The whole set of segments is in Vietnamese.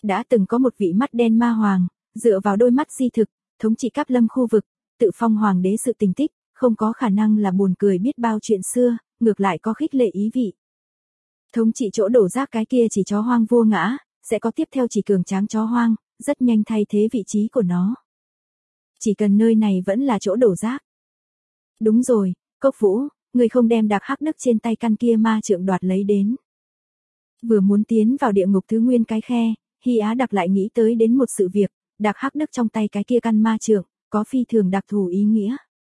Đã từng có một vị mắt đen ma hoàng, dựa vào đôi mắt di thực, thống trị Cáp Lâm khu vực, tự phong hoàng đế sự tình tích, không có khả năng là buồn cười biết bao chuyện xưa, ngược lại có khích lệ ý vị. Thống trị chỗ đổ rác cái kia chỉ chó hoang vua ngã, sẽ có tiếp theo chỉ cường tráng chó hoang, rất nhanh thay thế vị trí của nó. Chỉ cần nơi này vẫn là chỗ đổ rác. Đúng rồi, Cốc Vũ, người không đem Đạc Hắc Đức trên tay căn kia ma trượng đoạt lấy đến. Vừa muốn tiến vào địa ngục thứ nguyên cái khe, Hy Á Đặc lại nghĩ tới đến một sự việc, Đạc Hắc Đức trong tay cái kia căn ma trượng, có phi thường đặc thù ý nghĩa.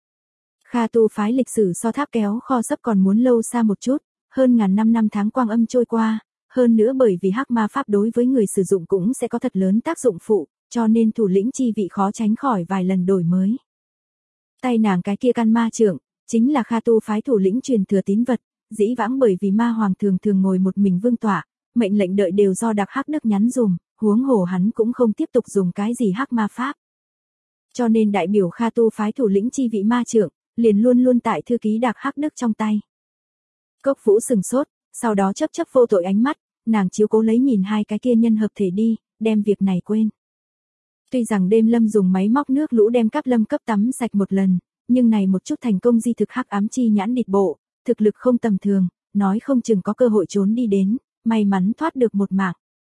Kha tu phái lịch sử so tháp kéo kho sấp còn muốn lâu xa một chút, hơn ngàn năm tháng quang âm trôi qua, hơn nữa bởi vì hắc ma pháp đối với người sử dụng cũng sẽ có thật lớn tác dụng phụ, cho nên thủ lĩnh chi vị khó tránh khỏi vài lần đổi mới. Tay nàng cái kia căn ma trượng, chính là Kha tu phái thủ lĩnh truyền thừa tín vật, dĩ vãng bởi vì ma hoàng thường ngồi một mình vương tọa, mệnh lệnh đợi đều do Đạc Hắc Đức nhắn dùm, huống hồ hắn cũng không tiếp tục dùng cái gì hắc ma pháp. Cho nên đại biểu Kha tu phái thủ lĩnh chi vị ma trượng, liền luôn luôn tại thư ký Đạc Hắc Đức trong tay. Cốc Vũ sừng sốt, sau đó chấp vô tội ánh mắt, nàng chiếu cố lấy nhìn hai cái kia nhân hợp thể đi, đem việc này quên. Tuy rằng đêm lâm dùng máy móc nước lũ đem Cáp Lâm cấp tắm sạch một lần, nhưng này một chút thành công di thực hắc ám chi nhãn địch bộ, thực lực không tầm thường, nói không chừng có cơ hội trốn đi đến, may mắn thoát được một mạng.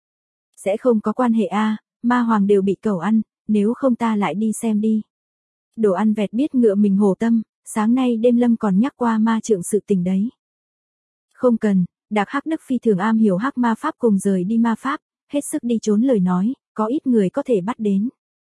Sẽ không có quan hệ a, ma hoàng đều bị cẩu ăn, nếu không ta lại đi xem đi. Đồ ăn vẹt biết ngựa mình hổ tâm, sáng nay đêm lâm còn nhắc qua ma trượng sự tình đấy. Không cần, Đạc Hắc Đức phi thường am hiểu hắc ma pháp cùng rời đi ma pháp, hết sức đi trốn lời nói, có ít người có thể bắt đến.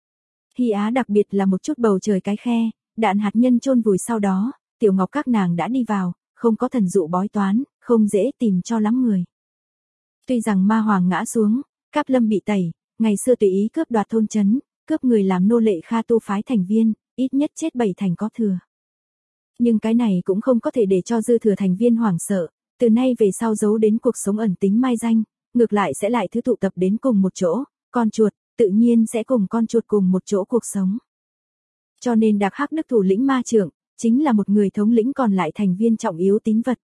Hy Á đặc biệt là một chút bầu trời cái khe, đạn hạt nhân chôn vùi sau đó, Tiểu Ngọc các nàng đã đi vào, không có thần dụ bói toán, không dễ tìm cho lắm người. Tuy rằng ma hoàng ngã xuống, Cáp Lâm bị tẩy, ngày xưa tùy ý cướp đoạt thôn trấn, cướp người làm nô lệ Kha tu phái thành viên, ít nhất chết 7 thành có thừa. Nhưng cái này cũng không có thể để cho dư thừa thành viên hoảng sợ, từ nay về sau giấu đến cuộc sống ẩn tính mai danh, ngược lại sẽ lại thứ tụ tập đến cùng một chỗ, con chuột, tự nhiên sẽ cùng con chuột cùng một chỗ cuộc sống. Cho nên Đạc Hắc Đức thủ lĩnh ma trưởng, chính là một người thống lĩnh còn lại thành viên trọng yếu tín vật.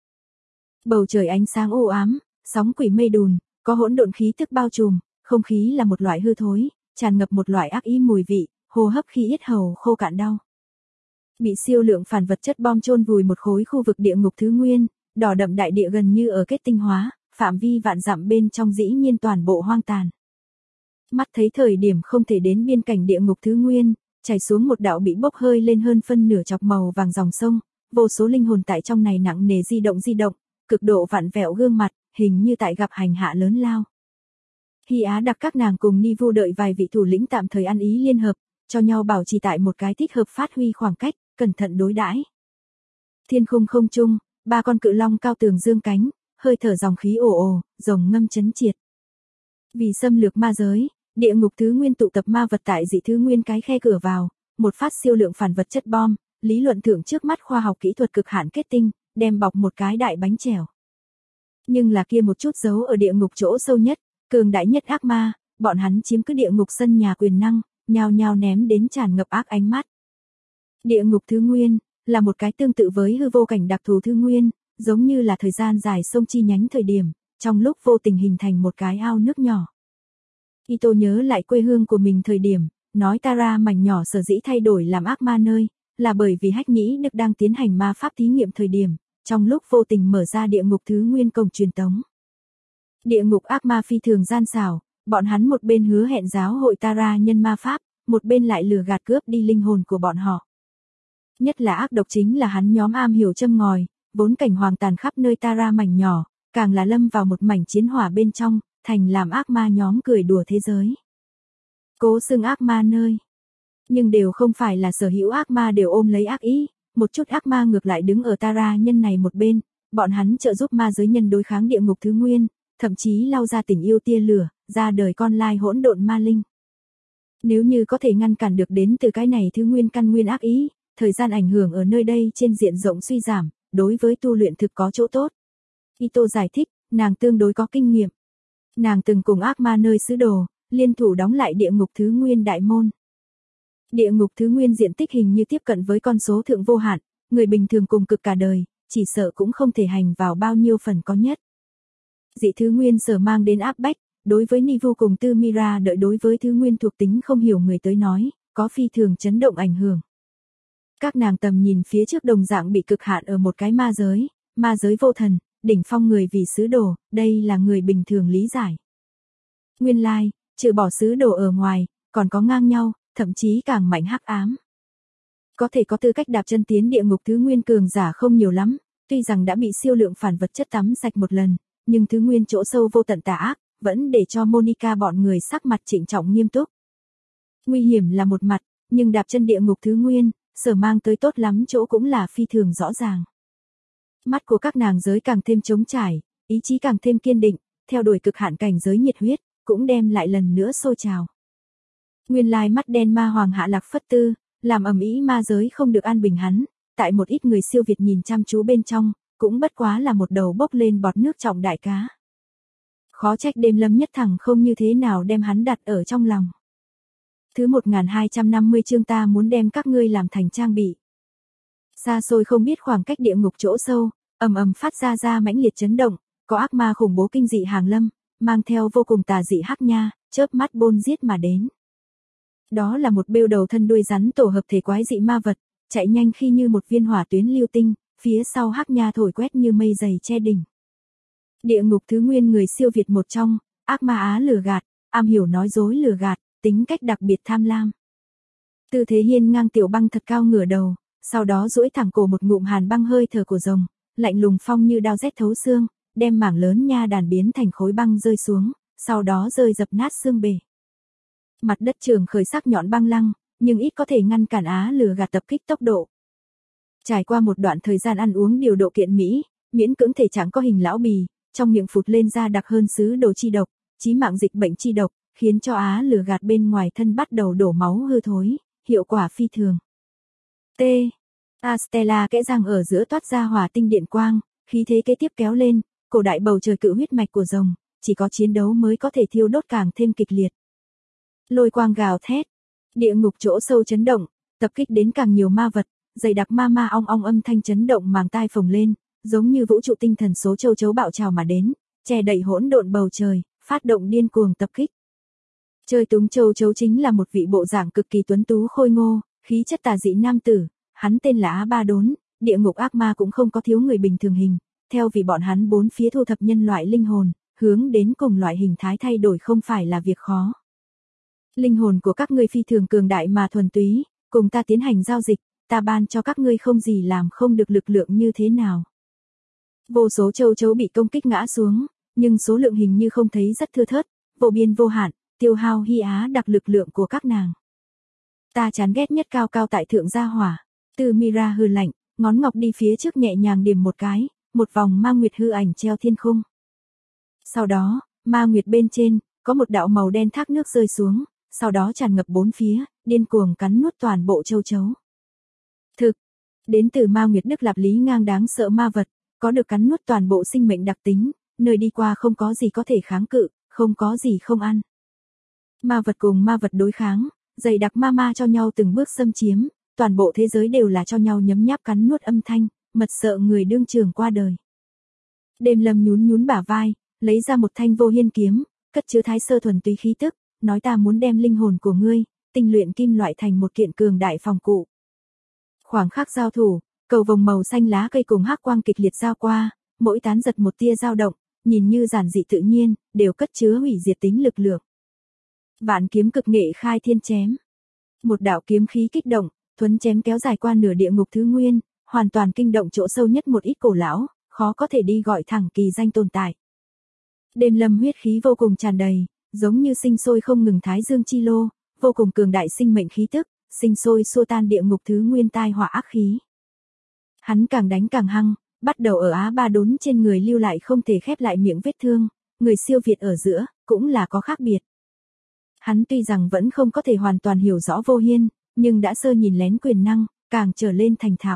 Bầu trời ánh sáng u ám, sóng quỷ mây đùn, có hỗn độn khí tức bao trùm, không khí là một loại hư thối, tràn ngập một loại ác ý mùi vị, hô hấp khi yết hầu khô cạn đau. Bị siêu lượng phản vật chất bom chôn vùi một khối khu vực địa ngục thứ nguyên, đỏ đậm đại địa gần như ở kết tinh hóa, phạm vi vạn dặm bên trong dĩ nhiên toàn bộ hoang tàn. Mắt thấy thời điểm không thể đến biên cảnh địa ngục thứ nguyên, chảy xuống một đạo bị bốc hơi lên hơn phân nửa chọc màu vàng dòng sông, vô số linh hồn tại trong này nặng nề di động, cực độ vặn vẹo gương mặt, hình như tại gặp hành hạ lớn lao. Hy Á Đặc các nàng cùng Ni Vu đợi vài vị thủ lĩnh tạm thời ăn ý liên hợp, cho nhau bảo trì tại một cái thích hợp phát huy khoảng cách, cẩn thận đối đãi. Thiên khung không trung, 3 con cự long cao tường dương cánh, hơi thở dòng khí ồ ồ, rồng ngâm chấn triệt. Vì xâm lược ma giới, địa ngục thứ nguyên tụ tập ma vật tại dị thứ nguyên cái khe cửa vào, một phát siêu lượng phản vật chất bom, lý luận thượng trước mắt khoa học kỹ thuật cực hạn kết tinh, đem bọc một cái đại bánh chèo. Nhưng là kia một chút giấu ở địa ngục chỗ sâu nhất, cường đại nhất ác ma, bọn hắn chiếm cứ địa ngục sân nhà quyền năng, nhao nhao ném đến tràn ngập ác ánh mắt. Địa ngục thứ nguyên là một cái tương tự với hư vô cảnh đặc thù thứ nguyên, giống như là thời gian dài sông chi nhánh thời điểm, trong lúc vô tình hình thành một cái ao nước nhỏ. Ito nhớ lại quê hương của mình thời điểm, nói Tara mảnh nhỏ sở dĩ thay đổi làm ác ma nơi, là bởi vì Hách Nhĩ Đức đang tiến hành ma pháp thí nghiệm thời điểm, trong lúc vô tình mở ra địa ngục thứ nguyên cổng truyền tống. Địa ngục ác ma phi thường gian xảo, bọn hắn một bên hứa hẹn giáo hội Tara nhân ma pháp, một bên lại lừa gạt cướp đi linh hồn của bọn họ. Nhất là ác độc chính là hắn nhóm am hiểu châm ngòi, vốn cảnh hoàng tàn khắp nơi Tara mảnh nhỏ, càng là lâm vào một mảnh chiến hỏa bên trong, thành làm ác ma nhóm cười đùa thế giới. Cố xưng ác ma nơi. Nhưng đều không phải là sở hữu ác ma đều ôm lấy ác ý, một chút ác ma ngược lại đứng ở Tara nhân này một bên, bọn hắn trợ giúp ma giới nhân đối kháng địa ngục thứ nguyên, thậm chí lao ra tình yêu tia lửa, ra đời con lai hỗn độn ma linh. Nếu như có thể ngăn cản được đến từ cái này thứ nguyên căn nguyên ác ý, thời gian ảnh hưởng ở nơi đây trên diện rộng suy giảm, đối với tu luyện thực có chỗ tốt. Ito giải thích, nàng tương đối có kinh nghiệm. Nàng từng cùng ác ma nơi sứ đồ, liên thủ đóng lại địa ngục thứ nguyên đại môn. Địa ngục thứ nguyên diện tích hình như tiếp cận với con số thượng vô hạn, người bình thường cùng cực cả đời, chỉ sợ cũng không thể hành vào bao nhiêu phần có nhất. Dị thứ nguyên sở mang đến áp bách, đối với Nivu cùng Tư Mira đợi đối với thứ nguyên thuộc tính không hiểu người tới nói, có phi thường chấn động ảnh hưởng. Các nàng tầm nhìn phía trước đồng dạng bị cực hạn ở một cái ma giới vô thần, đỉnh phong người vì sứ đồ, đây là người bình thường lý giải. Nguyên lai, trừ bỏ sứ đồ ở ngoài, còn có ngang nhau, thậm chí càng mạnh hắc ám. Có thể có tư cách đạp chân tiến địa ngục thứ nguyên cường giả không nhiều lắm, tuy rằng đã bị siêu lượng phản vật chất tắm sạch một lần, nhưng thứ nguyên chỗ sâu vô tận tà ác, vẫn để cho Monica bọn người sắc mặt trịnh trọng nghiêm túc. Nguy hiểm là một mặt, nhưng đạp chân địa ngục thứ nguyên, sở mang tới tốt lắm chỗ cũng là phi thường rõ ràng. Mắt của các nàng giới càng thêm trống trải, ý chí càng thêm kiên định, theo đuổi cực hạn cảnh giới nhiệt huyết, cũng đem lại lần nữa sôi trào. Nguyên lai mắt đen ma hoàng hạ lạc phất tư, làm ầm ĩ ma giới không được an bình hắn, tại một ít người siêu việt nhìn chăm chú bên trong, cũng bất quá là một đầu bốc lên bọt nước trọng đại cá. Khó trách đêm lâm nhất thẳng không như thế nào đem hắn đặt ở trong lòng. Thứ 1250 chương ta muốn đem các ngươi làm thành trang bị. Xa xôi không biết khoảng cách địa ngục chỗ sâu, ầm ầm phát ra mãnh liệt chấn động, có ác ma khủng bố kinh dị hàng lâm, mang theo vô cùng tà dị hắc nha, chớp mắt bôn giết mà đến. Đó là một bêu đầu thân đuôi rắn tổ hợp thể quái dị ma vật, chạy nhanh khi như một viên hỏa tuyến lưu tinh, phía sau hắc nha thổi quét như mây dày che đỉnh. Địa ngục thứ nguyên người siêu việt một trong, ác ma á lừa gạt, am hiểu nói dối lừa gạt, tính cách đặc biệt tham lam. Tư thế hiên ngang tiểu băng thật cao ngửa đầu, sau đó duỗi thẳng cổ một ngụm hàn băng hơi thở của rồng, lạnh lùng phong như đao rét thấu xương, đem mảng lớn nha đàn biến thành khối băng rơi xuống, sau đó rơi dập nát xương bể. Mặt đất trường khởi sắc nhọn băng lăng, nhưng ít có thể ngăn cản á lừa gạt tập kích tốc độ. Trải qua một đoạn thời gian ăn uống điều độ kiện mỹ, miễn cưỡng thể trạng có hình lão bì, trong miệng phụt lên ra đặc hơn sứ đồ chi độc, chí mạng dịch bệnh chi độc, khiến cho á lừa gạt bên ngoài thân bắt đầu đổ máu hư thối, hiệu quả phi thường. Stella kẽ răng ở giữa toát ra hỏa tinh điện quang, khí thế kế tiếp kéo lên, cổ đại bầu trời cự huyết mạch của rồng, chỉ có chiến đấu mới có thể thiêu đốt càng thêm kịch liệt. Lôi quang gào thét, địa ngục chỗ sâu chấn động, tập kích đến càng nhiều ma vật, dày đặc ma ong ong âm thanh chấn động màng tai phồng lên, giống như vũ trụ tinh thần số châu chấu bạo trào mà đến, che đậy hỗn độn bầu trời, phát động điên cuồng tập kích. Chơi túng châu chấu chính là một vị bộ dạng cực kỳ tuấn tú khôi ngô, khí chất tà dị nam tử, hắn tên là Á Ba Đốn, địa ngục ác ma cũng không có thiếu người bình thường hình, theo vì bọn hắn bốn phía thu thập nhân loại linh hồn, hướng đến cùng loại hình thái thay đổi không phải là việc khó. Linh hồn của các ngươi phi thường cường đại mà thuần túy, cùng ta tiến hành giao dịch, ta ban cho các ngươi không gì làm không được lực lượng như thế nào. Vô số châu chấu bị công kích ngã xuống, nhưng số lượng hình như không thấy rất thưa thớt, vô biên vô hạn, tiêu hao hy á đặc lực lượng của các nàng. Ta chán ghét nhất cao cao tại thượng gia hỏa. Tư Mira hừ lạnh, ngón ngọc đi phía trước nhẹ nhàng điểm một cái, một vòng ma nguyệt hư ảnh treo thiên khung. Sau đó, ma nguyệt bên trên, có một đạo màu đen thác nước rơi xuống, sau đó tràn ngập bốn phía, điên cuồng cắn nuốt toàn bộ châu chấu. Thực, đến từ ma nguyệt đức lạp lý ngang đáng sợ ma vật, có được cắn nuốt toàn bộ sinh mệnh đặc tính, nơi đi qua không có gì có thể kháng cự, không có gì không ăn. Ma vật cùng ma vật đối kháng, dày đặc ma cho nhau từng bước xâm chiếm, toàn bộ thế giới đều là cho nhau nhấm nháp cắn nuốt âm thanh, mật sợ người đương trường qua đời. Đêm lâm nhún bả vai, lấy ra một thanh vô hiên kiếm, cất chứa thái sơ thuần túy khí tức, nói ta muốn đem linh hồn của ngươi, tinh luyện kim loại thành một kiện cường đại phòng cụ. Khoảng khắc giao thủ, cầu vồng màu xanh lá cây cùng hắc quang kịch liệt giao qua, mỗi tán giật một tia dao động, nhìn như giản dị tự nhiên, đều cất chứa hủy diệt tính lực lượng. Vạn kiếm cực nghệ khai thiên chém. Một đạo kiếm khí kích động, thuấn chém kéo dài qua nửa địa ngục thứ nguyên, hoàn toàn kinh động chỗ sâu nhất một ít cổ lão, khó có thể đi gọi thẳng kỳ danh tồn tại. Đêm lâm huyết khí vô cùng tràn đầy, giống như sinh sôi không ngừng thái dương chi lô, vô cùng cường đại sinh mệnh khí tức, sinh sôi xua tan địa ngục thứ nguyên tai họa ác khí. Hắn càng đánh càng hăng, bắt đầu ở Á Ba Đốn trên người lưu lại không thể khép lại miệng vết thương, người siêu việt ở giữa, cũng là có khác biệt. Hắn tuy rằng vẫn không có thể hoàn toàn hiểu rõ vô hiên, nhưng đã sơ nhìn lén quyền năng, càng trở lên thành thạo.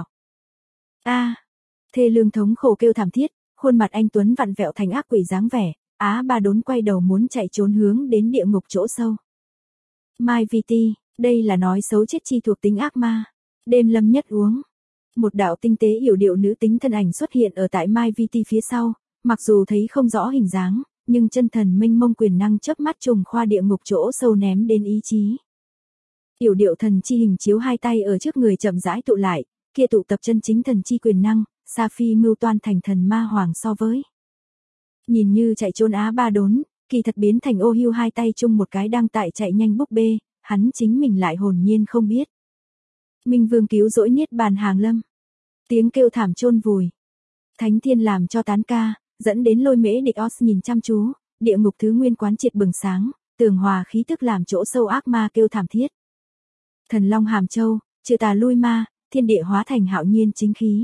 Thê lương thống khổ kêu thảm thiết, khuôn mặt anh Tuấn vặn vẹo thành ác quỷ dáng vẻ, Á Ba Đốn quay đầu muốn chạy trốn hướng đến địa ngục chỗ sâu. Mai Viti, đây là nói xấu chết chi thuộc tính ác ma. Đêm lâm nhất uống. Một đạo tinh tế yểu điệu nữ tính thân ảnh xuất hiện ở tại Mai Viti phía sau, mặc dù thấy không rõ hình dáng, nhưng chân thần mênh mông quyền năng chớp mắt trùng khoa địa ngục chỗ sâu ném đến ý chí. Yểu điệu thần chi hình chiếu hai tay ở trước người chậm rãi tụ lại, kia tụ tập chân chính thần chi quyền năng, Sa Phi mưu toan thành thần ma hoàng so với. Nhìn như chạy trốn á ba đốn, kỳ thật biến thành ô hưu hai tay chung một cái đang tại chạy nhanh búp bê, hắn chính mình lại hồn nhiên không biết. Minh Vương cứu rỗi niết bàn hàng lâm. Tiếng kêu thảm chôn vùi. Thánh thiên làm cho tán ca, dẫn đến Lôi Mễ Địch Os nhìn chăm chú, địa ngục thứ nguyên quán triệt bừng sáng, tường hòa khí tức làm chỗ sâu ác ma kêu thảm thiết. Thần Long Hàm Châu, trừ tà lui ma, thiên địa hóa thành hạo nhiên chính khí.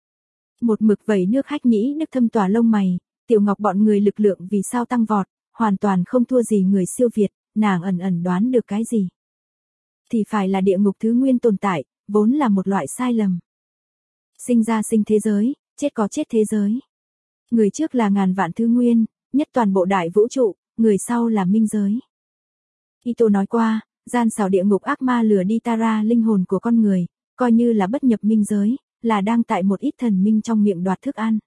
Một mực vẩy nước Hách Nhĩ Đức thâm tỏa lông mày, Tiểu Ngọc bọn người lực lượng vì sao tăng vọt, hoàn toàn không thua gì người siêu việt, nàng ẩn ẩn đoán được cái gì. Thì phải là địa ngục thứ nguyên tồn tại, vốn là một loại sai lầm. Sinh ra sinh thế giới, chết có chết thế giới. Người trước là ngàn vạn thứ nguyên, nhất toàn bộ đại vũ trụ, người sau là minh giới. Ito nói qua, gian xảo địa ngục ác ma lừa đi Tara linh hồn của con người, coi như là bất nhập minh giới, là đang tại một ít thần minh trong miệng đoạt thức ăn.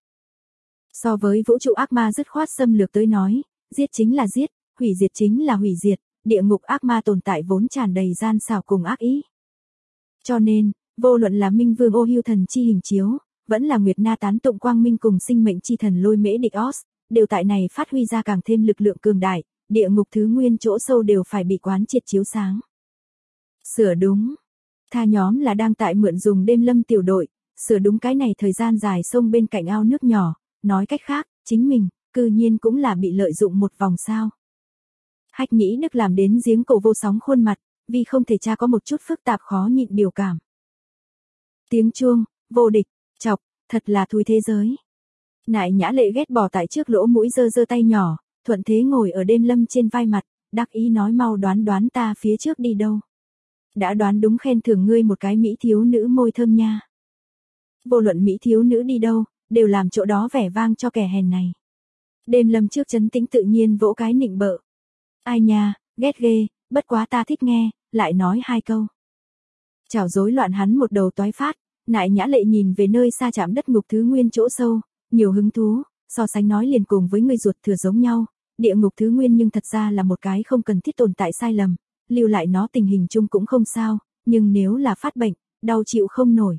So với vũ trụ ác ma dứt khoát xâm lược tới nói, giết chính là giết, hủy diệt chính là hủy diệt, địa ngục ác ma tồn tại vốn tràn đầy gian xảo cùng ác ý. Cho nên, vô luận là Minh Vương ô hưu thần chi hình chiếu, vẫn là Nguyệt Na tán tụng quang minh cùng sinh mệnh chi thần Lôi Mễ Địch Os, đều tại này phát huy ra càng thêm lực lượng cường đại, địa ngục thứ nguyên chỗ sâu đều phải bị quán triệt chiếu sáng. Sửa đúng. Tha nhóm là đang tại mượn dùng đêm lâm tiểu đội, sửa đúng cái này thời gian dài sông bên cạnh ao nước nhỏ, nói cách khác, chính mình, cư nhiên cũng là bị lợi dụng một vòng sao. Hách Nhĩ Đức làm đến giếng cổ vô sóng khuôn mặt, vì không thể tra có một chút phức tạp khó nhịn biểu cảm. Tiếng chuông, vô địch, chọc, thật là thui thế giới. Nại Nhã Lệ ghét bỏ tại trước lỗ mũi giơ giơ tay nhỏ, thuận thế ngồi ở đêm lâm trên vai mặt, đắc ý nói mau đoán đoán ta phía trước đi đâu. Đã đoán đúng khen thưởng ngươi một cái mỹ thiếu nữ môi thơm nha. Vô luận mỹ thiếu nữ đi đâu, đều làm chỗ đó vẻ vang cho kẻ hèn này. Đêm lâm trước trấn tĩnh tự nhiên vỗ cái nịnh bợ. Ai nha, ghét ghê, bất quá ta thích nghe, lại nói hai câu. Chảo rối loạn hắn một đầu toái phát, Nại Nhã Lệ nhìn về nơi xa chạm đất ngục thứ nguyên chỗ sâu, nhiều hứng thú, so sánh nói liền cùng với người ruột thừa giống nhau, địa ngục thứ nguyên nhưng thật ra là một cái không cần thiết tồn tại sai lầm, lưu lại nó tình hình chung cũng không sao, nhưng nếu là phát bệnh, đau chịu không nổi.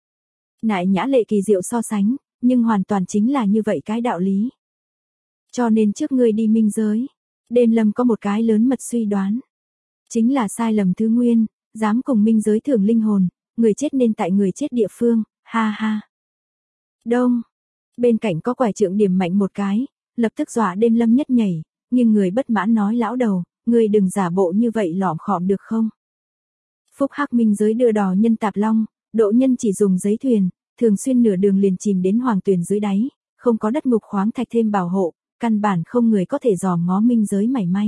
Nại Nhã Lệ kỳ diệu so sánh, nhưng hoàn toàn chính là như vậy cái đạo lý. Cho nên trước ngươi đi minh giới, đêm lâm có một cái lớn mật suy đoán. Chính là sai lầm thứ nguyên, dám cùng minh giới thưởng linh hồn, người chết nên tại người chết địa phương, ha ha. Đông, bên cạnh có quải trượng điểm mạnh một cái, lập tức dọa đêm lâm nhất nhảy, nhưng người bất mãn nói lão đầu, người đừng giả bộ như vậy lỏm khỏm được không? Phúc hắc minh giới đưa đò nhân Tạp Long, độ nhân chỉ dùng giấy thuyền, thường xuyên nửa đường liền chìm đến hoàng tuyền dưới đáy, không có đất ngục khoáng thạch thêm bảo hộ, căn bản không người có thể dòm ngó minh giới mảy may.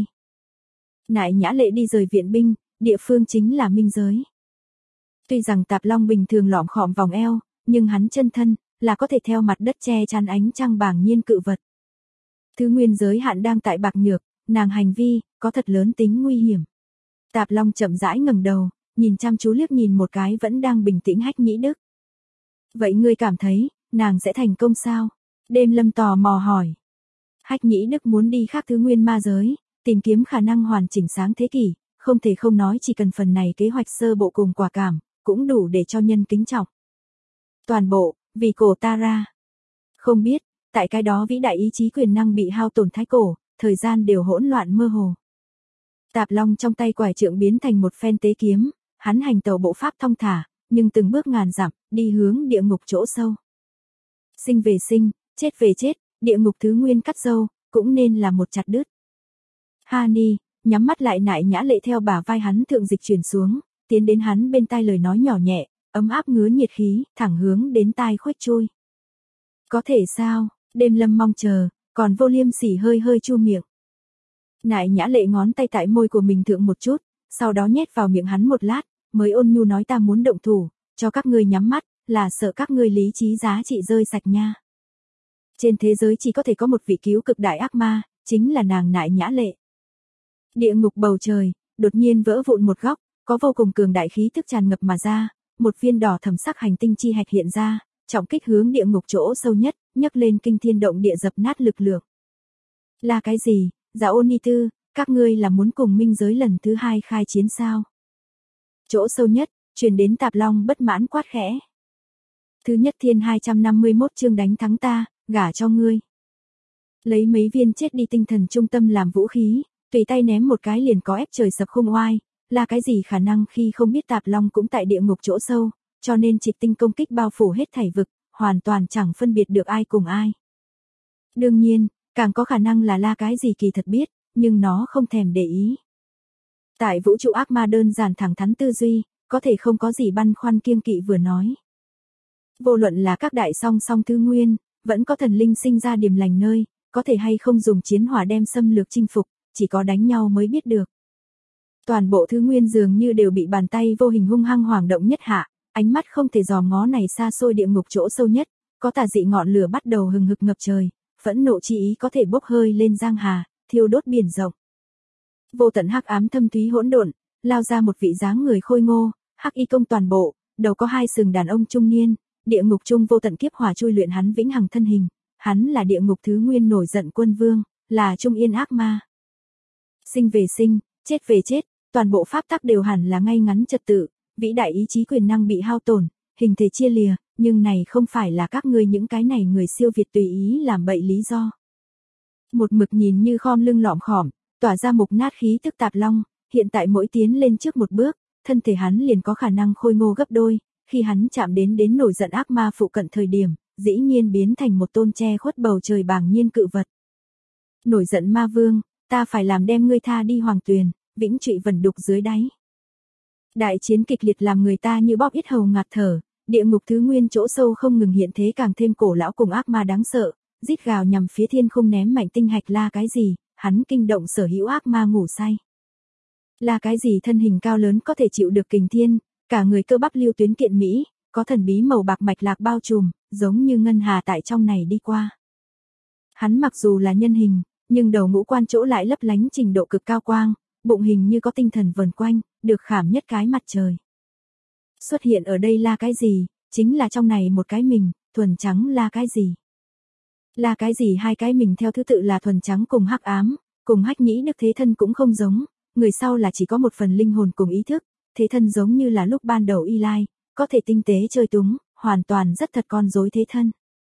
Nại Nhã Lệ đi rời viện binh, địa phương chính là minh giới. Tuy rằng Tạp Long bình thường lỏm khọm vòng eo, nhưng hắn chân thân, là có thể theo mặt đất che chắn ánh trăng bàng nhiên cự vật. Thứ nguyên giới hạn đang tại bạc nhược, nàng hành vi, có thật lớn tính nguy hiểm. Tạp Long chậm rãi ngẩng đầu, nhìn chăm chú liếc nhìn một cái vẫn đang bình tĩnh Hách Nhĩ Đức. Vậy ngươi cảm thấy, nàng sẽ thành công sao? Đêm lâm tò mò hỏi. Hách Nhĩ Đức muốn đi khác thứ nguyên ma giới, tìm kiếm khả năng hoàn chỉnh sáng thế kỷ, không thể không nói chỉ cần phần này kế hoạch sơ bộ cùng quả cảm, cũng đủ để cho nhân kính trọng. Toàn bộ, vì cổ Tara. Không biết, tại cái đó vĩ đại ý chí quyền năng bị hao tổn thái cổ, thời gian đều hỗn loạn mơ hồ. Tạp Long trong tay quải trượng biến thành một phen tế kiếm, hắn hành tẩu bộ pháp thong thả, nhưng từng bước ngàn dặm, đi hướng địa ngục chỗ sâu. Sinh về sinh, chết về chết, địa ngục thứ nguyên cắt dâu, cũng nên là một chặt đứt. Hani, nhắm mắt lại Nại Nhã Lệ theo bả vai hắn thượng dịch chuyển xuống, tiến đến hắn bên tai lời nói nhỏ nhẹ, ấm áp ngứa nhiệt khí, thẳng hướng đến tai khuếch trôi. Có thể sao, đêm lâm mong chờ, còn vô liêm sỉ hơi hơi chu miệng. Nại Nhã Lệ ngón tay tại môi của mình thượng một chút, sau đó nhét vào miệng hắn một lát, mới ôn nhu nói ta muốn động thủ, cho các ngươi nhắm mắt, là sợ các ngươi lý trí giá trị rơi sạch nha. Trên thế giới chỉ có thể có một vị cứu cực đại ác ma, chính là nàng Nại Nhã Lệ. Địa ngục bầu trời, đột nhiên vỡ vụn một góc, có vô cùng cường đại khí tức tràn ngập mà ra, một viên đỏ thẫm sắc hành tinh chi hạch hiện ra, trọng kích hướng địa ngục chỗ sâu nhất, nhấc lên kinh thiên động địa dập nát lực lượng. Là cái gì, Dạ Ôn Ni Tư, các ngươi là muốn cùng minh giới lần thứ 2 khai chiến sao? Chỗ sâu nhất, truyền đến Tạp Long bất mãn quát khẽ. Thứ nhất thiên 251 chương đánh thắng ta, gả cho ngươi. Lấy mấy viên chết đi tinh thần trung tâm làm vũ khí, tùy tay ném một cái liền có ép trời sập khung oai, là cái gì khả năng khi không biết Tạp Long cũng tại địa ngục chỗ sâu, cho nên trịch tinh công kích bao phủ hết thảy vực, hoàn toàn chẳng phân biệt được ai cùng ai. Đương nhiên, càng có khả năng là cái gì kỳ thật biết, nhưng nó không thèm để ý. Tại vũ trụ ác ma đơn giản thẳng thắn tư duy, có thể không có gì băn khoăn kiêng kỵ vừa nói. Vô luận là các đại song song thứ nguyên, vẫn có thần linh sinh ra điểm lành nơi, có thể hay không dùng chiến hỏa đem xâm lược chinh phục, chỉ có đánh nhau mới biết được. Toàn bộ thứ nguyên dường như đều bị bàn tay vô hình hung hăng hoảng động nhất hạ, ánh mắt không thể dòm ngó này xa xôi địa ngục chỗ sâu nhất, có tà dị ngọn lửa bắt đầu hừng hực ngập trời, phẫn nộ chi ý có thể bốc hơi lên giang hà, thiêu đốt biển rộng. Vô tận hắc ám thâm thúy hỗn độn, lao ra một vị dáng người khôi ngô, hắc y công toàn bộ, đầu có 2 sừng đàn ông trung niên, địa ngục trung vô tận kiếp hỏa chui luyện hắn vĩnh hằng thân hình, hắn là địa ngục thứ nguyên nổi giận quân vương, là trung yên ác ma. Sinh về sinh, chết về chết, toàn bộ pháp tắc đều hẳn là ngay ngắn trật tự, vĩ đại ý chí quyền năng bị hao tổn, hình thể chia lìa, nhưng này không phải là các ngươi những cái này người siêu việt tùy ý làm bậy lý do. Một mực nhìn như khom lưng lõm khỏm, tỏa ra mục nát khí tức Tạp Long, hiện tại mỗi tiến lên trước một bước, thân thể hắn liền có khả năng khôi ngô gấp đôi, khi hắn chạm đến nổi giận ác ma phụ cận thời điểm, dĩ nhiên biến thành một tôn che khuất bầu trời bàng nhiên cự vật. Nổi giận ma vương, ta phải làm đem ngươi tha đi hoàng tuyền, vĩnh trụy vẩn đục dưới đáy. Đại chiến kịch liệt làm người ta như bóp ít hầu ngạt thở, địa ngục thứ nguyên chỗ sâu không ngừng hiện thế càng thêm cổ lão cùng ác ma đáng sợ, rít gào nhằm phía thiên khung ném mạnh tinh hạch là cái gì, hắn kinh động sở hữu ác ma ngủ say. Là cái gì thân hình cao lớn có thể chịu được kình thiên, cả người cơ bắp lưu tuyến kiện mỹ, có thần bí màu bạc mạch lạc bao trùm, giống như ngân hà tại trong này đi qua. Hắn mặc dù là nhân hình, nhưng đầu ngũ quan chỗ lại lấp lánh trình độ cực cao quang, bụng hình như có tinh thần vần quanh, được khảm nhất cái mặt trời. Xuất hiện ở đây là cái gì, chính là trong này một cái mình, thuần trắng là cái gì? Là cái gì hai cái mình theo thứ tự là thuần trắng cùng hắc ám, cùng hách nhĩ đức thế thân cũng không giống, người sau là chỉ có một phần linh hồn cùng ý thức, thế thân giống như là lúc ban đầu y lai, có thể tinh tế chơi túng, hoàn toàn rất thật con rối thế thân.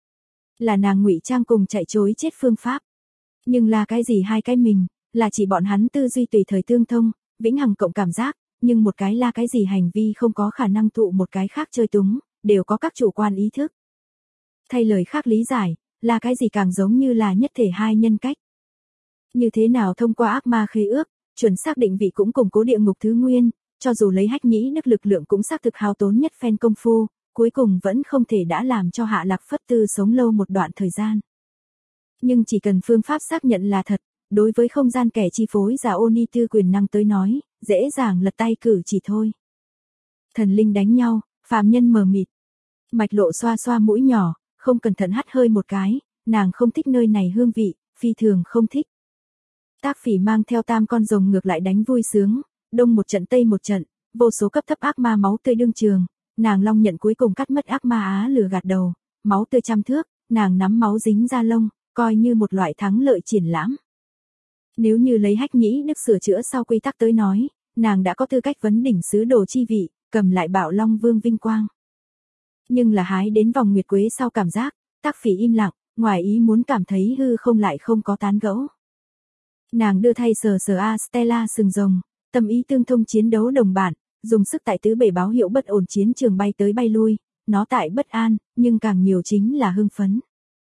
Là nàng ngụy trang cùng chạy chối chết phương pháp. Nhưng là cái gì hai cái mình, là chỉ bọn hắn tư duy tùy thời tương thông, vĩnh hằng cộng cảm giác, nhưng một cái là cái gì hành vi không có khả năng tụ một cái khác chơi túng, đều có các chủ quan ý thức. Thay lời khác lý giải, là cái gì càng giống như là nhất thể hai nhân cách. Như thế nào thông qua ác ma khế ước, chuẩn xác định vị cũng củng cố địa ngục thứ nguyên, cho dù lấy hách nhĩ đức lực lượng cũng xác thực hao tốn nhất phen công phu, cuối cùng vẫn không thể đã làm cho Hạ Lạc Phất Tư sống lâu một đoạn thời gian. Nhưng chỉ cần phương pháp xác nhận là thật, đối với không gian kẻ chi phối Dạ Ôn Ni Tư quyền năng tới nói, dễ dàng lật tay cử chỉ thôi. Thần linh đánh nhau, phàm nhân mờ mịt. Mạch Lộ xoa xoa mũi nhỏ, không cẩn thận hắt hơi một cái, nàng không thích nơi này hương vị, phi thường không thích. Tác Phỉ mang theo 3 con rồng ngược lại đánh vui sướng, đông một trận tây một trận, vô số cấp thấp ác ma máu tươi đương trường, nàng long nhận cuối cùng cắt mất ác ma á lửa gạt đầu, máu tươi trăm thước, nàng nắm máu dính ra lông, coi như một loại thắng lợi triển lãm. Nếu như lấy hách nhĩ đức sửa chữa sau quy tắc tới nói, nàng đã có tư cách vấn đỉnh sứ đồ chi vị, cầm lại Bạo Long Vương vinh quang. Nhưng là hái đến vòng nguyệt quế sau cảm giác, Tác Phỉ im lặng, ngoài ý muốn cảm thấy hư không lại không có tán gẫu. Nàng đưa thay sờ sờ A Stella sừng rồng, tâm ý tương thông chiến đấu đồng bạn, dùng sức tại tứ bể báo hiệu bất ổn chiến trường bay tới bay lui, nó tại bất an, nhưng càng nhiều chính là hưng phấn.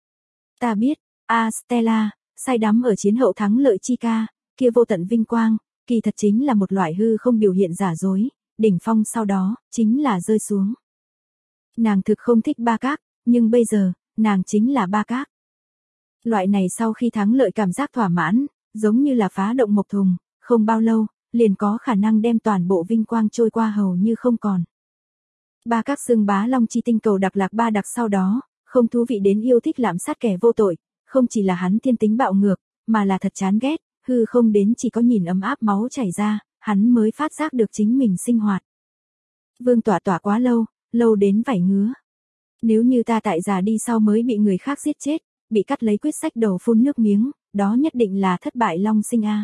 Ta biết, A Stella, say đắm ở chiến hậu thắng lợi chi ca, kia vô tận vinh quang, kỳ thật chính là một loại hư không biểu hiện giả dối, đỉnh phong sau đó, chính là rơi xuống. Nàng thực không thích Ba Các, nhưng bây giờ, nàng chính là Ba Các. Loại này sau khi thắng lợi cảm giác thỏa mãn, giống như là phá động một thùng, không bao lâu, liền có khả năng đem toàn bộ vinh quang trôi qua hầu như không còn. Ba Các xưng bá Long Chi tinh cầu đặc lạc ba đặc sau đó, không thú vị đến yêu thích lạm sát kẻ vô tội, không chỉ là hắn thiên tính bạo ngược, mà là thật chán ghét, hư không đến chỉ có nhìn ấm áp máu chảy ra, hắn mới phát giác được chính mình sinh hoạt. Vương tỏa tỏa quá lâu, lâu đến vảy ngứa. Nếu như ta tại già đi sau mới bị người khác giết chết, bị cắt lấy quyết sách đầu phun nước miếng, đó nhất định là thất bại long sinh a.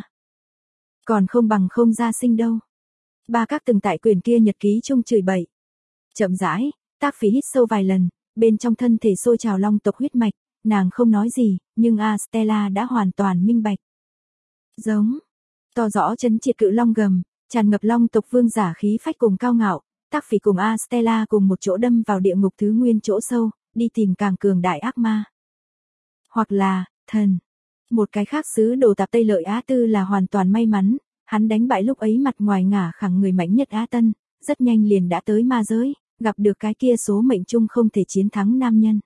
Còn không bằng không ra sinh đâu. Ba các từng tại quyển kia nhật ký chung chửi bậy. Chậm rãi, Tác Phỉ hít sâu vài lần, bên trong thân thể sôi trào long tộc huyết mạch, nàng không nói gì, nhưng Stella đã hoàn toàn minh bạch. Giống, to rõ chấn triệt cự long gầm, tràn ngập long tộc vương giả khí phách cùng cao ngạo, Tác Phỉ cùng Stella cùng một chỗ đâm vào địa ngục thứ nguyên chỗ sâu, đi tìm càng cường đại ác ma. Hoặc là, thần. Một cái khác sứ đồ tạp Tây Lợi Á Tư là hoàn toàn may mắn, hắn đánh bại lúc ấy mặt ngoài ngả khẳng người mạnh nhất Á Tân, rất nhanh liền đã tới ma giới, gặp được cái kia số mệnh chung không thể chiến thắng nam nhân.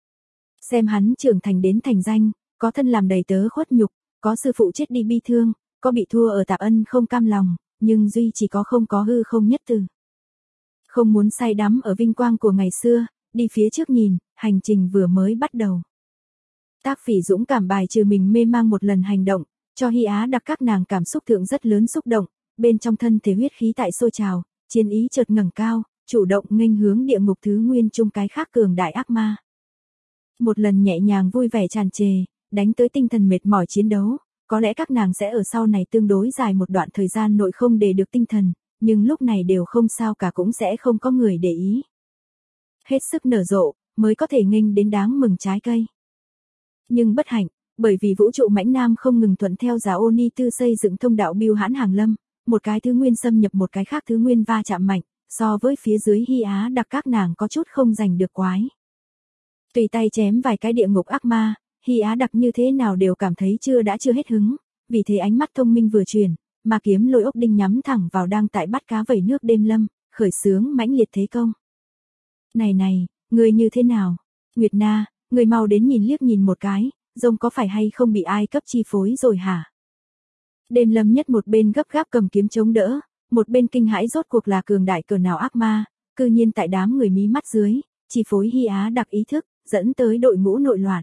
Xem hắn trưởng thành đến thành danh, có thân làm đầy tớ khuất nhục, có sư phụ chết đi bi thương, có bị thua ở tạp ân không cam lòng, nhưng duy chỉ có không có hư không nhất từ. Không muốn say đắm ở vinh quang của ngày xưa, đi phía trước nhìn, hành trình vừa mới bắt đầu. Tác Phỉ dũng cảm bài trừ mình mê mang một lần hành động, cho Hy Á đặc các nàng cảm xúc thượng rất lớn xúc động, bên trong thân thể huyết khí tại sôi trào, chiến ý chợt ngẩng cao, chủ động nghênh hướng địa ngục thứ nguyên chung cái khác cường đại ác ma. Một lần nhẹ nhàng vui vẻ tràn trề, đánh tới tinh thần mệt mỏi chiến đấu, có lẽ các nàng sẽ ở sau này tương đối dài một đoạn thời gian nội không để được tinh thần, nhưng lúc này đều không sao cả cũng sẽ không có người để ý. Hết sức nở rộ, mới có thể nghênh đến đáng mừng trái cây. Nhưng bất hạnh, bởi vì vũ trụ mãnh nam không ngừng thuận theo Giá Ô Ni Tư xây dựng thông đạo Bưu Hãn Hàng Lâm, một cái thứ nguyên xâm nhập một cái khác thứ nguyên va chạm mạnh, so với phía dưới Hy Á đặc các nàng có chút không giành được quái. Tùy tay chém vài cái địa ngục ác ma, Hy Á đặc như thế nào đều cảm thấy chưa hết hứng, vì thế ánh mắt thông minh vừa chuyển, mà kiếm lôi ốc đinh nhắm thẳng vào đang tại bắt cá vẩy nước đêm lâm, khởi xướng mãnh liệt thế công. Này, người như thế nào? Nguyệt Na, người mau đến nhìn liếc nhìn một cái, rồng có phải hay không bị ai cấp chi phối rồi hả? Đêm lâm nhất một bên gấp gáp cầm kiếm chống đỡ, một bên kinh hãi rốt cuộc là cường đại cỡ nào ác ma, cư nhiên tại đám người mí mắt dưới, chi phối Hy Á đặc ý thức, dẫn tới đội ngũ nội loạn.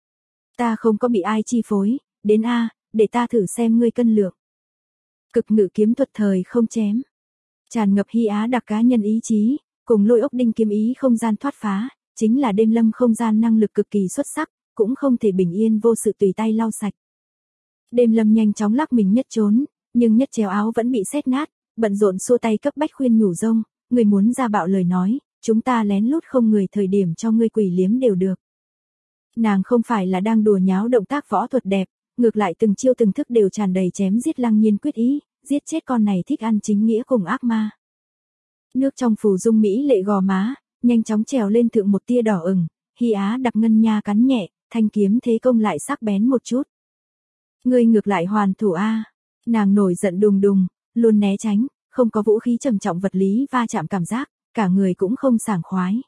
Ta không có bị ai chi phối, đến a, để ta thử xem ngươi cân lượng. Cực ngự kiếm thuật thời không chém. Tràn ngập Hy Á đặc cá nhân ý chí, cùng lôi ốc đinh kiếm ý không gian thoát phá, chính là đêm lâm không gian năng lực cực kỳ xuất sắc, cũng không thể bình yên vô sự tùy tay lau sạch. Đêm lâm nhanh chóng lắc mình nhất trốn, nhưng nhất chéo áo vẫn bị sét nát, bận rộn xua tay cấp bách khuyên nhủ rông, người muốn ra bạo lời nói, chúng ta lén lút không người thời điểm cho ngươi quỷ liếm đều được. Nàng không phải là đang đùa nháo động tác võ thuật đẹp, ngược lại từng chiêu từng thức đều tràn đầy chém giết Lăng Nhiên quyết ý, giết chết con này thích ăn chính nghĩa cùng ác ma. Nước trong phù dung mỹ lệ gò má, nhanh chóng trèo lên thượng một tia đỏ ửng, Hy Á đặc ngân nha cắn nhẹ, thanh kiếm thế công lại sắc bén một chút. Ngươi ngược lại hoàn thủ a. Nàng nổi giận đùng đùng, luôn né tránh, không có vũ khí trầm trọng vật lý va chạm cảm giác, cả người cũng không sảng khoái.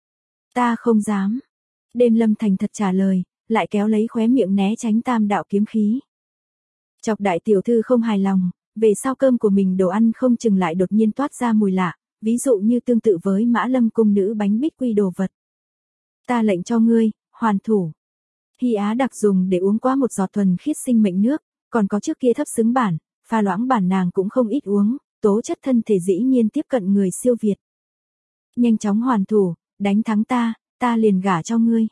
Ta không dám. Đêm lâm thành thật trả lời, lại kéo lấy khóe miệng né tránh tam đạo kiếm khí. Chọc đại tiểu thư không hài lòng, về sau cơm của mình đồ ăn không chừng lại đột nhiên toát ra mùi lạ, ví dụ như tương tự với Mã Lâm cung nữ bánh bích quy đồ vật. Ta lệnh cho ngươi, hoàn thủ. Hy Á đặc dùng để uống qua một giọt thuần khiết sinh mệnh nước, còn có trước kia thấp xứng bản, pha loãng bản nàng cũng không ít uống, tố chất thân thể dĩ nhiên tiếp cận người siêu việt. Nhanh chóng hoàn thủ, đánh thắng ta liền gả cho ngươi.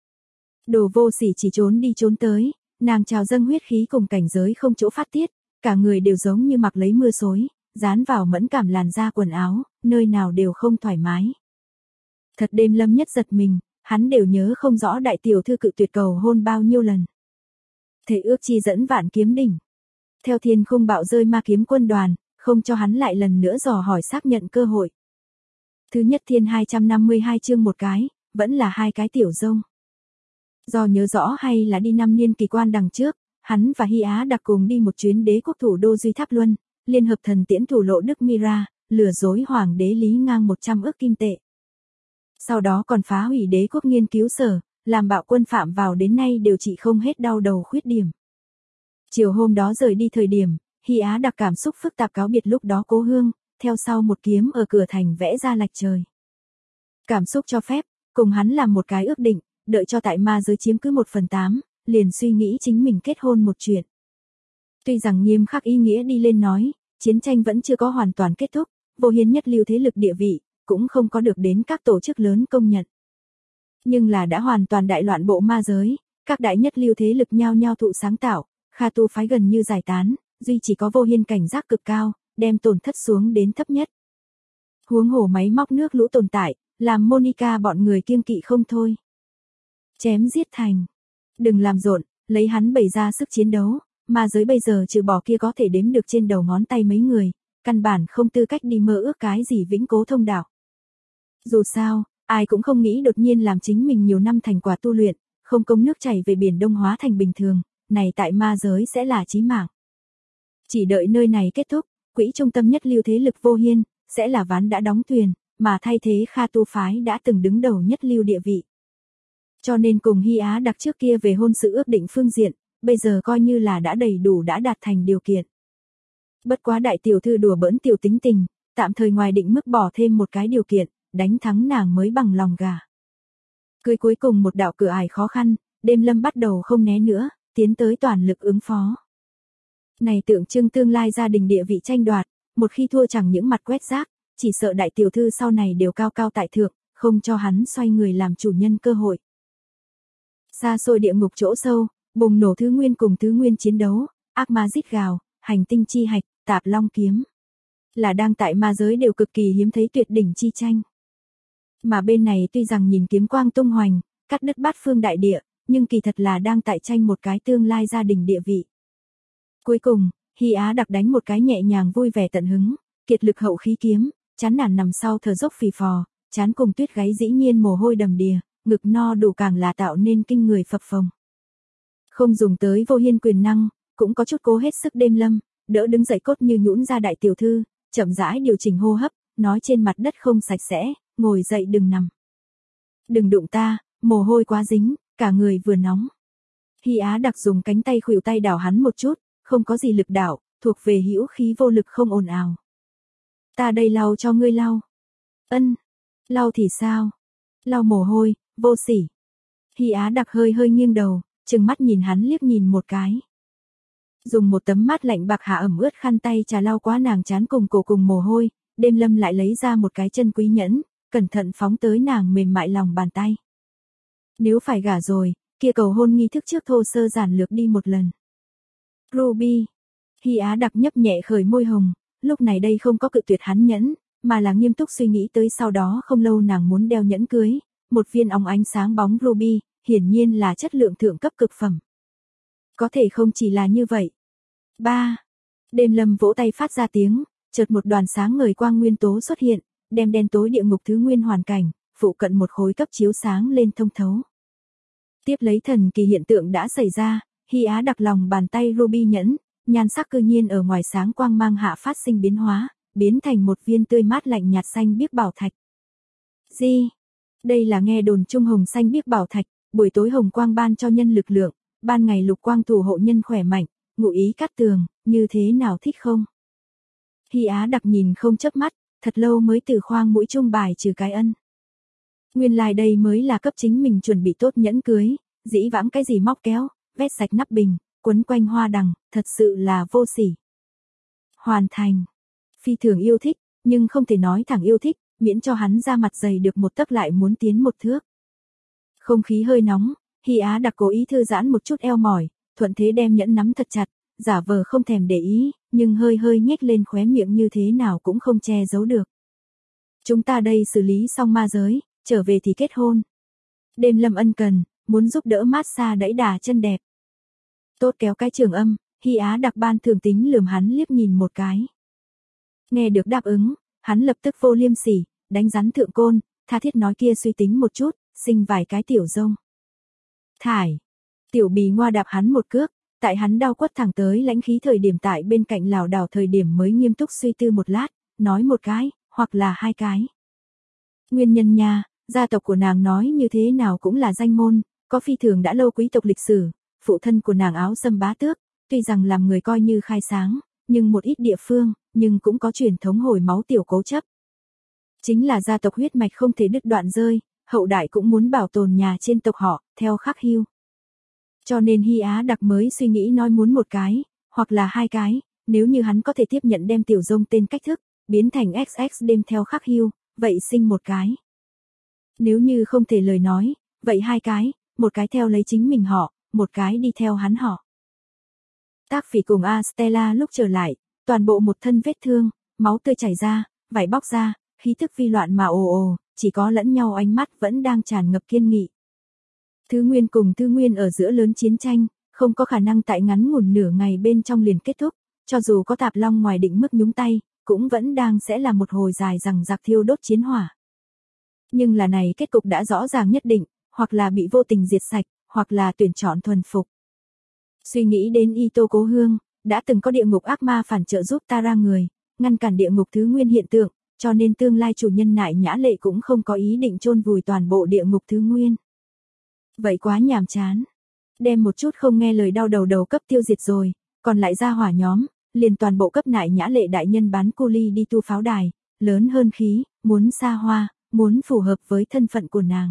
Đồ vô sỉ chỉ trốn đi trốn tới, nàng trào dâng huyết khí cùng cảnh giới không chỗ phát tiết, cả người đều giống như mặc lấy mưa xối, dán vào mẫn cảm làn da quần áo, nơi nào đều không thoải mái. Thật đêm lâm nhất giật mình, hắn đều nhớ không rõ đại tiểu thư cự tuyệt cầu hôn bao nhiêu lần. Thể ước chi dẫn vạn kiếm đỉnh. Theo thiên khung bạo rơi ma kiếm quân đoàn, không cho hắn lại lần nữa dò hỏi xác nhận cơ hội. Thứ nhất thiên 252 chương một cái, vẫn là hai cái tiểu rông. Do nhớ rõ hay là đi năm niên kỳ quan đằng trước, hắn và Hy Á đặc cùng đi một chuyến đế quốc thủ đô Duy Tháp Luân, liên hợp thần tiễn thủ lộ Đức Mira, lừa dối hoàng đế Lý ngang 100 ức kim tệ. Sau đó còn phá hủy đế quốc nghiên cứu sở, làm bạo quân phạm vào đến nay điều trị không hết đau đầu khuyết điểm. Chiều hôm đó rời đi thời điểm, Hy Á đặc cảm xúc phức tạp cáo biệt lúc đó cố hương, theo sau một kiếm ở cửa thành vẽ ra lạch trời. Cảm xúc cho phép, cùng hắn làm một cái ước định, đợi cho tại ma giới chiếm cứ 1/8, liền suy nghĩ chính mình kết hôn một chuyện. Tuy rằng nghiêm khắc ý nghĩa đi lên nói, chiến tranh vẫn chưa có hoàn toàn kết thúc, vô hiến nhất lưu thế lực địa vị, cũng không có được đến các tổ chức lớn công nhận. Nhưng là đã hoàn toàn đại loạn bộ ma giới, Các đại nhất lưu thế lực nhao nhao thụ sáng tạo, Kha Tu phái gần như giải tán, duy chỉ có Vô Hiên cảnh giác cực cao, đem tổn thất xuống đến thấp nhất. Huống hồ máy móc nước lũ tồn tại, làm Monica bọn người kiêng kỵ không thôi. Chém giết thành. Đừng làm rộn, lấy hắn bày ra sức chiến đấu, mà giới bây giờ trừ bỏ kia có thể đếm được trên đầu ngón tay mấy người, căn bản không tư cách đi mơ ước cái gì vĩnh cố thông đạo. Dù sao, ai cũng không nghĩ đột nhiên làm chính mình nhiều năm thành quả tu luyện, không công nước chảy về biển đông hóa thành bình thường, này tại ma giới sẽ là chí mạng. Chỉ đợi nơi này kết thúc, quỹ trung tâm nhất lưu thế lực Vô Hiên, sẽ là ván đã đóng thuyền, mà thay thế Kha Tu phái đã từng đứng đầu nhất lưu địa vị. Cho nên cùng Hy Á Đặc trước kia về hôn sự ước định phương diện, bây giờ coi như là đã đầy đủ đã đạt thành điều kiện. Bất quá đại tiểu thư đùa bỡn tiểu tính tình, tạm thời ngoài định mức bỏ thêm một cái điều kiện, đánh thắng nàng mới bằng lòng gả. Cưới cuối cùng một đạo cửa ải khó khăn, Đêm Lâm bắt đầu không né nữa, tiến tới toàn lực ứng phó. Này tượng trưng tương lai gia đình địa vị tranh đoạt, một khi thua chẳng những mặt quét rác, chỉ sợ đại tiểu thư sau này đều cao cao tại thượng, không cho hắn xoay người làm chủ nhân cơ hội. Xa xôi địa ngục chỗ sâu, bùng nổ thứ nguyên cùng thứ nguyên chiến đấu, ác ma rít gào, hành tinh chi hạch, tạp long kiếm. Là đang tại ma giới đều cực kỳ hiếm thấy tuyệt đỉnh chi tranh. Mà bên này tuy rằng nhìn kiếm quang tung hoành, cắt đứt bát phương đại địa, nhưng kỳ thật là đang tại tranh một cái tương lai gia đình địa vị. Cuối cùng, Hy Á Đặc đánh một cái nhẹ nhàng vui vẻ tận hứng, kiệt lực hậu khí kiếm, chán nản nằm sau thở dốc phì phò, chán cùng tuyết gáy dĩ nhiên mồ hôi đầm đìa, ngực no đủ càng là tạo nên kinh người phập phồng. Không dùng tới Vô Hiên quyền năng, cũng có chút cố hết sức Đêm Lâm, đỡ đứng dậy cốt như nhũn ra đại tiểu thư, chậm rãi điều chỉnh hô hấp, nói trên mặt đất không sạch sẽ, ngồi dậy đừng nằm. Đừng đụng ta, mồ hôi quá dính, cả người vừa nóng. Hy Á Đặc dùng cánh tay khuỷu tay đảo hắn một chút, không có gì lực đảo, thuộc về hữu khí vô lực không ồn ào. Ta đây lau cho ngươi lau. Ân, lau thì sao? Lau mồ hôi, vô sỉ. Hy Á Đặc hơi hơi nghiêng đầu, trừng mắt nhìn hắn liếc nhìn một cái. Dùng một tấm mát lạnh bạc hạ ẩm ướt khăn tay trà lau quá nàng chán cùng cổ cùng mồ hôi, Đêm Lâm lại lấy ra một cái chân quý nhẫn, cẩn thận phóng tới nàng mềm mại lòng bàn tay. Nếu phải gả rồi, kia cầu hôn nghi thức trước thô sơ giản lược đi một lần. Ruby. Hy Á Đặc nhấp nhẹ khởi môi hồng, lúc này đây không có cự tuyệt hắn nhẫn, mà là nghiêm túc suy nghĩ tới sau đó không lâu nàng muốn đeo nhẫn cưới, một viên óng ánh sáng bóng ruby, hiển nhiên là chất lượng thượng cấp cực phẩm. Có thể không chỉ là như vậy. 3. Đêm Lâm vỗ tay phát ra tiếng, chợt một đoàn sáng ngời quang nguyên tố xuất hiện, đem đen tối địa ngục thứ nguyên hoàn cảnh, phụ cận một khối cấp chiếu sáng lên thông thấu. Tiếp lấy thần kỳ hiện tượng đã xảy ra, Hy Á Đặc lòng bàn tay ruby nhẫn, nhan sắc cư nhiên ở ngoài sáng quang mang hạ phát sinh biến hóa, biến thành một viên tươi mát lạnh nhạt xanh biếc bảo thạch. Gì? Đây là nghe đồn trung hồng xanh biếc bảo thạch, buổi tối hồng quang ban cho nhân lực lượng, ban ngày lục quang thủ hộ nhân khỏe mạnh, ngụ ý cát tường, như thế nào thích không? Hy Á Đặc nhìn không chớp mắt, thật lâu mới từ khoang mũi trung bài trừ cái ân. Nguyên lai đây mới là cấp chính mình chuẩn bị tốt nhẫn cưới, dĩ vãng cái gì móc kéo, vét sạch nắp bình, quấn quanh hoa đằng, thật sự là vô sỉ. Hoàn thành. Phi thường yêu thích, nhưng không thể nói thẳng yêu thích, miễn cho hắn ra mặt dày được một tấc lại muốn tiến một thước. Không khí hơi nóng, Hy Á Đặc cố ý thư giãn một chút eo mỏi, thuận thế đem nhẫn nắm thật chặt, giả vờ không thèm để ý, nhưng hơi hơi nhếch lên khóe miệng như thế nào cũng không che giấu được. Chúng ta đây xử lý xong ma giới, trở về thì kết hôn. Đêm Lâm ân cần, muốn giúp đỡ mát xa đẩy đà chân đẹp. Tốt kéo cái trường âm, Hy Á Đặc ban thường tính lườm hắn liếc nhìn một cái. Nghe được đáp ứng, hắn lập tức vô liêm sỉ, đánh rắn thượng côn, tha thiết nói kia suy tính một chút, sinh vài cái tiểu rông. Thải. Tiểu bì ngoa đạp hắn một cước, tại hắn đau quất thẳng tới lãnh khí thời điểm tại bên cạnh lảo đảo thời điểm mới nghiêm túc suy tư một lát, nói một cái, hoặc là hai cái. Nguyên nhân nha, gia tộc của nàng nói như thế nào cũng là danh môn, có phi thường đã lâu quý tộc lịch sử, phụ thân của nàng áo xâm bá tước, tuy rằng làm người coi như khai sáng, nhưng một ít địa phương, nhưng cũng có truyền thống hồi máu tiểu cố chấp. Chính là gia tộc huyết mạch không thể đứt đoạn rơi, hậu đại cũng muốn bảo tồn nhà trên tộc họ, theo khắc hiu. Cho nên Hy Á Đặc mới suy nghĩ nói muốn một cái, hoặc là hai cái, nếu như hắn có thể tiếp nhận đem tiểu rông tên cách thức, biến thành XX đêm theo khắc hiu, vậy sinh một cái. Nếu như không thể lời nói, vậy hai cái, một cái theo lấy chính mình họ, một cái đi theo hắn họ. Tác Phỉ cùng Astella lúc trở lại, toàn bộ một thân vết thương, máu tươi chảy ra, vải bóc ra, khí thức vi loạn mà ồ ồ, chỉ có lẫn nhau ánh mắt vẫn đang tràn ngập kiên nghị. Thứ Nguyên cùng Thứ Nguyên ở giữa lớn chiến tranh, không có khả năng tại ngắn ngủn nửa ngày bên trong liền kết thúc, cho dù có Tạp Long ngoài định mức nhúng tay, cũng vẫn đang sẽ là một hồi dài rằng giặc thiêu đốt chiến hỏa. Nhưng là này kết cục đã rõ ràng nhất định, hoặc là bị vô tình diệt sạch, hoặc là tuyển chọn thuần phục. Suy nghĩ đến Ito Cố Hương, đã từng có địa ngục ác ma phản trợ giúp ta ra người, ngăn cản địa ngục Thứ Nguyên hiện tượng, cho nên tương lai chủ nhân Nại Nhã Lệ cũng không có ý định chôn vùi toàn bộ địa ngục Thứ Nguyên. Vậy quá nhàm chán. Đem một chút không nghe lời đau đầu cấp tiêu diệt rồi, còn lại ra hỏa nhóm, liền toàn bộ cấp Nại Nhã Lệ đại nhân bán cu ly đi tu pháo đài, lớn hơn khí, muốn xa hoa, muốn phù hợp với thân phận của nàng.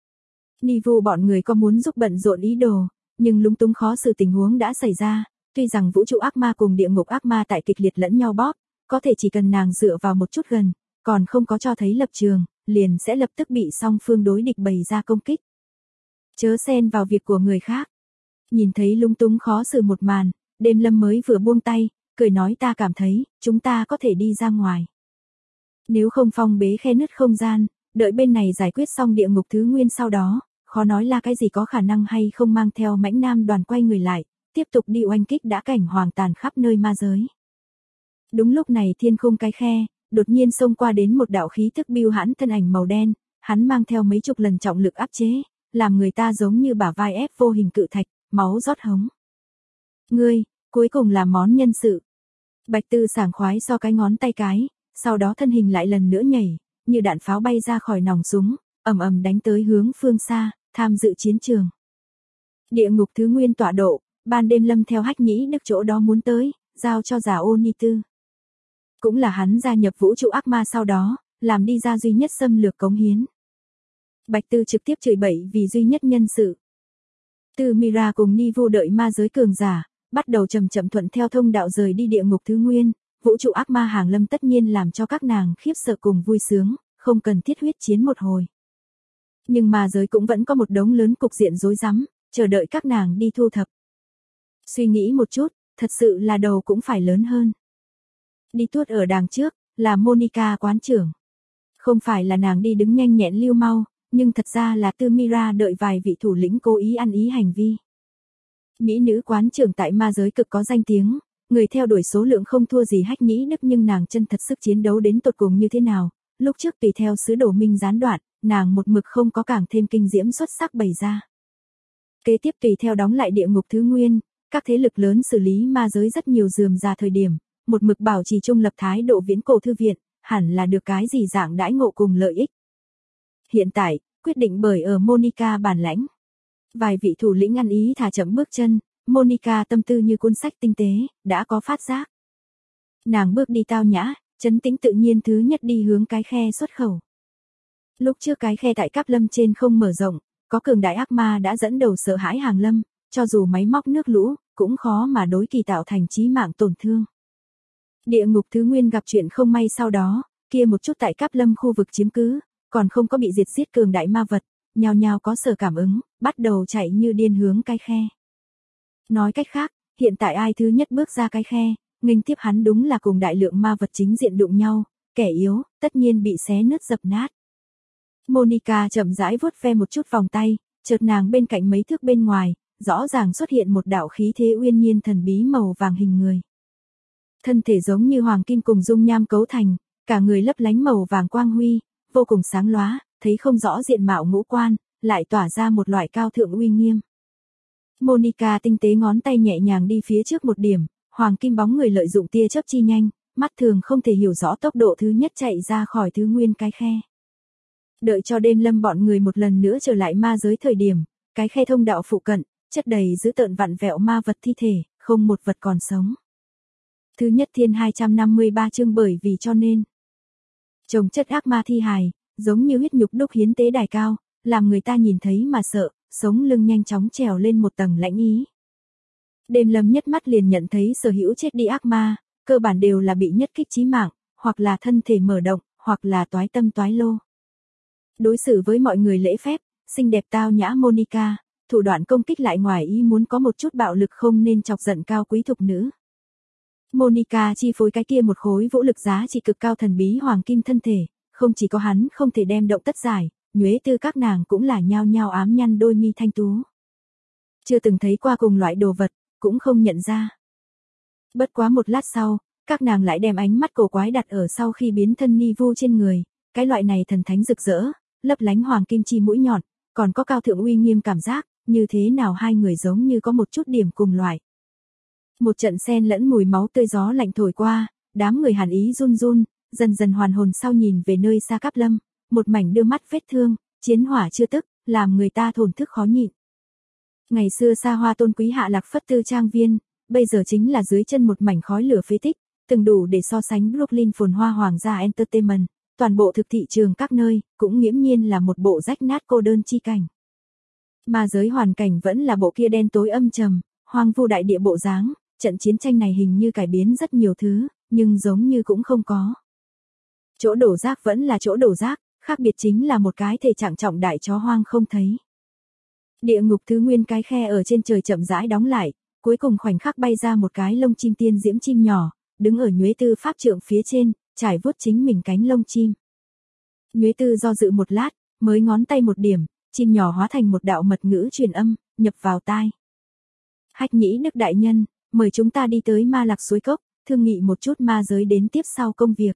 Nivu bọn người có muốn giúp bận rộn ý đồ, nhưng lúng túng khó xử tình huống đã xảy ra, tuy rằng vũ trụ ác ma cùng địa ngục ác ma tại kịch liệt lẫn nhau bóp, có thể chỉ cần nàng dựa vào một chút gần, còn không có cho thấy lập trường, liền sẽ lập tức bị song phương đối địch bày ra công kích. Chớ xen vào việc của người khác. Nhìn thấy lúng túng khó xử một màn, Đêm Lâm mới vừa buông tay, cười nói ta cảm thấy, chúng ta có thể đi ra ngoài. Nếu không phong bế khe nứt không gian, đợi bên này giải quyết xong địa ngục Thứ Nguyên sau đó, khó nói là cái gì có khả năng hay không mang theo mãnh nam đoàn quay người lại, tiếp tục đi oanh kích đã cảnh hoàng tàn khắp nơi ma giới. Đúng lúc này thiên khung cái khe, đột nhiên xông qua đến một đạo khí thức bưu hãn thân ảnh màu đen, hắn mang theo mấy chục lần trọng lực áp chế, làm người ta giống như bả vai ép vô hình cự thạch, máu rót hống. Ngươi, cuối cùng là món nhân sự. Bạch Tư sảng khoái so cái ngón tay cái, sau đó thân hình lại lần nữa nhảy, như đạn pháo bay ra khỏi nòng súng, ầm ầm đánh tới hướng phương xa, tham dự chiến trường. Địa ngục Thứ Nguyên tọa độ, ban đêm Lâm theo Hách Nhĩ Đức chỗ đó muốn tới, giao cho Giả Ô Ni Tư. Cũng là hắn gia nhập vũ trụ ác ma sau đó, làm đi ra duy nhất xâm lược cống hiến. Bạch Tư trực tiếp chửi bậy vì duy nhất nhân sự. Tư Mira cùng Nivu đợi ma giới cường giả, bắt đầu chậm chậm thuận theo thông đạo rời đi địa ngục Thứ Nguyên, vũ trụ ác ma hàng lâm tất nhiên làm cho các nàng khiếp sợ cùng vui sướng, không cần thiết huyết chiến một hồi. Nhưng ma giới cũng vẫn có một đống lớn cục diện rối rắm, chờ đợi các nàng đi thu thập. Suy nghĩ một chút, thật sự là đầu cũng phải lớn hơn. Đi tuốt ở đằng trước, là Monica quán trưởng. Không phải là nàng đi đứng nhanh nhẹn lưu mau, nhưng thật ra là Tư Mira đợi vài vị thủ lĩnh cố ý ăn ý hành vi. Mỹ nữ quán trưởng tại ma giới cực có danh tiếng, người theo đuổi số lượng không thua gì Hách Nhĩ Đức, nhưng nàng chân thật sức chiến đấu đến tột cùng như thế nào, lúc trước tùy theo sứ đồ Minh gián đoạn, nàng một mực không có càng thêm kinh diễm xuất sắc bày ra. Kế tiếp tùy theo đóng lại địa ngục Thứ Nguyên, các thế lực lớn xử lý ma giới rất nhiều rườm rà thời điểm, một mực bảo trì trung lập thái độ viễn cổ thư viện, hẳn là được cái gì dạng đãi ngộ cùng lợi ích. Hiện tại, quyết định bởi ở Monica bản lãnh. Vài vị thủ lĩnh ăn ý thả chậm bước chân, Monica tâm tư như cuốn sách tinh tế, đã có phát giác. Nàng bước đi tao nhã, trấn tĩnh tự nhiên thứ nhất đi hướng cái khe xuất khẩu. Lúc trước cái khe tại Cáp Lâm trên không mở rộng, có cường đại ác ma đã dẫn đầu sợ hãi hàng lâm, cho dù máy móc nước lũ, cũng khó mà đối kỳ tạo thành chí mạng tổn thương. Địa ngục Thứ Nguyên gặp chuyện không may sau đó, kia một chút tại Cáp Lâm khu vực chiếm cứ, còn không có bị diệt giết cường đại ma vật, nhao nhao có sở cảm ứng, bắt đầu chạy như điên hướng cái khe. Nói cách khác, hiện tại ai thứ nhất bước ra cái khe, nghênh tiếp hắn đúng là cùng đại lượng ma vật chính diện đụng nhau, kẻ yếu, tất nhiên bị xé nứt dập nát. Monica chậm rãi vuốt ve một chút vòng tay, chợt nàng bên cạnh mấy thước bên ngoài, rõ ràng xuất hiện một đạo khí thế uyên nhiên thần bí màu vàng hình người. Thân thể giống như hoàng kim cùng dung nham cấu thành, cả người lấp lánh màu vàng quang huy, vô cùng sáng lóa, thấy không rõ diện mạo ngũ quan, lại tỏa ra một loại cao thượng uy nghiêm. Monica tinh tế ngón tay nhẹ nhàng đi phía trước một điểm, hoàng kim bóng người lợi dụng tia chớp chi nhanh, mắt thường không thể hiểu rõ tốc độ thứ nhất chạy ra khỏi Thứ Nguyên cái khe. Đợi cho Đêm Lâm bọn người một lần nữa trở lại ma giới thời điểm, cái khe thông đạo phụ cận, chất đầy dữ tợn vặn vẹo ma vật thi thể, không một vật còn sống. Thứ nhất thiên 253 chương bởi vì cho nên. Chồng chất ác ma thi hài, giống như huyết nhục đúc hiến tế đài cao, làm người ta nhìn thấy mà sợ, sống lưng nhanh chóng trèo lên một tầng lãnh ý. Đêm Lâm nhất mắt liền nhận thấy sở hữu chết đi ác ma, cơ bản đều là bị nhất kích chí mạng, hoặc là thân thể mở động, hoặc là toái tâm toái lô. Đối xử với mọi người lễ phép, xinh đẹp tao nhã Monica, thủ đoạn công kích lại ngoài ý muốn có một chút bạo lực không nên chọc giận cao quý thục nữ. Monica chi phối cái kia một khối vũ lực giá trị cực cao thần bí hoàng kim thân thể, không chỉ có hắn không thể đem động tất giải, nhuế tư các nàng cũng là nhao nhao ám nhăn đôi mi thanh tú. Chưa từng thấy qua cùng loại đồ vật, cũng không nhận ra. Bất quá một lát sau, các nàng lại đem ánh mắt cổ quái đặt ở sau khi biến thân ni vu trên người, cái loại này thần thánh rực rỡ, lấp lánh hoàng kim chi mũi nhọn, còn có cao thượng uy nghiêm cảm giác, như thế nào hai người giống như có một chút điểm cùng loại. Một trận xen lẫn mùi máu tươi gió lạnh thổi qua, đám người hàn ý run run, dần dần hoàn hồn sau nhìn về nơi xa Cáp Lâm, một mảnh đưa mắt vết thương, chiến hỏa chưa tức, làm người ta thổn thức khó nhịn. Ngày xưa xa hoa tôn quý Hạ Lạc Phất Tư trang viên, bây giờ chính là dưới chân một mảnh khói lửa phế tích, từng đủ để so sánh Brooklyn phồn hoa hoàng gia entertainment, toàn bộ thực thị trường các nơi, cũng nghiễm nhiên là một bộ rách nát cô đơn chi cảnh. Mà giới hoàn cảnh vẫn là bộ kia đen tối âm trầm, hoang vu đại địa bộ dáng, trận chiến tranh này hình như cải biến rất nhiều thứ, nhưng giống như cũng không có. Chỗ đổ rác vẫn là chỗ đổ rác, khác biệt chính là một cái thể trạng trọng đại chó hoang không thấy. Địa ngục thứ nguyên cái khe ở trên trời chậm rãi đóng lại, cuối cùng khoảnh khắc bay ra một cái lông chim tiên diễm chim nhỏ, đứng ở nhuế tư pháp trượng phía trên, trải vuốt chính mình cánh lông chim. Nhuế tư do dự một lát, mới ngón tay một điểm, chim nhỏ hóa thành một đạo mật ngữ truyền âm, nhập vào tai. Hách Nhĩ Đức đại nhân, mời chúng ta đi tới Ma Lạc suối cốc, thương nghị một chút ma giới đến tiếp sau công việc.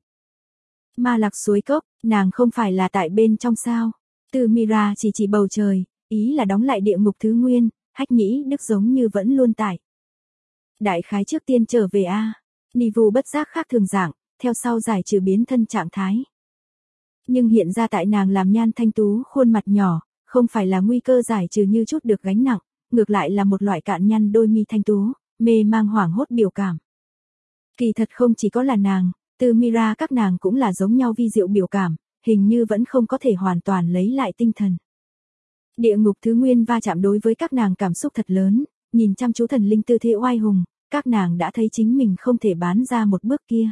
Ma Lạc suối cốc, nàng không phải là tại bên trong sao? Từ Mira chỉ bầu trời, ý là đóng lại địa ngục thứ nguyên, Hách Nhĩ Đức giống như vẫn luôn tại. Đại khái trước tiên trở về a. Ni Vu bất giác khác thường dạng, theo sau giải trừ biến thân trạng thái. Nhưng hiện ra tại nàng làm nhan thanh tú khuôn mặt nhỏ, không phải là nguy cơ giải trừ như chút được gánh nặng, ngược lại là một loại cạn nhăn đôi mi thanh tú, mê mang hoảng hốt biểu cảm. Kỳ thật không chỉ có là nàng, Từ Mira các nàng cũng là giống nhau vi diệu biểu cảm, hình như vẫn không có thể hoàn toàn lấy lại tinh thần. Địa ngục thứ nguyên va chạm đối với các nàng cảm xúc thật lớn, nhìn chăm chú thần linh tư thế oai hùng, các nàng đã thấy chính mình không thể bán ra một bước kia.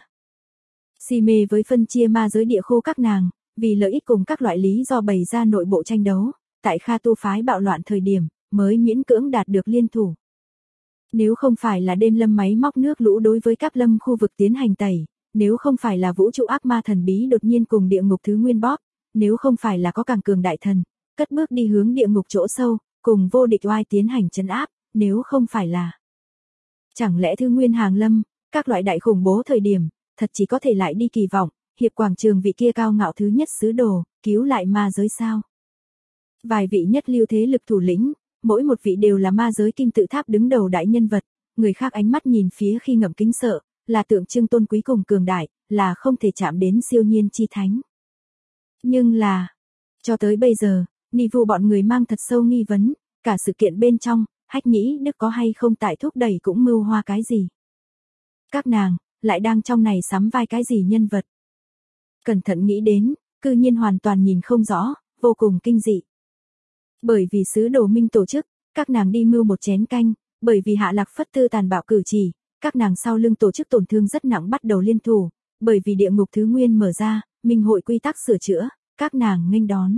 Si mê với phân chia ma giới địa khu các nàng, vì lợi ích cùng các loại lý do bày ra nội bộ tranh đấu, tại Kha Tu phái bạo loạn thời điểm, mới miễn cưỡng đạt được liên thủ. Nếu không phải là đêm lâm máy móc nước lũ đối với Cáp Lâm khu vực tiến hành tẩy, nếu không phải là vũ trụ ác ma thần bí đột nhiên cùng địa ngục thứ nguyên bóp, nếu không phải là có càng cường đại thần, cất bước đi hướng địa ngục chỗ sâu, cùng vô địch oai tiến hành trấn áp, nếu không phải là. Chẳng lẽ thứ nguyên hàng lâm, các loại đại khủng bố thời điểm, thật chỉ có thể lại đi kỳ vọng, hiệp quảng trường vị kia cao ngạo thứ nhất sứ đồ, cứu lại ma giới sao? Vài vị nhất lưu thế lực thủ lĩnh, mỗi một vị đều là ma giới kim tự tháp đứng đầu đại nhân vật, người khác ánh mắt nhìn phía khi ngậm kính sợ, là tượng trưng tôn quý cùng cường đại, là không thể chạm đến siêu nhiên chi thánh. Nhưng là, cho tới bây giờ, Ni Vu bọn người mang thật sâu nghi vấn, cả sự kiện bên trong, Hách Nhĩ Đức có hay không tại thúc đẩy cũng mưu hoa cái gì. Các nàng, lại đang trong này sắm vai cái gì nhân vật. Cẩn thận nghĩ đến, cư nhiên hoàn toàn nhìn không rõ, vô cùng kinh dị. Bởi vì sứ đồ minh tổ chức, các nàng đi mưu một chén canh, bởi vì Hạ Lạc Phất Tư tàn bạo cử chỉ, các nàng sau lưng tổ chức tổn thương rất nặng bắt đầu liên thủ, bởi vì địa ngục thứ nguyên mở ra, minh hội quy tắc sửa chữa, các nàng nghênh đón.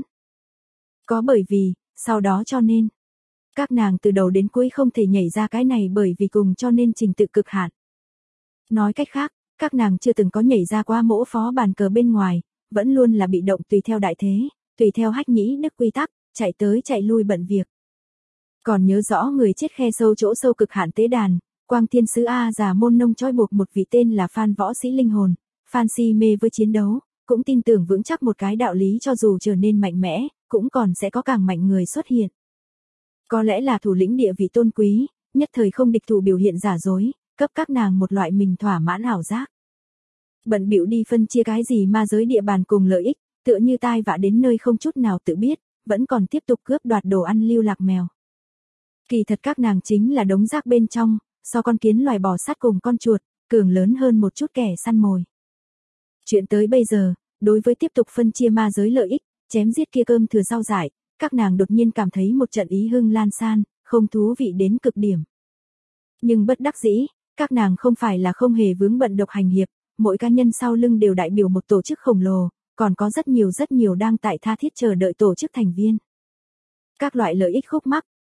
Có bởi vì, sau đó cho nên, các nàng từ đầu đến cuối không thể nhảy ra cái này bởi vì cùng cho nên trình tự cực hạn. Nói cách khác, các nàng chưa từng có nhảy ra qua mỗ phó bàn cờ bên ngoài, vẫn luôn là bị động tùy theo đại thế, tùy theo Hách Nhĩ Đức quy tắc, chạy tới chạy lui bận việc. Còn nhớ rõ người chết khe sâu chỗ sâu cực hạn tế đàn, Quang Thiên Sứ A già môn nông trói buộc một vị tên là Phan võ sĩ linh hồn, Phan si mê với chiến đấu, cũng tin tưởng vững chắc một cái đạo lý cho dù trở nên mạnh mẽ, cũng còn sẽ có càng mạnh người xuất hiện. Có lẽ là thủ lĩnh địa vị tôn quý, nhất thời không địch thủ biểu hiện giả dối, cấp các nàng một loại mình thỏa mãn ảo giác. Bận bịu đi phân chia cái gì ma giới địa bàn cùng lợi ích, tựa như tai vạ đến nơi không chút nào tự biết, vẫn còn tiếp tục cướp đoạt đồ ăn lưu lạc mèo. Kỳ thật các nàng chính là đống rác bên trong, so con kiến loài bò sát cùng con chuột, cường lớn hơn một chút kẻ săn mồi. Chuyện tới bây giờ, đối với tiếp tục phân chia ma giới lợi ích, chém giết kia cơm thừa rau dại, các nàng đột nhiên cảm thấy một trận ý hưng lan san, không thú vị đến cực điểm. Nhưng bất đắc dĩ, các nàng không phải là không hề vướng bận độc hành hiệp, mỗi cá nhân sau lưng đều đại biểu một tổ chức khổng lồ, còn có rất nhiều đang tại tha thiết chờ đợi tổ chức thành viên. Các loại lợi ích khúc mắc,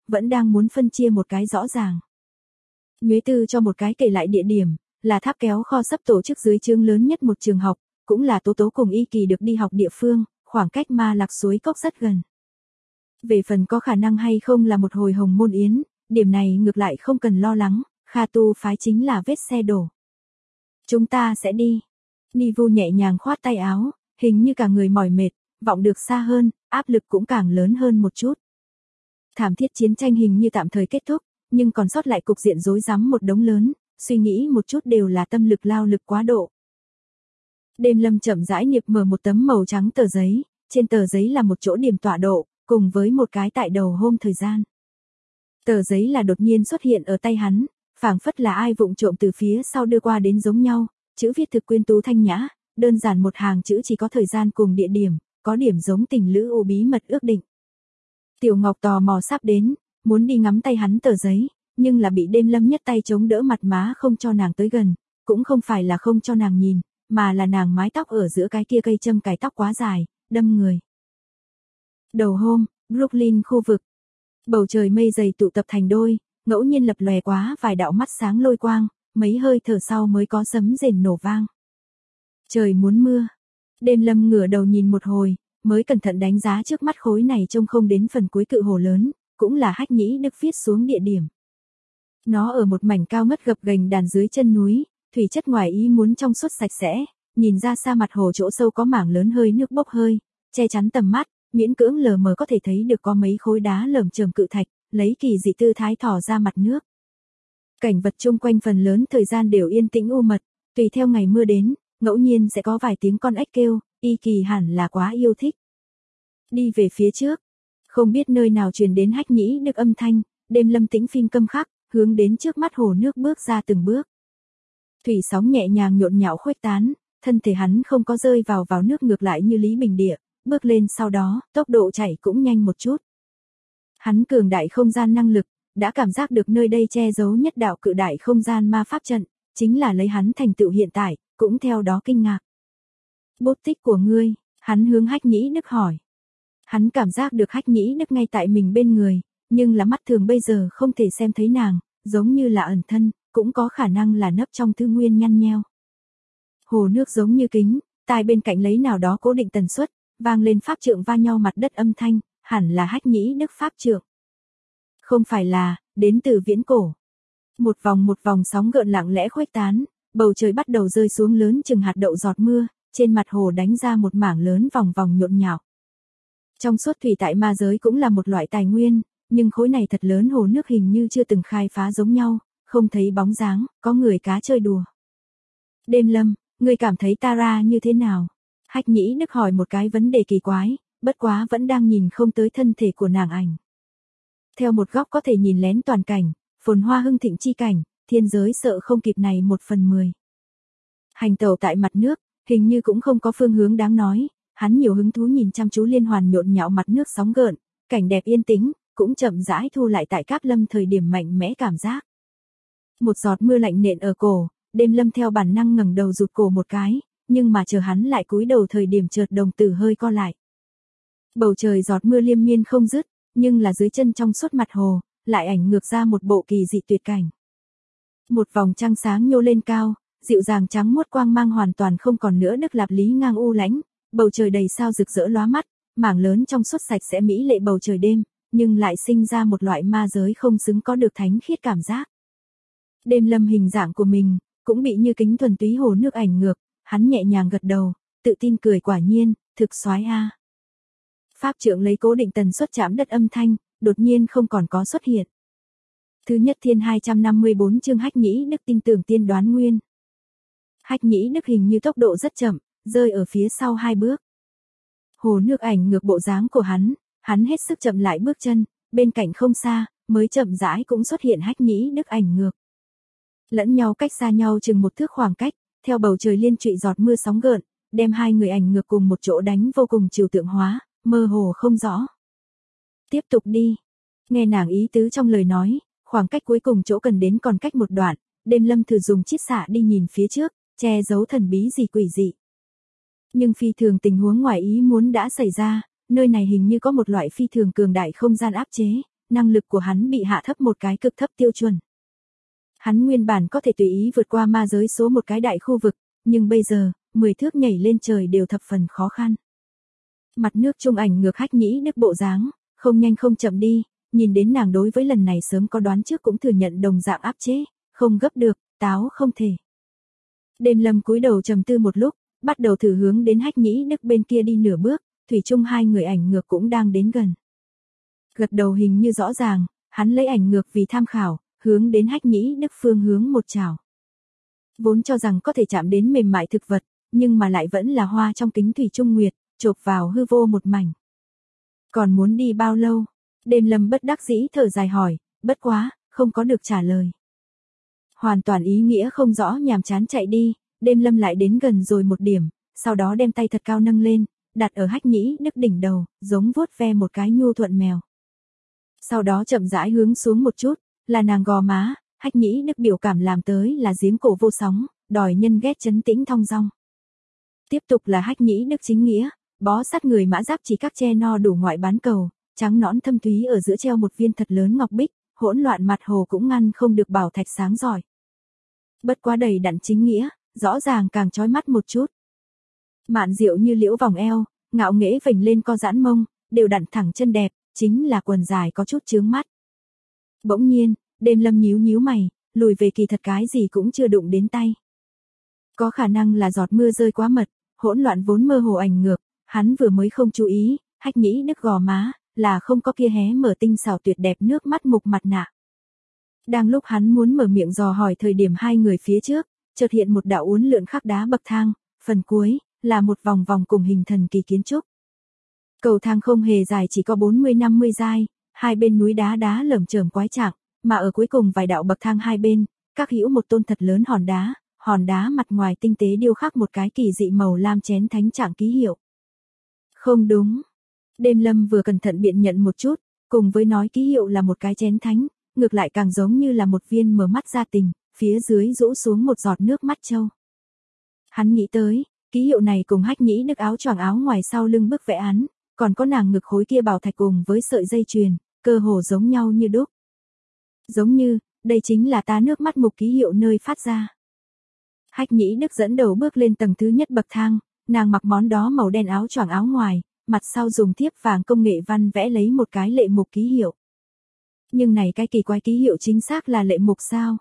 vẫn đang muốn phân chia một cái rõ ràng. Nhuế Tư cho một cái kể lại địa điểm, là tháp kéo kho sắp tổ chức dưới trướng lớn nhất một trường học, cũng là Tố Tố cùng Y Kỳ được đi học địa phương, khoảng cách Ma Lạc suối cốc rất gần. Về phần có khả năng hay không là một hồi hồng môn yến, điểm này ngược lại không cần lo lắng, Kha Tu phái chính là vết xe đổ. Chúng ta sẽ đi. Ni Vu nhẹ nhàng khoát tay áo, hình như cả người mỏi mệt, vọng được xa hơn, áp lực cũng càng lớn hơn một chút. Thảm thiết chiến tranh hình như tạm thời kết thúc, nhưng còn sót lại cục diện rối rắm một đống lớn, suy nghĩ một chút đều là tâm lực lao lực quá độ. Đêm Lâm chậm rãi niệp mở một tấm màu trắng tờ giấy, trên tờ giấy là một chỗ điểm tọa độ, cùng với một cái tại đầu hôm thời gian. Tờ giấy là đột nhiên xuất hiện ở tay hắn, phảng phất là ai vụng trộm từ phía sau đưa qua đến giống nhau, chữ viết thực quyến tú thanh nhã, đơn giản một hàng chữ chỉ có thời gian cùng địa điểm, có điểm giống tình lữ ô bí mật ước định. Tiểu Ngọc tò mò sắp đến, muốn đi ngắm tay hắn tờ giấy, nhưng là bị Đêm Lâm nhất tay chống đỡ mặt má không cho nàng tới gần, cũng không phải là không cho nàng nhìn, mà là nàng mái tóc ở giữa cái kia cây châm cài tóc quá dài, đâm người. Đầu hôm, Brooklyn khu vực. Bầu trời mây dày tụ tập thành đôi, ngẫu nhiên lập lòe quá vài đạo mắt sáng lôi quang, mấy hơi thở sau mới có sấm rền nổ vang. Trời muốn mưa. Đêm Lâm ngửa đầu nhìn một hồi, mới cẩn thận đánh giá trước mắt khối này trông không đến phần cuối cự hồ lớn, cũng là Hách Nhĩ Đức viết xuống địa điểm. Nó ở một mảnh cao ngất gập ghềnh đàn dưới chân núi, thủy chất ngoài ý muốn trong suốt sạch sẽ, nhìn ra xa mặt hồ chỗ sâu có mảng lớn hơi nước bốc hơi, che chắn tầm mắt, miễn cưỡng lờ mờ có thể thấy được có mấy khối đá lởm chởm cự thạch, lấy kỳ dị tư thái thò ra mặt nước. Cảnh vật chung quanh phần lớn thời gian đều yên tĩnh u mật, tùy theo ngày mưa đến, ngẫu nhiên sẽ có vài tiếng con ếch kêu, Y Kỳ hẳn là quá yêu thích. Đi về phía trước, không biết nơi nào truyền đến Hách Nhĩ Đức âm thanh, Đêm Lâm tĩnh phim câm khắc, hướng đến trước mắt hồ nước bước ra từng bước. Thủy sóng nhẹ nhàng nhộn nhạo khuếch tán, thân thể hắn không có rơi vào nước ngược lại như Lý Bình Địa, bước lên sau đó, tốc độ chảy cũng nhanh một chút. Hắn cường đại không gian năng lực, đã cảm giác được nơi đây che giấu nhất đạo cự đại không gian ma pháp trận, chính là lấy hắn thành tựu hiện tại, cũng theo đó kinh ngạc. Bút tích của ngươi, hắn hướng Hách Nhĩ Đức hỏi. Hắn cảm giác được Hách Nhĩ Đức ngay tại mình bên người, nhưng là mắt thường bây giờ không thể xem thấy nàng, giống như là ẩn thân, cũng có khả năng là nấp trong thư nguyên nhăn nheo. Hồ nước giống như kính, tai bên cạnh lấy nào đó cố định tần suất, vang lên pháp trượng va nhau mặt đất âm thanh, hẳn là Hách Nhĩ Đức pháp trượng. Không phải là, đến từ viễn cổ. Một vòng sóng gợn lặng lẽ khuếch tán, bầu trời bắt đầu rơi xuống lớn chừng hạt đậu giọt mưa, trên mặt hồ đánh ra một mảng lớn vòng nhộn nhạo. Trong suốt thủy tại ma giới cũng là một loại tài nguyên, nhưng khối này thật lớn hồ nước hình như chưa từng khai phá giống nhau, không thấy bóng dáng, có người cá chơi đùa. Đêm Lâm, ngươi cảm thấy Tara như thế nào? Hách Nhĩ Đức hỏi một cái vấn đề kỳ quái, bất quá vẫn đang nhìn không tới thân thể của nàng ảnh. Theo một góc có thể nhìn lén toàn cảnh, phồn hoa hưng thịnh chi cảnh, thiên giới sợ không kịp này 1/10. Hành tẩu tại mặt nước, hình như cũng không có phương hướng đáng nói, hắn nhiều hứng thú nhìn chăm chú liên hoàn nhộn nhạo mặt nước sóng gợn, cảnh đẹp yên tĩnh, cũng chậm rãi thu lại tại Cáp Lâm thời điểm mạnh mẽ cảm giác. Một giọt mưa lạnh nện ở cổ, Đêm Lâm theo bản năng ngẩng đầu rụt cổ một cái, nhưng mà chờ hắn lại cúi đầu thời điểm chợt đồng tử hơi co lại. Bầu trời giọt mưa liên miên không dứt, nhưng là dưới chân trong suốt mặt hồ, lại ảnh ngược ra một bộ kỳ dị tuyệt cảnh. Một vòng trăng sáng nhô lên cao, dịu dàng trắng muốt quang mang hoàn toàn không còn nữa đức lạp lý ngang u lãnh, bầu trời đầy sao rực rỡ lóa mắt, mảng lớn trong suốt sạch sẽ mỹ lệ bầu trời đêm, nhưng lại sinh ra một loại ma giới không xứng có được thánh khiết cảm giác. Đêm Lâm hình dạng của mình, cũng bị như kính thuần túy hồ nước ảnh ngược, hắn nhẹ nhàng gật đầu, tự tin cười quả nhiên, thực soái a. Pháp trượng lấy cố định tần suất chạm đất âm thanh, đột nhiên không còn có xuất hiện. Thứ nhất thiên 254 chương Hách Nhĩ Đức tin tưởng tiên đoán nguyên. Hách Nhĩ Đức hình như tốc độ rất chậm, rơi ở phía sau 2 bước. Hồ nước ảnh ngược bộ dáng của hắn hết sức chậm lại bước chân, bên cạnh không xa, mới chậm rãi cũng xuất hiện Hách Nhĩ Đức ảnh ngược. Lẫn nhau cách xa nhau chừng một thước khoảng cách, theo bầu trời liên trụy giọt mưa sóng gợn, đem hai người ảnh ngược cùng một chỗ đánh vô cùng trừu tượng hóa, mơ hồ không rõ. Tiếp tục đi. Nghe nàng ý tứ trong lời nói, khoảng cách cuối cùng chỗ cần đến còn cách một đoạn, Đêm Lâm thử dùng chiết xạ đi nhìn phía trước, che giấu thần bí gì quỷ dị. Nhưng phi thường tình huống ngoài ý muốn đã xảy ra, nơi này hình như có một loại phi thường cường đại không gian áp chế, năng lực của hắn bị hạ thấp một cái cực thấp tiêu chuẩn. Hắn nguyên bản có thể tùy ý vượt qua ma giới số một cái đại khu vực, nhưng bây giờ, 10 thước nhảy lên trời đều thập phần khó khăn. Mặt nước trung ảnh ngược Hách Nhĩ Đức bộ dáng, không nhanh không chậm đi, nhìn đến nàng đối với lần này sớm có đoán trước cũng thừa nhận đồng dạng áp chế, không gấp được, táo không thể. Đêm Lâm cúi đầu trầm tư một lúc, bắt đầu thử hướng đến Hách Nhĩ Đức bên kia đi nửa bước, thủy chung hai người ảnh ngược cũng đang đến gần. Gật đầu hình như rõ ràng, hắn lấy ảnh ngược vì tham khảo, hướng đến Hách Nhĩ Đức phương hướng một chảo. Vốn cho rằng có thể chạm đến mềm mại thực vật, nhưng mà lại vẫn là hoa trong kính thủy trung nguyệt, chộp vào hư vô một mảnh. Còn muốn đi bao lâu? Đêm Lâm bất đắc dĩ thở dài hỏi, bất quá, không có được trả lời. Hoàn toàn ý nghĩa không rõ nhàm chán chạy đi, Đêm Lâm lại đến gần rồi một điểm, sau đó đem tay thật cao nâng lên, đặt ở Hách Nhĩ Đức đỉnh đầu, giống vuốt ve một cái nhu thuận mèo. Sau đó chậm rãi hướng xuống một chút, là nàng gò má, Hách Nhĩ Đức biểu cảm làm tới là giếng cổ vô sóng, đòi nhân ghét trấn tĩnh thong dong. Tiếp tục là Hách Nhĩ Đức chính nghĩa, bó sát người mã giáp chỉ các che no đủ ngoại bán cầu, trắng nõn thâm thúy ở giữa treo một viên thật lớn ngọc bích, hỗn loạn mặt hồ cũng ngăn không được bảo thạch sáng giỏi. Bất quá đầy đặn chính nghĩa, rõ ràng càng chói mắt một chút. Mạn diệu như liễu vòng eo, ngạo nghễ vểnh lên co giãn mông, đều đặn thẳng chân đẹp, chính là quần dài có chút chướng mắt. Bỗng nhiên, Đêm Lâm nhíu nhíu mày, lùi về kỳ thật cái gì cũng chưa đụng đến tay. Có khả năng là giọt mưa rơi quá mật, hỗn loạn vốn mơ hồ ảnh ngược, hắn vừa mới không chú ý, Hách Nhĩ Đức gò má, là không có kia hé mở tinh xảo tuyệt đẹp nước mắt mục mặt nạ. Đang lúc hắn muốn mở miệng dò hỏi thời điểm hai người phía trước, chợt hiện một đạo uốn lượn khắc đá bậc thang, phần cuối, là một vòng vòng cùng hình thần kỳ kiến trúc. Cầu thang không hề dài chỉ có 40-50 giai, hai bên núi đá đá lởm chởm quái trạng, mà ở cuối cùng vài đạo bậc thang hai bên, các hữu một tôn thật lớn hòn đá mặt ngoài tinh tế điêu khắc một cái kỳ dị màu lam chén thánh trạng ký hiệu. Không đúng. Đêm Lâm vừa cẩn thận biện nhận một chút, cùng với nói ký hiệu là một cái chén thánh, ngược lại càng giống như là một viên mở mắt ra tình, phía dưới rũ xuống một giọt nước mắt châu. Hắn nghĩ tới, ký hiệu này cùng Hách Nhĩ Đức áo choàng áo ngoài sau lưng bức vẽ án, còn có nàng ngực khối kia bảo thạch cùng với sợi dây chuyền, cơ hồ giống nhau như đúc. Giống như, đây chính là tá nước mắt mục ký hiệu nơi phát ra. Hách Nhĩ Đức dẫn đầu bước lên tầng thứ nhất bậc thang, nàng mặc món đó màu đen áo choàng áo ngoài, mặt sau dùng thiếp vàng công nghệ văn vẽ lấy một cái lệ mục ký hiệu. Nhưng này cái kỳ quái ký hiệu chính xác là lệ mục sao?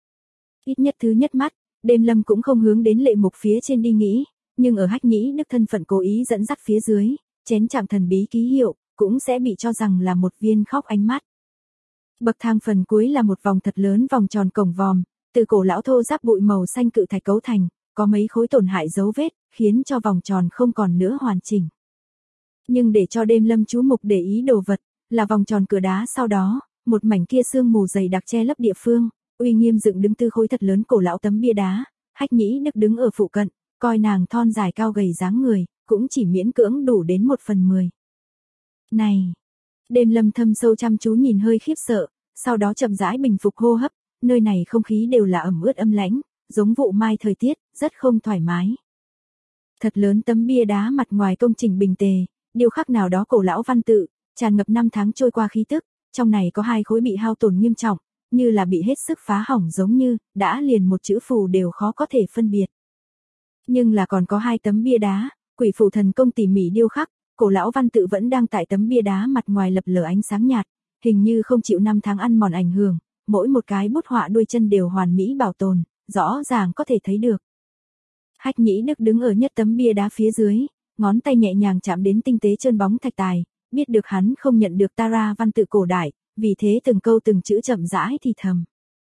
Ít nhất thứ nhất mắt, Đêm Lâm cũng không hướng đến lệ mục phía trên đi nghĩ, nhưng ở Hách Nhĩ Đức thân phận cố ý dẫn dắt phía dưới, chén trạng thần bí ký hiệu, cũng sẽ bị cho rằng là một viên khóc ánh mắt. Bậc thang phần cuối là một vòng thật lớn vòng tròn cổng vòm, từ cổ lão thô ráp bụi màu xanh cự thạch cấu thành, có mấy khối tổn hại dấu vết, khiến cho vòng tròn không còn nữa hoàn chỉnh. Nhưng để cho Đêm Lâm chú mục để ý đồ vật, là vòng tròn cửa đá sau đó, một mảnh kia sương mù dày đặc che lấp địa phương, uy nghiêm dựng đứng tư khối thật lớn cổ lão tấm bia đá, Hách Nhĩ Đức đứng ở phụ cận, coi nàng thon dài cao gầy dáng người, cũng chỉ miễn cưỡng đủ đến 1/10. Này! Đêm Lâm thâm sâu chăm chú nhìn hơi khiếp sợ, sau đó chậm rãi bình phục hô hấp, nơi này không khí đều là ẩm ướt âm lãnh, giống vụ mai thời tiết, rất không thoải mái. Thật lớn tấm bia đá mặt ngoài công trình bình tề, điêu khắc nào đó cổ lão văn tự, tràn ngập năm tháng trôi qua khí tức, trong này có hai khối bị hao tổn nghiêm trọng, như là bị hết sức phá hỏng giống như, đã liền một chữ phù đều khó có thể phân biệt. Nhưng là còn có hai tấm bia đá, quỷ phù thần công tỉ mỉ điêu khắc, cổ lão văn tự vẫn đang tại tấm bia đá mặt ngoài lập lờ ánh sáng nhạt, hình như không chịu năm tháng ăn mòn ảnh hưởng, mỗi một cái bút họa đuôi chân đều hoàn mỹ bảo tồn, rõ ràng có thể thấy được. Hách Nhĩ Đức đứng ở nhất tấm bia đá phía dưới, ngón tay nhẹ nhàng chạm đến tinh tế trơn bóng thạch tài, biết được hắn không nhận được Tara văn tự cổ đại, vì thế từng câu từng chữ chậm rãi thì thầm.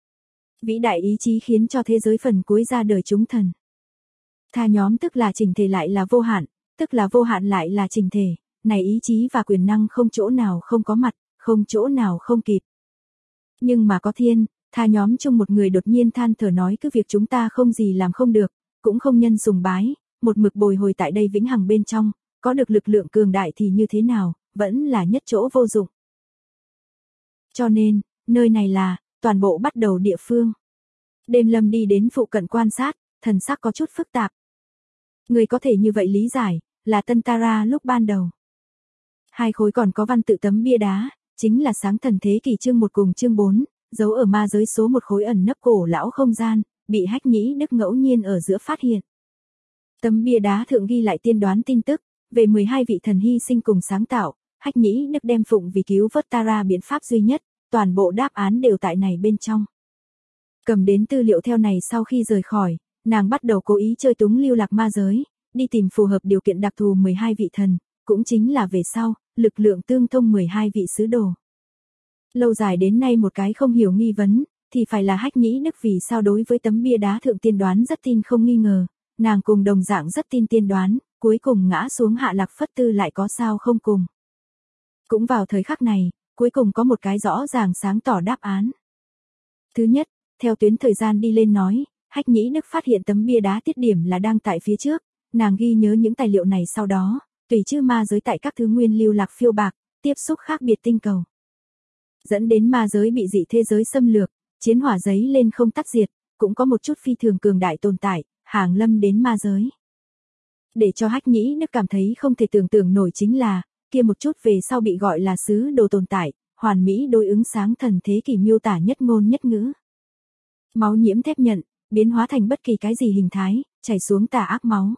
Vĩ đại ý chí khiến cho thế giới phần cuối ra đời chúng thần. Tha nhóm tức là chỉnh thể lại là vô hạn, tức là vô hạn lại là chỉnh thể, này ý chí và quyền năng không chỗ nào không có mặt, không chỗ nào không kịp. Nhưng mà có thiên, tha nhóm chung một người đột nhiên than thở nói cứ việc chúng ta không gì làm không được, cũng không nhân sùng bái, một mực bồi hồi tại đây vĩnh hằng bên trong, có được lực lượng cường đại thì như thế nào, vẫn là nhất chỗ vô dụng. Cho nên, nơi này là, toàn bộ bắt đầu địa phương. Đêm Lâm đi đến phụ cận quan sát, thần sắc có chút phức tạp. Người có thể như vậy lý giải, là tân Tara lúc ban đầu. Hai khối còn có văn tự tấm bia đá, chính là sáng thần thế kỷ chương 1 cùng chương 4, giấu ở ma giới số một khối ẩn nấp cổ lão không gian, bị Hách Nhĩ Đức ngẫu nhiên ở giữa phát hiện. Tấm bia đá thượng ghi lại tiên đoán tin tức, về 12 vị thần hy sinh cùng sáng tạo, Hách Nhĩ Đức đem phụng vì cứu vớt Tara biện pháp duy nhất, toàn bộ đáp án đều tại này bên trong. Cầm đến tư liệu theo này sau khi rời khỏi, nàng bắt đầu cố ý chơi túng lưu lạc ma giới, đi tìm phù hợp điều kiện đặc thù 12 vị thần, cũng chính là về sau, lực lượng tương thông 12 vị sứ đồ. Lâu dài đến nay một cái không hiểu nghi vấn, thì phải là Hách Nhĩ Đức vì sao đối với tấm bia đá thượng tiên đoán rất tin không nghi ngờ, nàng cùng đồng dạng rất tin tiên đoán, cuối cùng ngã xuống hạ lạc phất tư lại có sao không cùng. Cũng vào thời khắc này, cuối cùng có một cái rõ ràng sáng tỏ đáp án. Thứ nhất, theo tuyến thời gian đi lên nói, Hách Nhĩ Đức phát hiện tấm bia đá tiết điểm là đang tại phía trước, nàng ghi nhớ những tài liệu này sau đó, tùy chư ma giới tại các thứ nguyên lưu lạc phiêu bạc, tiếp xúc khác biệt tinh cầu. Dẫn đến ma giới bị dị thế giới xâm lược, chiến hỏa giấy lên không tắt diệt, cũng có một chút phi thường cường đại tồn tại, hàng lâm đến ma giới. Để cho Hách Nhĩ Đức cảm thấy không thể tưởng tượng nổi chính là, kia một chút về sau bị gọi là sứ đồ tồn tại, hoàn mỹ đối ứng sáng thần thế kỷ miêu tả nhất ngôn nhất ngữ. Máu nhiễm thép nhận, biến hóa thành bất kỳ cái gì hình thái, chảy xuống tà ác máu.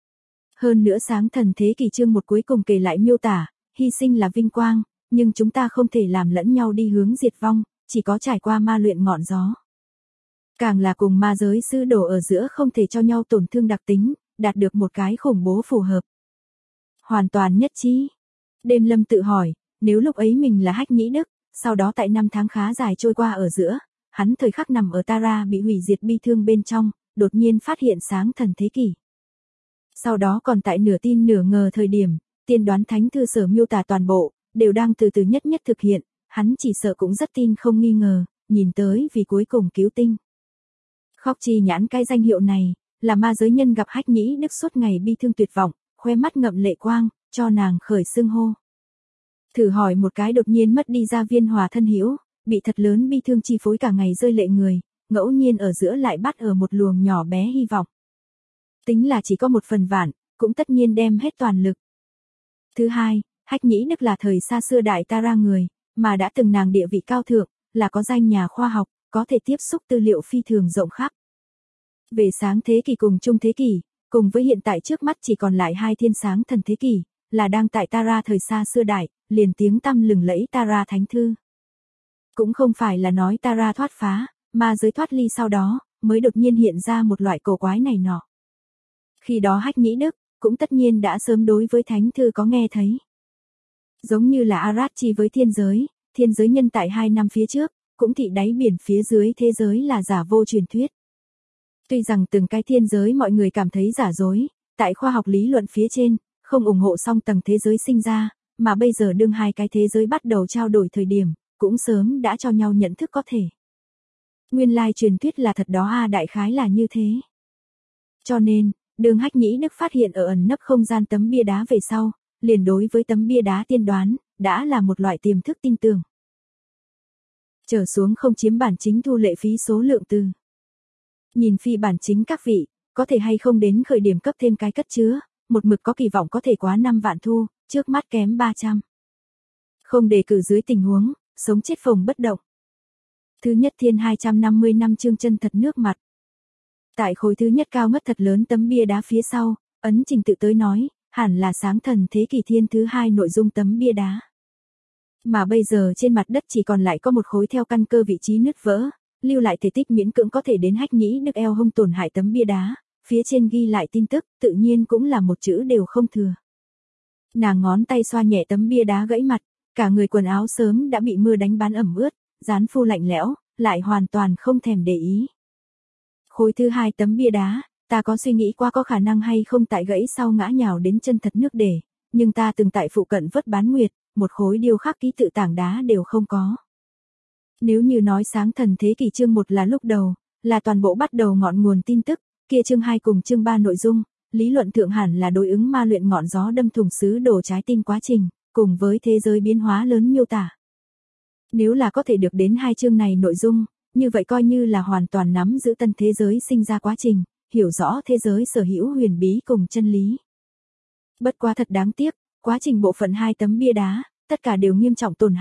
Hơn nữa sáng thần thế kỷ chương 1 cuối cùng kể lại miêu tả, hy sinh là vinh quang, nhưng chúng ta không thể làm lẫn nhau đi hướng diệt vong, chỉ có trải qua ma luyện ngọn gió. Càng là cùng ma giới sứ đồ ở giữa không thể cho nhau tổn thương đặc tính, đạt được một cái khủng bố phù hợp. Hoàn toàn nhất trí. Đêm Lâm tự hỏi, nếu lúc ấy mình là Hách Nhĩ Đức, sau đó tại năm tháng khá dài trôi qua ở giữa, hắn thời khắc nằm ở Tara bị hủy diệt bi thương bên trong, đột nhiên phát hiện sáng thần thế kỷ. Sau đó còn tại nửa tin nửa ngờ thời điểm, tiên đoán thánh thư sở miêu tả toàn bộ, đều đang từ từ nhất nhất thực hiện, hắn chỉ sợ cũng rất tin không nghi ngờ, nhìn tới vì cuối cùng cứu tinh. Khóc chi nhãn cái danh hiệu này, là ma giới nhân gặp Hách Nhĩ Đức suốt ngày bi thương tuyệt vọng, khoe mắt ngậm lệ quang, cho nàng khởi xưng hô. Thử hỏi một cái đột nhiên mất đi gia viên hòa thân hữu, bị thật lớn bi thương chi phối cả ngày rơi lệ người, ngẫu nhiên ở giữa lại bắt ở một luồng nhỏ bé hy vọng. Tính là chỉ có một phần vạn, cũng tất nhiên đem hết toàn lực. Thứ hai, Hách Nhĩ Đức là thời xa xưa đại Tara người, mà đã từng nàng địa vị cao thượng, là có danh nhà khoa học, có thể tiếp xúc tư liệu phi thường rộng khắp. Về sáng thế kỷ cùng trung thế kỷ, cùng với hiện tại trước mắt chỉ còn lại hai thiên sáng thần thế kỷ, là đang tại Tara thời xa xưa đại, liền tiếng tăm lừng lẫy Tara thánh thư. Cũng không phải là nói Tara thoát phá, mà giới thoát ly sau đó, mới đột nhiên hiện ra một loại cổ quái này nọ. Khi đó Hách Nhĩ Đức, cũng tất nhiên đã sớm đối với thánh thư có nghe thấy. Giống như là Arachi với thiên giới nhân tại 2 năm phía trước, cũng thị đáy biển phía dưới thế giới là giả vô truyền thuyết. Tuy rằng từng cái thiên giới mọi người cảm thấy giả dối, tại khoa học lý luận phía trên, không ủng hộ song tầng thế giới sinh ra, mà bây giờ đương hai cái thế giới bắt đầu trao đổi thời điểm, cũng sớm đã cho nhau nhận thức có thể. Nguyên lai truyền thuyết là thật đó đại khái là như thế. Cho nên, đường Hách Nhĩ Đức phát hiện ở ẩn nấp không gian tấm bia đá về sau, liền đối với tấm bia đá tiên đoán, đã là một loại tiềm thức tin tưởng. Trở xuống không chiếm bản chính thu lệ phí số lượng từ. Nhìn phi bản chính các vị, có thể hay không đến khởi điểm cấp thêm cái cất chứa, một mực có kỳ vọng có thể quá 5 vạn thu, trước mắt kém 300. Không đề cử dưới tình huống, sống chết phòng bất động. Thứ nhất thiên 250 năm chương chân thật nước mặt. Tại khối thứ nhất cao ngất thật lớn tấm bia đá phía sau, ấn trình tự tới nói, hẳn là sáng thần thế kỷ thiên thứ hai nội dung tấm bia đá. Mà bây giờ trên mặt đất chỉ còn lại có một khối theo căn cơ vị trí nứt vỡ, lưu lại thể tích miễn cưỡng có thể đến Hách Nhĩ Đức eo hông tổn hại tấm bia đá, phía trên ghi lại tin tức, tự nhiên cũng là một chữ đều không thừa. Nàng ngón tay xoa nhẹ tấm bia đá gãy mặt, cả người quần áo sớm đã bị mưa đánh bắn ẩm ướt, dán phu lạnh lẽo, lại hoàn toàn không thèm để ý. Khối thứ hai tấm bia đá, ta có suy nghĩ qua có khả năng hay không tại gãy sau ngã nhào đến chân thật nước để, nhưng ta từng tại phụ cận vớt bán nguyệt, một khối điêu khắc ký tự tảng đá đều không có. Nếu như nói sáng thần thế kỷ chương 1 là lúc đầu, là toàn bộ bắt đầu ngọn nguồn tin tức, kia chương 2 cùng chương 3 nội dung, lý luận thượng hẳn là đối ứng ma luyện ngọn gió đâm thủng sứ đồ trái tim quá trình, cùng với thế giới biến hóa lớn miêu tả. Nếu là có thể được đến hai chương này nội dung, như vậy coi như là hoàn toàn nắm giữ tân thế giới sinh ra quá trình, hiểu rõ thế giới sở hữu huyền bí cùng chân lý. Bất quá thật đáng tiếc, quá trình bộ phận 2 tấm bia đá, tất cả đều nghiêm trọng tổn hại,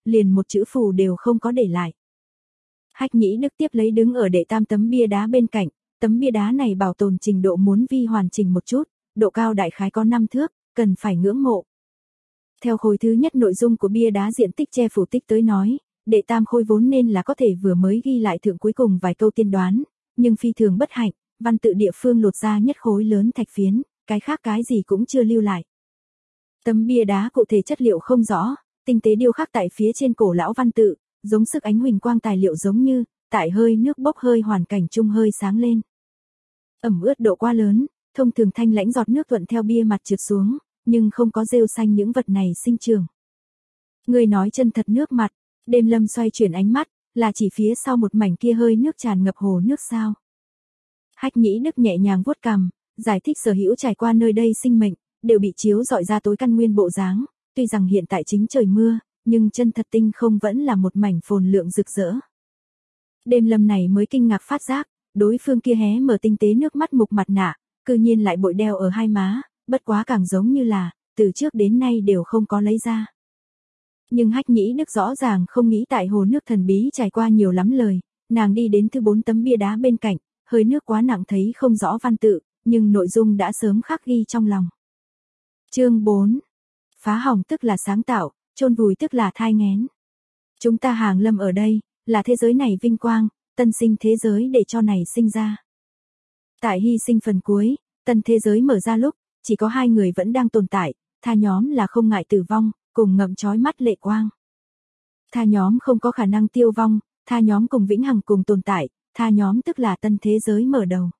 liền một chữ phù đều không có để lại. Hách Nhĩ Đức tiếp lấy đứng ở đệ tam tấm bia đá bên cạnh, tấm bia đá này bảo tồn trình độ muốn vi hoàn chỉnh một chút, độ cao đại khái có 5 thước, cần phải ngưỡng mộ. Theo khối thứ nhất nội dung của bia đá diện tích che phủ tích tới nói, đệ tam khối vốn nên là có thể vừa mới ghi lại thượng cuối cùng vài câu tiên đoán, nhưng phi thường bất hạnh, văn tự địa phương lột ra nhất khối lớn thạch phiến, cái khác cái gì cũng chưa lưu lại. Tấm bia đá cụ thể chất liệu không rõ, tinh tế điêu khắc tại phía trên cổ lão văn tự, giống sức ánh huỳnh quang tài liệu giống như, tại hơi nước bốc hơi hoàn cảnh chung hơi sáng lên. Ẩm ướt độ quá lớn, thông thường thanh lãnh giọt nước thuận theo bia mặt trượt xuống, nhưng không có rêu xanh những vật này sinh trưởng. Người nói chân thật nước mặt, Đêm Lâm xoay chuyển ánh mắt, là chỉ phía sau một mảnh kia hơi nước tràn ngập hồ nước sao. Hách Nhĩ Đức nhẹ nhàng vuốt cằm, giải thích sở hữu trải qua nơi đây sinh mệnh, đều bị chiếu rọi ra tối căn nguyên bộ dáng, tuy rằng hiện tại chính trời mưa, nhưng chân thật tinh không vẫn là một mảnh phồn lượng rực rỡ. Đêm Lâm này mới kinh ngạc phát giác, đối phương kia hé mở tinh tế nước mắt mục mặt nạ, cư nhiên lại bội đeo ở hai má, bất quá càng giống như là, từ trước đến nay đều không có lấy ra. Nhưng Hách Nhĩ Đức rõ ràng không nghĩ tại hồ nước thần bí trải qua nhiều lắm lời, nàng đi đến thứ 4 tấm bia đá bên cạnh, hơi nước quá nặng thấy không rõ văn tự, nhưng nội dung đã sớm khắc ghi trong lòng. Chương 4. Phá hỏng tức là sáng tạo, chôn vùi tức là thai nghén. Chúng ta hàng lâm ở đây, là thế giới này vinh quang, tân sinh thế giới để cho này sinh ra. Tại hy sinh phần cuối, tân thế giới mở ra lúc, chỉ có 2 người vẫn đang tồn tại, tha nhóm là không ngại tử vong, cùng ngậm chói mắt lệ quang. Tha nhóm không có khả năng tiêu vong, tha nhóm cùng vĩnh hằng cùng tồn tại, tha nhóm tức là tân thế giới mở đầu.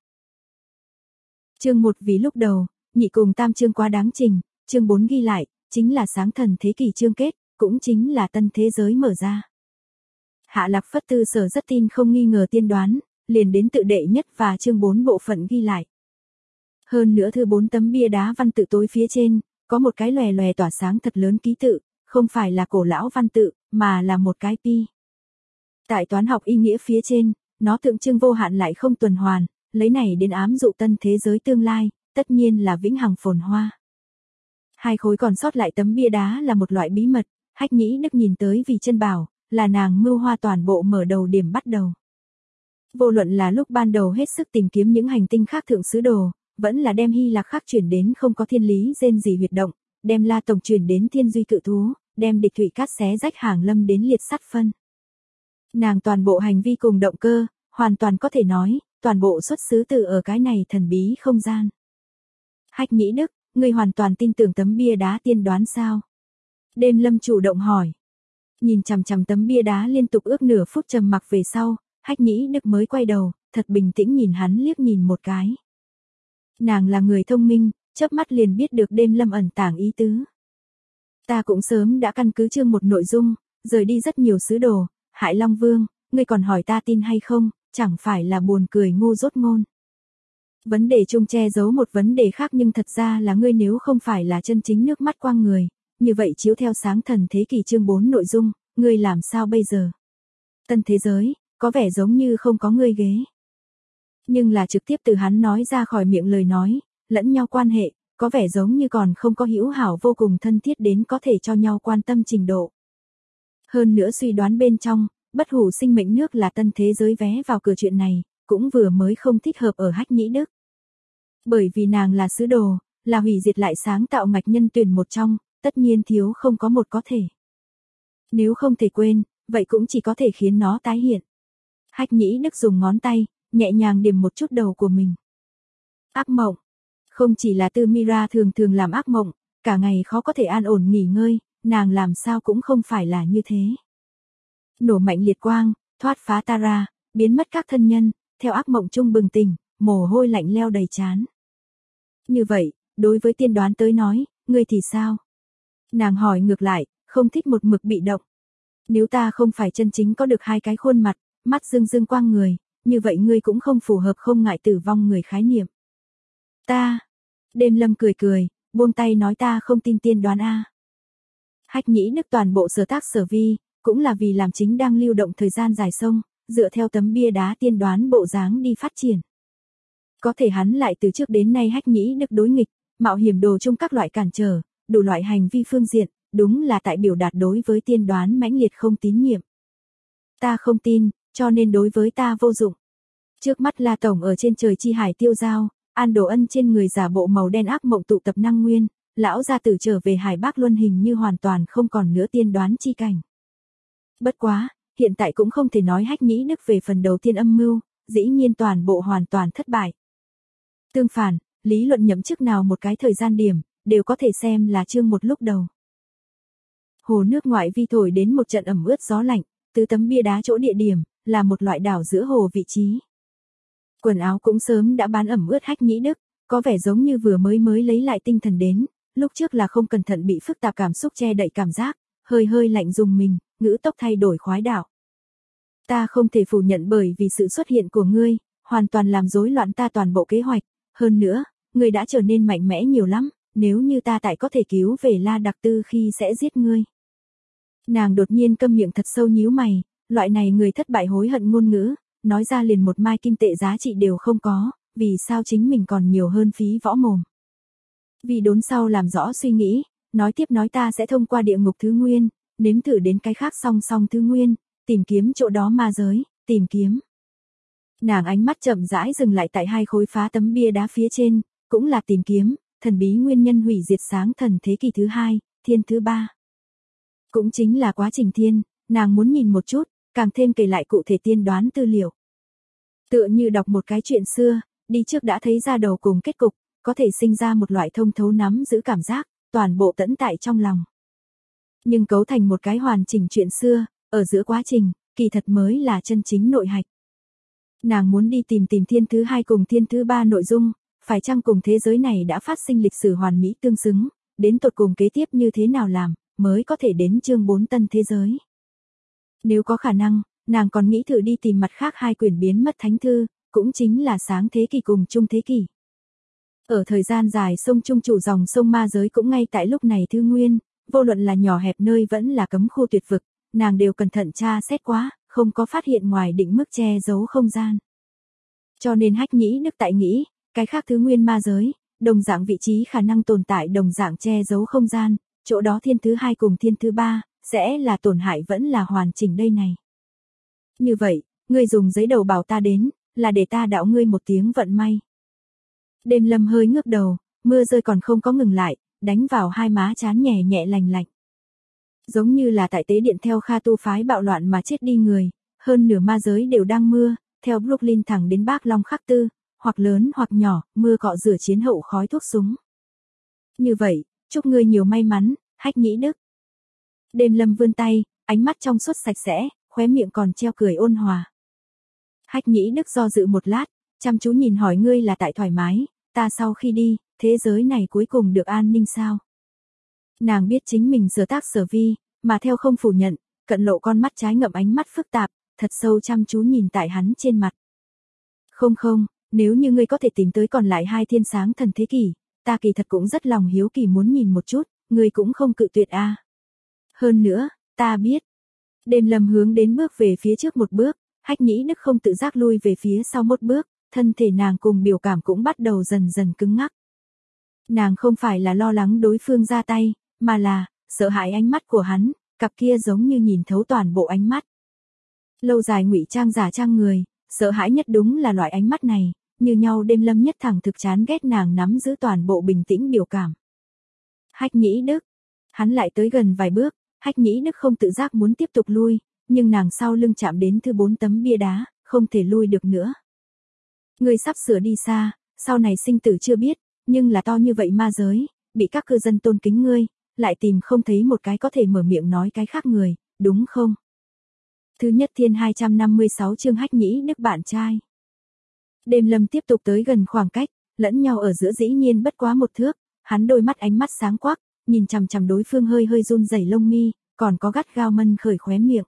Chương 1 vì lúc đầu, nhị cùng tam chương quá đáng trình, chương 4 ghi lại, chính là sáng thần thế kỷ chương kết, cũng chính là tân thế giới mở ra. Hạ Lạc Phất Tư Sở rất tin không nghi ngờ tiên đoán, liền đến tự đệ nhất và chương 4 bộ phận ghi lại. Hơn nữa thứ 4 tấm bia đá văn tự tối phía trên, có một cái lòe lòe tỏa sáng thật lớn ký tự, không phải là cổ lão văn tự, mà là một cái pi. Tại toán học ý nghĩa phía trên, nó tượng trưng vô hạn lại không tuần hoàn, lấy này đến ám dụ tân thế giới tương lai, tất nhiên là vĩnh hằng phồn hoa. 2 khối còn sót lại tấm bia đá là một loại bí mật, Hách Nhĩ Đức nhìn tới vì chân bảo, là nàng mưu hoa toàn bộ mở đầu điểm bắt đầu. Vô luận là lúc ban đầu hết sức tìm kiếm những hành tinh khác thượng sứ đồ, vẫn là đem Hy Lạc khác chuyển đến không có thiên lý rên gì huyệt động, đem La Tổng chuyển đến thiên duy cự thú, đem địch thủy cát xé rách hàng lâm đến liệt sắt phân. Nàng toàn bộ hành vi cùng động cơ, hoàn toàn có thể nói, toàn bộ xuất xứ từ ở cái này thần bí không gian. Hách Nhĩ Đức, ngươi hoàn toàn tin tưởng tấm bia đá tiên đoán sao? Đêm Lâm chủ động hỏi. Nhìn chằm chằm tấm bia đá liên tục ước nửa phút trầm mặc về sau, Hách Nhĩ Đức mới quay đầu, thật bình tĩnh nhìn hắn liếc nhìn một cái. Nàng là người thông minh, chớp mắt liền biết được Đêm Lâm ẩn tàng ý tứ. Ta cũng sớm đã căn cứ chương 1 nội dung, rời đi rất nhiều sứ đồ, hại Long Vương, ngươi còn hỏi ta tin hay không, chẳng phải là buồn cười ngu dốt ngôn. Vấn đề chung che giấu một vấn đề khác nhưng thật ra là ngươi nếu không phải là chân chính nước mắt quang người, như vậy chiếu theo sáng thần thế kỷ chương 4 nội dung, ngươi làm sao bây giờ? Tân thế giới, có vẻ giống như không có ngươi ghế. Nhưng là trực tiếp từ hắn nói ra khỏi miệng lời nói, lẫn nhau quan hệ, có vẻ giống như còn không có hữu hảo vô cùng thân thiết đến có thể cho nhau quan tâm trình độ. Hơn nữa suy đoán bên trong, bất hủ sinh mệnh nước là tân thế giới vé vào cửa chuyện này, cũng vừa mới không thích hợp ở Hách Nhĩ Đức. Bởi vì nàng là sứ đồ, là hủy diệt lại sáng tạo ngạch nhân tuyển một trong, tất nhiên thiếu không có một có thể. Nếu không thể quên, vậy cũng chỉ có thể khiến nó tái hiện. Hách Nhĩ Đức dùng ngón tay, nhẹ nhàng điểm một chút đầu của mình. Ác mộng. Không chỉ là Tư Mira thường thường làm ác mộng, cả ngày khó có thể an ổn nghỉ ngơi, nàng làm sao cũng không phải là như thế. Nổ mạnh liệt quang, thoát phá Tara, biến mất các thân nhân, theo ác mộng chung bừng tỉnh, mồ hôi lạnh leo đầy trán. Như vậy, đối với tiên đoán tới nói, ngươi thì sao? Nàng hỏi ngược lại, không thích một mực bị động. Nếu ta không phải chân chính có được 2 cái khuôn mặt, mắt dương dương quang người, như vậy ngươi cũng không phù hợp không ngại tử vong người khái niệm. Ta. Đêm Lâm cười cười, buông tay nói ta không tin tiên đoán a. Hách Nhĩ Đức toàn bộ sở tác sở vi, cũng là vì làm chính đang lưu động thời gian dài sông, dựa theo tấm bia đá tiên đoán bộ dáng đi phát triển. Có thể hắn lại từ trước đến nay Hách Nhĩ Đức đối nghịch, mạo hiểm đồ chung các loại cản trở, đủ loại hành vi phương diện, đúng là tại biểu đạt đối với tiên đoán mãnh liệt không tín nhiệm. Ta không tin, cho nên đối với ta vô dụng. Trước mắt La Tổng ở trên trời chi hải tiêu giao, An Đồ Ân trên người giả bộ màu đen ác mộng tụ tập năng nguyên, lão gia tử trở về Hải Bắc Luân hình như hoàn toàn không còn nữa tiên đoán chi cảnh. Bất quá, hiện tại cũng không thể nói Hách Nhĩ Đức về phần đầu tiên âm mưu, dĩ nhiên toàn bộ hoàn toàn thất bại. Tương phản, lý luận nhậm chức nào một cái thời gian điểm, đều có thể xem là chương một lúc đầu. Hồ nước ngoại vi thổi đến một trận ẩm ướt gió lạnh, từ tấm bia đá chỗ địa điểm, là một loại đảo giữa hồ vị trí. Quần áo cũng sớm đã bán ẩm ướt Hách Nhĩ Đức, có vẻ giống như vừa mới lấy lại tinh thần đến, lúc trước là không cẩn thận bị phức tạp cảm xúc che đậy cảm giác, hơi lạnh dùng mình, ngữ tốc thay đổi khoái đảo. Ta không thể phủ nhận bởi vì sự xuất hiện của ngươi, hoàn toàn làm rối loạn ta toàn bộ kế hoạch, hơn nữa, ngươi đã trở nên mạnh mẽ nhiều lắm, nếu như ta tại có thể cứu về La Đặc Tư khi sẽ giết ngươi. Nàng đột nhiên câm miệng thật sâu nhíu mày, loại này người thất bại hối hận ngôn ngữ, nói ra liền một mai kim tệ giá trị đều không có, vì sao chính mình còn nhiều hơn phí võ mồm. Vì đốn sau làm rõ suy nghĩ, nói tiếp nói ta sẽ thông qua địa ngục thứ nguyên, nếm thử đến cái khác song song thứ nguyên, tìm kiếm chỗ đó ma giới, tìm kiếm. Nàng ánh mắt chậm rãi dừng lại tại hai khối phá tấm bia đá phía trên, cũng là tìm kiếm, thần bí nguyên nhân hủy diệt sáng thần thế kỷ thứ hai, thiên thứ ba. Cũng chính là quá trình thiên, nàng muốn nhìn một chút, càng thêm kể lại cụ thể tiên đoán tư liệu. Tựa như đọc một cái chuyện xưa, đi trước đã thấy ra đầu cùng kết cục, có thể sinh ra một loại thông thấu nắm giữ cảm giác, toàn bộ tẫn tại trong lòng. Nhưng cấu thành một cái hoàn chỉnh chuyện xưa, ở giữa quá trình, kỳ thật mới là chân chính nội hạch. Nàng muốn đi tìm thiên thứ hai cùng thiên thứ ba nội dung, phải chăng cùng thế giới này đã phát sinh lịch sử hoàn mỹ tương xứng, đến tột cùng kế tiếp như thế nào làm, mới có thể đến chương 4 tân thế giới. Nếu có khả năng, nàng còn nghĩ thử đi tìm mặt khác hai quyển biến mất thánh thư, cũng chính là sáng thế kỷ cùng trung thế kỷ. Ở thời gian dài sông trung chủ dòng sông ma giới cũng ngay tại lúc này thư nguyên, vô luận là nhỏ hẹp nơi vẫn là cấm khu tuyệt vực, nàng đều cẩn thận tra xét quá, không có phát hiện ngoài định mức che giấu không gian. Cho nên Hách Nhĩ Đức tại nghĩ, cái khác thứ nguyên ma giới, đồng dạng vị trí khả năng tồn tại đồng dạng che giấu không gian, chỗ đó thiên thứ hai cùng thiên thứ ba, sẽ là tổn hại vẫn là hoàn chỉnh đây này. Như vậy, ngươi dùng giấy đầu bảo ta đến, là để ta đạo ngươi một tiếng vận may. Đêm Lâm hơi ngước đầu, mưa rơi còn không có ngừng lại, đánh vào hai má trán nhẹ nhẹ lành lạnh. Giống như là tại tế điện theo Kha tu phái bạo loạn mà chết đi người, hơn nửa ma giới đều đang mưa, theo Brooklyn thẳng đến Bác Long Khắc Tư, hoặc lớn hoặc nhỏ, mưa cọ rửa chiến hậu khói thuốc súng. Như vậy, chúc ngươi nhiều may mắn, Hách Nhĩ Đức. Đêm Lâm vươn tay, ánh mắt trong suốt sạch sẽ, khóe miệng còn treo cười ôn hòa. Hách Nhĩ Đức do dự một lát, chăm chú nhìn hỏi ngươi là tại thoải mái, ta sau khi đi, thế giới này cuối cùng được an ninh sao? Nàng biết chính mình sở tác sở vi, mà theo không phủ nhận, cận lộ con mắt trái ngậm ánh mắt phức tạp, thật sâu chăm chú nhìn tại hắn trên mặt. Không, nếu như ngươi có thể tìm tới còn lại hai thiên sáng thần thế kỷ, ta kỳ thật cũng rất lòng hiếu kỳ muốn nhìn một chút, ngươi cũng không cự tuyệt a. Hơn nữa, ta biết. Đêm Lâm hướng đến bước về phía trước một bước, Hách Nhĩ Đức không tự giác lui về phía sau một bước, thân thể nàng cùng biểu cảm cũng bắt đầu dần dần cứng ngắc. Nàng không phải là lo lắng đối phương ra tay, mà là sợ hãi ánh mắt của hắn, cặp kia giống như nhìn thấu toàn bộ ánh mắt. Lâu dài ngụy trang giả trang người, sợ hãi nhất đúng là loại ánh mắt này, như nhau. Đêm Lâm nhất thẳng thực chán ghét nàng nắm giữ toàn bộ bình tĩnh biểu cảm. Hách Nhĩ Đức, hắn lại tới gần vài bước, Hách Nhĩ Đức không tự giác muốn tiếp tục lui, nhưng nàng sau lưng chạm đến thứ 4 tấm bia đá, không thể lui được nữa. Ngươi sắp sửa đi xa, sau này sinh tử chưa biết, nhưng là to như vậy ma giới, bị các cư dân tôn kính ngươi, lại tìm không thấy một cái có thể mở miệng nói cái khác người, đúng không? Thứ nhất thiên 256 chương Hách Nhĩ Đức bạn trai. Đêm Lâm tiếp tục tới gần khoảng cách, lẫn nhau ở giữa dĩ nhiên bất quá một thước, hắn đôi mắt ánh mắt sáng quắc, nhìn chằm chằm đối phương hơi run rẩy lông mi, còn có gắt gao mân khởi khóe miệng.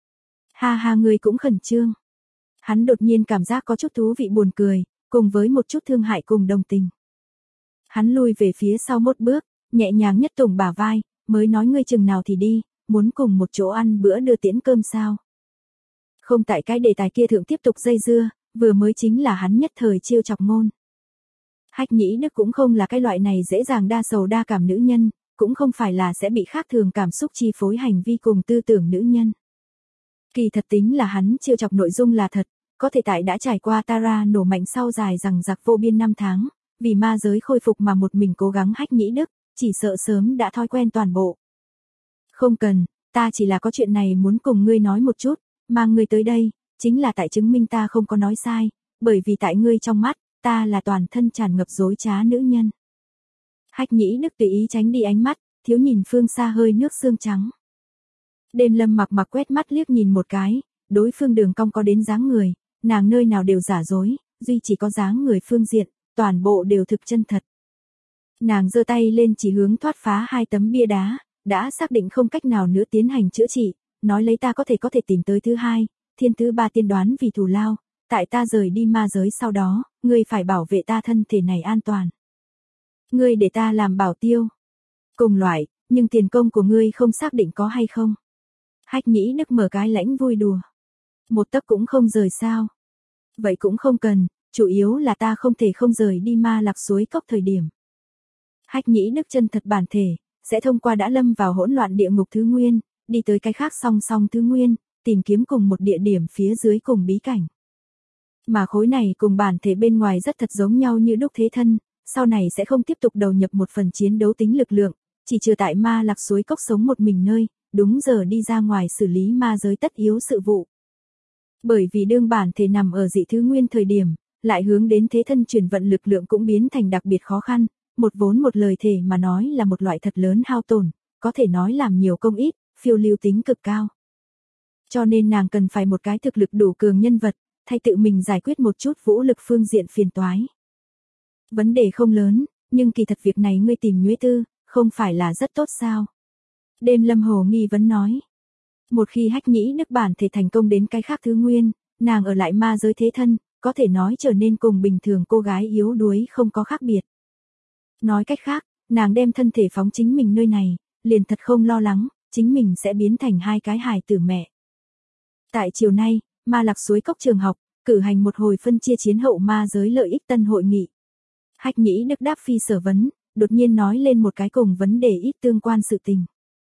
Ha ngươi cũng khẩn trương. Hắn đột nhiên cảm giác có chút thú vị buồn cười, cùng với một chút thương hại cùng đồng tình. Hắn lui về phía sau một bước, nhẹ nhàng nhất tùng bả vai, mới nói ngươi chừng nào thì đi, muốn cùng một chỗ ăn bữa đưa tiễn cơm sao? Không tại cái đề tài kia thượng tiếp tục dây dưa, vừa mới chính là hắn nhất thời chiêu chọc ngôn. Hách Nhĩ Đức cũng không là cái loại này dễ dàng đa sầu đa cảm nữ nhân, cũng không phải là sẽ bị khác thường cảm xúc chi phối hành vi cùng tư tưởng nữ nhân. Kỳ thật tính là hắn trêu chọc nội dung là thật, có thể tại đã trải qua Tara nổ mạnh sau dài rằng giặc vô biên năm tháng, vì ma giới khôi phục mà một mình cố gắng Hách Nhĩ Đức, chỉ sợ sớm đã thói quen toàn bộ. Không cần, ta chỉ là có chuyện này muốn cùng ngươi nói một chút, mang ngươi tới đây, chính là tại chứng minh ta không có nói sai, bởi vì tại ngươi trong mắt, ta là toàn thân tràn ngập dối trá nữ nhân. Hách Nhĩ Đức tùy ý tránh đi ánh mắt, thiếu nhìn phương xa hơi nước sương trắng. Đêm Lâm mặc quét mắt liếc nhìn một cái, đối phương đường cong có đến dáng người, nàng nơi nào đều giả dối, duy chỉ có dáng người phương diện, toàn bộ đều thực chân thật. Nàng giơ tay lên chỉ hướng thoát phá hai tấm bia đá, đã xác định không cách nào nữa tiến hành chữa trị, nói lấy ta có thể tìm tới thứ hai, thiên thứ ba tiên đoán vì thù lao, tại ta rời đi ma giới sau đó, ngươi phải bảo vệ ta thân thể này an toàn. Ngươi để ta làm bảo tiêu. Cùng loại, nhưng tiền công của ngươi không xác định có hay không. Hách Nhĩ Đức mở cái lãnh vui đùa. Một tấc cũng không rời sao. Vậy cũng không cần, chủ yếu là ta không thể không rời đi ma lạc suối cốc thời điểm. Hách Nhĩ Đức chân thật bản thể, sẽ thông qua đã lâm vào hỗn loạn địa ngục thứ nguyên, đi tới cái khác song song thứ nguyên, tìm kiếm cùng một địa điểm phía dưới cùng bí cảnh. Mà khối này cùng bản thể bên ngoài rất thật giống nhau như đúc thế thân, sau này sẽ không tiếp tục đầu nhập một phần chiến đấu tính lực lượng, chỉ trừ tại ma lạc suối cốc sống một mình nơi, đúng giờ đi ra ngoài xử lý ma giới tất yếu sự vụ. Bởi vì đương bản thể nằm ở dị thứ nguyên thời điểm, lại hướng đến thế thân chuyển vận lực lượng cũng biến thành đặc biệt khó khăn, một vốn một lời thể mà nói là một loại thật lớn hao tổn, có thể nói làm nhiều công ít, phiêu lưu tính cực cao. Cho nên nàng cần phải một cái thực lực đủ cường nhân vật, thay tự mình giải quyết một chút vũ lực phương diện phiền toái. Vấn đề không lớn, nhưng kỳ thật việc này ngươi tìm Nhuế Tư, không phải là rất tốt sao? Đêm Lâm hồ nghi vấn nói. Một khi Hách Nhĩ Đức bản thể thành công đến cái khác thứ nguyên, nàng ở lại ma giới thế thân, có thể nói trở nên cùng bình thường cô gái yếu đuối không có khác biệt. Nói cách khác, nàng đem thân thể phóng chính mình nơi này, liền thật không lo lắng, chính mình sẽ biến thành hai cái hài tử mẹ. Tại chiều nay, ma lạc suối cốc trường học, cử hành một hồi phân chia chiến hậu ma giới lợi ích tân hội nghị. Hách Nhĩ Đức đáp phi sở vấn, đột nhiên nói lên một cái cùng vấn đề ít tương quan sự tình.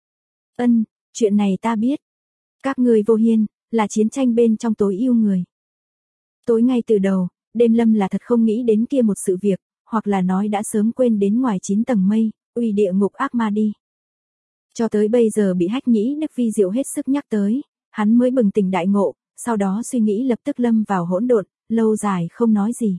Chuyện này ta biết. Các ngươi Vô Hiên, là chiến tranh bên trong tối ưu người. Tối ngay từ đầu, Đêm Lâm là thật không nghĩ đến kia một sự việc, hoặc là nói đã sớm quên đến ngoài 9 tầng mây, uy địa ngục ác ma đi. Cho tới bây giờ bị Hách Nhĩ Đức vi diệu hết sức nhắc tới, hắn mới bừng tỉnh đại ngộ, sau đó suy nghĩ lập tức lâm vào hỗn độn, lâu dài không nói gì.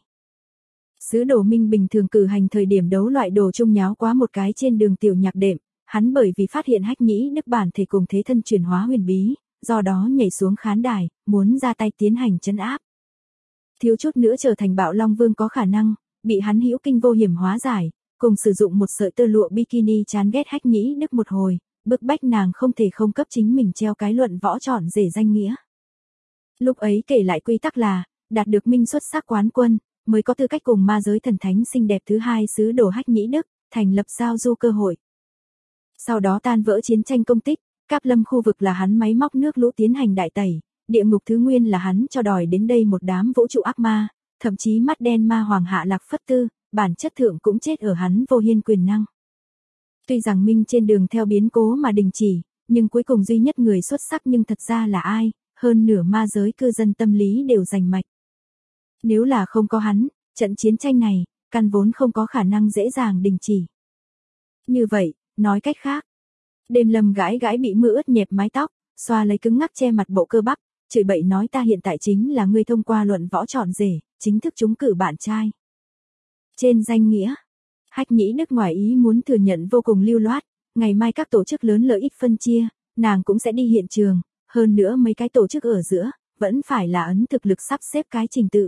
Sứ đồ Minh bình thường cử hành thời điểm đấu loại đồ chung nháo quá một cái trên đường tiểu nhạc đệm, hắn bởi vì phát hiện Hách Nhĩ Đức bản thể cùng thế thân chuyển hóa huyền bí, do đó nhảy xuống khán đài, muốn ra tay tiến hành trấn áp. Thiếu chút nữa trở thành Bạo Long Vương có khả năng, bị hắn hữu kinh vô hiểm hóa giải, cùng sử dụng một sợi tơ lụa bikini chán ghét Hách Nhĩ Đức một hồi, bức bách nàng không thể không cấp chính mình treo cái luận võ trọn rể danh nghĩa. Lúc ấy kể lại quy tắc là, đạt được minh xuất sắc quán quân, mới có tư cách cùng ma giới thần thánh xinh đẹp thứ hai sứ đồ Hách Nhĩ Đức, thành lập giao du cơ hội. Sau đó tan vỡ chiến tranh công tích, Cáp Lâm khu vực là hắn máy móc nước lũ tiến hành đại tẩy, địa ngục thứ nguyên là hắn cho đòi đến đây một đám vũ trụ ác ma, thậm chí mắt đen ma hoàng hạ lạc phất tư, bản chất thượng cũng chết ở hắn Vô Hiên quyền năng. Tuy rằng Minh trên đường theo biến cố mà đình chỉ, nhưng cuối cùng duy nhất người xuất sắc nhưng thật ra là ai, hơn nửa ma giới cư dân tâm lý đều rành mạch. Nếu là không có hắn, trận chiến tranh này, căn vốn không có khả năng dễ dàng đình chỉ. Như vậy, nói cách khác, Đêm Lâm gãi bị mưa ướt nhẹp mái tóc, xoa lấy cứng ngắc che mặt bộ cơ bắp, chửi bậy nói ta hiện tại chính là người thông qua luận võ trọn rể, chính thức trúng cử bạn trai. Trên danh nghĩa, Hách Nhĩ Đức ngoài ý muốn thừa nhận vô cùng lưu loát, ngày mai các tổ chức lớn lợi ích phân chia, nàng cũng sẽ đi hiện trường, hơn nữa mấy cái tổ chức ở giữa, vẫn phải là ấn thực lực sắp xếp cái trình tự.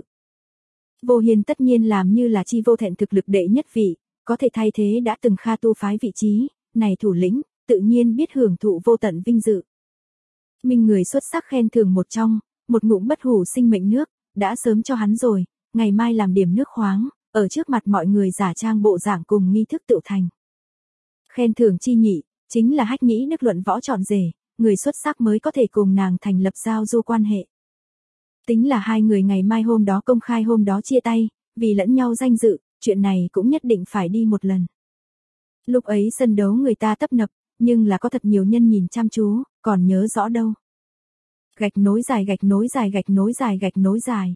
Vô Hiên tất nhiên làm như là chi vô thẹn thực lực đệ nhất vị, có thể thay thế đã từng Kha tu phái vị trí, này thủ lĩnh, tự nhiên biết hưởng thụ vô tận vinh dự. Minh người xuất sắc khen thưởng một trong, một ngụm bất hủ sinh mệnh nước, đã sớm cho hắn rồi, ngày mai làm điểm nước khoáng, ở trước mặt mọi người giả trang bộ dạng cùng nghi thức tự thành. Khen thưởng chi nhị, chính là Hách Nhĩ Đức luận võ trọn rể, người xuất sắc mới có thể cùng nàng thành lập giao du quan hệ. Tính là hai người ngày mai hôm đó công khai hôm đó chia tay, vì lẫn nhau danh dự, chuyện này cũng nhất định phải đi một lần. Lúc ấy sân đấu người ta tấp nập, nhưng là có thật nhiều nhân nhìn chăm chú, còn nhớ rõ đâu. Gạch nối dài gạch nối dài gạch nối dài gạch nối dài.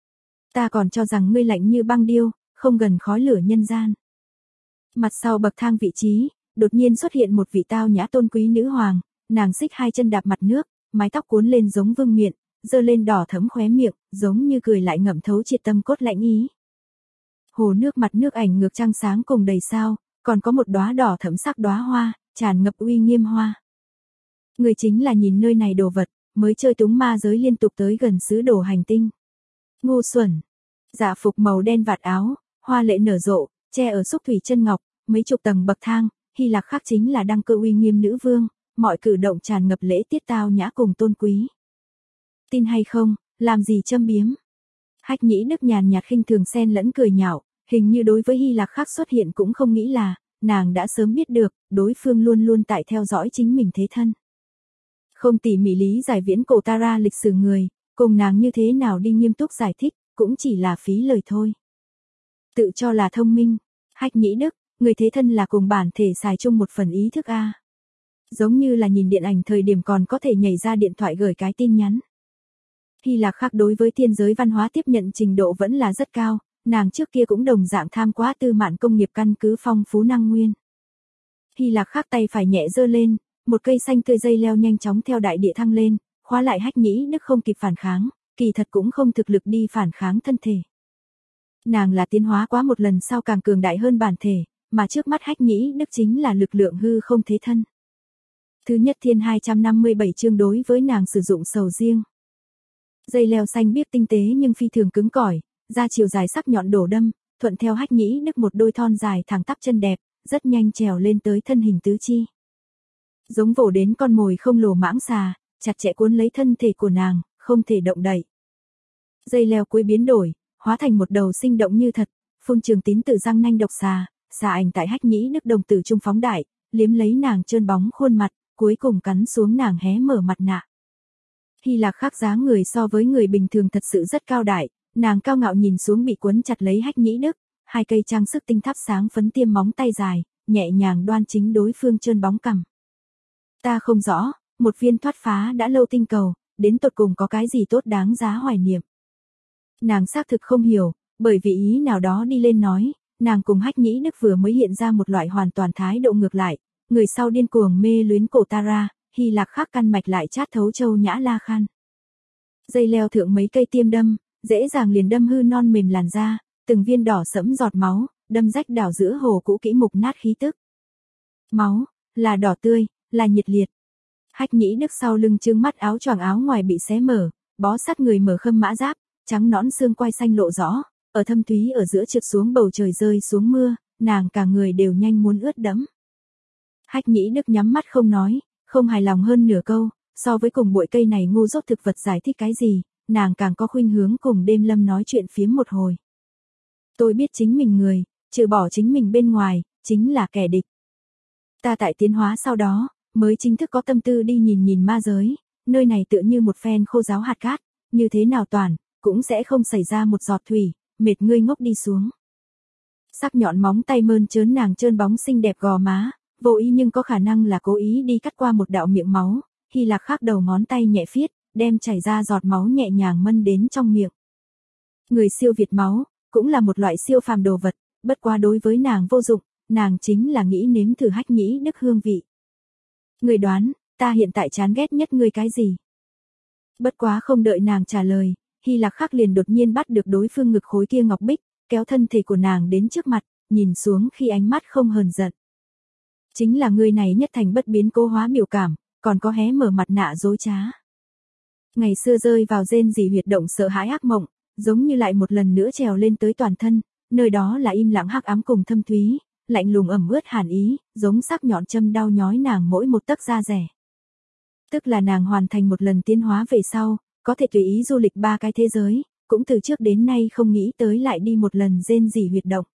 Ta còn cho rằng ngươi lạnh như băng điêu, không gần khói lửa nhân gian. Mặt sau bậc thang vị trí, đột nhiên xuất hiện một vị tao nhã tôn quý nữ hoàng, nàng xích hai chân đạp mặt nước, mái tóc cuốn lên giống vương miện, giơ lên đỏ thẫm khóe miệng, giống như cười lại ngậm thấu triệt tâm cốt lạnh ý. Hồ nước mặt nước ảnh ngược trăng sáng cùng đầy sao, còn có một đóa đỏ thẫm sắc đóa hoa, tràn ngập uy nghiêm hoa. Người chính là nhìn nơi này đồ vật, mới chơi túng ma giới liên tục tới gần xứ đồ hành tinh. Ngu xuẩn. Dạ phục màu đen vạt áo, hoa lệ nở rộ, che ở xúc thủy chân ngọc, mấy chục tầng bậc thang, Hy Lạc khác chính là đăng cơ uy nghiêm nữ vương, mọi cử động tràn ngập lễ tiết tao nhã cùng tôn quý. Tin hay không, làm gì châm biếm. Hách Nhĩ Đức nhàn nhạt khinh thường xen lẫn cười nhạo, hình như đối với Hy Lạc khác xuất hiện cũng không nghĩ là, nàng đã sớm biết được, đối phương luôn luôn tại theo dõi chính mình thế thân. Không tỉ mỉ lý giải viễn cổ Tara lịch sử người, cùng nàng như thế nào đi nghiêm túc giải thích, cũng chỉ là phí lời thôi. Tự cho là thông minh, Hách Nhĩ Đức, người thế thân là cùng bản thể xài chung một phần ý thức a. Giống như là nhìn điện ảnh thời điểm còn có thể nhảy ra điện thoại gửi cái tin nhắn. Hy Lạc khác đối với thiên giới văn hóa tiếp nhận trình độ vẫn là rất cao, nàng trước kia cũng đồng dạng tham quá tư mạn công nghiệp căn cứ phong phú năng nguyên. Hy Lạc khác tay phải nhẹ giơ lên, một cây xanh tươi dây leo nhanh chóng theo đại địa thăng lên, khóa lại Hách Nhĩ Đức không kịp phản kháng, kỳ thật cũng không thực lực đi phản kháng thân thể. Nàng là tiến hóa quá một lần sau càng cường đại hơn bản thể, mà trước mắt Hách Nhĩ Đức chính là lực lượng hư không thế thân. Thứ nhất thiên 257 chương đối với nàng sử dụng sầu riêng. Dây leo xanh biếc tinh tế nhưng phi thường cứng cỏi, da chiều dài sắc nhọn đổ đâm, thuận theo Hách Nhĩ Đức một đôi thon dài thẳng tắp chân đẹp, rất nhanh trèo lên tới thân hình tứ chi. Giống vồ đến con mồi không lồ mãng xà, chặt chẽ cuốn lấy thân thể của nàng, không thể động đậy. Dây leo cuối biến đổi, hóa thành một đầu sinh động như thật, phun trường tín từ răng nanh độc xà ảnh tại Hách Nhĩ Đức đồng tử trung phóng đại, liếm lấy nàng trơn bóng khuôn mặt, cuối cùng cắn xuống nàng hé mở mặt nạ. Hy Lạc khác dáng người so với người bình thường thật sự rất cao đại, nàng cao ngạo nhìn xuống bị quấn chặt lấy Hách Nhĩ Đức, hai cây trang sức tinh thắp sáng phấn tiêm móng tay dài, nhẹ nhàng đoan chính đối phương trơn bóng cằm. Ta không rõ, một viên thoát phá đã lâu tinh cầu, đến tột cùng có cái gì tốt đáng giá hoài niệm. Nàng xác thực không hiểu, bởi vì ý nào đó đi lên nói, nàng cùng Hách Nhĩ Đức vừa mới hiện ra một loại hoàn toàn thái độ ngược lại, người sau điên cuồng mê luyến cổ Tara, Hy Lạc khác căn mạch lại chát thấu châu nhã la khan. Dây leo thượng mấy cây tiêm đâm, dễ dàng liền đâm hư non mềm làn da, từng viên đỏ sẫm giọt máu, đâm rách đảo giữa hồ cũ kỹ mục nát khí tức. Máu, là đỏ tươi, là nhiệt liệt. Hách Nhĩ Đức sau lưng trương mắt áo choàng áo ngoài bị xé mở, bó sát người mở khâm mã giáp, trắng nõn xương quai xanh lộ rõ, ở thâm thúy ở giữa trượt xuống bầu trời rơi xuống mưa, nàng cả người đều nhanh muốn ướt đẫm. Hách Nhĩ Đức nhắm mắt không nói, không hài lòng hơn nửa câu, so với cùng bụi cây này ngu dốt thực vật giải thích cái gì, nàng càng có khuynh hướng cùng đêm lâm nói chuyện phiếm một hồi. Tôi biết chính mình người, trừ bỏ chính mình bên ngoài, chính là kẻ địch. Ta tại tiến hóa sau đó, mới chính thức có tâm tư đi nhìn nhìn ma giới, nơi này tựa như một phen khô ráo hạt cát, như thế nào toàn, cũng sẽ không xảy ra một giọt thủy, mệt ngươi ngốc đi xuống. Sắc nhọn móng tay mơn trớn nàng trơn bóng xinh đẹp gò má, vô ý nhưng có khả năng là cố ý đi cắt qua một đạo miệng máu, Hy Lạc khác đầu ngón tay nhẹ phiết, đem chảy ra giọt máu nhẹ nhàng mân đến trong miệng. Người siêu việt máu, cũng là một loại siêu phàm đồ vật, bất quá đối với nàng vô dụng, nàng chính là nghĩ nếm thử Hách Nhĩ Đức hương vị. Người đoán, ta hiện tại chán ghét nhất ngươi cái gì? Bất quá không đợi nàng trả lời, Hy Lạc khác liền đột nhiên bắt được đối phương ngực khối kia ngọc bích, kéo thân thể của nàng đến trước mặt, nhìn xuống khi ánh mắt không hờn giận. Chính là người này nhất thành bất biến cố hóa biểu cảm, còn có hé mở mặt nạ dối trá. Ngày xưa rơi vào rên rỉ huyệt động sợ hãi ác mộng, giống như lại một lần nữa trèo lên tới toàn thân, nơi đó là im lặng hắc ám cùng thâm thúy, lạnh lùng ẩm ướt hàn ý, giống sắc nhọn châm đau nhói nàng mỗi một tấc da rẻ. Tức là nàng hoàn thành một lần tiến hóa về sau, có thể tùy ý du lịch 3 cái thế giới, cũng từ trước đến nay không nghĩ tới lại đi một lần rên rỉ huyệt động.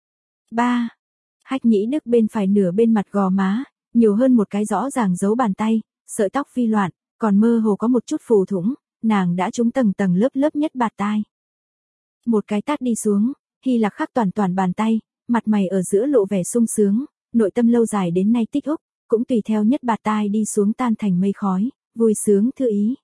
3. Hách Nhĩ Đức bên phải nửa bên mặt gò má, nhiều hơn một cái rõ ràng dấu bàn tay, sợi tóc phi loạn, còn mơ hồ có một chút phù thủng, nàng đã trúng tầng tầng lớp lớp nhất bạt tai. Một cái tát đi xuống, Hy Lạc khắc toàn toàn bàn tay, mặt mày ở giữa lộ vẻ sung sướng, nội tâm lâu dài đến nay tích úc, cũng tùy theo nhất bạt tai đi xuống tan thành mây khói, vui sướng thư ý.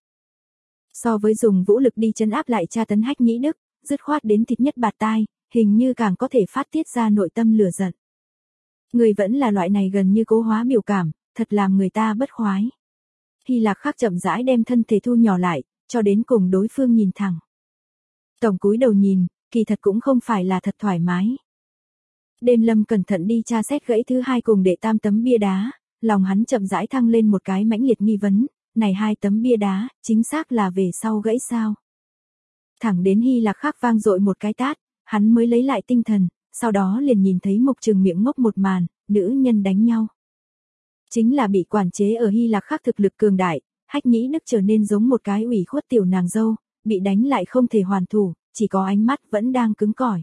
So với dùng vũ lực đi trấn áp lại tra tấn Hách Nhĩ Đức, dứt khoát đến thịt nhất bạt tai, hình như càng có thể phát tiết ra nội tâm lửa giận. Người vẫn là loại này gần như cố hóa biểu cảm, thật làm người ta bất khoái. Hy Lạc Khắc chậm rãi đem thân thể thu nhỏ lại, cho đến cùng đối phương nhìn thẳng. Tổng cúi đầu nhìn, kỳ thật cũng không phải là thật thoải mái. Đêm Lâm cẩn thận đi tra xét gãy thứ 2 cùng đệ tam tấm bia đá, lòng hắn chậm rãi thăng lên một cái mãnh liệt nghi vấn, này 2 tấm bia đá, chính xác là về sau gãy sao? Thẳng đến Hy Lạc Khắc vang dội một cái tát, hắn mới lấy lại tinh thần, sau đó liền nhìn thấy Mục Trừng miệng ngốc một màn, nữ nhân đánh nhau. Chính là bị quản chế ở Hy Lạc Khắc thực lực cường đại, Hách Nhĩ Đức trở nên giống một cái ủy khuất tiểu nàng dâu, bị đánh lại không thể hoàn thủ, chỉ có ánh mắt vẫn đang cứng cỏi.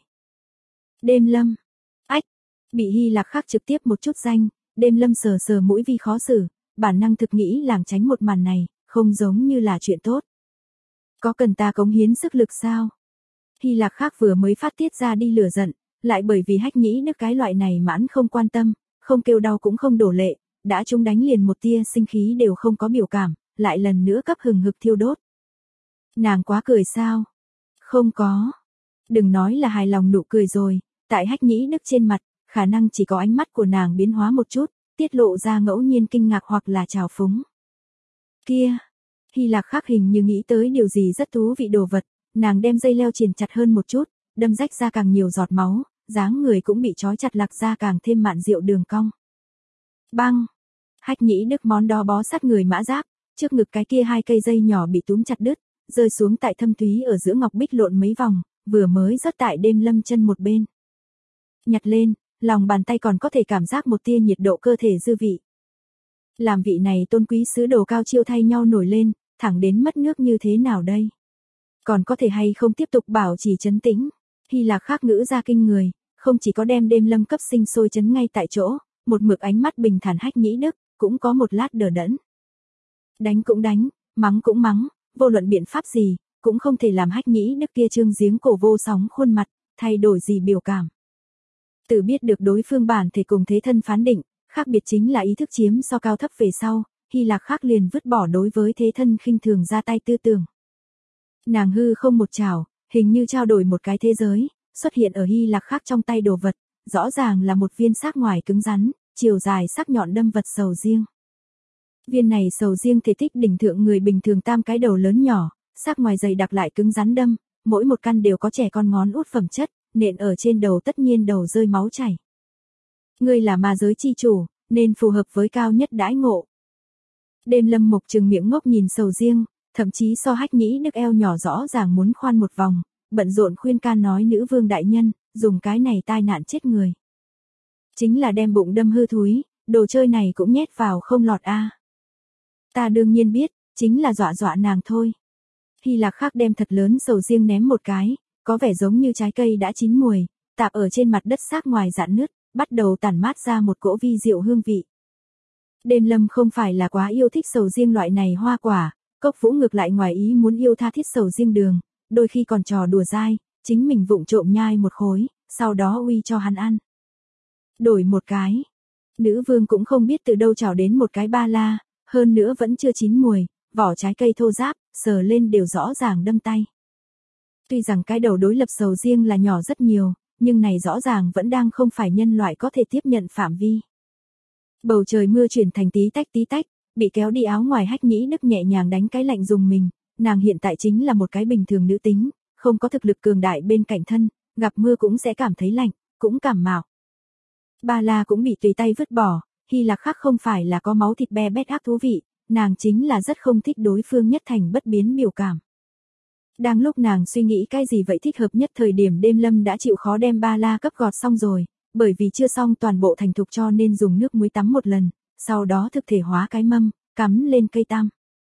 Đêm Lâm. Ách. Bị Hy Lạc Khắc trực tiếp một chút danh, Đêm Lâm sờ sờ mũi vì khó xử, bản năng thực nghĩ làng tránh một màn này, không giống như là chuyện tốt. Có cần ta cống hiến sức lực sao? Hy Lạc Khắc vừa mới phát tiết ra đi lửa giận, lại bởi vì Hách Nhĩ Đức cái loại này mãn không quan tâm, không kêu đau cũng không đổ lệ, đã chúng đánh liền một tia sinh khí đều không có biểu cảm, lại lần nữa cấp hừng hực thiêu đốt. Nàng quá cười sao? Không có. Đừng nói là hài lòng nụ cười rồi, tại Hách Nhĩ Đức trên mặt, khả năng chỉ có ánh mắt của nàng biến hóa một chút, tiết lộ ra ngẫu nhiên kinh ngạc hoặc là trào phúng. Kia, Hy Lạc Khắc hình như nghĩ tới điều gì rất thú vị đồ vật, nàng đem dây leo chuyền chặt hơn một chút, đâm rách ra càng nhiều giọt máu, dáng người cũng bị trói chặt lạc ra càng thêm mạn diệu đường cong. Băng! Hách Nhĩ Đức món đó bó sát người mã giáp, trước ngực cái kia 2 cây dây nhỏ bị túm chặt đứt, rơi xuống tại thâm thúy ở giữa ngọc bích lộn mấy vòng, vừa mới rớt tại Đêm Lâm chân một bên. Nhặt lên, lòng bàn tay còn có thể cảm giác một tia nhiệt độ cơ thể dư vị. Làm vị này tôn quý sứ đồ cao chiêu thay nhau nổi lên, thẳng đến mất nước như thế nào đây? Còn có thể hay không tiếp tục bảo trì trấn tĩnh? Hy Lạc Khắc ngữ ra kinh người, không chỉ có đem Đêm Lâm cấp sinh sôi chấn ngay tại chỗ, một mực ánh mắt bình thản Hách Nhĩ Đức, cũng có một lát đờ đẫn. Đánh cũng đánh, mắng cũng mắng, vô luận biện pháp gì, cũng không thể làm Hách Nhĩ Đức kia trương giếng cổ vô sóng khuôn mặt, thay đổi gì biểu cảm. Từ biết được đối phương bản thể cùng thế thân phán định, khác biệt chính là ý thức chiếm so cao thấp về sau, Hy Lạc Khắc liền vứt bỏ đối với thế thân khinh thường ra tay tư tưởng. Nàng hư không một chảo, hình như trao đổi một cái thế giới, xuất hiện ở Hy Lạc Khắc trong tay đồ vật, rõ ràng là một viên xác ngoài cứng rắn, chiều dài sắc nhọn đâm vật sầu riêng. Viên này sầu riêng thể tích đỉnh thượng người bình thường 3 cái đầu lớn nhỏ, sắc ngoài dày đặc lại cứng rắn đâm, mỗi một căn đều có trẻ con ngón út phẩm chất, nện ở trên đầu tất nhiên đầu rơi máu chảy. Ngươi là ma giới chi chủ, nên phù hợp với cao nhất đãi ngộ. Đêm Lâm Mục Trừng miệng ngốc nhìn sầu riêng, thậm chí so Hách Nhĩ Đức eo nhỏ rõ ràng muốn khoan một vòng, bận rộn khuyên can nói nữ vương đại nhân, dùng cái này tai nạn chết người. Chính là đem bụng đâm hư thúi, đồ chơi này cũng nhét vào không lọt a. Ta đương nhiên biết, chính là dọa dọa nàng thôi. Hy Lạc Khắc đem thật lớn sầu riêng ném một cái, có vẻ giống như trái cây đã chín mùi, tạp ở trên mặt đất xác ngoài rạn nứt, bắt đầu tản mát ra một cỗ vi diệu hương vị. Đêm Lâm không phải là quá yêu thích sầu riêng loại này hoa quả, Cốc Vũ ngược lại ngoài ý muốn yêu tha thiết sầu riêng đường, đôi khi còn trò đùa dai, chính mình vụng trộm nhai một khối, sau đó uy cho hắn ăn. Đổi một cái. Nữ vương cũng không biết từ đâu trào đến một cái ba la, hơn nữa vẫn chưa chín mùi, vỏ trái cây thô ráp, sờ lên đều rõ ràng đâm tay. Tuy rằng cái đầu đối lập sầu riêng là nhỏ rất nhiều, nhưng này rõ ràng vẫn đang không phải nhân loại có thể tiếp nhận phạm vi. Bầu trời mưa chuyển thành tí tách, bị kéo đi áo ngoài Hách Nhĩ Đức nhẹ nhàng đánh cái lạnh dùng mình, nàng hiện tại chính là một cái bình thường nữ tính, không có thực lực cường đại bên cạnh thân, gặp mưa cũng sẽ cảm thấy lạnh, cũng cảm mạo. Ba la cũng bị tùy tay vứt bỏ, Hy Lạc Khắc không phải là có máu thịt be bét ác thú vị, nàng chính là rất không thích đối phương nhất thành bất biến biểu cảm. Đang lúc nàng suy nghĩ cái gì vậy thích hợp nhất thời điểm Đêm Lâm đã chịu khó đem ba la cấp gọt xong rồi, bởi vì chưa xong toàn bộ thành thục cho nên dùng nước muối tắm một lần, sau đó thực thể hóa cái mâm, cắm lên cây tam.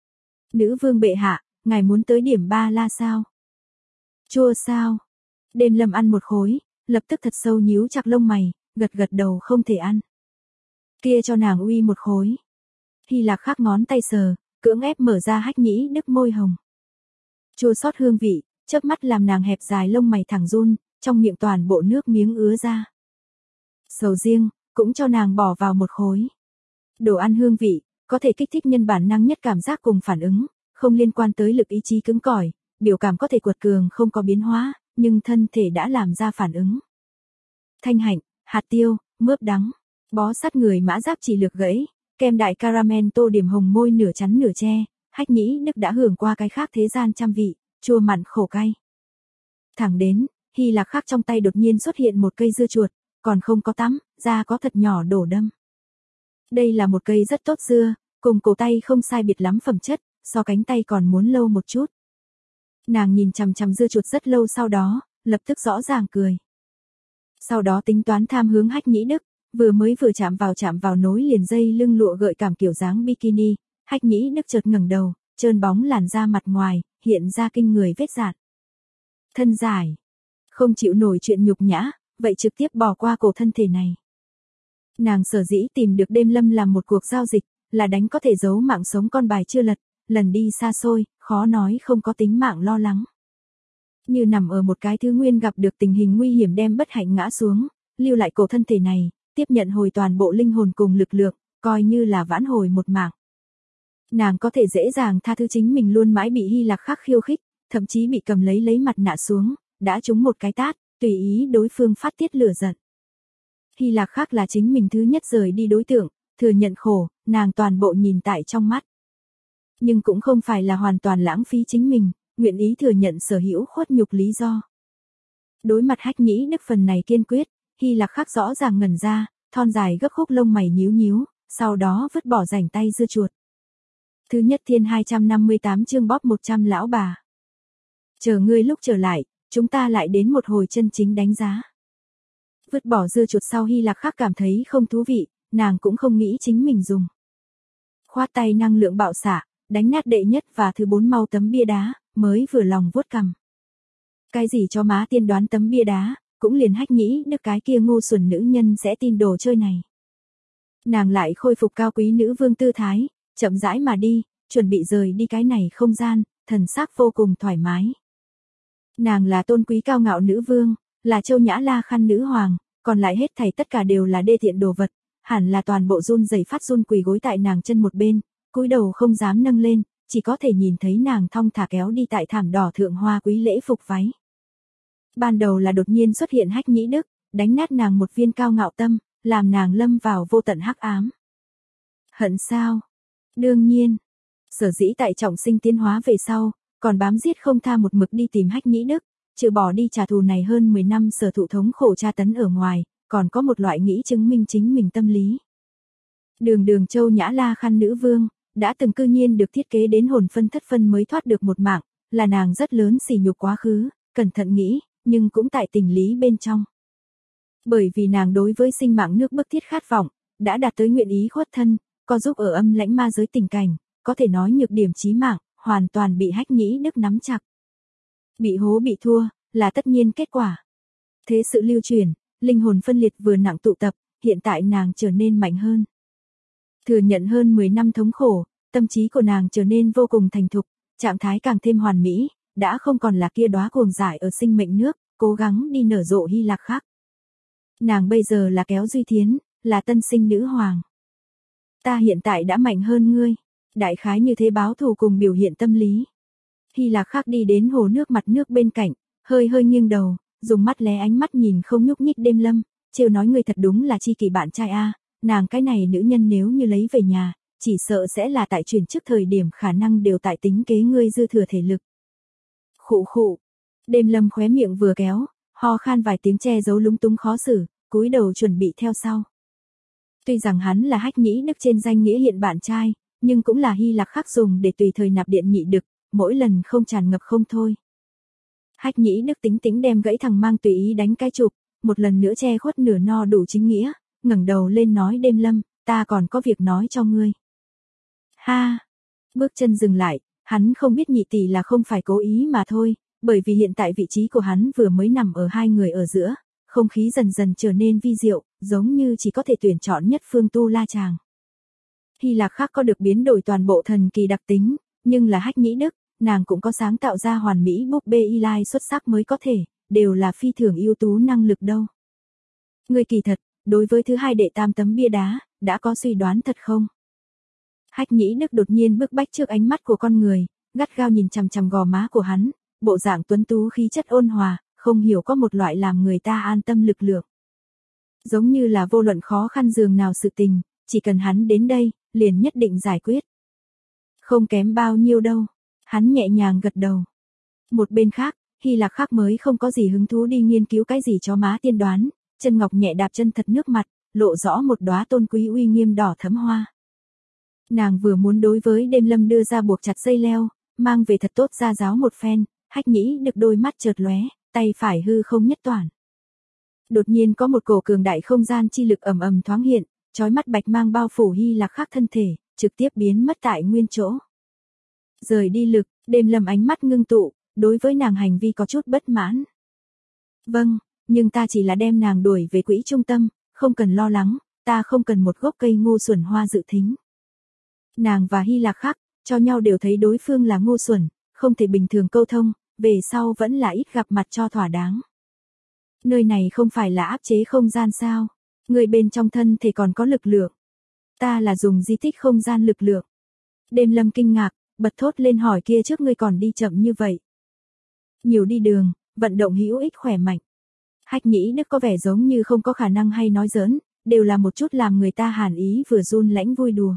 Nữ vương bệ hạ, ngài muốn tới điểm ba la sao? Chua sao? Đêm Lâm ăn một khối, lập tức thật sâu nhíu chặt lông mày, gật gật đầu không thể ăn. Kia cho nàng uy một khối. Hy Lạc Khắc ngón tay sờ, cưỡng ép mở ra Hách Nhĩ Đức môi hồng. Chua xót hương vị, chớp mắt làm nàng hẹp dài lông mày thẳng run, trong miệng toàn bộ nước miếng ứa ra. Sầu riêng, cũng cho nàng bỏ vào một khối. Đồ ăn hương vị, có thể kích thích nhân bản năng nhất cảm giác cùng phản ứng, không liên quan tới lực ý chí cứng cỏi, biểu cảm có thể quật cường không có biến hóa, nhưng thân thể đã làm ra phản ứng. Thanh hạnh, hạt tiêu, mướp đắng, bó sát người mã giáp chỉ lược gãy, kem đại caramel tô điểm hồng môi nửa chắn nửa che, Hách Nhĩ Đức đã hưởng qua cái khác thế gian trăm vị, chua mặn khổ cay. Thẳng đến, Hy Lạc Khắc trong tay đột nhiên xuất hiện một cây dưa chuột, còn không có tắm, da có thật nhỏ đổ đâm. Đây là một cây rất tốt dưa, cùng cổ tay không sai biệt lắm phẩm chất, so cánh tay còn muốn lâu một chút. Nàng nhìn chằm chằm dưa chuột rất lâu sau đó, lập tức rõ ràng cười. Sau đó tính toán tham hướng Hách Nhĩ Đức, vừa chạm vào nối liền dây lưng lụa gợi cảm kiểu dáng bikini, Hách Nhĩ Đức chợt ngẩng đầu, trơn bóng làn da mặt ngoài, hiện ra kinh người vết dạn. Thân dài, không chịu nổi chuyện nhục nhã, vậy trực tiếp bỏ qua cổ thân thể này. Nàng sở dĩ tìm được Đêm Lâm làm một cuộc giao dịch, là đánh có thể giấu mạng sống con bài chưa lật, lần đi xa xôi, khó nói không có tính mạng lo lắng. Như nằm ở một cái thứ nguyên gặp được tình hình nguy hiểm đem bất hạnh ngã xuống, lưu lại cổ thân thể này, tiếp nhận hồi toàn bộ linh hồn cùng lực lượng, coi như là vãn hồi một mạng. Nàng có thể dễ dàng tha thứ chính mình luôn mãi bị Hy Lạc Khắc khiêu khích, thậm chí bị cầm lấy mặt nạ xuống, đã trúng một cái tát, tùy ý đối phương phát tiết lửa giận. Hy Lạc Khắc là chính mình thứ nhất rời đi đối tượng, thừa nhận khổ, nàng toàn bộ nhìn tại trong mắt. Nhưng cũng không phải là hoàn toàn lãng phí chính mình, nguyện ý thừa nhận sở hữu khuất nhục lý do. Đối mặt Hách Nhĩ Đức phần này kiên quyết, Hy Lạc Khắc rõ ràng ngẩn ra, thon dài gấp khúc lông mày nhíu nhíu, sau đó vứt bỏ rảnh tay dưa chuột. Thứ nhất thiên 258 chương bóp 100 lão bà. Chờ ngươi lúc trở lại, chúng ta lại đến một hồi chân chính đánh giá. Vứt bỏ dưa chuột sau Hy Lạc Khắc cảm thấy không thú vị, nàng cũng không nghĩ chính mình dùng. Khoát tay năng lượng bạo xạ, đánh nát đệ nhất và thứ 4 mau tấm bia đá, mới vừa lòng vuốt cằm. Cái gì cho má tiên đoán tấm bia đá, cũng liền Hách Nhĩ Đức cái kia ngu xuẩn nữ nhân sẽ tin đồ chơi này. Nàng lại khôi phục cao quý nữ vương tư thái, chậm rãi mà đi, chuẩn bị rời đi cái này không gian, thần sắc vô cùng thoải mái. Nàng là tôn quý cao ngạo nữ vương, là Châu Nhã La Khăn nữ hoàng, còn lại hết thảy tất cả đều là đê tiện đồ vật, hẳn là toàn bộ run rẩy phát run quỳ gối tại nàng chân một bên, cúi đầu không dám nâng lên, chỉ có thể nhìn thấy nàng thong thả kéo đi tại thảm đỏ thượng hoa quý lễ phục váy. Ban đầu là đột nhiên xuất hiện Hách Nhĩ Đức, đánh nát nàng một viên cao ngạo tâm, làm nàng lâm vào vô tận hắc ám. Hận sao? Đương nhiên. Sở dĩ tại trọng sinh tiến hóa về sau, còn bám giết không tha một mực đi tìm Hách Nhĩ Đức, trừ bỏ đi trả thù này hơn 10 năm sở thụ thống khổ tra tấn ở ngoài, còn có một loại nghĩ chứng minh chính mình tâm lý. Đường Châu Nhã La Khăn nữ vương, đã từng cư nhiên được thiết kế đến hồn phân thất phân mới thoát được một mạng, là nàng rất lớn sỉ nhục quá khứ, cẩn thận nghĩ, nhưng cũng tại tình lý bên trong. Bởi vì nàng đối với sinh mạng nước bức thiết khát vọng, đã đạt tới nguyện ý khuất thân, có giúp ở âm lãnh ma giới tình cảnh, có thể nói nhược điểm chí mạng, hoàn toàn bị Hách Nhĩ Đức nắm chặt. Bị hố bị thua, là tất nhiên kết quả. Thế sự lưu chuyển, linh hồn phân liệt vừa nặng tụ tập, hiện tại nàng trở nên mạnh hơn. Thừa nhận hơn 10 năm thống khổ, tâm trí của nàng trở nên vô cùng thành thục, trạng thái càng thêm hoàn mỹ, đã không còn là kia đóa cuồng dại ở sinh mệnh nước, cố gắng đi nở rộ Hy Lạc Khắc. Nàng bây giờ là kéo Duy Thiến, là tân sinh nữ hoàng. Ta hiện tại đã mạnh hơn ngươi, đại khái như thế báo thù cùng biểu hiện tâm lý. Hy Lạc Khắc đi đến hồ nước mặt nước bên cạnh, hơi nghiêng đầu, dùng mắt lé ánh mắt nhìn không nhúc nhích Đêm Lâm, trêu nói ngươi thật đúng là chi kỷ bạn trai a, nàng cái này nữ nhân nếu như lấy về nhà, chỉ sợ sẽ là tại chuyển trước thời điểm khả năng đều tại tính kế ngươi dư thừa thể lực. Khụ khụ. Đêm Lâm khóe miệng vừa kéo, ho khan vài tiếng che giấu lúng túng khó xử, cúi đầu chuẩn bị theo sau. Tuy rằng hắn là Hách Nhĩ Đức trên danh nghĩa hiện bạn trai, nhưng cũng là Hy Lạc Khắc dùng để tùy thời nạp điện nhị đực, mỗi lần không tràn ngập không thôi. Hách Nhĩ Đức tính tính đem gãy thằng mang tùy ý đánh cái chụp, một lần nữa che khuất nửa no đủ chính nghĩa, ngẩng đầu lên nói Đêm Lâm, ta còn có việc nói cho ngươi. Ha! Bước chân dừng lại, hắn không biết nhị tỷ là không phải cố ý mà thôi, bởi vì hiện tại vị trí của hắn vừa mới nằm ở hai người ở giữa, không khí dần dần trở nên vi diệu, giống như chỉ có thể tuyển chọn nhất phương tu la chàng. Hy Lạc Khắc có được biến đổi toàn bộ thần kỳ đặc tính, nhưng là Hách Nhĩ Đức, nàng cũng có sáng tạo ra hoàn mỹ búp bê y lai xuất sắc mới có thể, đều là phi thường ưu tú năng lực đâu. Ngươi kỳ thật, đối với thứ hai đệ tam tấm bia đá, đã có suy đoán thật không? Hách Nhĩ Đức đột nhiên bức bách trước ánh mắt của con người, gắt gao nhìn chằm chằm gò má của hắn, bộ dạng tuấn tú khí chất ôn hòa, không hiểu có một loại làm người ta an tâm lực lượng. Giống như là vô luận khó khăn dường nào sự tình, chỉ cần hắn đến đây, liền nhất định giải quyết. Không kém bao nhiêu đâu, hắn nhẹ nhàng gật đầu. Một bên khác, Hy Lạc Khắc mới không có gì hứng thú đi nghiên cứu cái gì chó má tiên đoán, chân ngọc nhẹ đạp chân thật nước mặt, lộ rõ một đóa tôn quý uy nghiêm đỏ thẫm hoa. Nàng vừa muốn đối với Đêm Lâm đưa ra buộc chặt dây leo, mang về thật tốt ra giáo một phen, Hách Nhĩ Đức đôi mắt chợt lóe, tay phải hư không nhất toàn. Đột nhiên có một cổ cường đại không gian chi lực ầm ầm thoáng hiện, chói mắt bạch mang bao phủ Hy Lạc Khắc thân thể, trực tiếp biến mất tại nguyên chỗ. Rời đi lực, Đêm Lâm ánh mắt ngưng tụ, đối với nàng hành vi có chút bất mãn. Vâng, nhưng ta chỉ là đem nàng đuổi về quỹ trung tâm, không cần lo lắng, ta không cần một gốc cây ngu xuẩn hoa dự thính. Nàng và Hy Lạc Khắc, cho nhau đều thấy đối phương là ngu xuẩn, không thể bình thường câu thông, về sau vẫn là ít gặp mặt cho thỏa đáng. Nơi này không phải là áp chế không gian sao, người bên trong thân thể còn có lực lượng. Ta là dùng di tích không gian lực lượng. Đêm Lâm kinh ngạc, bật thốt lên hỏi kia trước ngươi còn đi chậm như vậy. Nhiều đi đường, vận động hữu ích khỏe mạnh. Hách Nhĩ Đức có vẻ giống như không có khả năng hay nói giỡn, đều là một chút làm người ta hàn ý vừa run lãnh vui đùa.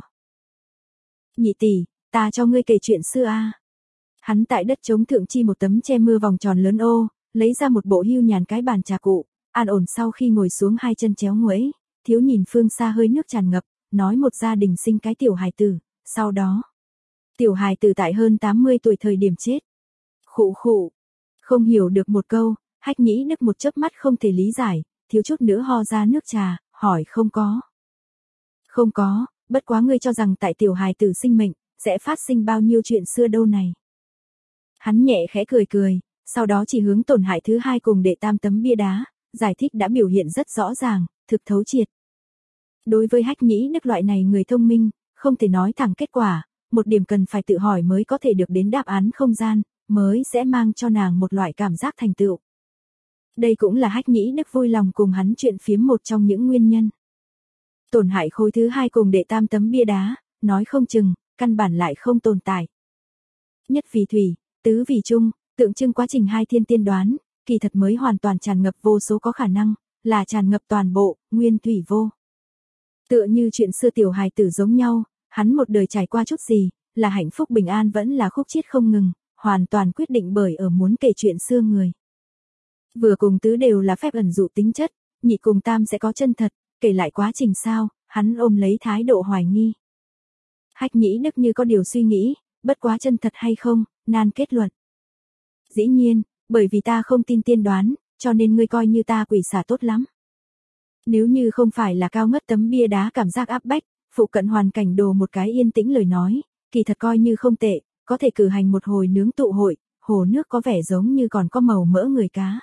Nhị tỷ, ta cho ngươi kể chuyện xưa a. Hắn tại đất trống thượng chi một tấm che mưa vòng tròn lớn ô, lấy ra một bộ hưu nhàn cái bàn trà cụ, an ổn sau khi ngồi xuống hai chân chéo nguẫy, thiếu nhìn phương xa hơi nước tràn ngập, nói một gia đình sinh cái tiểu hài tử, sau đó. Tiểu hài tử tại hơn 80 tuổi thời điểm chết. Khụ khụ. Không hiểu được một câu, Hách Nhĩ Đức một chớp mắt không thể lý giải, thiếu chút nữa ho ra nước trà, hỏi không có. Không có, bất quá ngươi cho rằng tại tiểu hài tử sinh mệnh, sẽ phát sinh bao nhiêu chuyện xưa đâu này. Hắn nhẹ khẽ cười cười, sau đó chỉ hướng tổn hại thứ hai cùng đệ tam tấm bia đá, giải thích đã biểu hiện rất rõ ràng, thực thấu triệt. Đối với Hách Nhĩ Đức loại này người thông minh, không thể nói thẳng kết quả, một điểm cần phải tự hỏi mới có thể được đến đáp án không gian, mới sẽ mang cho nàng một loại cảm giác thành tựu. Đây cũng là Hách Nhĩ Đức vui lòng cùng hắn chuyện phiếm một trong những nguyên nhân. Tổn hại khối thứ hai cùng đệ tam tấm bia đá, nói không chừng, căn bản lại không tồn tại. Nhất vì thủy, tứ vì trung, tượng trưng quá trình hai thiên tiên đoán, kỳ thật mới hoàn toàn tràn ngập vô số có khả năng, là tràn ngập toàn bộ, nguyên thủy vô. Tựa như chuyện xưa tiểu hài tử giống nhau, hắn một đời trải qua chút gì, là hạnh phúc bình an vẫn là khúc chiết không ngừng, hoàn toàn quyết định bởi ở muốn kể chuyện xưa người. Vừa cùng tứ đều là phép ẩn dụ tính chất, nhị cùng tam sẽ có chân thật, kể lại quá trình sao, hắn ôm lấy thái độ hoài nghi. Hách Nhĩ Đức như có điều suy nghĩ, bất quá chân thật hay không, nan kết luận. Dĩ nhiên, bởi vì ta không tin tiên đoán, cho nên ngươi coi như ta quỷ xả tốt lắm. Nếu như không phải là cao ngất tấm bia đá cảm giác áp bách, phụ cận hoàn cảnh đồ một cái yên tĩnh lời nói, kỳ thật coi như không tệ, có thể cử hành một hồi nướng tụ hội, hồ nước có vẻ giống như còn có màu mỡ người cá.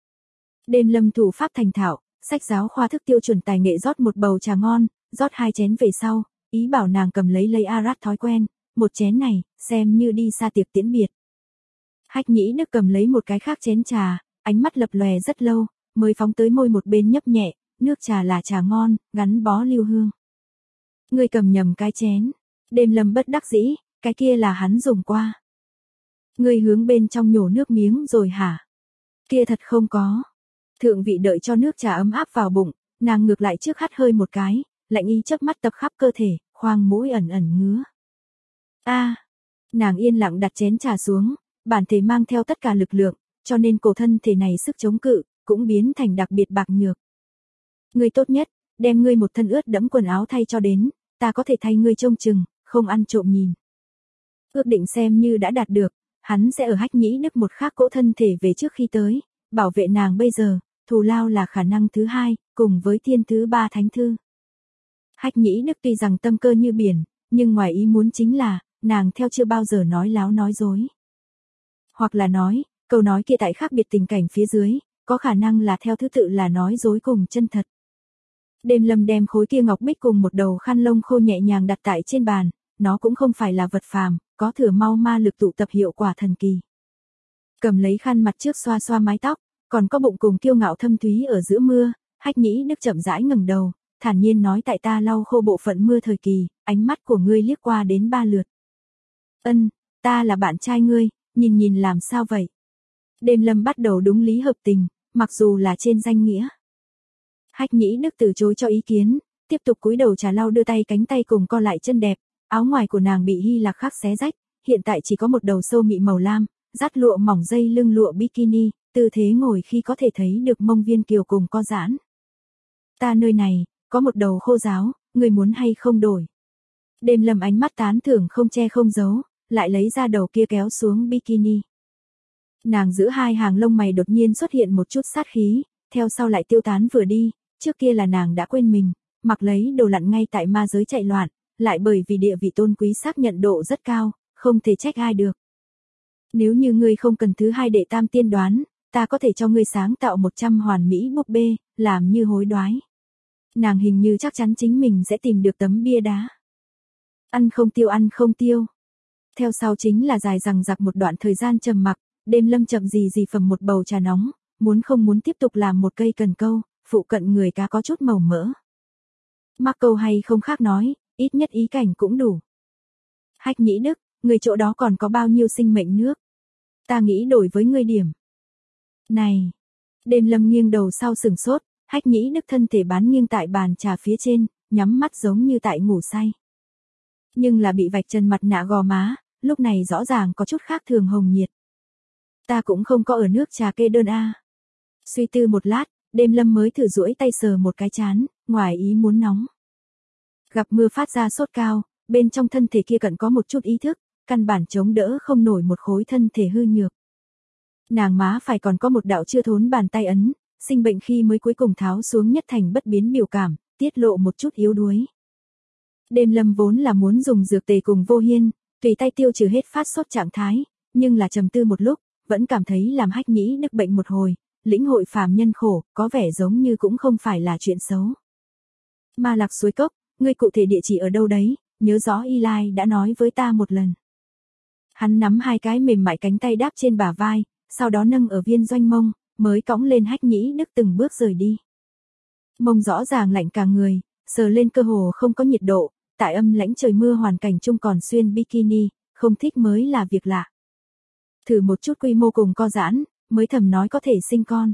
Đêm Lâm thủ pháp thành thạo, sách giáo khoa thức tiêu chuẩn tài nghệ rót một bầu trà ngon, rót hai chén về sau, ý bảo nàng cầm lấy arat thói quen, một chén này, xem như đi xa tiệc tiễn biệt. Hách Nhĩ Đức cầm lấy một cái khác chén trà, ánh mắt lập lòe rất lâu, mới phóng tới môi một bên nhấp nhẹ, nước trà là trà ngon, gắn bó lưu hương. Ngươi cầm nhầm cái chén. Đêm Lâm bất đắc dĩ, cái kia là hắn dùng qua. Ngươi hướng bên trong nhổ nước miếng rồi hả? Kia thật không có. Thượng vị đợi cho nước trà ấm áp vào bụng, nàng ngược lại trước hắt hơi một cái, lạnh ý chớp mắt tập khắp cơ thể, khoang mũi ẩn ẩn ngứa. Nàng yên lặng đặt chén trà xuống, bản thể mang theo tất cả lực lượng, cho nên cổ thân thể này sức chống cự, cũng biến thành đặc biệt bạc nhược. Ngươi tốt nhất, đem ngươi một thân ướt đẫm quần áo thay cho đến, ta có thể thay ngươi trông chừng, không ăn trộm nhìn. Ước định xem như đã đạt được, hắn sẽ ở Hách Nhĩ Đức một khác cỗ thân thể về trước khi tới, bảo vệ nàng bây giờ, thù lao là khả năng thứ hai, cùng với thiên thứ ba thánh thư. Hách Nhĩ Đức tuy rằng tâm cơ như biển, nhưng ngoài ý muốn chính là, nàng theo chưa bao giờ nói láo nói dối. Hoặc là nói, câu nói kia tại khác biệt tình cảnh phía dưới, có khả năng là theo thứ tự là nói dối cùng chân thật. Đêm Lâm đem khối kia ngọc bích cùng một đầu khăn lông khô nhẹ nhàng đặt tại trên bàn, nó cũng không phải là vật phàm, có thừa mau ma lực tụ tập hiệu quả thần kỳ. Cầm lấy khăn mặt trước xoa xoa mái tóc, còn có bụng cùng kiêu ngạo thâm thúy ở giữa mưa, Hách Nhĩ Đức chậm rãi ngẩng đầu, thản nhiên nói tại ta lau khô bộ phận mưa thời kỳ, ánh mắt của ngươi liếc qua đến 3 lượt. Ân, ta là bạn trai ngươi, nhìn làm sao vậy? Đêm Lâm bắt đầu đúng lý hợp tình, mặc dù là trên danh nghĩa. Hách Nhĩ Đức từ chối cho ý kiến, tiếp tục cúi đầu trà lau đưa tay cánh tay cùng co lại chân đẹp, áo ngoài của nàng bị Hy Lạc khắc xé rách, hiện tại chỉ có một đầu sâu mị màu lam, dắt lụa mỏng dây lưng lụa bikini, tư thế ngồi khi có thể thấy được mông viên kiều cùng co giãn. Ta nơi này, có một đầu khô ráo, người muốn hay không đổi? Đêm Lâm ánh mắt tán thưởng không che không giấu, lại lấy ra đầu kia kéo xuống bikini. Nàng giữ hai hàng lông mày đột nhiên xuất hiện một chút sát khí, theo sau lại tiêu tán vừa đi, trước kia là nàng đã quên mình, mặc lấy đồ lặn ngay tại ma giới chạy loạn, lại bởi vì địa vị tôn quý xác nhận độ rất cao, không thể trách ai được. Nếu như ngươi không cần thứ hai đệ tam tiên đoán, ta có thể cho ngươi sáng tạo 100 hoàn mỹ búp bê, làm như hối đoái. Nàng hình như chắc chắn chính mình sẽ tìm được tấm bia đá. Ăn không tiêu. Theo sau chính là dài dằng dặc một đoạn thời gian trầm mặc, Đêm Lâm chậm gì phẩm một bầu trà nóng, muốn không muốn tiếp tục làm một cây cần câu, phụ cận người cá có chút màu mỡ. Mắc câu hay không khác nói, ít nhất ý cảnh cũng đủ. Hách Nhĩ Đức, người chỗ đó còn có bao nhiêu sinh mệnh nước? Ta nghĩ đổi với ngươi điểm. Này! Đêm Lâm nghiêng đầu sau sừng sốt, Hách Nhĩ Đức thân thể bán nghiêng tại bàn trà phía trên, nhắm mắt giống như tại ngủ say. Nhưng là bị vạch trần mặt nạ gò má, lúc này rõ ràng có chút khác thường hồng nhiệt. Ta cũng không có ở nước trà kê đơn a. Suy tư một lát, Đêm Lâm mới thử duỗi tay sờ một cái chán, ngoài ý muốn nóng. Gặp mưa phát ra sốt cao, bên trong thân thể kia cận có một chút ý thức, căn bản chống đỡ không nổi một khối thân thể hư nhược. Nàng má phải còn có một đạo chưa thốn bàn tay ấn, sinh bệnh khi mới cuối cùng tháo xuống nhất thành bất biến biểu cảm, tiết lộ một chút yếu đuối. Đêm Lâm vốn là muốn dùng dược tề cùng Vô Hiên, tùy tay tiêu trừ hết phát sốt trạng thái, nhưng là trầm tư một lúc, vẫn cảm thấy làm Hách Nhĩ Đức bệnh một hồi, lĩnh hội phàm nhân khổ, có vẻ giống như cũng không phải là chuyện xấu. Ma Lạc suối cốc, ngươi cụ thể địa chỉ ở đâu đấy, nhớ rõ Y Lai đã nói với ta một lần. Hắn nắm hai cái mềm mại cánh tay đáp trên bả vai, sau đó nâng ở viên doanh mông, mới cõng lên Hách Nhĩ Đức từng bước rời đi. Mông rõ ràng lạnh cả người, sờ lên cơ hồ không có nhiệt độ, tại âm lãnh trời mưa hoàn cảnh chung còn xuyên bikini, không thích mới là việc lạ. Thử một chút quy mô cùng co giãn, mới thầm nói có thể sinh con.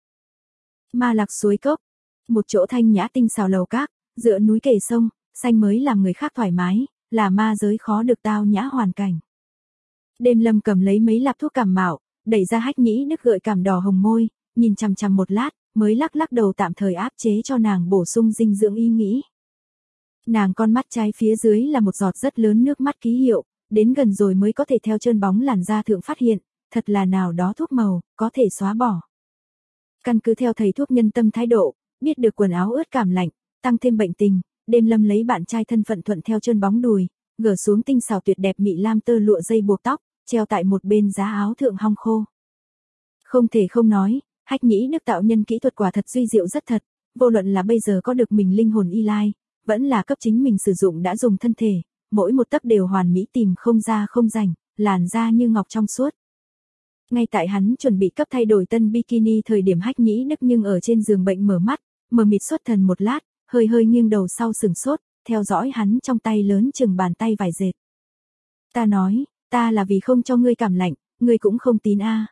Ma Lạc suối cốc, một chỗ thanh nhã tinh xào lầu các, dựa núi kề sông, xanh mới làm người khác thoải mái, là ma giới khó được tao nhã hoàn cảnh. Đêm Lâm cầm lấy mấy lạp thuốc cảm mạo, đẩy ra Hách Nhĩ Đức gợi cảm đỏ hồng môi, nhìn chằm chằm một lát, mới lắc đầu tạm thời áp chế cho nàng bổ sung dinh dưỡng ý nghĩ. Nàng con mắt trái phía dưới là một giọt rất lớn nước mắt ký hiệu, đến gần rồi mới có thể theo trơn bóng làn da thượng phát hiện, thật là nào đó thuốc màu, có thể xóa bỏ. Căn cứ theo thầy thuốc nhân tâm thái độ, biết được quần áo ướt cảm lạnh, tăng thêm bệnh tình, Đêm Lâm lấy bạn trai thân phận thuận theo trơn bóng đùi, gỡ xuống tinh xảo tuyệt đẹp mị lam tơ lụa dây buộc tóc, treo tại một bên giá áo thượng hong khô. Không thể không nói, Hách Nhĩ Đức tạo nhân kỹ thuật quả thật duy diệu rất thật, vô luận là bây giờ có được mình linh hồn Y Lai, vẫn là cấp chính mình sử dụng đã dùng thân thể, mỗi một tấc đều hoàn mỹ tìm không ra không rảnh, làn da như ngọc trong suốt. Ngay tại hắn chuẩn bị cấp thay đổi tân bikini thời điểm Hách Nhĩ Đức nhưng ở trên giường bệnh mở mắt, mờ mịt xuất thần một lát, hơi nghiêng đầu sau sừng sốt, theo dõi hắn trong tay lớn chừng bàn tay vải dệt. Ta nói, ta là vì không cho ngươi cảm lạnh, ngươi cũng không tín a.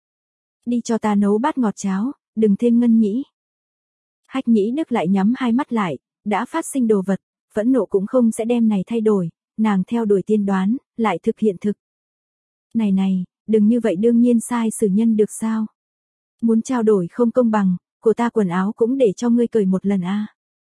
Đi cho ta nấu bát ngọt cháo, đừng thêm ngân nhĩ. Hách Nhĩ Đức lại nhắm hai mắt lại, đã phát sinh đồ vật, phẫn nộ cũng không sẽ đem này thay đổi, nàng theo đuổi tiên đoán, lại thực hiện thực. Này, đừng như vậy đương nhiên sai xử nhân được sao? Muốn trao đổi không công bằng, của ta quần áo cũng để cho ngươi cởi một lần a.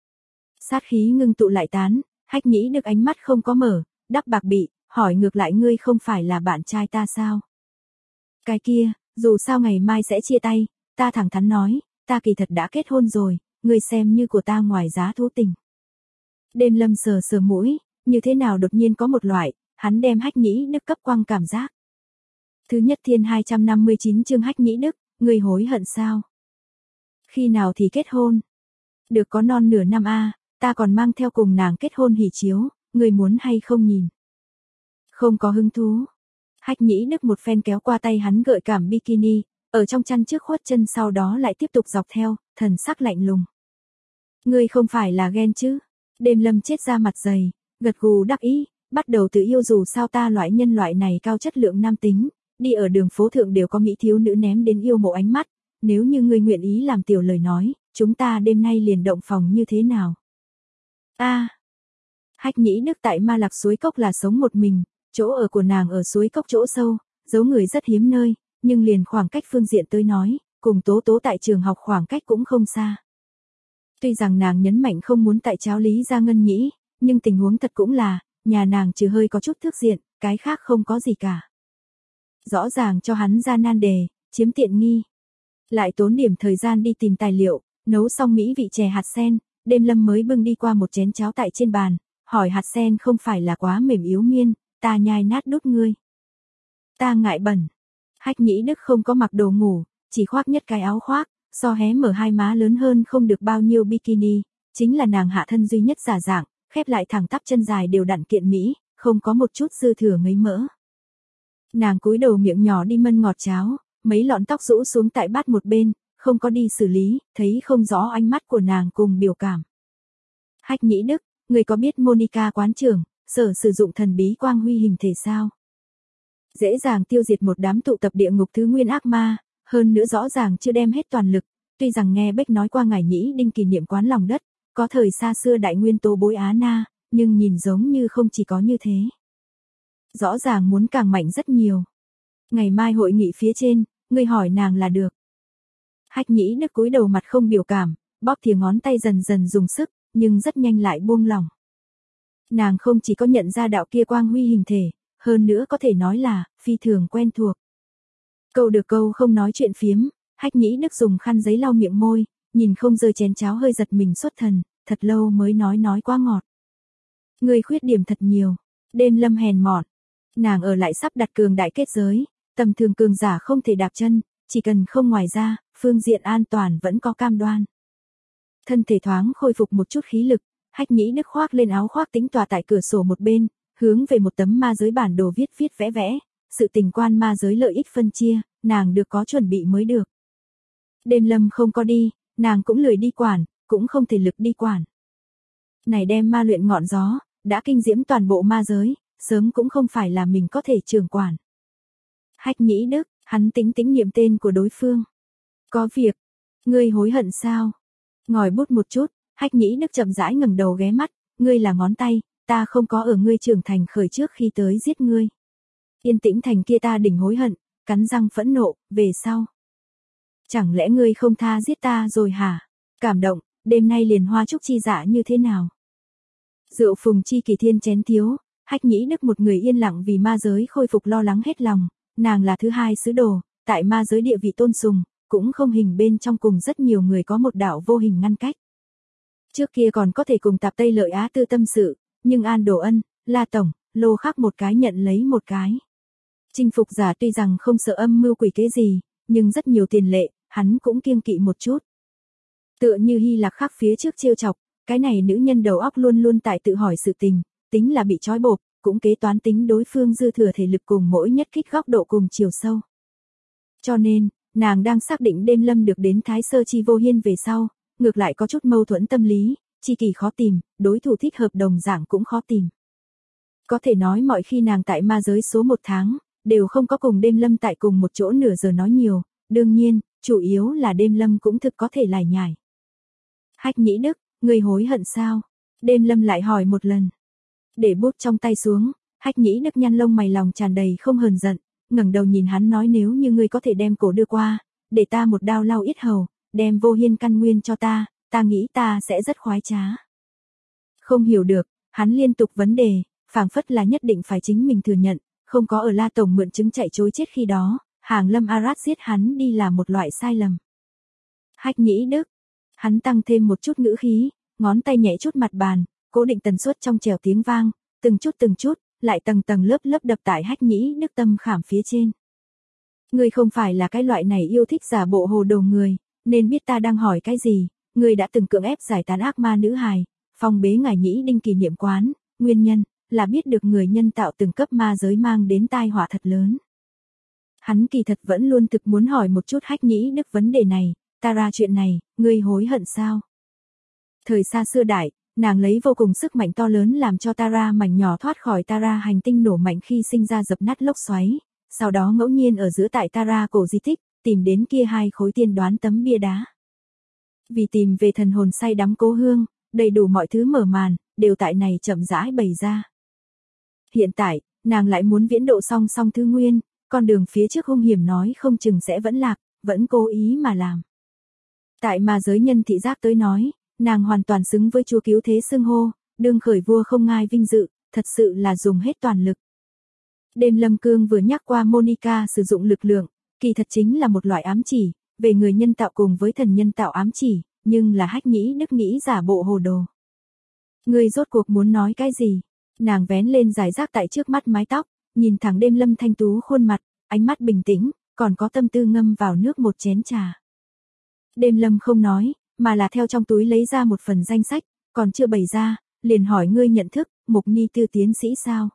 Sát khí ngưng tụ lại tán, Hách Nhĩ Đức ánh mắt không có mở, đắp bạc bị, hỏi ngược lại ngươi không phải là bạn trai ta sao? Cái kia, dù sao ngày mai sẽ chia tay, ta thẳng thắn nói, ta kỳ thật đã kết hôn rồi, ngươi xem như của ta ngoài giá thú tình. Đêm Lâm sờ mũi, như thế nào đột nhiên có một loại, hắn đem Hách Nhĩ Đức cấp quăng cảm giác. Thứ nhất thiên 259 chương Hách Nhĩ Đức, ngươi hối hận sao? Khi nào thì kết hôn? Được có non nửa năm a, ta còn mang theo cùng nàng kết hôn hỉ chiếu, ngươi muốn hay không nhìn? Không có hứng thú. Hách Nhĩ Đức một phen kéo qua tay hắn gợi cảm bikini, ở trong chăn trước khuất chân sau đó lại tiếp tục dọc theo, thần sắc lạnh lùng. Ngươi không phải là ghen chứ? Đêm Lâm chết ra mặt dày, gật gù đắc ý, bắt đầu tự yêu dù sao ta loại nhân loại này cao chất lượng nam tính, đi ở đường phố thượng đều có mỹ thiếu nữ ném đến yêu mộ ánh mắt, nếu như ngươi nguyện ý làm tiểu lời nói, chúng ta đêm nay liền động phòng như thế nào? A. Hách Nhĩ Đức tại Ma Lạc suối cốc là sống một mình, chỗ ở của nàng ở suối cốc chỗ sâu, giấu người rất hiếm nơi, nhưng liền khoảng cách phương diện tới nói, cùng Tố Tố tại trường học khoảng cách cũng không xa. Tuy rằng nàng nhấn mạnh không muốn tại cháo Lý Gia Ngân Nhĩ, nhưng tình huống thật cũng là, nhà nàng trừ hơi có chút thước diện, cái khác không có gì cả. Rõ ràng cho hắn ra nan đề, chiếm tiện nghi. Lại tốn điểm thời gian đi tìm tài liệu, nấu xong mỹ vị chè hạt sen, Đêm Lâm mới bưng đi qua một chén cháo tại trên bàn, hỏi hạt sen không phải là quá mềm yếu miên, ta nhai nát đút ngươi. Ta ngại bẩn. Hách Nhĩ Đức không có mặc đồ ngủ, chỉ khoác nhất cái áo khoác, so hé mở hai má lớn hơn không được bao nhiêu bikini, chính là nàng hạ thân duy nhất giả dạng, khép lại thẳng tắp chân dài đều đặn kiện mỹ, không có một chút dư thừa ngấy mỡ. Nàng cúi đầu miệng nhỏ đi mân ngọt cháo, mấy lọn tóc rũ xuống tại bát một bên, không có đi xử lý, thấy không rõ ánh mắt của nàng cùng biểu cảm. Hách Nhĩ Đức, người có biết Monica quán trưởng, sở sử dụng thần bí quang huy hình thể sao? Dễ dàng tiêu diệt một đám tụ tập địa ngục thứ nguyên ác ma, hơn nữa rõ ràng chưa đem hết toàn lực, tuy rằng nghe Bách nói qua ngài Nhĩ Đinh kỷ niệm quán lòng đất, có thời xa xưa đại nguyên tố bối Á Na, nhưng nhìn giống như không chỉ có như thế. Rõ ràng muốn càng mạnh rất nhiều. Ngày mai hội nghị phía trên, ngươi hỏi nàng là được. Hách Nhĩ Đức cúi đầu mặt không biểu cảm, bóp thìa ngón tay dần dần dùng sức, nhưng rất nhanh lại buông lỏng. Nàng không chỉ có nhận ra đạo kia quang huy hình thể, hơn nữa có thể nói là, phi thường quen thuộc. Câu được câu không nói chuyện phiếm, Hách Nhĩ Đức dùng khăn giấy lau miệng môi, nhìn không rơi chén cháo hơi giật mình xuất thần, thật lâu mới nói quá ngọt. Người khuyết điểm thật nhiều, Đêm Lâm hèn mọn. Nàng ở lại sắp đặt cường đại kết giới, tầm thường cường giả không thể đạp chân, chỉ cần không ngoài ra, phương diện an toàn vẫn có cam đoan. Thân thể thoáng khôi phục một chút khí lực, Hách Nhĩ Đức khoác lên áo khoác tĩnh tọa tại cửa sổ một bên, hướng về một tấm ma giới bản đồ viết vẽ, sự tình quan ma giới lợi ích phân chia, nàng được có chuẩn bị mới được. Đêm Lâm không có đi, nàng cũng lười đi quản, cũng không thể lực đi quản. Này đem ma luyện ngọn gió, đã kinh diễm toàn bộ ma giới, sớm cũng không phải là mình có thể trưởng quản. Hách Nhĩ Đức, hắn tính niệm tên của đối phương. Có việc, ngươi hối hận sao? Ngòi bút một chút, Hách Nhĩ Đức chậm rãi ngẩng đầu ghé mắt, ngươi là ngón tay, ta không có ở ngươi trưởng thành khởi trước khi tới giết ngươi. Yên tĩnh thành kia ta đỉnh hối hận, cắn răng phẫn nộ, về sau. Chẳng lẽ ngươi không tha giết ta rồi hả? Cảm động, đêm nay liền hoa trúc chi dạ như thế nào? Rượu phùng chi kỳ thiên chén thiếu, Hách Nhĩ Đức một người yên lặng vì ma giới khôi phục lo lắng hết lòng, nàng là thứ hai sứ đồ, tại ma giới địa vị tôn sùng, cũng không hình bên trong cùng rất nhiều người có một đạo vô hình ngăn cách. Trước kia còn có thể cùng Tạp Tây Lợi Á Tư tâm sự, nhưng An Đồ Ân, La Tổng, Lô Khắc một cái nhận lấy một cái. Chinh phục giả tuy rằng không sợ âm mưu quỷ kế gì, nhưng rất nhiều tiền lệ, hắn cũng kiêng kỵ một chút. Tựa như Hy Lạc Khắc phía trước trêu chọc, cái này nữ nhân đầu óc luôn luôn tại tự hỏi sự tình, tính là bị trói buộc, cũng kế toán tính đối phương dư thừa thể lực cùng mỗi nhất kích góc độ cùng chiều sâu. Cho nên, nàng đang xác định Đêm Lâm được đến Thái Sơ Chi Vô Hiên về sau, ngược lại có chút mâu thuẫn tâm lý, chi kỳ khó tìm, đối thủ thích hợp đồng dạng cũng khó tìm. Có thể nói mọi khi nàng tại ma giới số 1 tháng, đều không có cùng Đêm Lâm tại cùng một chỗ nửa giờ nói nhiều, đương nhiên, chủ yếu là Đêm Lâm cũng thực có thể lải nhải. Hách Nhĩ Đức, ngươi hối hận sao? Đêm Lâm lại hỏi một lần. Để bút trong tay xuống, Hách Nhĩ Đức nhăn lông mày lòng tràn đầy không hờn giận, ngẩng đầu nhìn hắn nói nếu như ngươi có thể đem cổ đưa qua, để ta một đao lau yết hầu, đem Vô Hiên căn nguyên cho ta nghĩ ta sẽ rất khoái trá. Không hiểu được, hắn liên tục vấn đề, phảng phất là nhất định phải chính mình thừa nhận, không có ở La Tổng mượn chứng chạy trối chết khi đó, Hàng Lâm Arat giết hắn đi là một loại sai lầm. Hách Nhĩ Đức, hắn tăng thêm một chút ngữ khí, ngón tay nhẹ chút mặt bàn, cố định tần suất trong trèo tiếng vang, từng chút, lại tầng lớp đập tại Hách Nhĩ Đức tâm khảm phía trên. Ngươi không phải là cái loại này yêu thích giả bộ hồ đồ người, nên biết ta đang hỏi cái gì, ngươi đã từng cưỡng ép giải tán ác ma nữ hài, phong bế ngài Nhĩ Đinh kỷ niệm quán, nguyên nhân là biết được người nhân tạo từng cấp ma giới mang đến tai họa thật lớn. Hắn kỳ thật vẫn luôn thực muốn hỏi một chút Hách Nhĩ Đức vấn đề này, ta ra chuyện này, ngươi hối hận sao? Thời xa xưa đại, nàng lấy vô cùng sức mạnh to lớn làm cho Tara mảnh nhỏ thoát khỏi Tara hành tinh nổ mạnh khi sinh ra dập nát lốc xoáy, sau đó ngẫu nhiên ở giữa tại Tara cổ di tích, tìm đến kia 2 khối tiên đoán tấm bia đá. Vì tìm về thần hồn say đắm cố hương, đầy đủ mọi thứ mở màn, đều tại này chậm rãi bày ra. Hiện tại, nàng lại muốn viễn độ song song thứ nguyên, con đường phía trước hung hiểm nói không chừng sẽ vẫn lạc, vẫn cố ý mà làm. Tại mà giới nhân thị giác tới nói, nàng hoàn toàn xứng với chúa cứu thế xưng hô, đương khởi vua không ngai vinh dự, thật sự là dùng hết toàn lực. Đêm Lâm Cương vừa nhắc qua Monica sử dụng lực lượng, kỳ thật chính là một loại ám chỉ, về người nhân tạo cùng với thần nhân tạo ám chỉ, nhưng là Hách Nhĩ Đức nghĩ giả bộ hồ đồ. Ngươi rốt cuộc muốn nói cái gì? Nàng vén lên giải rác tại trước mắt mái tóc, nhìn thẳng Đêm Lâm thanh tú khuôn mặt, ánh mắt bình tĩnh, còn có tâm tư ngâm vào nước một chén trà. Đêm Lâm không nói, mà là theo trong túi lấy ra một phần danh sách, còn chưa bày ra, liền hỏi ngươi nhận thức, Mục Ni Tư tiến sĩ sao?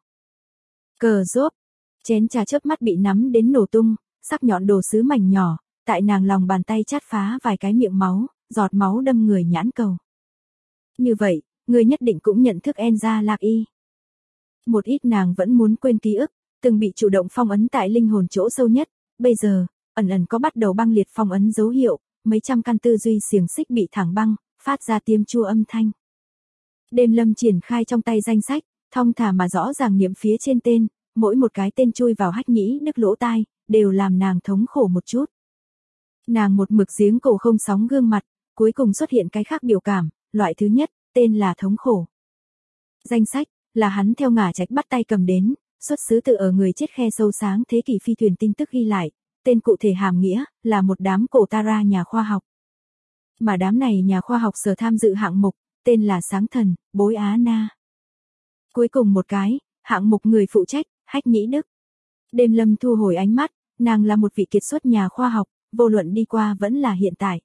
Cờ rốp, chén trà chớp mắt bị nắm đến nổ tung, sắc nhọn đồ sứ mảnh nhỏ, tại nàng lòng bàn tay chát phá vài cái miệng máu, giọt máu đâm người nhãn cầu. Như vậy, ngươi nhất định cũng nhận thức Enza Lạc Y. Một ít nàng vẫn muốn quên ký ức, từng bị chủ động phong ấn tại linh hồn chỗ sâu nhất, bây giờ, ẩn ẩn có bắt đầu băng liệt phong ấn dấu hiệu, mấy trăm căn tư duy xiềng xích bị thẳng băng, phát ra tiêm chua âm thanh. Đêm Lâm triển khai trong tay danh sách, thong thả mà rõ ràng niệm phía trên tên, mỗi một cái tên chui vào Hách Nhĩ Đức lỗ tai, đều làm nàng thống khổ một chút. Nàng một mực giếng cổ không sóng gương mặt, cuối cùng xuất hiện cái khác biểu cảm, loại thứ nhất, tên là thống khổ. Danh sách, là hắn theo ngả trách bắt tay cầm đến, xuất xứ từ ở người chết khe sâu sáng thế kỷ phi thuyền tin tức ghi lại, tên cụ thể hàm nghĩa, là một đám cổ Tara nhà khoa học. Mà đám này nhà khoa học sở tham dự hạng mục, tên là Sáng Thần, Bối Á Na. Cuối cùng một cái, hạng mục người phụ trách, Hách Nhĩ Đức. Đêm Lâm thu hồi ánh mắt, nàng là một vị kiệt xuất nhà khoa học, vô luận đi qua vẫn là hiện tại.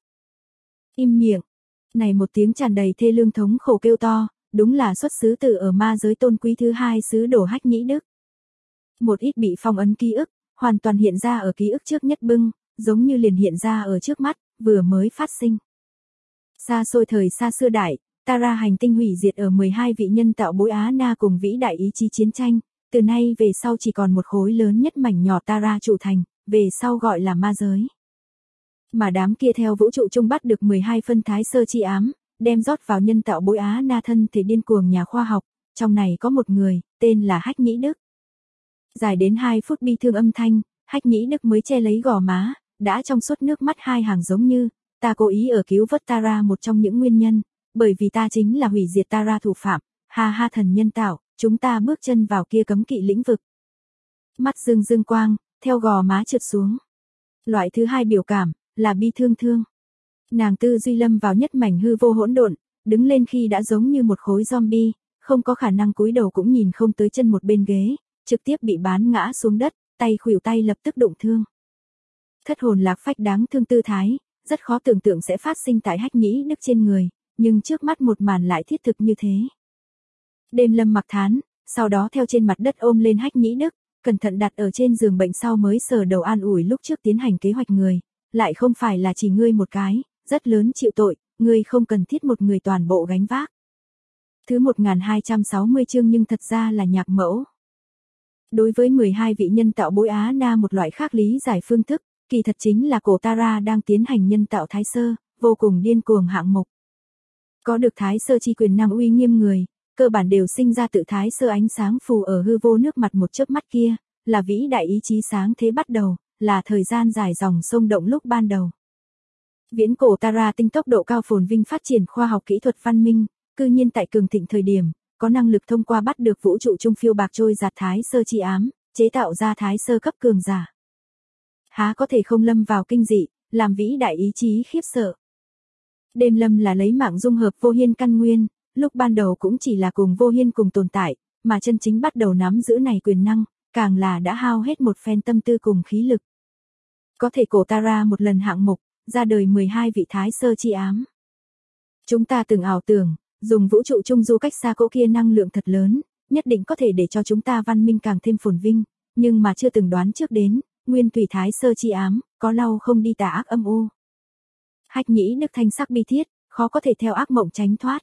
Im miệng. Này một tiếng tràn đầy thê lương thống khổ kêu to, đúng là xuất xứ từ ở ma giới tôn quý thứ 2 sứ đồ Hách Nhĩ Đức. Một ít bị phong ấn ký ức, hoàn toàn hiện ra ở ký ức trước nhất bưng, giống như liền hiện ra ở trước mắt, vừa mới phát sinh. Xa xôi thời xa xưa đại, Tara hành tinh hủy diệt ở 12 vị nhân tạo Bối Á Na cùng vĩ đại ý chí chiến tranh, từ nay về sau chỉ còn một khối lớn nhất mảnh nhỏ Tara trụ thành, về sau gọi là ma giới. Mà đám kia theo vũ trụ chung bắt được 12 phân thái sơ chi ám, đem rót vào nhân tạo Bối Á Na thân thể điên cuồng nhà khoa học, trong này có một người, tên là Hách Nhĩ Đức. Dài đến 2 phút bi thương âm thanh, Hách Nhĩ Đức mới che lấy gò má, đã trong suốt nước mắt hai hàng giống như, ta cố ý ở cứu vớt Tara một trong những nguyên nhân, bởi vì ta chính là hủy diệt Tara thủ phạm, ha ha thần nhân tạo, chúng ta bước chân vào kia cấm kỵ lĩnh vực. Mắt dương dương quang, theo gò má trượt xuống. Loại thứ hai biểu cảm, là bi thương thương. Nàng tư duy lâm vào nhất mảnh hư vô hỗn độn, đứng lên khi đã giống như một khối zombie, không có khả năng cúi đầu cũng nhìn không tới chân một bên ghế, trực tiếp bị bán ngã xuống đất, tay khuỷu tay lập tức đụng thương. Thất hồn lạc phách đáng thương tư thái, rất khó tưởng tượng sẽ phát sinh tại Hách Nhĩ Đức trên người, nhưng trước mắt một màn lại thiết thực như thế. Đêm Lâm mặc thán, sau đó theo trên mặt đất ôm lên Hách Nhĩ Đức, cẩn thận đặt ở trên giường bệnh sau mới sờ đầu an ủi lúc trước tiến hành kế hoạch người, lại không phải là chỉ ngươi một cái, rất lớn chịu tội, ngươi không cần thiết một người toàn bộ gánh vác. Thứ 1260 chương nhưng thật ra là nhạc mẫu. Đối với 12 vị nhân tạo Bối Á Na một loại khác lý giải phương thức, kỳ thật chính là cổ Tara đang tiến hành nhân tạo thái sơ, vô cùng điên cuồng hạng mục. Có được thái sơ chi quyền năng uy nghiêm người, cơ bản đều sinh ra tự thái sơ ánh sáng phù ở hư vô nước mặt một chớp mắt kia, là vĩ đại ý chí sáng thế bắt đầu, là thời gian dài dòng sông động lúc ban đầu. Viễn cổ Tara tinh tốc độ cao phồn vinh phát triển khoa học kỹ thuật văn minh, cư nhiên tại cường thịnh thời điểm, có năng lực thông qua bắt được vũ trụ trung phiêu bạc trôi giạt thái sơ chi ám, chế tạo ra thái sơ cấp cường giả. Há có thể không lâm vào kinh dị, làm vĩ đại ý chí khiếp sợ. Đêm Lâm là lấy mạng dung hợp vô hiên căn nguyên, lúc ban đầu cũng chỉ là cùng vô hiên cùng tồn tại, mà chân chính bắt đầu nắm giữ này quyền năng, càng là đã hao hết một phen tâm tư cùng khí lực. Có thể cổ Tara một lần hạng mục, ra đời 12 vị thái sơ chi ám. Chúng ta từng ảo tưởng, dùng vũ trụ trung du cách xa cỗ kia năng lượng thật lớn, nhất định có thể để cho chúng ta văn minh càng thêm phồn vinh, nhưng mà chưa từng đoán trước đến, nguyên thủy thái sơ chi ám, có lau không đi tà ác âm u. Hách Nhĩ Đức thanh sắc bi thiết, khó có thể theo ác mộng tránh thoát.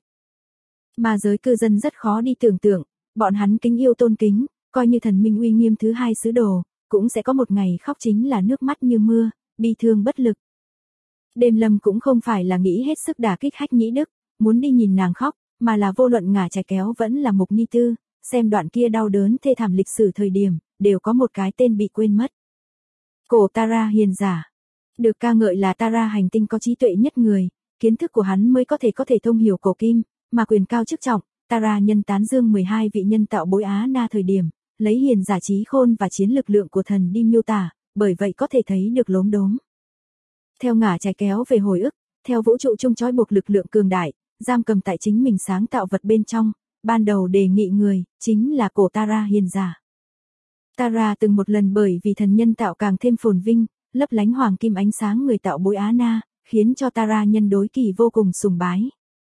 Ma giới cư dân rất khó đi tưởng tượng, bọn hắn kính yêu tôn kính, coi như thần minh uy nghiêm thứ hai sứ đồ, cũng sẽ có một ngày khóc chính là nước mắt như mưa, bi thương bất lực. Đêm Lâm cũng không phải là nghĩ hết sức đả kích Hách Nhĩ Đức, muốn đi nhìn nàng khóc, mà là vô luận ngả chài kéo vẫn là Mục Ni Tư, xem đoạn kia đau đớn thê thảm lịch sử thời điểm, đều có một cái tên bị quên mất. Cổ Tara hiền giả. Được ca ngợi là Tara hành tinh có trí tuệ nhất người, kiến thức của hắn mới có thể thông hiểu cổ kim, mà quyền cao chức trọng, Tara nhân tán dương 12 vị nhân tạo bối Á Na thời điểm, lấy hiền giả trí khôn và chiến lực lượng của thần đi miêu tả, bởi vậy có thể thấy được lốm đốm. Theo ngả chài kéo về hồi ức, theo vũ trụ chung trói buộc lực lượng cường đại, giam cầm tại chính mình sáng tạo vật bên trong, ban đầu đề nghị người, chính là cổ Tara hiền giả. Tara từng một lần bởi vì thần nhân tạo càng thêm phồn vinh, lấp lánh hoàng kim ánh sáng người tạo bối Á Na, khiến cho Tara nhân đối kỳ vô cùng sùng bái.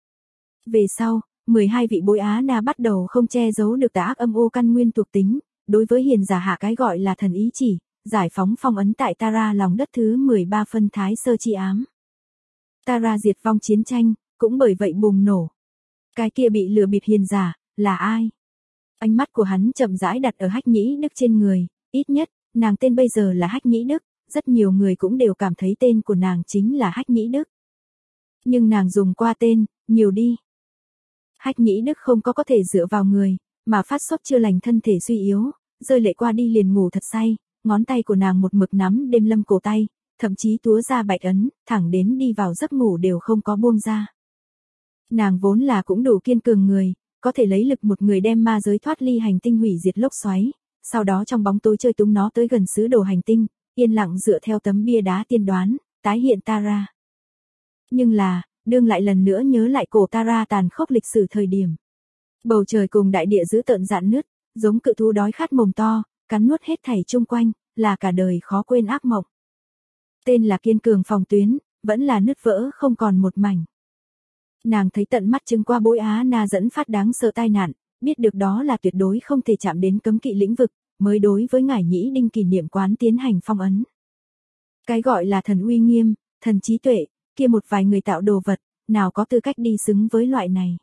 Về sau, 12 vị bối Á Na bắt đầu không che giấu được tà ác âm u căn nguyên thuộc tính, đối với hiền giả hạ cái gọi là thần ý chỉ, giải phóng phong ấn tại Tara lòng đất thứ 13 phân thái sơ chi ám. Tara diệt vong chiến tranh, cũng bởi vậy bùng nổ. Cái kia bị lừa bịp hiền giả, là ai? Ánh mắt của hắn chậm rãi đặt ở Hách Nhĩ Đức trên người, ít nhất, nàng tên bây giờ là Hách Nhĩ Đức, rất nhiều người cũng đều cảm thấy tên của nàng chính là Hách Nhĩ Đức. Nhưng nàng dùng qua tên, nhiều đi. Hách Nhĩ Đức không có thể dựa vào người, mà phát sốt chưa lành thân thể suy yếu, rơi lệ qua đi liền ngủ thật say, ngón tay của nàng một mực nắm Đêm Lâm cổ tay, thậm chí túa ra bạch ấn, thẳng đến đi vào giấc ngủ đều không có buông ra. Nàng vốn là cũng đủ kiên cường người, có thể lấy lực một người đem ma giới thoát ly hành tinh hủy diệt lốc xoáy, sau đó trong bóng tối chơi túng nó tới gần xứ đồ hành tinh, yên lặng dựa theo tấm bia đá tiên đoán, tái hiện Tara. Nhưng là, đương lại lần nữa nhớ lại cổ Tara tàn khốc lịch sử thời điểm. Bầu trời cùng đại địa giữ tợn rạn nứt, giống cự thú đói khát mồm to, cắn nuốt hết thảy chung quanh, là cả đời khó quên ác mộng. Tên là kiên cường phòng tuyến, vẫn là nứt vỡ không còn một mảnh. Nàng thấy tận mắt chứng qua bối Á Na dẫn phát đáng sợ tai nạn, biết được đó là tuyệt đối không thể chạm đến cấm kỵ lĩnh vực, mới đối với ngải Nhĩ Đinh kỷ niệm quán tiến hành phong ấn. Cái gọi là thần uy nghiêm, thần trí tuệ, kia một vài người tạo đồ vật, nào có tư cách đi xứng với loại này.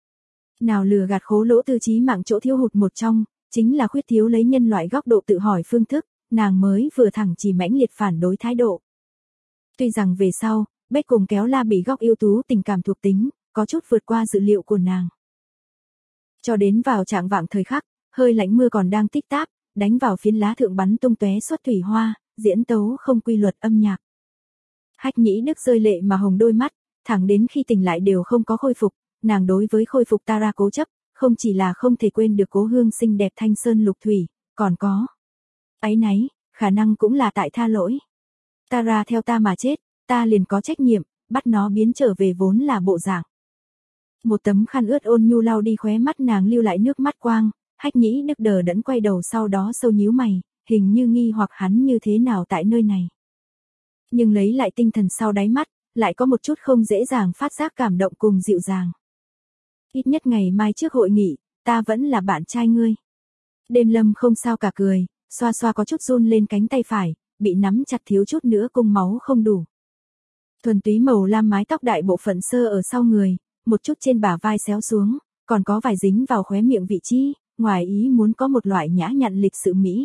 Nào lừa gạt khố lỗ tư trí mạng chỗ thiếu hụt một trong, chính là khuyết thiếu lấy nhân loại góc độ tự hỏi phương thức, nàng mới vừa thẳng chỉ mãnh liệt phản đối thái độ. Tuy rằng về sau, Bách cùng kéo la bị góc ưu tú tình cảm thuộc tính, có chút vượt qua dự liệu của nàng. Cho đến vào trạng vạng thời khắc, hơi lạnh mưa còn đang tích táp, đánh vào phiến lá thượng bắn tung tóe xuất thủy hoa, diễn tấu không quy luật âm nhạc. Hách Nhĩ Đức rơi lệ mà hồng đôi mắt, thẳng đến khi tỉnh lại đều không có khôi phục, nàng đối với khôi phục Tara cố chấp, không chỉ là không thể quên được cố hương xinh đẹp thanh sơn lục thủy, còn có áy náy, khả năng cũng là tại tha lỗi. Tara theo ta mà chết, ta liền có trách nhiệm, bắt nó biến trở về vốn là bộ dạng. Một tấm khăn ướt ôn nhu lau đi khóe mắt nàng lưu lại nước mắt quang, Hách Nhĩ Đức đờ đẫn quay đầu sau đó sâu nhíu mày, hình như nghi hoặc hắn như thế nào tại nơi này. Nhưng lấy lại tinh thần sau đáy mắt, lại có một chút không dễ dàng phát giác cảm động cùng dịu dàng. Ít nhất ngày mai trước hội nghị, ta vẫn là bạn trai ngươi. Đêm Lâm không sao cả cười, xoa xoa có chút run lên cánh tay phải, bị nắm chặt thiếu chút nữa cung máu không đủ. Thuần túy màu lam mái tóc đại bộ phận sơ ở sau người, một chút trên bả vai xéo xuống, còn có vài dính vào khóe miệng vị trí, ngoài ý muốn có một loại nhã nhặn lịch sự mỹ.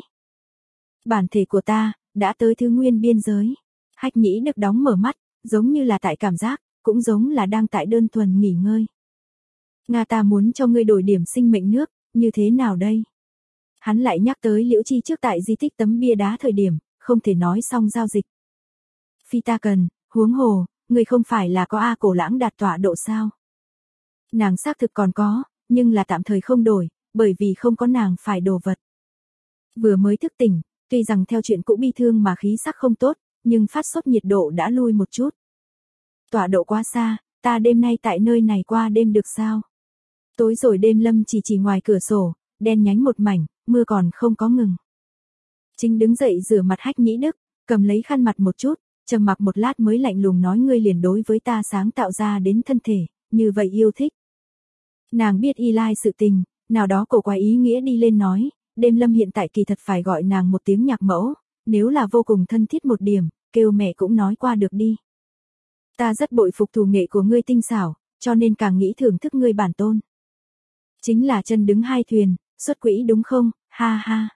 Bản thể của ta, đã tới thứ nguyên biên giới. Hách Nhĩ Đức đóng mở mắt, giống như là tại cảm giác, cũng giống là đang tại đơn thuần nghỉ ngơi. Nga ta muốn cho ngươi đổi điểm sinh mệnh nước, như thế nào đây? Hắn lại nhắc tới Liễu Chi trước tại di tích tấm bia đá thời điểm, không thể nói xong giao dịch. Phi ta cần, huống hồ, ngươi không phải là có A Cổ Lãng đạt tọa độ sao? Nàng xác thực còn có, nhưng là tạm thời không đổi, bởi vì không có nàng phải đồ vật. Vừa mới thức tỉnh, tuy rằng theo chuyện cũ bi thương mà khí sắc không tốt, nhưng phát sốt nhiệt độ đã lui một chút. Tọa độ quá xa, ta đêm nay tại nơi này qua đêm được sao? Tối rồi Đêm Lâm chỉ ngoài cửa sổ, đen nhánh một mảnh, mưa còn không có ngừng. Chính đứng dậy rửa mặt Hách Nhĩ Đức, cầm lấy khăn mặt một chút, trầm mặc một lát mới lạnh lùng nói ngươi liền đối với ta sáng tạo ra đến thân thể, như vậy yêu thích. Nàng biết y lai sự tình, nào đó cổ quái ý nghĩa đi lên nói, Đêm Lâm hiện tại kỳ thật phải gọi nàng một tiếng nhạc mẫu, nếu là vô cùng thân thiết một điểm, kêu mẹ cũng nói qua được đi. Ta rất bội phục thủ nghệ của ngươi tinh xảo, cho nên càng nghĩ thưởng thức ngươi bản tôn. Chính là chân đứng hai thuyền, xuất quỹ đúng không, ha ha.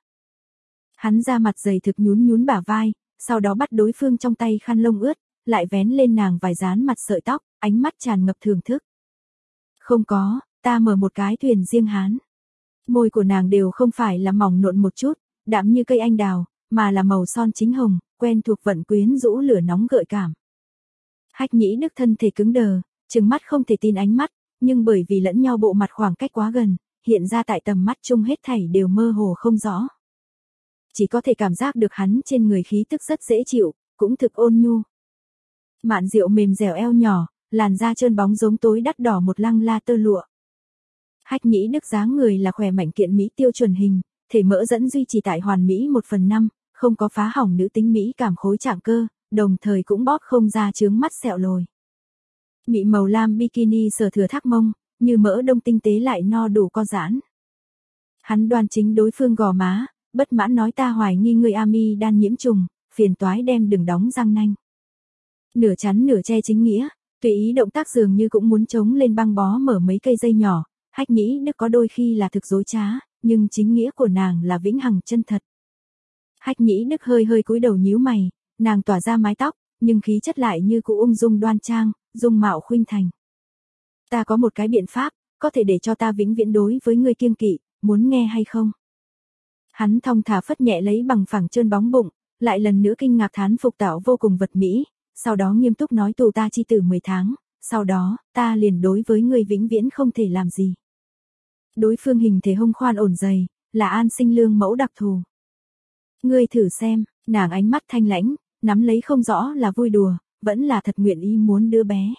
Hắn ra mặt dày thực nhún nhún bả vai, sau đó bắt đối phương trong tay khăn lông ướt, lại vén lên nàng vài dán mặt sợi tóc, ánh mắt tràn ngập thưởng thức. Không có, ta mở một cái thuyền riêng Hán. Môi của nàng đều không phải là mỏng nộn một chút, đạm như cây anh đào, mà là màu son chính hồng, quen thuộc vận quyến rũ lửa nóng gợi cảm. Hách Nhĩ Đức thân thể cứng đờ, trừng mắt không thể tin ánh mắt, nhưng bởi vì lẫn nhau bộ mặt khoảng cách quá gần, hiện ra tại tầm mắt chung hết thảy đều mơ hồ không rõ. Chỉ có thể cảm giác được hắn trên người khí tức rất dễ chịu, cũng thực ôn nhu. Mạn Diệu mềm dẻo eo nhỏ, làn da trơn bóng giống tối đắt đỏ một lăng la tơ lụa. Hách Nhĩ Đức dáng người là khỏe mạnh kiện mỹ tiêu chuẩn hình, thể mỡ dẫn duy trì tại hoàn mỹ 1/5, không có phá hỏng nữ tính mỹ cảm khối trạng cơ, đồng thời cũng bóp không ra chướng mắt sẹo lồi. Mị màu lam bikini sở thừa thác mông, như mỡ đông tinh tế lại no đủ co giãn. Hắn đoan chính đối phương gò má, bất mãn nói ta hoài nghi người ami đan nhiễm trùng, phiền toái đem đừng đóng răng nanh. Nửa chắn nửa che chính nghĩa, tùy ý động tác dường như cũng muốn chống lên băng bó mở mấy cây dây nhỏ, Hách Nhĩ Đức có đôi khi là thực dối trá, nhưng chính nghĩa của nàng là vĩnh hằng chân thật. Hách Nhĩ Đức hơi hơi cúi đầu nhíu mày, nàng tỏa ra mái tóc, nhưng khí chất lại như cụ ung dung đoan trang, dung mạo khuynh thành. Ta có một cái biện pháp, có thể để cho ta vĩnh viễn đối với ngươi kiêng kỵ, muốn nghe hay không? Hắn thong thả phất nhẹ lấy bằng phẳng trơn bóng bụng, lại lần nữa kinh ngạc thán phục tạo vô cùng vật mỹ, sau đó nghiêm túc nói tù ta chi tử 10 tháng, sau đó, ta liền đối với ngươi vĩnh viễn không thể làm gì. Đối phương hình thể hông khoan ổn dày, là An Sinh Lương mẫu đặc thù. Ngươi thử xem, nàng ánh mắt thanh lãnh, nắm lấy không rõ là vui đùa, vẫn là thật nguyện ý muốn đứa bé.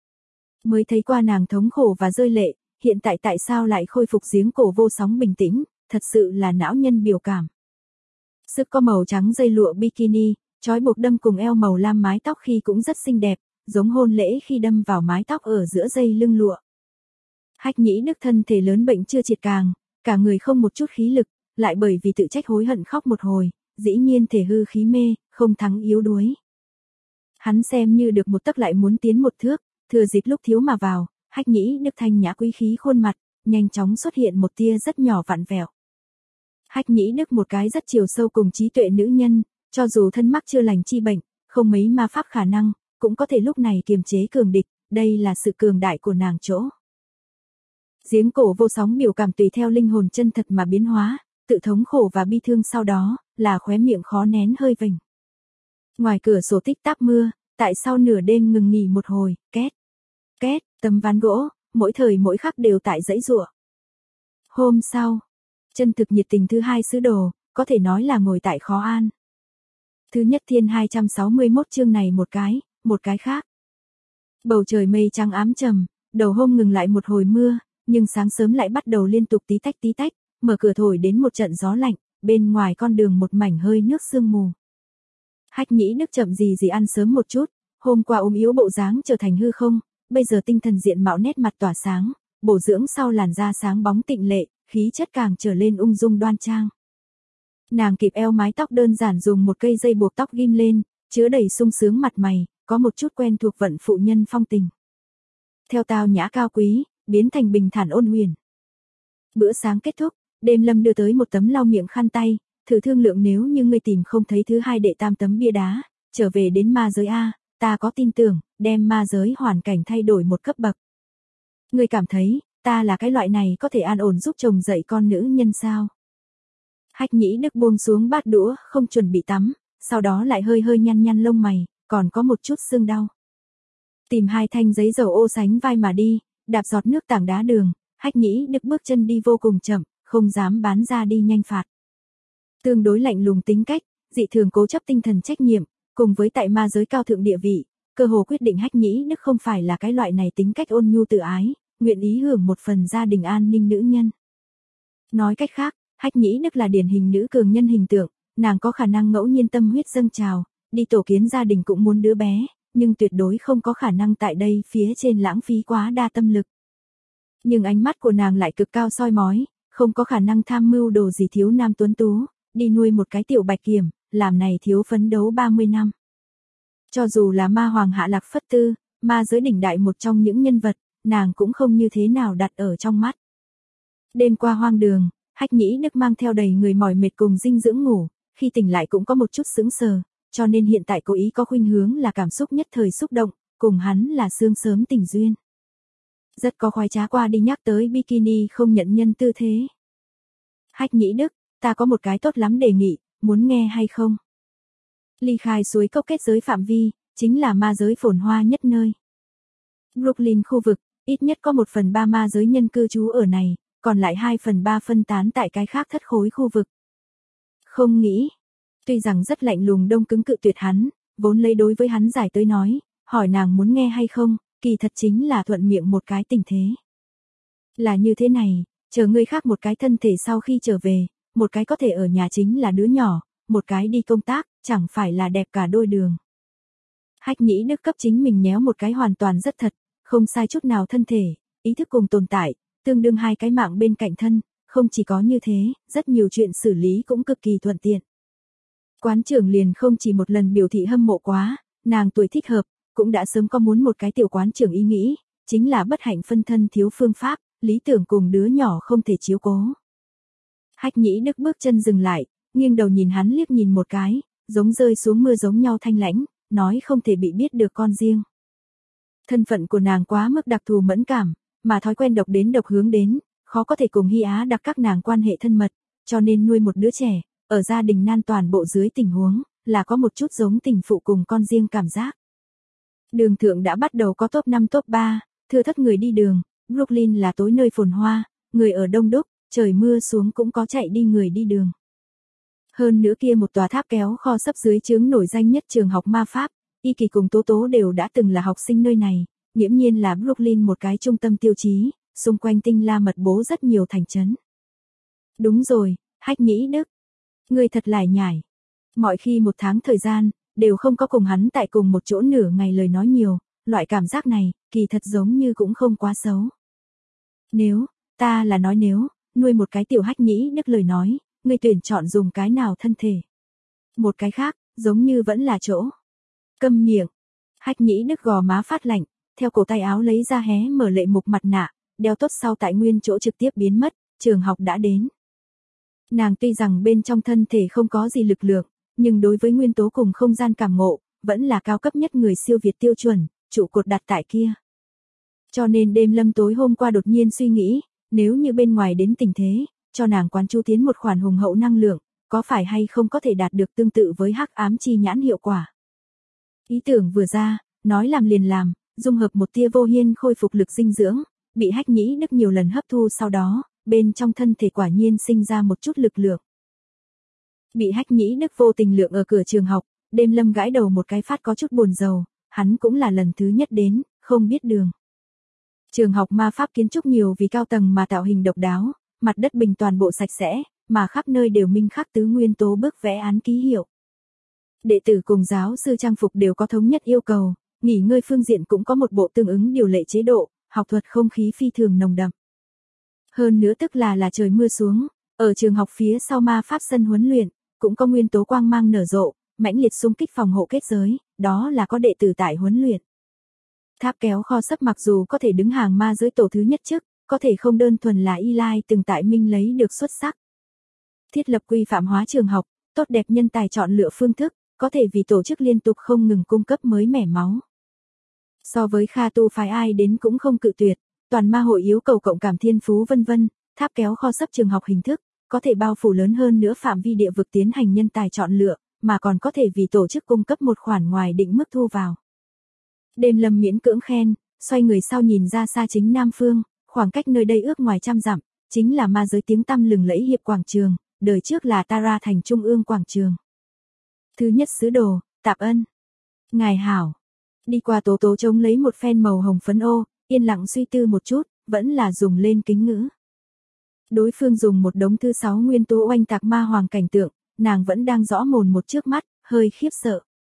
Mới thấy qua nàng thống khổ và rơi lệ, hiện tại tại sao lại khôi phục giếng cổ vô sóng bình tĩnh, thật sự là não nhân biểu cảm. Sức có màu trắng dây lụa bikini, trói buộc đâm cùng eo màu lam mái tóc khi cũng rất xinh đẹp, giống hôn lễ khi đâm vào mái tóc ở giữa dây lưng lụa. Hách Nhĩ Đức thân thể lớn bệnh chưa triệt càng, cả người không một chút khí lực, lại bởi vì tự trách hối hận khóc một hồi, dĩ nhiên thể hư khí mê, không thắng yếu đuối. Hắn xem như được một tấc lại muốn tiến một thước, thừa dịp lúc thiếu mà vào, Hách Nhĩ Đức thanh nhã quý khí khuôn mặt, nhanh chóng xuất hiện một tia rất nhỏ vặn vẹo. Hách Nhĩ Đức một cái rất chiều sâu cùng trí tuệ nữ nhân, cho dù thân mắc chưa lành chi bệnh, không mấy ma pháp khả năng, cũng có thể lúc này kiềm chế cường địch, đây là sự cường đại của nàng chỗ. Giếng cổ vô sóng biểu cảm tùy theo linh hồn chân thật mà biến hóa, tự thống khổ và bi thương sau đó, là khóe miệng khó nén hơi vểnh. Ngoài cửa sổ tích tắc mưa, tại sau nửa đêm ngừng nghỉ một hồi, két, két, tấm ván gỗ, mỗi thời mỗi khắc đều tại dãy giụa. Hôm sau, chân thực nhiệt tình thứ hai sứ đồ, có thể nói là ngồi tại khó an. Thứ nhất thiên 261 chương này một cái khác. Bầu trời mây trắng ám trầm, đầu hôm ngừng lại một hồi mưa, nhưng sáng sớm lại bắt đầu liên tục tí tách, mở cửa thổi đến một trận gió lạnh, bên ngoài con đường một mảnh hơi nước sương mù. Hách Nhĩ Đức chậm gì ăn sớm một chút, hôm qua ốm yếu bộ dáng trở thành hư không, bây giờ tinh thần diện mạo nét mặt tỏa sáng, bổ dưỡng sau làn da sáng bóng tịnh lệ, khí chất càng trở lên ung dung đoan trang. Nàng kịp eo mái tóc đơn giản dùng một cây dây buộc tóc ghim lên, chứa đầy sung sướng mặt mày, có một chút quen thuộc vận phụ nhân phong tình. Theo tao nhã cao quý, biến thành bình thản ôn huyền. Bữa sáng kết thúc, Đêm Lâm đưa tới một tấm lau miệng khăn tay, thử thương lượng nếu như ngươi tìm không thấy thứ hai đệ tam tấm bia đá, trở về đến ma giới A, ta có tin tưởng, đem ma giới hoàn cảnh thay đổi một cấp bậc. Ngươi cảm thấy, ta là cái loại này có thể an ổn giúp chồng dạy con nữ nhân sao? Hách Nhĩ Đức buông xuống bát đũa, không chuẩn bị tắm, sau đó lại hơi hơi nhăn lông mày, còn có một chút sưng đau. Tìm hai thanh giấy dầu ô sánh vai mà đi, đạp giọt nước tảng đá đường, Hách Nhĩ Đức bước chân đi vô cùng chậm, không dám bán ra đi nhanh phạt. Tương đối lạnh lùng tính cách, dị thường cố chấp tinh thần trách nhiệm, cùng với tại ma giới cao thượng địa vị, cơ hồ quyết định Hách Nhĩ Đức không phải là cái loại này tính cách ôn nhu tự ái, nguyện ý hưởng một phần gia đình an ninh nữ nhân. Nói cách khác, Hách Nhĩ Đức là điển hình nữ cường nhân hình tượng, nàng có khả năng ngẫu nhiên tâm huyết dâng trào, đi tổ kiến gia đình cũng muốn đứa bé, nhưng tuyệt đối không có khả năng tại đây phía trên lãng phí quá đa tâm lực. Nhưng ánh mắt của nàng lại cực cao soi mói, không có khả năng tham mưu đồ gì thiếu nam tuấn tú, đi nuôi một cái tiểu bạch kiểm, làm này thiếu phấn đấu 30 năm. Cho dù là ma hoàng Hạ Lạc Phất Tư, ma giới đỉnh đại một trong những nhân vật, nàng cũng không như thế nào đặt ở trong mắt. Đêm qua hoang đường, Hách Nhĩ Đức mang theo đầy người mỏi mệt cùng dinh dưỡng ngủ, khi tỉnh lại cũng có một chút sững sờ, cho nên hiện tại cố ý có khuynh hướng là cảm xúc nhất thời xúc động, cùng hắn là sương sớm tình duyên. Rất có khoái trá qua đi nhắc tới bikini không nhận nhân tư thế. Hách Nhĩ Đức, ta có một cái tốt lắm đề nghị, muốn nghe hay không? Ly khai suối cốc kết giới phạm vi, chính là ma giới phồn hoa nhất nơi. Brooklyn khu vực, ít nhất có 1/3 ma giới nhân cư trú ở này, còn lại 2/3 phân tán tại cái khác thất khối khu vực. Không nghĩ. Tuy rằng rất lạnh lùng đông cứng cự tuyệt hắn, vốn lấy đối với hắn giải tới nói, hỏi nàng muốn nghe hay không, kỳ thật chính là thuận miệng một cái tình thế. Là như thế này, chờ ngươi khác một cái thân thể sau khi trở về, một cái có thể ở nhà chính là đứa nhỏ, một cái đi công tác, chẳng phải là đẹp cả đôi đường. Hách Nhĩ Đức cấp chính mình nhéo một cái hoàn toàn rất thật, không sai chút nào thân thể, ý thức cùng tồn tại, tương đương hai cái mạng bên cạnh thân, không chỉ có như thế, rất nhiều chuyện xử lý cũng cực kỳ thuận tiện. Quán trưởng liền không chỉ một lần biểu thị hâm mộ quá, nàng tuổi thích hợp, cũng đã sớm có muốn một cái tiểu quán trưởng ý nghĩ, chính là bất hạnh phân thân thiếu phương pháp, lý tưởng cùng đứa nhỏ không thể chiếu cố. Hách Nhĩ Đức bước chân dừng lại, nghiêng đầu nhìn hắn liếc nhìn một cái, giống rơi xuống mưa giống nhau thanh lãnh, nói không thể bị biết được con riêng. Thân phận của nàng quá mức đặc thù mẫn cảm, mà thói quen độc đến độc hướng đến, khó có thể cùng Hy Á đặc các nàng quan hệ thân mật, cho nên nuôi một đứa trẻ, ở gia đình nan toàn bộ dưới tình huống, là có một chút giống tình phụ cùng con riêng cảm giác. Đường thượng đã bắt đầu có top 5 top 3, thưa thất người đi đường, Brooklyn là tối nơi phồn hoa, người ở đông đúc, trời mưa xuống cũng có chạy đi người đi đường. Hơn nữa kia một tòa tháp kéo kho sấp dưới chướng nổi danh nhất trường học ma pháp, Y Kỳ cùng Tố Tố đều đã từng là học sinh nơi này, nghiễm nhiên là Brooklyn một cái trung tâm tiêu chí, xung quanh tinh la mật bố rất nhiều thành trấn. Đúng rồi, Hách Nhĩ Đức. Người thật lải nhải. Mọi khi một tháng thời gian, đều không có cùng hắn tại cùng một chỗ nửa ngày lời nói nhiều, loại cảm giác này, kỳ thật giống như cũng không quá xấu. Nếu, ta là nói nếu, nuôi một cái tiểu Hách Nhĩ Đức lời nói, người tuyển chọn dùng cái nào thân thể. Một cái khác, giống như vẫn là chỗ. Câm miệng. Hách Nhĩ Đức gò má phát lạnh, theo cổ tay áo lấy ra hé mở lệ mục mặt nạ, đeo tốt sau tại nguyên chỗ trực tiếp biến mất, trường học đã đến. Nàng tuy rằng bên trong thân thể không có gì lực lượng, nhưng đối với nguyên tố cùng không gian cảm ngộ, vẫn là cao cấp nhất người siêu việt tiêu chuẩn, trụ cột đặt tại kia. Cho nên đêm lâm tối hôm qua đột nhiên suy nghĩ, nếu như bên ngoài đến tình thế, cho nàng quán chú tiến một khoản hùng hậu năng lượng, có phải hay không có thể đạt được tương tự với hắc ám chi nhãn hiệu quả. Ý tưởng vừa ra, nói làm liền làm, dung hợp một tia vô hiên khôi phục lực dinh dưỡng, bị Hách Nhĩ Đức nhiều lần hấp thu sau đó, bên trong thân thể quả nhiên sinh ra một chút lực lượng. Bị Hách Nhĩ Đức vô tình lượng ở cửa trường học, đêm lâm gãi đầu một cái phát có chút buồn rầu, hắn cũng là lần thứ nhất đến, không biết đường. Trường học ma pháp kiến trúc nhiều vì cao tầng mà tạo hình độc đáo, mặt đất bình toàn bộ sạch sẽ, mà khắp nơi đều minh khắc tứ nguyên tố bức vẽ án ký hiệu. Đệ tử cùng giáo sư trang phục đều có thống nhất yêu cầu, nghỉ ngơi phương diện cũng có một bộ tương ứng điều lệ chế độ, học thuật không khí phi thường nồng đậm. Hơn nữa tức là trời mưa xuống, ở trường học phía sau ma pháp sân huấn luyện, cũng có nguyên tố quang mang nở rộ, mãnh liệt xung kích phòng hộ kết giới, đó là có đệ tử tại huấn luyện. Tháp kéo kho sấp mặc dù có thể đứng hàng ma giới tổ thứ nhất chức, có thể không đơn thuần là Eli từng tại minh lấy được xuất sắc. Thiết lập quy phạm hóa trường học, tốt đẹp nhân tài chọn lựa phương thức, có thể vì tổ chức liên tục không ngừng cung cấp mới mẻ máu. So với Kha Tu phái ai đến cũng không cự tuyệt, toàn ma hội yếu cầu cộng cảm thiên phú vân vân, tháp kéo kho sấp trường học hình thức, có thể bao phủ lớn hơn nữa phạm vi địa vực tiến hành nhân tài chọn lựa, mà còn có thể vì tổ chức cung cấp một khoản ngoài định mức thu vào. Đêm lâm miễn cưỡng khen, xoay người sau nhìn ra xa chính Nam Phương, khoảng cách nơi đây ước ngoài trăm dặm, chính là ma giới tiếng tăm lừng lẫy hiệp quảng trường, đời trước là Tara thành trung ương quảng trường. Thứ nhất sứ đồ, Tạp Ân. Ngài hảo. Đi qua Tố Tố trông lấy một phen màu hồng phấn ô, yên lặng suy tư một chút, vẫn là dùng lên kính ngữ. Đối phương dùng một đống thứ 6 nguyên tố oanh tạc ma hoàng cảnh tượng, nàng vẫn đang rõ mồn một trước mắt, hơi khiếp sợ.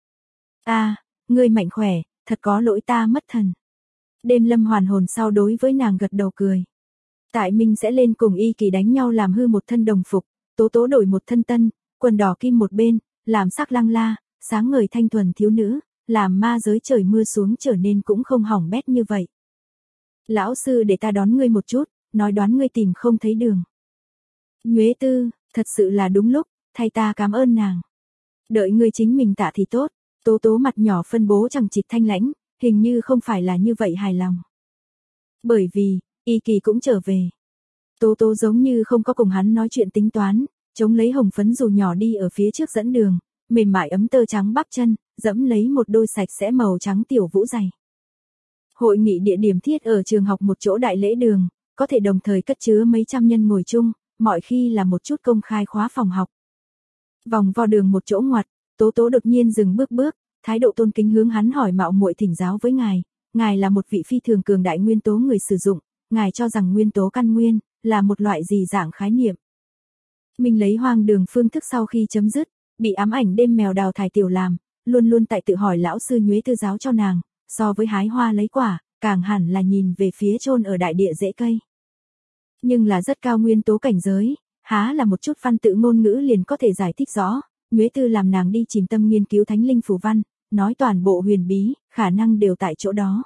Ngươi mạnh khỏe, thật có lỗi ta mất thần. Đêm lâm hoàn hồn sau đối với nàng gật đầu cười. Tại Minh sẽ lên cùng Y Kỳ đánh nhau làm hư một thân đồng phục, Tố Tố đổi một thân tân, quần đỏ kim một bên, làm sắc lăng la, sáng ngời thanh thuần thiếu nữ, làm ma giới trời mưa xuống trở nên cũng không hỏng bét như vậy. Lão sư để ta đón ngươi một chút, nói đoán ngươi tìm không thấy đường. Nhuế Tư, thật sự là đúng lúc, thay ta cảm ơn nàng. Đợi ngươi chính mình tạ thì tốt. Tố Tố mặt nhỏ phân bố chẳng chịt thanh lãnh, hình như không phải là như vậy hài lòng. Bởi vì, Y Kỳ cũng trở về. Tố Tố giống như không có cùng hắn nói chuyện tính toán, chống lấy hồng phấn dù nhỏ đi ở phía trước dẫn đường, mềm mại ấm tơ trắng bắp chân, dẫm lấy một đôi sạch sẽ màu trắng tiểu vũ giày. Hội nghị địa điểm thiết ở trường học một chỗ đại lễ đường, có thể đồng thời cất chứa mấy trăm nhân ngồi chung, mọi khi là một chút công khai khóa phòng học. Vòng vo đường một chỗ ngoặt, Tố Tố đột nhiên dừng bước, thái độ tôn kính hướng hắn hỏi mạo muội thỉnh giáo với ngài là một vị phi thường cường đại nguyên tố người sử dụng, ngài cho rằng nguyên tố căn nguyên là một loại gì dạng khái niệm. Mình lấy hoang đường phương thức sau khi chấm dứt, bị ám ảnh đêm mèo đào thải tiểu làm, luôn luôn tại tự hỏi lão sư Nhuế Tư giáo cho nàng, so với hái hoa lấy quả, càng hẳn là nhìn về phía chôn ở đại địa rễ cây. Nhưng là rất cao nguyên tố cảnh giới, há là một chút văn tự ngôn ngữ liền có thể giải thích rõ. Nhuế Tư làm nàng đi chìm tâm nghiên cứu thánh linh phù văn, nói toàn bộ huyền bí, khả năng đều tại chỗ đó.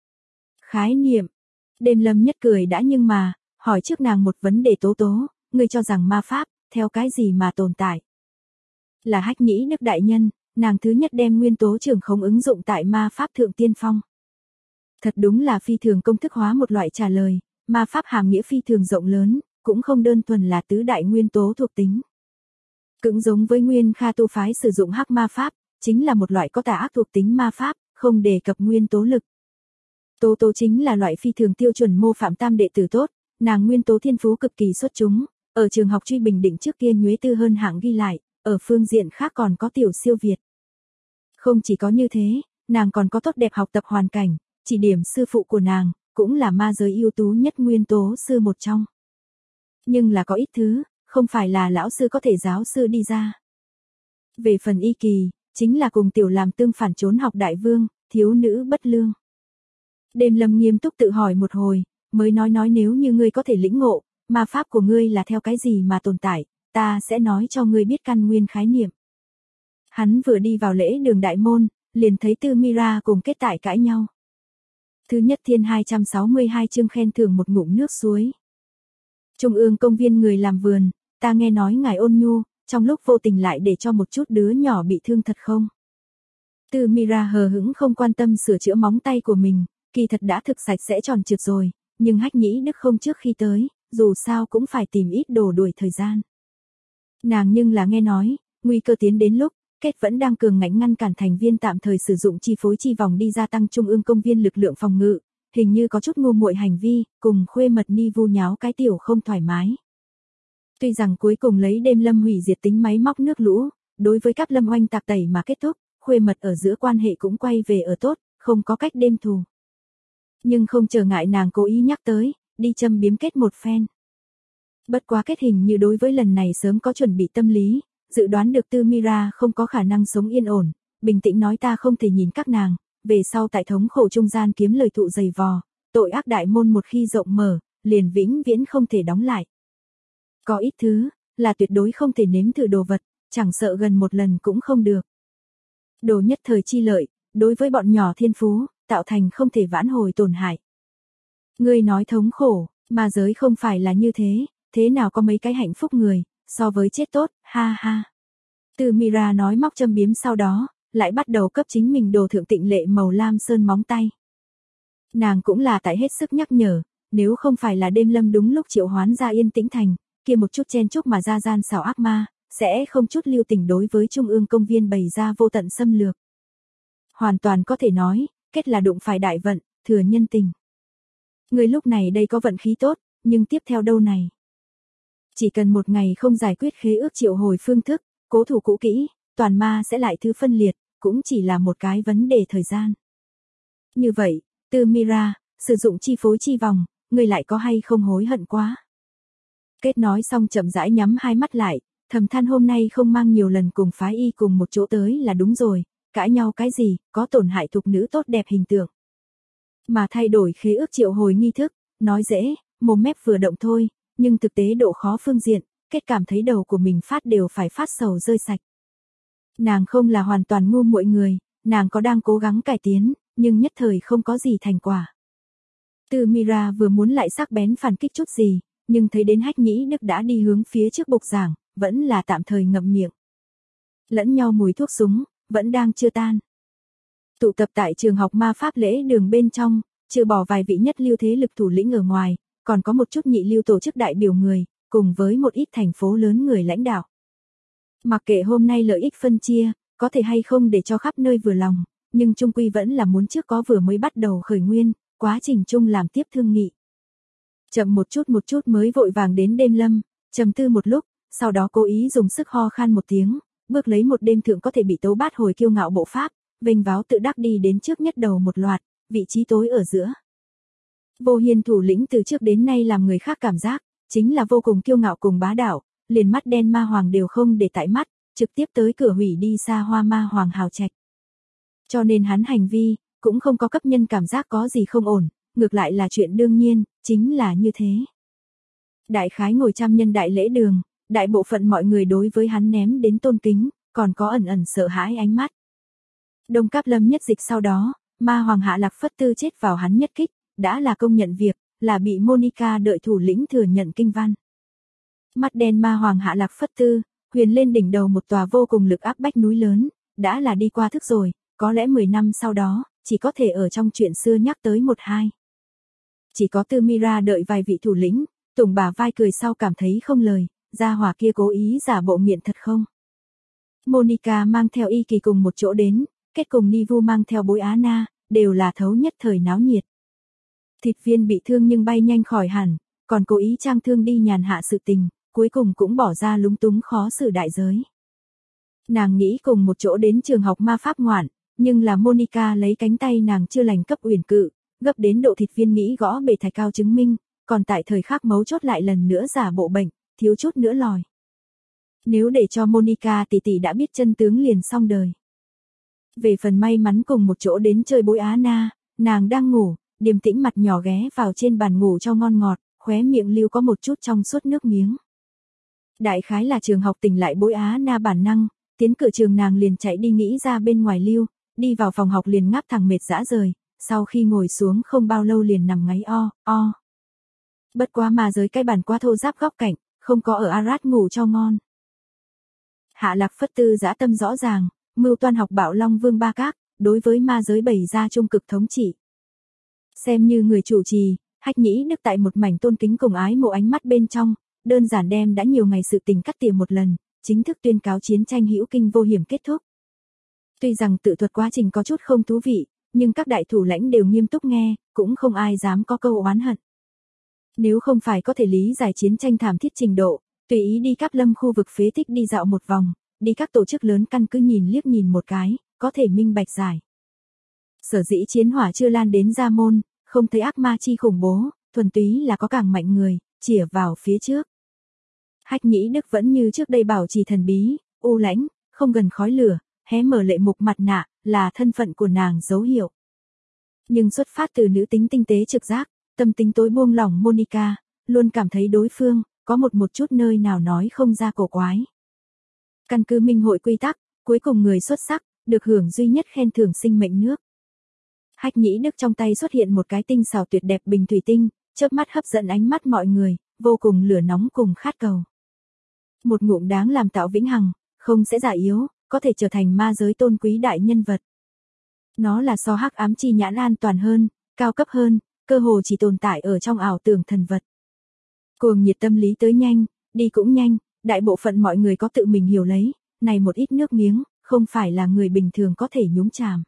Khái niệm. Đêm Lâm nhất cười đã nhưng mà, hỏi trước nàng một vấn đề. Tố Tố, ngươi cho rằng ma pháp, theo cái gì mà tồn tại? Là Hách Nhĩ Đức đại nhân, nàng thứ nhất đem nguyên tố trường khống ứng dụng tại ma pháp thượng tiên phong. Thật đúng là phi thường công thức hóa một loại trả lời, ma pháp hàm nghĩa phi thường rộng lớn, cũng không đơn thuần là tứ đại nguyên tố thuộc tính. Cũng giống với Nguyên Kha tu phái sử dụng hắc ma pháp, chính là một loại có tà ác thuộc tính ma pháp, không đề cập nguyên tố lực. Tố Tố chính là loại phi thường tiêu chuẩn mô phạm tam đệ tử tốt, nàng nguyên tố thiên phú cực kỳ xuất chúng, ở trường học truy bình định trước kia Nhuế Tư hơn hạng ghi lại, ở phương diện khác còn có tiểu siêu việt. Không chỉ có như thế, nàng còn có tốt đẹp học tập hoàn cảnh, chỉ điểm sư phụ của nàng, cũng là ma giới ưu tú nhất nguyên tố sư một trong. Nhưng là có ít thứ, không phải là lão sư có thể giáo sư đi ra. Về phần Y Kỳ, chính là cùng tiểu làm tương phản trốn học đại vương, thiếu nữ bất lương. Đêm Lâm nghiêm túc tự hỏi một hồi, mới nói nếu như ngươi có thể lĩnh ngộ, ma pháp của ngươi là theo cái gì mà tồn tại, ta sẽ nói cho ngươi biết căn nguyên khái niệm. Hắn vừa đi vào lễ đường đại môn, liền thấy Tư Mira cùng Kết Tại cãi nhau. Thứ nhất thiên 262 chương khen thưởng một ngụm nước suối. Trung ương công viên người làm vườn, ta nghe nói ngài ôn nhu, trong lúc vô tình lại để cho một chút đứa nhỏ bị thương thật không? Tư Mira hờ hững không quan tâm sửa chữa móng tay của mình, kỳ thật đã thực sạch sẽ tròn trượt rồi, nhưng Hách Nhĩ Đức không trước khi tới, dù sao cũng phải tìm ít đồ đuổi thời gian. Nàng nhưng là nghe nói, nguy cơ tiến đến lúc, Kết vẫn đang cường ngạnh ngăn cản thành viên tạm thời sử dụng chi phối chi vòng đi gia tăng trung ương công viên lực lượng phòng ngự, hình như có chút ngu muội hành vi, cùng khuê mật Ni vu nháo cái tiểu không thoải mái. Tuy rằng cuối cùng lấy Đêm Lâm hủy diệt tính máy móc nước lũ, đối với các Lâm oanh tạc tẩy mà kết thúc, khuê mật ở giữa quan hệ cũng quay về ở tốt, không có cách đêm thù. Nhưng không trở ngại nàng cố ý nhắc tới, đi châm biếm Kết một phen. Bất quá Kết hình như đối với lần này sớm có chuẩn bị tâm lý, dự đoán được Tư Mira không có khả năng sống yên ổn, bình tĩnh nói ta không thể nhìn các nàng, về sau tại thống khổ trung gian kiếm lời thụ dày vò, tội ác đại môn một khi rộng mở, liền vĩnh viễn không thể đóng lại. Có ít thứ, là tuyệt đối không thể nếm thử đồ vật, chẳng sợ gần một lần cũng không được. Đồ nhất thời chi lợi, đối với bọn nhỏ thiên phú, tạo thành không thể vãn hồi tổn hại. Ngươi nói thống khổ, mà giới không phải là như thế nào có mấy cái hạnh phúc người, so với chết tốt, ha ha. Tư Mira nói móc châm biếm sau đó, lại bắt đầu cấp chính mình đồ thượng tịnh lệ màu lam sơn móng tay. Nàng cũng là tại hết sức nhắc nhở, nếu không phải là Đêm Lâm đúng lúc triệu hoán ra Yên Tĩnh Thành, kia một chút chen chúc mà ra gian xảo ác ma, sẽ không chút lưu tình đối với trung ương công viên bày ra vô tận xâm lược. Hoàn toàn có thể nói, Kết là đụng phải đại vận, thừa nhân tình. Người lúc này đây có vận khí tốt, nhưng tiếp theo đâu này? Chỉ cần một ngày không giải quyết khế ước triệu hồi phương thức, cố thủ cũ kỹ, toàn ma sẽ lại thứ phân liệt, cũng chỉ là một cái vấn đề thời gian. Như vậy, Tư Mira, sử dụng chi phối chi vòng, người lại có hay không hối hận quá? Kết nói xong chậm rãi nhắm hai mắt lại, thầm than hôm nay không mang nhiều lần cùng phái y cùng một chỗ tới là đúng rồi, cãi nhau cái gì, có tổn hại thục nữ tốt đẹp hình tượng. Mà thay đổi khế ước triệu hồi nghi thức, nói dễ, mồm mép vừa động thôi, nhưng thực tế độ khó phương diện, Kết cảm thấy đầu của mình phát đều phải phát sầu rơi sạch. Nàng không là hoàn toàn ngu muội người, nàng có đang cố gắng cải tiến, nhưng nhất thời không có gì thành quả. Tư Mira vừa muốn lại sắc bén phản kích chút gì, nhưng thấy đến Hách Nhĩ Đức đã đi hướng phía trước bục giảng, vẫn là tạm thời ngậm miệng. Lẫn nhau mùi thuốc súng, vẫn đang chưa tan. Tụ tập tại trường học ma pháp lễ đường bên trong, trừ bỏ vài vị nhất lưu thế lực thủ lĩnh ở ngoài, còn có một chút nhị lưu tổ chức đại biểu người, cùng với một ít thành phố lớn người lãnh đạo. Mặc kệ hôm nay lợi ích phân chia, có thể hay không để cho khắp nơi vừa lòng, nhưng chung quy vẫn là muốn trước có vừa mới bắt đầu khởi nguyên, quá trình chung làm tiếp thương nghị. Chậm một chút mới vội vàng đến đêm lâm, trầm tư một lúc, sau đó cố ý dùng sức ho khan một tiếng, bước lấy một đêm thượng có thể bị tấu bát hồi kiêu ngạo bộ pháp, vênh váo tự đắc đi đến trước nhất đầu một loạt, vị trí tối ở giữa. Vô Hiên thủ lĩnh từ trước đến nay làm người khác cảm giác, chính là vô cùng kiêu ngạo cùng bá đạo, liền mắt đen ma hoàng đều không để tại mắt, trực tiếp tới cửa hủy đi xa hoa ma hoàng hào trạch. Cho nên hắn hành vi, cũng không có cấp nhân cảm giác có gì không ổn, ngược lại là chuyện đương nhiên, chính là như thế. Đại khái ngồi trăm nhân đại lễ đường, đại bộ phận mọi người đối với hắn ném đến tôn kính, còn có ẩn ẩn sợ hãi ánh mắt. Đông Cáp Lâm nhất dịch sau đó, ma hoàng Hạ Lạc Phất Tư chết vào hắn nhất kích, đã là công nhận việc, là bị Monica đợi thủ lĩnh thừa nhận kinh văn. Mắt đen ma hoàng Hạ Lạc Phất Tư, huyền lên đỉnh đầu một tòa vô cùng lực áp bách núi lớn, đã là đi qua thức rồi, có lẽ 10 năm sau đó, chỉ có thể ở trong chuyện xưa nhắc tới một hai. Chỉ có Tư Mira đợi vài vị thủ lĩnh, tùng bả vai cười sau cảm thấy không lời, gia hỏa kia cố ý giả bộ nghiện thật không. Monica mang theo Y Kỳ cùng một chỗ đến, kết cùng Nivu mang theo bối Á Na, đều là thấu nhất thời náo nhiệt. Thịt viên bị thương nhưng bay nhanh khỏi hẳn, còn cố ý trang thương đi nhàn hạ sự tình, cuối cùng cũng bỏ ra lúng túng khó xử đại giới. Nàng nghĩ cùng một chỗ đến trường học ma pháp ngoạn, nhưng là Monica lấy cánh tay nàng chưa lành cấp uyển cự, gấp đến độ thịt viên nghĩ gõ bề thạch cao chứng minh, còn tại thời khắc mấu chốt lại lần nữa giả bộ bệnh, thiếu chút nữa lòi. Nếu để cho Monica tỷ tỷ đã biết chân tướng liền xong đời. Về phần may mắn cùng một chỗ đến chơi bối Á Na, nàng đang ngủ, điềm tĩnh mặt nhỏ ghé vào trên bàn ngủ cho ngon ngọt, khóe miệng lưu có một chút trong suốt nước miếng. Đại khái là trường học tỉnh lại bối Á Na bản năng, tiến cửa trường nàng liền chạy đi nghĩ ra bên ngoài lưu, đi vào phòng học liền ngáp thẳng mệt dã rời, sau khi ngồi xuống không bao lâu liền nằm ngáy o. Bất quá mà giới cái bàn qua thô giáp góc cạnh, không có ở Arad ngủ cho ngon. Hạ Lạc Phất Tư dã tâm rõ ràng, mưu toan học Bạo Long Vương Ba Các, đối với ma giới bày ra trung cực thống trị. Xem như người chủ trì, Hách Nhĩ Đức tại một mảnh tôn kính cùng ái mộ ánh mắt bên trong, đơn giản đem đã nhiều ngày sự tình cắt tỉa một lần, chính thức tuyên cáo chiến tranh hữu kinh vô hiểm kết thúc. Tuy rằng tự thuật quá trình có chút không thú vị, nhưng các đại thủ lãnh đều nghiêm túc nghe, cũng không ai dám có câu oán hận. Nếu không phải có thể lý giải chiến tranh thảm thiết trình độ, tùy ý đi Cáp Lâm khu vực phế tích đi dạo một vòng, đi các tổ chức lớn căn cứ nhìn liếc nhìn một cái, có thể minh bạch giải. Sở dĩ chiến hỏa chưa lan đến Gia Môn, không thấy ác ma chi khủng bố, thuần túy là có càng mạnh người, chĩa vào phía trước. Hách Nhĩ Đức vẫn như trước đây bảo trì thần bí, u lãnh, không gần khói lửa, hé mở lệ mục mặt nạ, là thân phận của nàng dấu hiệu. Nhưng xuất phát từ nữ tính tinh tế trực giác, tâm tính tối buông lỏng Monica, luôn cảm thấy đối phương, có một chút nơi nào nói không ra cổ quái. Căn cứ minh hội quy tắc, cuối cùng người xuất sắc, được hưởng duy nhất khen thưởng sinh mệnh nước. Hách Nhĩ Đức trong tay xuất hiện một cái tinh xảo tuyệt đẹp bình thủy tinh, chớp mắt hấp dẫn ánh mắt mọi người, vô cùng lửa nóng cùng khát cầu. Một ngụm đáng làm tạo vĩnh hằng, không sẽ già yếu, có thể trở thành ma giới tôn quý đại nhân vật. Nó là so hắc ám chi nhãn an toàn hơn, cao cấp hơn, cơ hồ chỉ tồn tại ở trong ảo tưởng thần vật. Cuồng nhiệt tâm lý tới nhanh, đi cũng nhanh, đại bộ phận mọi người có tự mình hiểu lấy, này một ít nước miếng, không phải là người bình thường có thể nhúng chàm.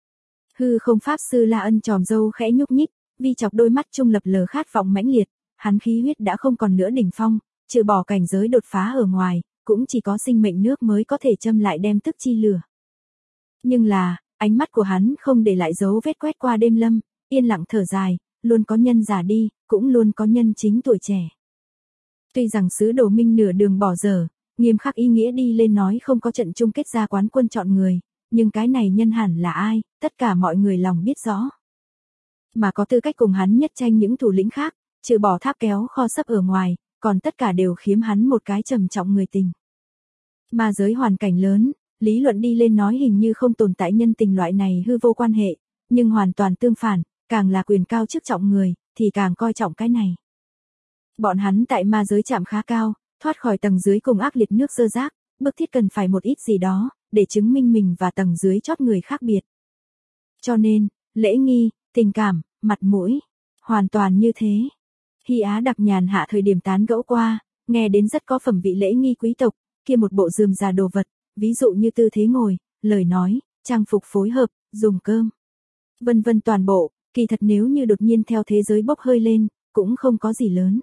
Hư không pháp sư La Ân tròm dâu khẽ nhúc nhích, vi chọc đôi mắt trung lập lờ khát vọng mãnh liệt, hắn khí huyết đã không còn nữa đỉnh phong, trừ bỏ cảnh giới đột phá ở ngoài, cũng chỉ có sinh mệnh nước mới có thể châm lại đem tức chi lửa. Nhưng là, ánh mắt của hắn không để lại dấu vết quét qua đêm lâm, yên lặng thở dài, luôn có nhân già đi, cũng luôn có nhân chính tuổi trẻ. Tuy rằng sứ đồ minh nửa đường bỏ dở, nghiêm khắc ý nghĩa đi lên nói không có trận chung kết ra quán quân chọn người, nhưng cái này nhân hẳn là ai, tất cả mọi người lòng biết rõ. Mà có tư cách cùng hắn nhất tranh những thủ lĩnh khác, trừ bỏ tháp kéo kho sấp ở ngoài, còn tất cả đều khiếm hắn một cái trầm trọng người tình. Ma giới hoàn cảnh lớn, lý luận đi lên nói hình như không tồn tại nhân tình loại này hư vô quan hệ, nhưng hoàn toàn tương phản, càng là quyền cao chức trọng người, thì càng coi trọng cái này. Bọn hắn tại ma giới chạm khá cao, thoát khỏi tầng dưới cùng ác liệt nước dơ rác, bức thiết cần phải một ít gì đó, để chứng minh mình và tầng dưới chót người khác biệt. Cho nên, lễ nghi, tình cảm, mặt mũi, hoàn toàn như thế. Hy Á đặc nhàn hạ thời điểm tán gẫu qua, nghe đến rất có phẩm vị lễ nghi quý tộc, kia một bộ rườm rà đồ vật, ví dụ như tư thế ngồi, lời nói, trang phục phối hợp, dùng cơm. Vân vân toàn bộ, kỳ thật nếu như đột nhiên theo thế giới bốc hơi lên, cũng không có gì lớn.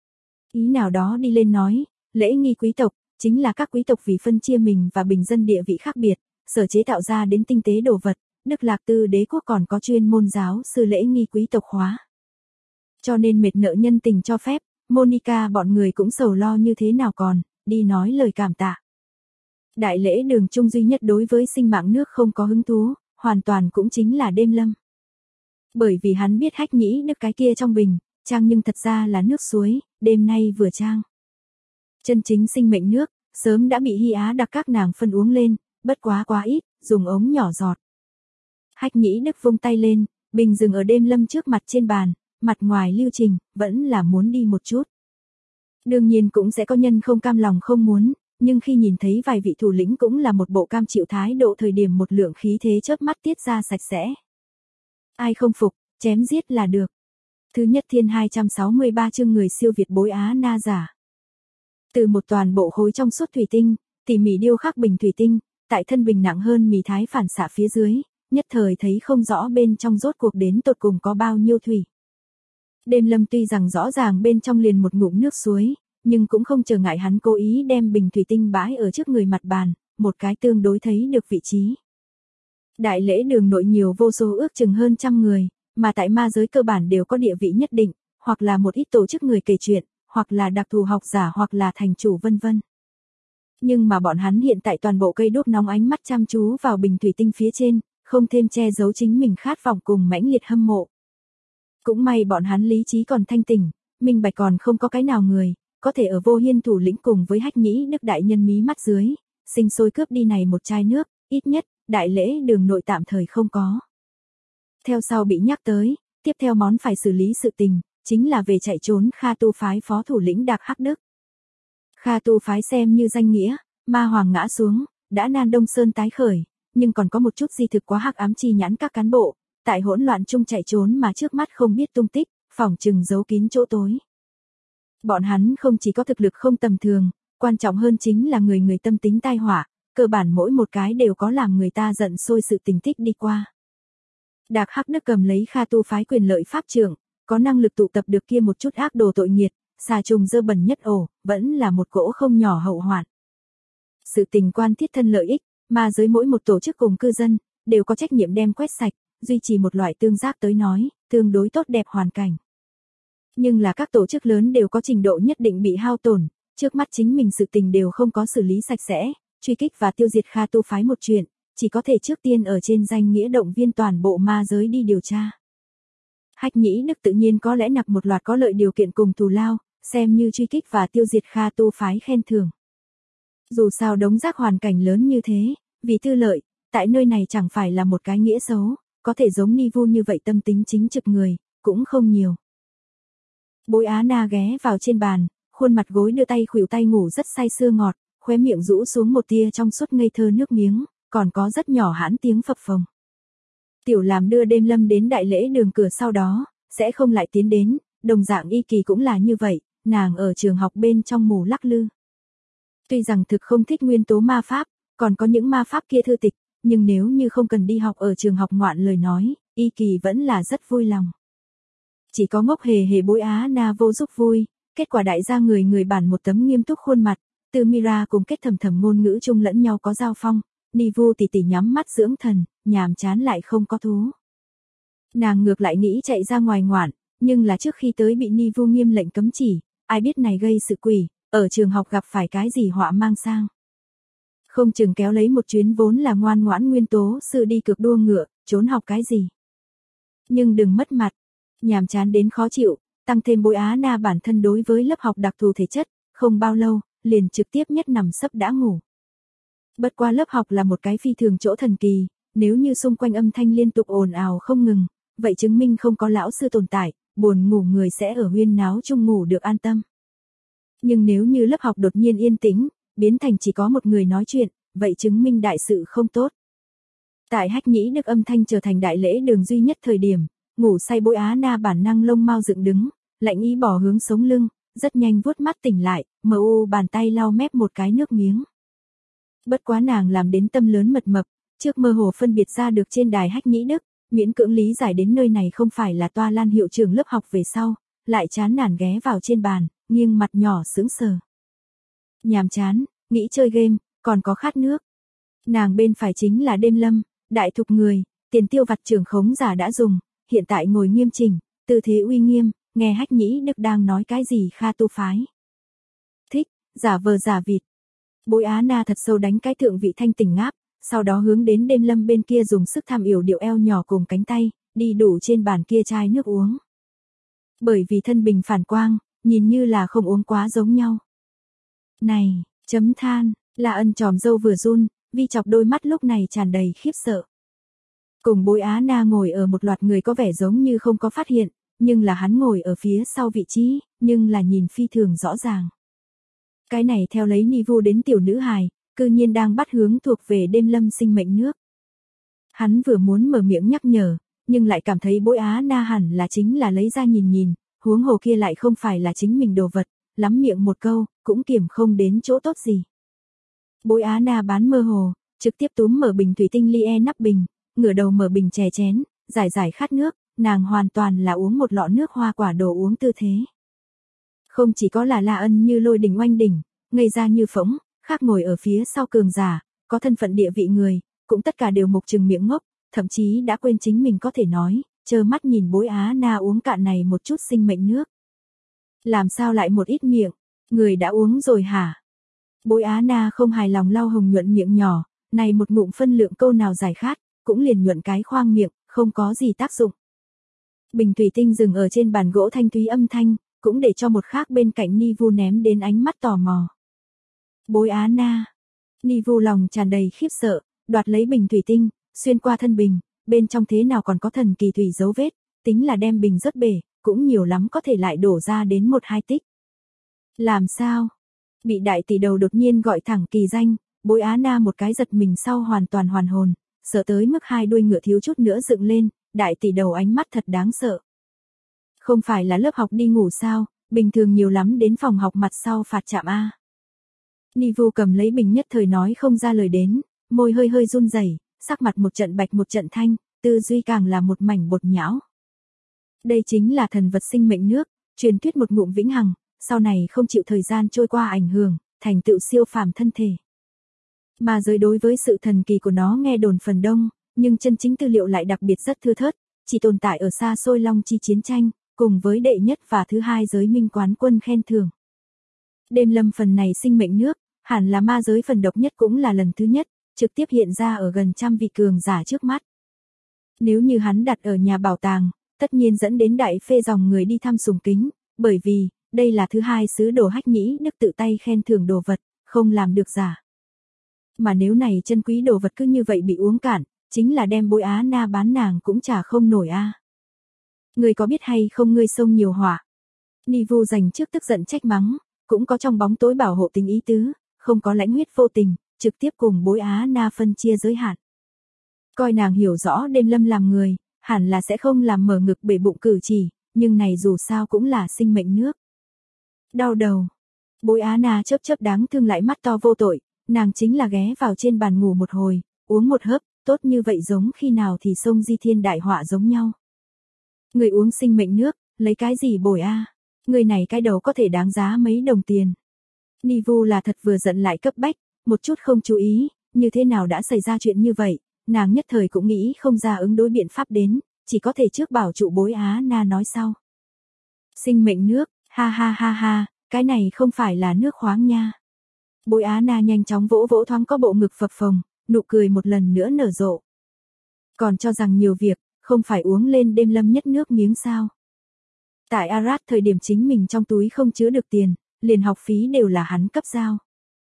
Ý nào đó đi lên nói, lễ nghi quý tộc, chính là các quý tộc vì phân chia mình và bình dân địa vị khác biệt, sở chế tạo ra đến tinh tế đồ vật, Đức Lạc Tư đế quốc còn có chuyên môn giáo sư lễ nghi quý tộc khóa. Cho nên mệt nợ nhân tình cho phép, Monica bọn người cũng sầu lo như thế nào còn, đi nói lời cảm tạ. Đại lễ đường chung duy nhất đối với sinh mạng nước không có hứng thú, hoàn toàn cũng chính là đêm lâm. Bởi vì hắn biết Hách Nhĩ Đức cái kia trong bình, trang nhưng thật ra là nước suối, đêm nay vừa trang. Chân chính sinh mệnh nước, sớm đã bị Hy Á đặc các nàng phân uống lên, bất quá quá ít, dùng ống nhỏ giọt. Hách Nhĩ Đức vung tay lên, bình dừng ở đêm lâm trước mặt trên bàn, mặt ngoài lưu trình, vẫn là muốn đi một chút. Đương nhiên cũng sẽ có nhân không cam lòng không muốn, nhưng khi nhìn thấy vài vị thủ lĩnh cũng là một bộ cam chịu thái độ thời điểm một lượng khí thế chớp mắt tiết ra sạch sẽ. Ai không phục, chém giết là được. Thứ nhất thiên 263 chương người siêu việt bối Á Na giả. Từ một toàn bộ khối trong suốt thủy tinh, tỉ mỉ điêu khắc bình thủy tinh, tại thân bình nặng hơn mì thái phản xạ phía dưới, nhất thời thấy không rõ bên trong rốt cuộc đến tột cùng có bao nhiêu thủy. Đêm lâm tuy rằng rõ ràng bên trong liền một ngụm nước suối, nhưng cũng không trở ngại hắn cố ý đem bình thủy tinh bãi ở trước người mặt bàn, một cái tương đối thấy được vị trí. Đại lễ đường nội nhiều vô số ước chừng hơn 100 người, mà tại ma giới cơ bản đều có địa vị nhất định, hoặc là một ít tổ chức người kể chuyện, hoặc là đặc thù học giả hoặc là thành chủ vân vân. Nhưng mà bọn hắn hiện tại toàn bộ cây đuốc nóng ánh mắt chăm chú vào bình thủy tinh phía trên, không thêm che giấu chính mình khát vọng cùng mãnh liệt hâm mộ. Cũng may bọn hắn lý trí còn thanh tỉnh, minh bạch còn không có cái nào người, có thể ở Vô Hiên thủ lĩnh cùng với Hách Nhĩ Đức đại nhân mí mắt dưới, sinh sôi cướp đi này một chai nước, ít nhất, đại lễ đường nội tạm thời không có. Theo sau bị nhắc tới, tiếp theo món phải xử lý sự tình, chính là về chạy trốn Kha Tu phái phó thủ lĩnh Đạc Hắc Đức. Kha Tu phái xem như danh nghĩa, ma hoàng ngã xuống, đã nan Đông Sơn tái khởi, nhưng còn có một chút di thực quá hắc ám chi nhãn các cán bộ, tại hỗn loạn chung chạy trốn mà trước mắt không biết tung tích, phỏng chừng giấu kín chỗ tối. Bọn hắn không chỉ có thực lực không tầm thường, quan trọng hơn chính là người tâm tính tai họa, cơ bản mỗi một cái đều có làm người ta giận sôi sự tình tích đi qua. Đạc Hắc Đức cầm lấy Kha Tu phái quyền lợi pháp trưởng, có năng lực tụ tập được kia một chút ác đồ tội nghiệt, xà trùng dơ bẩn nhất ổ, vẫn là một cỗ không nhỏ hậu hoạn. Sự tình quan thiết thân lợi ích, mà giới mỗi một tổ chức cùng cư dân, đều có trách nhiệm đem quét sạch, duy trì một loại tương giác tới nói, tương đối tốt đẹp hoàn cảnh. Nhưng là các tổ chức lớn đều có trình độ nhất định bị hao tổn, trước mắt chính mình sự tình đều không có xử lý sạch sẽ, truy kích và tiêu diệt Kha Tu phái một chuyện, chỉ có thể trước tiên ở trên danh nghĩa động viên toàn bộ ma giới đi điều tra. Hách Nhĩ Đức tự nhiên có lẽ nặc một loạt có lợi điều kiện cùng thù lao, xem như truy kích và tiêu diệt Kha Tu phái khen thưởng. Dù sao đống rác hoàn cảnh lớn như thế, vì tư lợi, tại nơi này chẳng phải là một cái nghĩa xấu, có thể giống Ni Vu như vậy tâm tính chính trực người, cũng không nhiều. Bối Á Na ghé vào trên bàn, khuôn mặt gối đưa tay khuỷu tay ngủ rất say sưa ngọt, khóe miệng rũ xuống một tia trong suốt ngây thơ nước miếng, còn có rất nhỏ hãn tiếng phập phồng. Tiểu Làm đưa đêm lâm đến đại lễ đường cửa sau đó, sẽ không lại tiến đến, đồng dạng Y Kỳ cũng là như vậy, nàng ở trường học bên trong mù lắc lư. Tuy rằng thực không thích nguyên tố ma pháp, còn có những ma pháp kia thư tịch, nhưng nếu như không cần đi học ở trường học ngoạn lời nói, Y Kỳ vẫn là rất vui lòng. Chỉ có ngốc hề hề Bối Á Na vô giúp vui, kết quả đại gia người bản một tấm nghiêm túc khuôn mặt, từ Mira cùng kết thầm ngôn ngữ chung lẫn nhau có giao phong, Ni Vu tỉ tỉ nhắm mắt dưỡng thần, nhàm chán lại không có thú. Nàng ngược lại nghĩ chạy ra ngoài ngoạn, nhưng là trước khi tới bị Ni Vu nghiêm lệnh cấm chỉ, ai biết này gây sự quỷ, ở trường học gặp phải cái gì họa mang sang. Không chừng kéo lấy một chuyến vốn là ngoan ngoãn nguyên tố sư đi cược đua ngựa, trốn học cái gì. Nhưng đừng mất mặt, nhàm chán đến khó chịu, tăng thêm Bối Á Na bản thân đối với lớp học đặc thù thể chất, không bao lâu, liền trực tiếp nhất nằm sấp đã ngủ. Bất quá lớp học là một cái phi thường chỗ thần kỳ, nếu như xung quanh âm thanh liên tục ồn ào không ngừng, vậy chứng minh không có lão sư tồn tại, buồn ngủ người sẽ ở huyên náo chung ngủ được an tâm. Nhưng nếu như lớp học đột nhiên yên tĩnh, biến thành chỉ có một người nói chuyện, vậy chứng minh đại sự không tốt. Tại Hách Nhĩ Đức âm thanh trở thành đại lễ đường duy nhất thời điểm, ngủ say Bối Á Na bản năng lông mau dựng đứng, lạnh ý bỏ hướng sống lưng, rất nhanh vuốt mắt tỉnh lại, mờ u bàn tay lau mép một cái nước miếng. Bất quá nàng làm đến tâm lớn mật mập, trước mơ hồ phân biệt ra được trên đài Hách Nhĩ Đức, miễn cưỡng lý giải đến nơi này không phải là Toa Lan hiệu trưởng lớp học về sau, lại chán nản ghé vào trên bàn, nghiêng mặt nhỏ sững sờ. Nhàm chán, nghĩ chơi game, còn có khát nước. Nàng bên phải chính là Đêm Lâm, đại thục người, tiền tiêu vặt trưởng khống giả đã dùng, hiện tại ngồi nghiêm chỉnh, tư thế uy nghiêm, nghe Hách Nhĩ Đức đang nói cái gì kha tu phái. Thích, giả vờ giả vịt. Bối Á Na thật sâu đánh cái thượng vị thanh tỉnh ngáp, sau đó hướng đến Đêm Lâm bên kia dùng sức tham yểu điệu eo nhỏ cùng cánh tay, đi đủ trên bàn kia chai nước uống. Bởi vì thân bình phản quang, nhìn như là không uống quá giống nhau. Này, chấm than, La Ân tròm dâu vừa run, vi chọc đôi mắt lúc này tràn đầy khiếp sợ. Cùng Bối Á Na ngồi ở một loạt người có vẻ giống như không có phát hiện, nhưng là hắn ngồi ở phía sau vị trí, nhưng là nhìn phi thường rõ ràng. Cái này theo lấy ni vu đến tiểu nữ hài, cư nhiên đang bắt hướng thuộc về Đêm Lâm sinh mệnh nước. Hắn vừa muốn mở miệng nhắc nhở, nhưng lại cảm thấy Bối Á Na hẳn là chính là lấy ra nhìn nhìn, huống hồ kia lại không phải là chính mình đồ vật, lắm miệng một câu, cũng kiểm không đến chỗ tốt gì. Bối Á Na bán mơ hồ, trực tiếp túm mở bình thủy tinh ly nắp bình, ngửa đầu mở bình chè chén, giải khát nước, nàng hoàn toàn là uống một lọ nước hoa quả đồ uống tư thế. Không chỉ có là La Ân như lôi đỉnh oanh đỉnh, ngây ra như phỗng, khác ngồi ở phía sau cường giả, có thân phận địa vị người, cũng tất cả đều mục trừng miệng ngốc, thậm chí đã quên chính mình có thể nói, trơ mắt nhìn Bối Á Na uống cạn này một chút sinh mệnh nước. Làm sao lại một ít miệng, người đã uống rồi hả? Bối Á Na không hài lòng lau hồng nhuận miệng nhỏ, này một ngụm phân lượng câu nào giải khát, cũng liền nhuận cái khoang miệng, không có gì tác dụng. Bình thủy tinh dừng ở trên bàn gỗ thanh thúy âm thanh, cũng để cho một khác bên cạnh Ni Vu ném đến ánh mắt tò mò. Bối Á Na. Ni Vu lòng tràn đầy khiếp sợ, đoạt lấy bình thủy tinh, xuyên qua thân bình, bên trong thế nào còn có thần kỳ thủy dấu vết, tính là đem bình rất bể, cũng nhiều lắm có thể lại đổ ra đến 1-2 tích. Làm sao? Bị đại tỷ đầu đột nhiên gọi thẳng kỳ danh, Bối Á Na một cái giật mình sau hoàn toàn hoàn hồn, sợ tới mức hai đuôi ngựa thiếu chút nữa dựng lên, đại tỷ đầu ánh mắt thật đáng sợ. Không phải là lớp học đi ngủ sao, bình thường nhiều lắm đến phòng học mặt sau phạt chạm A. Ni Vu cầm lấy bình nhất thời nói không ra lời đến, môi hơi hơi run rẩy, sắc mặt một trận bạch một trận thanh, tư duy càng là một mảnh bột nhão. Đây chính là thần vật sinh mệnh nước, truyền thuyết một ngụm vĩnh hằng, sau này không chịu thời gian trôi qua ảnh hưởng, thành tựu siêu phàm thân thể. Mà giới đối với sự thần kỳ của nó nghe đồn phần đông, nhưng chân chính tư liệu lại đặc biệt rất thưa thớt, chỉ tồn tại ở xa xôi Long Chi chiến tranh, cùng với đệ nhất và thứ hai giới minh quán quân khen thưởng. Đêm Lâm phần này sinh mệnh nước, hẳn là ma giới phần độc nhất cũng là lần thứ nhất, trực tiếp hiện ra ở gần trăm vị cường giả trước mắt. Nếu như hắn đặt ở nhà bảo tàng, tất nhiên dẫn đến đại phê dòng người đi thăm sùng kính, bởi vì, đây là thứ hai sứ đồ Hách Nhĩ Đức tự tay khen thưởng đồ vật, không làm được giả. Mà nếu này chân quý đồ vật cứ như vậy bị uống cạn, chính là đem Bối Á Na bán nàng cũng trả không nổi a. Ngươi có biết hay không ngươi sông nhiều hỏa. Ni Vu dành trước tức giận trách mắng, cũng có trong bóng tối bảo hộ tình ý tứ, không có lãnh huyết vô tình, trực tiếp cùng Bối Á Na phân chia giới hạn. Coi nàng hiểu rõ Đêm Lâm làm người, hẳn là sẽ không làm mở ngực bể bụng cử chỉ, nhưng này dù sao cũng là sinh mệnh nước. Đau đầu. Bối Á Na chớp chớp đáng thương lại mắt to vô tội, nàng chính là ghé vào trên bàn ngủ một hồi, uống một hớp, tốt như vậy giống khi nào thì sông di thiên đại họa giống nhau. Người uống sinh mệnh nước, lấy cái gì bồi a? Người này cái đầu có thể đáng giá mấy đồng tiền. Ni Vu là thật vừa giận lại cấp bách, một chút không chú ý, như thế nào đã xảy ra chuyện như vậy, nàng nhất thời cũng nghĩ không ra ứng đối biện pháp đến, chỉ có thể trước bảo trụ Bối Á Na nói sau. Sinh mệnh nước, ha ha ha ha, cái này không phải là nước khoáng nha. Bối Á Na nhanh chóng vỗ vỗ thoáng có bộ ngực phập phồng, nụ cười một lần nữa nở rộ. Còn cho rằng nhiều việc, không phải uống lên Đêm Lâm nhất nước miếng sao. Tại Arad thời điểm chính mình trong túi không chứa được tiền, liền học phí đều là hắn cấp giao.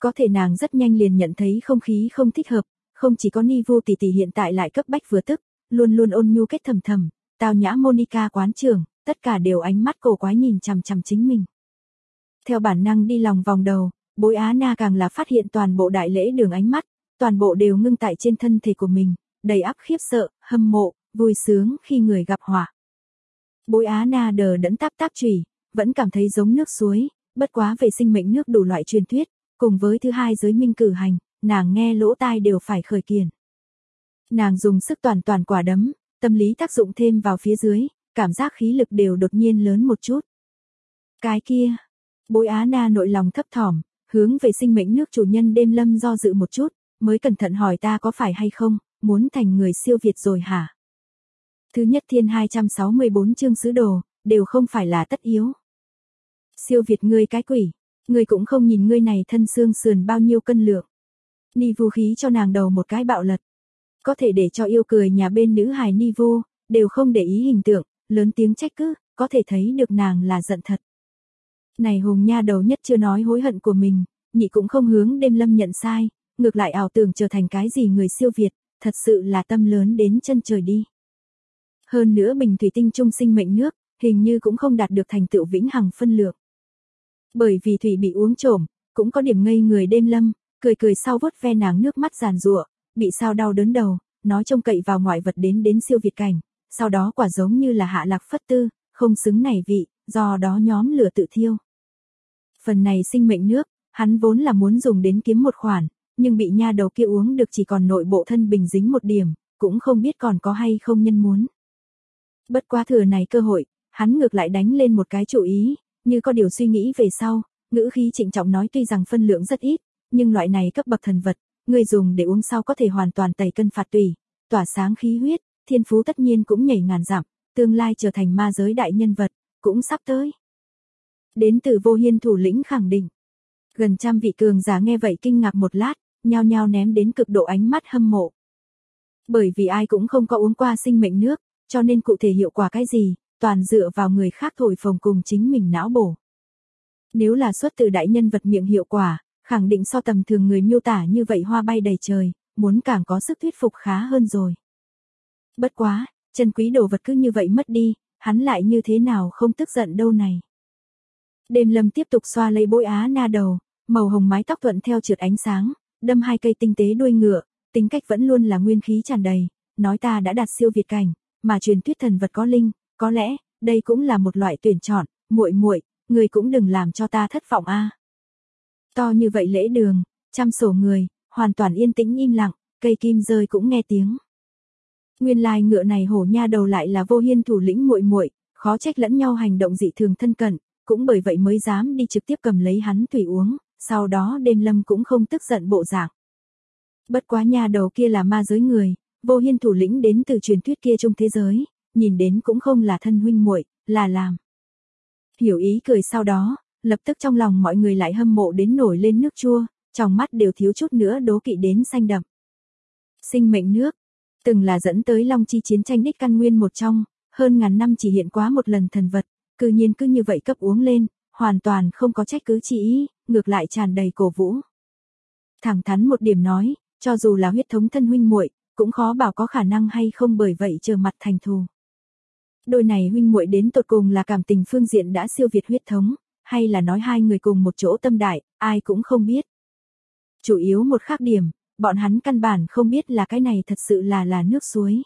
Có thể nàng rất nhanh liền nhận thấy không khí không thích hợp, không chỉ có Nivu tỷ tỷ hiện tại lại cấp bách vừa tức, luôn luôn ôn nhu kết thầm thầm, tao nhã Monica quán trưởng, tất cả đều ánh mắt cổ quái nhìn chằm chằm chính mình. Theo bản năng đi lòng vòng đầu, Bối Á Na càng là phát hiện toàn bộ đại lễ đường ánh mắt, toàn bộ đều ngưng tại trên thân thể của mình, đầy ắp khiếp sợ, hâm mộ, vui sướng khi người gặp họa. Bối Á Na đờ đẫn táp táp chùy, vẫn cảm thấy giống nước suối, bất quá về sinh mệnh nước đủ loại truyền thuyết, cùng với thứ hai giới minh cử hành, nàng nghe lỗ tai đều phải khởi kiền. Nàng dùng sức toàn quả đấm, tâm lý tác dụng thêm vào phía dưới, cảm giác khí lực đều đột nhiên lớn một chút. Cái kia, Bối Á Na nội lòng thấp thỏm, hướng về sinh mệnh nước chủ nhân Đêm Lâm do dự một chút, mới cẩn thận hỏi ta có phải hay không, muốn thành người siêu việt rồi hả? Thứ nhất thiên 264 chương sứ đồ, đều không phải là tất yếu. Siêu việt ngươi cái quỷ, ngươi cũng không nhìn ngươi này thân xương sườn bao nhiêu cân lượng. Nivu khí cho nàng đầu một cái bạo lật. Có thể để cho yêu cười nhà bên nữ hài Nivu, đều không để ý hình tượng, lớn tiếng trách cứ, có thể thấy được nàng là giận thật. Này hùng nha đầu nhất chưa nói hối hận của mình, nhị cũng không hướng Đêm Lâm nhận sai, ngược lại ảo tưởng trở thành cái gì người siêu việt, thật sự là tâm lớn đến chân trời đi. Hơn nữa bình thủy tinh trung sinh mệnh nước, hình như cũng không đạt được thành tựu vĩnh hằng phân lượng. Bởi vì thủy bị uống trộm, cũng có điểm ngây người Đêm Lâm, cười sau vuốt ve nàng nước mắt giàn giụa, bị sao đau đớn đầu, nói trông cậy vào ngoại vật đến siêu việt cảnh, sau đó quả giống như là hạ lạc phất tư, không xứng này vị, do đó nhóm lửa tự thiêu. Phần này sinh mệnh nước, hắn vốn là muốn dùng đến kiếm một khoản, nhưng bị nha đầu kia uống được chỉ còn nội bộ thân bình dính một điểm, cũng không biết còn có hay không nhân muốn. Bất quá thừa này cơ hội, hắn ngược lại đánh lên một cái chủ ý, như có điều suy nghĩ về sau, ngữ khí trịnh trọng nói tuy rằng phân lượng rất ít, nhưng loại này cấp bậc thần vật, người dùng để uống sau có thể hoàn toàn tẩy cân phạt tùy, tỏa sáng khí huyết, thiên phú tất nhiên cũng nhảy ngàn dặm, tương lai trở thành ma giới đại nhân vật, cũng sắp tới. Đến từ Vô Hiên thủ lĩnh khẳng định. Gần trăm vị cường giả nghe vậy kinh ngạc một lát, nhao nhao ném đến cực độ ánh mắt hâm mộ. Bởi vì ai cũng không có uống qua sinh mệnh nước, cho nên cụ thể hiệu quả cái gì, toàn dựa vào người khác thổi phồng cùng chính mình não bổ. Nếu là xuất từ đại nhân vật miệng hiệu quả, khẳng định so tầm thường người miêu tả như vậy hoa bay đầy trời, muốn càng có sức thuyết phục khá hơn rồi. Bất quá, chân quý đồ vật cứ như vậy mất đi, hắn lại như thế nào không tức giận đâu này. Đêm Lâm tiếp tục xoa lấy Bối Á Na đầu, màu hồng mái tóc thuận theo trượt ánh sáng, đâm hai cây tinh tế đuôi ngựa, tính cách vẫn luôn là nguyên khí tràn đầy, nói ta đã đạt siêu việt cảnh, mà truyền thuyết thần vật có linh, có lẽ đây cũng là một loại tuyển chọn, muội, người cũng đừng làm cho ta thất vọng a. To như vậy lễ đường, trăm sổ người, hoàn toàn yên tĩnh im lặng, cây kim rơi cũng nghe tiếng. Nguyên lai ngựa này hổ nha đầu lại là Vô Hiên thủ lĩnh muội, khó trách lẫn nhau hành động dị thường thân cận, cũng bởi vậy mới dám đi trực tiếp cầm lấy hắn thủy uống, sau đó Đêm Lâm cũng không tức giận bộ dạng. Bất quá nha đầu kia là ma giới người, Vô Hiên thủ lĩnh đến từ truyền thuyết kia trong thế giới, nhìn đến cũng không là thân huynh muội, là làm. Hiểu ý cười sau đó, lập tức trong lòng mọi người lại hâm mộ đến nổi lên nước chua, trong mắt đều thiếu chút nữa đố kỵ đến xanh đậm. Sinh mệnh nước, từng là dẫn tới Long Chi chiến tranh đích căn nguyên một trong, hơn ngàn năm chỉ hiện quá một lần thần vật, cư nhiên cứ như vậy cấp uống lên, hoàn toàn không có trách cứ chi ý, ngược lại tràn đầy cổ vũ. Thẳng thắn một điểm nói, cho dù là huyết thống thân huynh muội, cũng khó bảo có khả năng hay không bởi vậy trở mặt thành thù. Đôi này huynh muội đến tột cùng là cảm tình phương diện đã siêu việt huyết thống, hay là nói hai người cùng một chỗ tâm đại, ai cũng không biết. Chủ yếu một khác điểm, bọn hắn căn bản không biết là cái này thật sự là nước suối.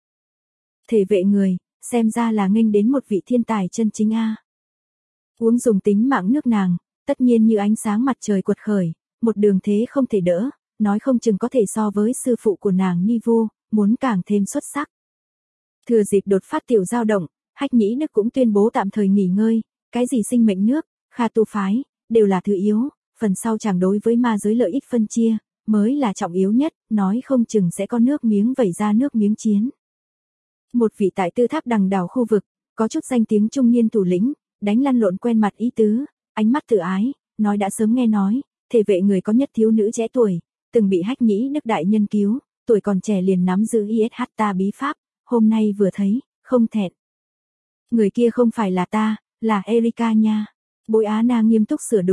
Thể vệ người, xem ra là nghênh đến một vị thiên tài chân chính a. Uống dùng tính mạng nước nàng, tất nhiên như ánh sáng mặt trời quật khởi, một đường thế không thể đỡ, nói không chừng có thể so với sư phụ của nàng Nivu, muốn càng thêm xuất sắc. Thừa dịp đột phát tiểu dao động, Hách Nhĩ Đức cũng tuyên bố tạm thời nghỉ ngơi, cái gì sinh mệnh nước, Kha tu phái, đều là thứ yếu, phần sau chẳng đối với ma giới lợi ích phân chia, mới là trọng yếu nhất, nói không chừng sẽ có nước miếng vẩy ra nước miếng chiến. Một vị tại Tư Tháp Đằng đảo khu vực, có chút danh tiếng trung niên thủ lĩnh, đánh lăn lộn quen mặt ý tứ, ánh mắt tự ái, nói đã sớm nghe nói, thể vệ người có nhất thiếu nữ trẻ tuổi, từng bị Hách Nhĩ Đức đại nhân cứu, tuổi còn trẻ liền nắm giữ ISH bí pháp, hôm nay vừa thấy, không thẹn. Người kia không phải là ta, là Erika nha. Bối Á Na nghiêm túc sửa đúng,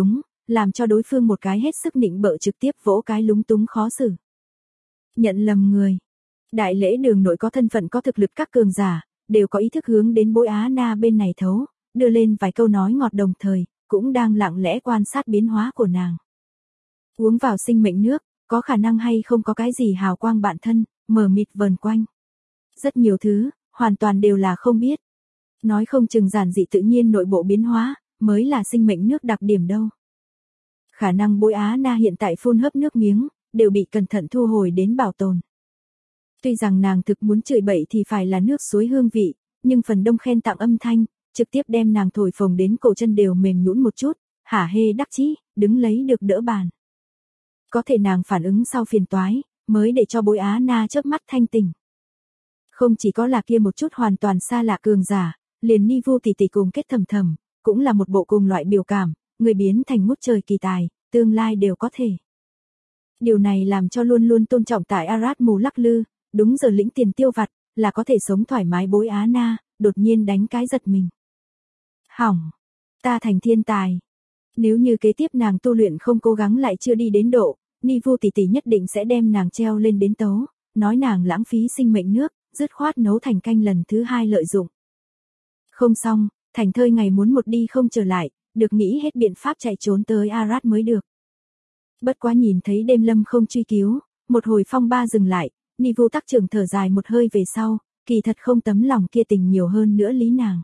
làm cho đối phương một cái hết sức nịnh bợ trực tiếp vỗ cái lúng túng khó xử. Nhận lầm người. Đại lễ đường nội có thân phận có thực lực các cường giả, đều có ý thức hướng đến Bối Á Na bên này thấu, đưa lên vài câu nói ngọt đồng thời, cũng đang lặng lẽ quan sát biến hóa của nàng. Uống vào sinh mệnh nước, có khả năng hay không có cái gì hào quang bạn thân, mờ mịt vần quanh. Rất nhiều thứ, hoàn toàn đều là không biết. Nói không chừng giản dị tự nhiên nội bộ biến hóa, mới là sinh mệnh nước đặc điểm đâu. Khả năng Bối Á Na hiện tại phun hớp nước miếng, đều bị cẩn thận thu hồi đến bảo tồn. Tuy rằng nàng thực muốn chửi bậy thì phải là nước suối hương vị, nhưng phần đông khen tặng âm thanh, trực tiếp đem nàng thổi phồng đến cổ chân đều mềm nhũn một chút, hả hê đắc chí, đứng lấy được đỡ bàn. Có thể nàng phản ứng sau phiền toái, mới để cho Bối Á Na chớp mắt thanh tỉnh. Không chỉ có là kia một chút hoàn toàn xa lạ cường giả, liền Ni Vu tỷ tỷ cùng kết thầm thầm, cũng là một bộ cùng loại biểu cảm, người biến thành ngút trời kỳ tài, tương lai đều có thể. Điều này làm cho luôn luôn tôn trọng tại Arat mù lắc lư, đúng giờ lĩnh tiền tiêu vặt, là có thể sống thoải mái Bối Á Na, đột nhiên đánh cái giật mình. Hỏng, ta thành thiên tài. Nếu như kế tiếp nàng tu luyện không cố gắng lại chưa đi đến độ, Ni Vu tỷ tỷ nhất định sẽ đem nàng treo lên đến tấu, nói nàng lãng phí sinh mệnh nước, dứt khoát nấu thành canh lần thứ 2 lợi dụng. Không xong, thành thơi ngày muốn một đi không trở lại, được nghĩ hết biện pháp chạy trốn tới Arat mới được. Bất quá nhìn thấy đêm lâm không truy cứu, một hồi phong ba dừng lại, Ni Vu tắc trưởng thở dài một hơi về sau, kỳ thật không tấm lòng kia tình nhiều hơn nữa lý nàng.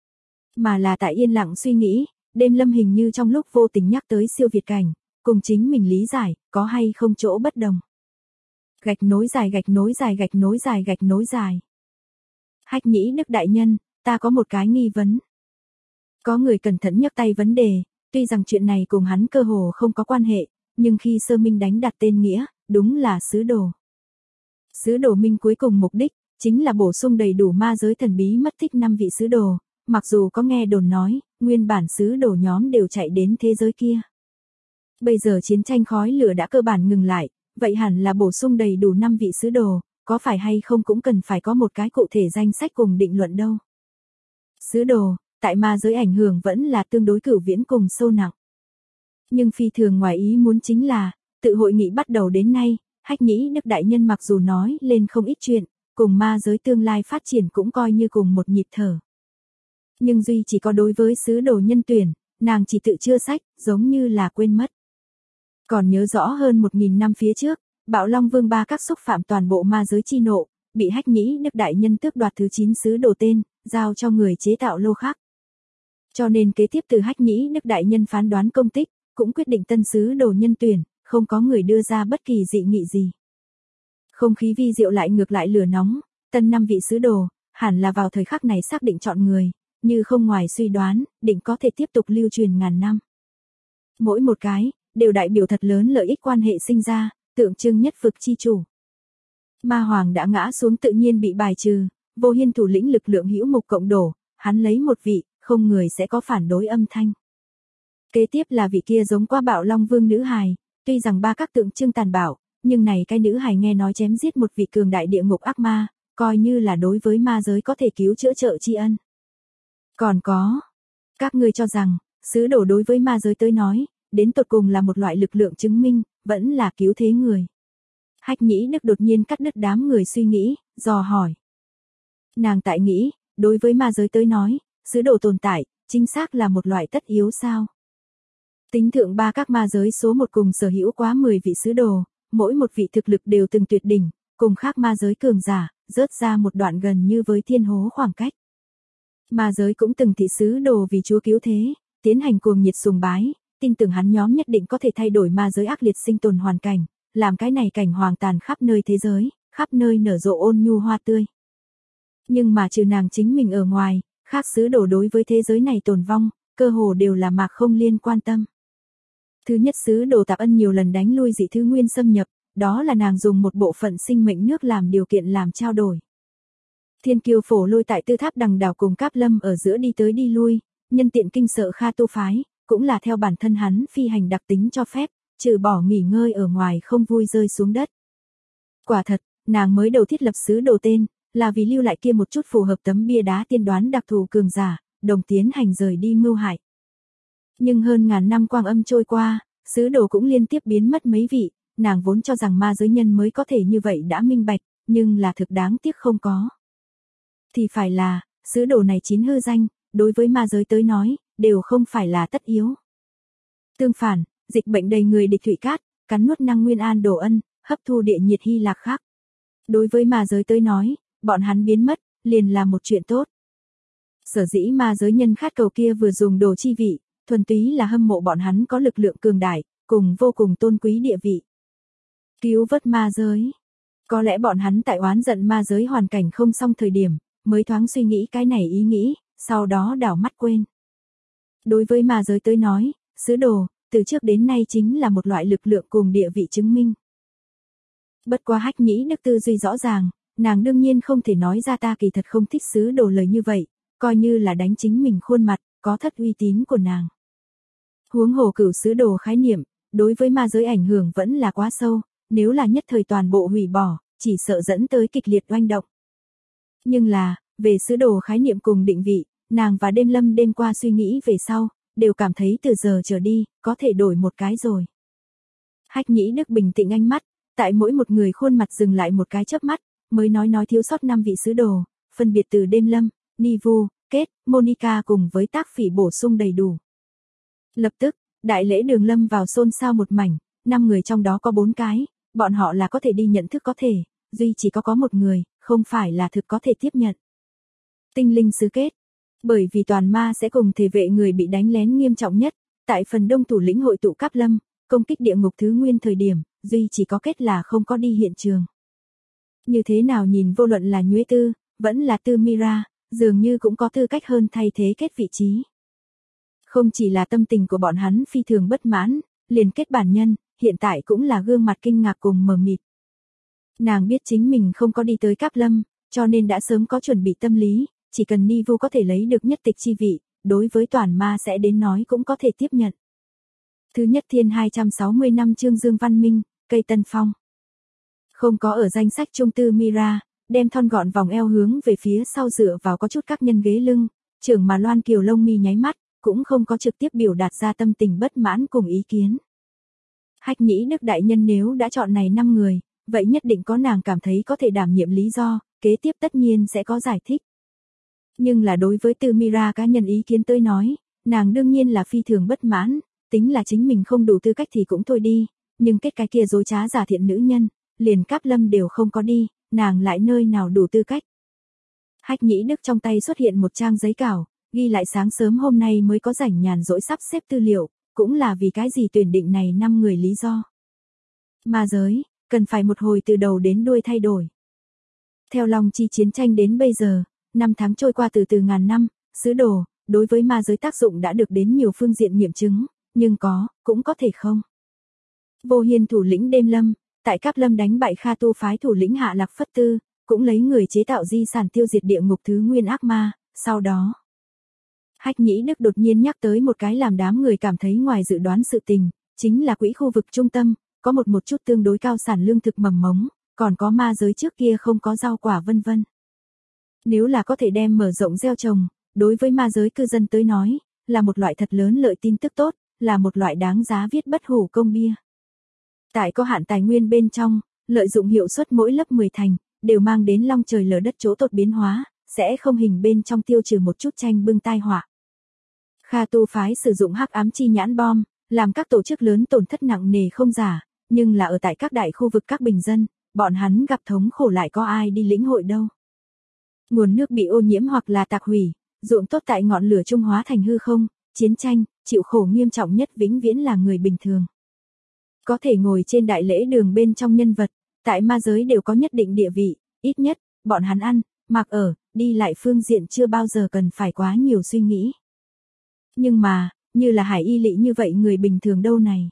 Mà là tại yên lặng suy nghĩ, đêm lâm hình như trong lúc vô tình nhắc tới siêu việt cảnh, cùng chính mình lý giải, có hay không chỗ bất đồng. Gạch nối dài gạch nối dài gạch nối dài gạch nối dài. Hách Nhĩ Đức đại nhân, ta có một cái nghi vấn. Có người cẩn thận nhắc tay vấn đề, tuy rằng chuyện này cùng hắn cơ hồ không có quan hệ, nhưng khi Sơ Minh đánh đặt tên nghĩa, đúng là sứ đồ. Sứ đồ Minh cuối cùng mục đích, chính là bổ sung đầy đủ ma giới thần bí mất tích 5 vị sứ đồ, mặc dù có nghe đồn nói, nguyên bản sứ đồ nhóm đều chạy đến thế giới kia. Bây giờ chiến tranh khói lửa đã cơ bản ngừng lại, vậy hẳn là bổ sung đầy đủ 5 vị sứ đồ, có phải hay không cũng cần phải có một cái cụ thể danh sách cùng định luận đâu. Sứ đồ, tại ma giới ảnh hưởng vẫn là tương đối cửu viễn cùng sâu nặng. Nhưng phi thường ngoài ý muốn chính là, tự hội nghị bắt đầu đến nay, Hách Nhĩ Đức đại nhân mặc dù nói lên không ít chuyện, cùng ma giới tương lai phát triển cũng coi như cùng một nhịp thở. Nhưng duy chỉ có đối với sứ đồ nhân tuyển, nàng chỉ tự chưa sách, giống như là quên mất. Còn nhớ rõ hơn 1000 năm phía trước, Bạo Long Vương ba các xúc phạm toàn bộ ma giới chi nộ, bị Hách Nhĩ Đức đại nhân tước đoạt thứ 9 sứ đồ tên, giao cho người chế tạo lô khác. Cho nên kế tiếp từ Hách Nhĩ Đức đại nhân phán đoán công tích, cũng quyết định tân sứ đồ nhân tuyển, không có người đưa ra bất kỳ dị nghị gì. Không khí vi diệu lại ngược lại lửa nóng, tân 5 vị sứ đồ, hẳn là vào thời khắc này xác định chọn người, như không ngoài suy đoán, định có thể tiếp tục lưu truyền ngàn năm. Mỗi một cái, đều đại biểu thật lớn lợi ích quan hệ sinh ra, tượng trưng nhất vực chi chủ. Ma Hoàng đã ngã xuống tự nhiên bị bài trừ, Vô Hiên thủ lĩnh lực lượng hữu mục cộng đổ, hắn lấy một vị, không người sẽ có phản đối âm thanh. Kế tiếp là vị kia giống qua Bạo Long Vương nữ hài, tuy rằng ba các tượng trưng tàn bạo, nhưng này cái nữ hài nghe nói chém giết một vị cường đại địa ngục ác ma, coi như là đối với ma giới có thể cứu chữa trợ tri ân. Còn có, các ngươi cho rằng, sứ đồ đối với ma giới tới nói, đến tột cùng là một loại lực lượng chứng minh, vẫn là cứu thế người. Hách Nhĩ Đức đột nhiên cắt đứt đám người suy nghĩ, dò hỏi. Nàng tại nghĩ, đối với ma giới tới nói, sứ đồ tồn tại, chính xác là một loại tất yếu sao? Tính thượng ba các ma giới số 1 cùng sở hữu quá 10 vị sứ đồ, mỗi một vị thực lực đều từng tuyệt đỉnh, cùng khác ma giới cường giả, rớt ra một đoạn gần như với thiên hố khoảng cách. Ma giới cũng từng thị sứ đồ vì Chúa cứu thế, tiến hành cuồng nhiệt sùng bái, tin tưởng hắn nhóm nhất định có thể thay đổi ma giới ác liệt sinh tồn hoàn cảnh, làm cái này cảnh hoàng tàn khắp nơi thế giới, khắp nơi nở rộ ôn nhu hoa tươi. Nhưng mà trừ nàng chính mình ở ngoài, khác sứ đồ đối với thế giới này tồn vong, cơ hồ đều là mạc không liên quan tâm. Thứ nhất sứ đồ Tạp Ân nhiều lần đánh lui dị thứ nguyên xâm nhập, đó là nàng dùng một bộ phận sinh mệnh nước làm điều kiện làm trao đổi. Thiên Kiêu Phổ Lôi tại Tư Tháp Đằng Đảo cùng Cáp Lâm ở giữa đi tới đi lui, nhân tiện kinh sợ Kha Tu phái, cũng là theo bản thân hắn phi hành đặc tính cho phép, trừ bỏ nghỉ ngơi ở ngoài không vui rơi xuống đất. Quả thật, nàng mới đầu thiết lập sứ đồ tên, là vì lưu lại kia một chút phù hợp tấm bia đá tiên đoán đặc thù cường giả, đồng tiến hành rời đi mưu hại. Nhưng hơn ngàn năm quang âm trôi qua, sứ đồ cũng liên tiếp biến mất mấy vị, nàng vốn cho rằng ma giới nhân mới có thể như vậy đã minh bạch, nhưng là thực đáng tiếc không có. Thì phải là, sứ đồ này chín hư danh, đối với ma giới tới nói, đều không phải là tất yếu. Tương phản, dịch bệnh đầy người địch thủy cát, cắn nuốt năng nguyên an đồ ân, hấp thu địa nhiệt hy lạc khác. Đối với ma giới tới nói, bọn hắn biến mất, liền là một chuyện tốt. Sở dĩ ma giới nhân khát cầu kia vừa dùng đồ chi vị, thuần túy là hâm mộ bọn hắn có lực lượng cường đại, cùng vô cùng tôn quý địa vị. Cứu vớt ma giới. Có lẽ bọn hắn tại oán giận ma giới hoàn cảnh không xong thời điểm, mới thoáng suy nghĩ cái này ý nghĩ, sau đó đảo mắt quên. Đối với ma giới tới nói, sứ đồ, từ trước đến nay chính là một loại lực lượng cùng địa vị chứng minh. Bất quá Hách Nhĩ Đức tư duy rõ ràng, nàng đương nhiên không thể nói ra ta kỳ thật không thích sứ đồ lời như vậy, coi như là đánh chính mình khuôn mặt, có thất uy tín của nàng. Huống hồ cửu sứ đồ khái niệm, đối với ma giới ảnh hưởng vẫn là quá sâu, nếu là nhất thời toàn bộ hủy bỏ, chỉ sợ dẫn tới kịch liệt oanh động. Nhưng là, về sứ đồ khái niệm cùng định vị, nàng và Đêm Lâm đêm qua suy nghĩ về sau, đều cảm thấy từ giờ trở đi, có thể đổi một cái rồi. Hách Nhĩ Đức bình tĩnh ánh mắt, tại mỗi một người khuôn mặt dừng lại một cái chớp mắt, mới nói thiếu sót 5 vị sứ đồ, phân biệt từ Đêm Lâm, Nivu, Kết, Monica cùng với Tác Phỉ bổ sung đầy đủ. Lập tức, đại lễ đường lâm vào xôn xao một mảnh, 5 người trong đó có 4 cái, bọn họ là có thể đi nhận thức có thể, duy chỉ có một người, không phải là thực có thể tiếp nhận. Tinh linh sứ Kết. Bởi vì toàn ma sẽ cùng thể vệ người bị đánh lén nghiêm trọng nhất, tại phần đông thủ lĩnh hội tụ Cáp Lâm, công kích địa ngục thứ nguyên thời điểm, duy chỉ có Kết là không có đi hiện trường. Như thế nào nhìn vô luận là Nhuế Tư, vẫn là Tư Mira, dường như cũng có tư cách hơn thay thế Kết vị trí. Không chỉ là tâm tình của bọn hắn phi thường bất mãn, liền Kết bản nhân, hiện tại cũng là gương mặt kinh ngạc cùng mờ mịt. Nàng biết chính mình không có đi tới Cáp Lâm, cho nên đã sớm có chuẩn bị tâm lý, chỉ cần Nivu có thể lấy được nhất tịch chi vị, đối với toàn ma sẽ đến nói cũng có thể tiếp nhận. Thứ nhất thiên 260 năm Trương Dương Văn Minh, cây Tân Phong. Không có ở danh sách trung Tư Mira, đem thon gọn vòng eo hướng về phía sau dựa vào có chút các nhân ghế lưng, trưởng mà Loan Kiều lông mi nháy mắt, cũng không có trực tiếp biểu đạt ra tâm tình bất mãn cùng ý kiến. Hách Nhĩ Đức đại nhân nếu đã chọn này 5 người, vậy nhất định có nàng cảm thấy có thể đảm nhiệm lý do, kế tiếp tất nhiên sẽ có giải thích. Nhưng là đối với Tư Mira cá nhân ý kiến tới nói, nàng đương nhiên là phi thường bất mãn, tính là chính mình không đủ tư cách thì cũng thôi đi, nhưng Kết cái kia dối trá giả thiện nữ nhân, liền Cáp Lâm đều không có đi, nàng lại nơi nào đủ tư cách. Hách Nhĩ Đức trong tay xuất hiện một trang giấy cào, ghi lại sáng sớm hôm nay mới có rảnh nhàn rỗi sắp xếp tư liệu, cũng là vì cái gì tuyển định này 5 người lý do. Ma giới, cần phải một hồi từ đầu đến đuôi thay đổi. Theo Long Chi chiến tranh đến bây giờ, 5 tháng trôi qua từ ngàn năm, sứ đồ, đối với ma giới tác dụng đã được đến nhiều phương diện nghiệm chứng, nhưng cũng có thể không. Vô Hiên thủ lĩnh Đêm Lâm, tại Cáp Lâm đánh bại Kha Tu phái thủ lĩnh Hạ Lạc Phất Tư, cũng lấy người chế tạo di sản tiêu diệt địa ngục thứ nguyên ác ma, sau đó. Hách Nhĩ Đức đột nhiên nhắc tới một cái làm đám người cảm thấy ngoài dự đoán sự tình, chính là quỹ khu vực trung tâm, có một chút tương đối cao sản lương thực mầm mống, còn có ma giới trước kia không có rau quả vân vân. Nếu là có thể đem mở rộng gieo trồng, đối với ma giới cư dân tới nói, là một loại thật lớn lợi tin tức tốt, là một loại đáng giá viết bất hủ công bia. Tại có hạn tài nguyên bên trong, lợi dụng hiệu suất mỗi lớp 10 thành, đều mang đến long trời lở đất chỗ tốt biến hóa, sẽ không hình bên trong tiêu trừ một chút tranh bưng tai họa. Kha Tu phái sử dụng hắc ám chi nhãn bom, làm các tổ chức lớn tổn thất nặng nề không giả, nhưng là ở tại các đại khu vực các bình dân, bọn hắn gặp thống khổ lại có ai đi lĩnh hội đâu. Nguồn nước bị ô nhiễm hoặc là tạc hủy, ruộng tốt tại ngọn lửa trung hóa thành hư không, chiến tranh, chịu khổ nghiêm trọng nhất vĩnh viễn là người bình thường. Có thể ngồi trên đại lễ đường bên trong nhân vật, tại ma giới đều có nhất định địa vị, ít nhất, bọn hắn ăn, mặc ở, đi lại phương diện chưa bao giờ cần phải quá nhiều suy nghĩ. Nhưng mà, như là Hải Y Lị như vậy người bình thường đâu này.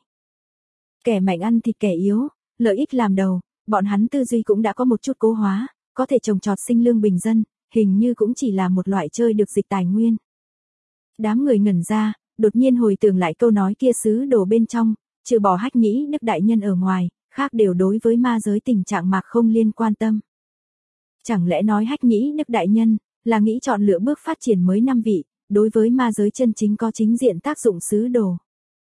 Kẻ mạnh ăn thịt kẻ yếu, lợi ích làm đầu, bọn hắn tư duy cũng đã có một chút cố hóa, có thể trồng trọt sinh lương bình dân, hình như cũng chỉ là một loại chơi được dịch tài nguyên. Đám người ngẩn ra, đột nhiên hồi tưởng lại câu nói kia sứ đồ bên trong, trừ bỏ Hách Nhĩ Đức đại nhân ở ngoài, khác đều đối với ma giới tình trạng mạc không liên quan tâm. Chẳng lẽ nói Hách Nhĩ Đức đại nhân, là nghĩ chọn lựa bước phát triển mới 5 vị, đối với ma giới chân chính có chính diện tác dụng sứ đồ.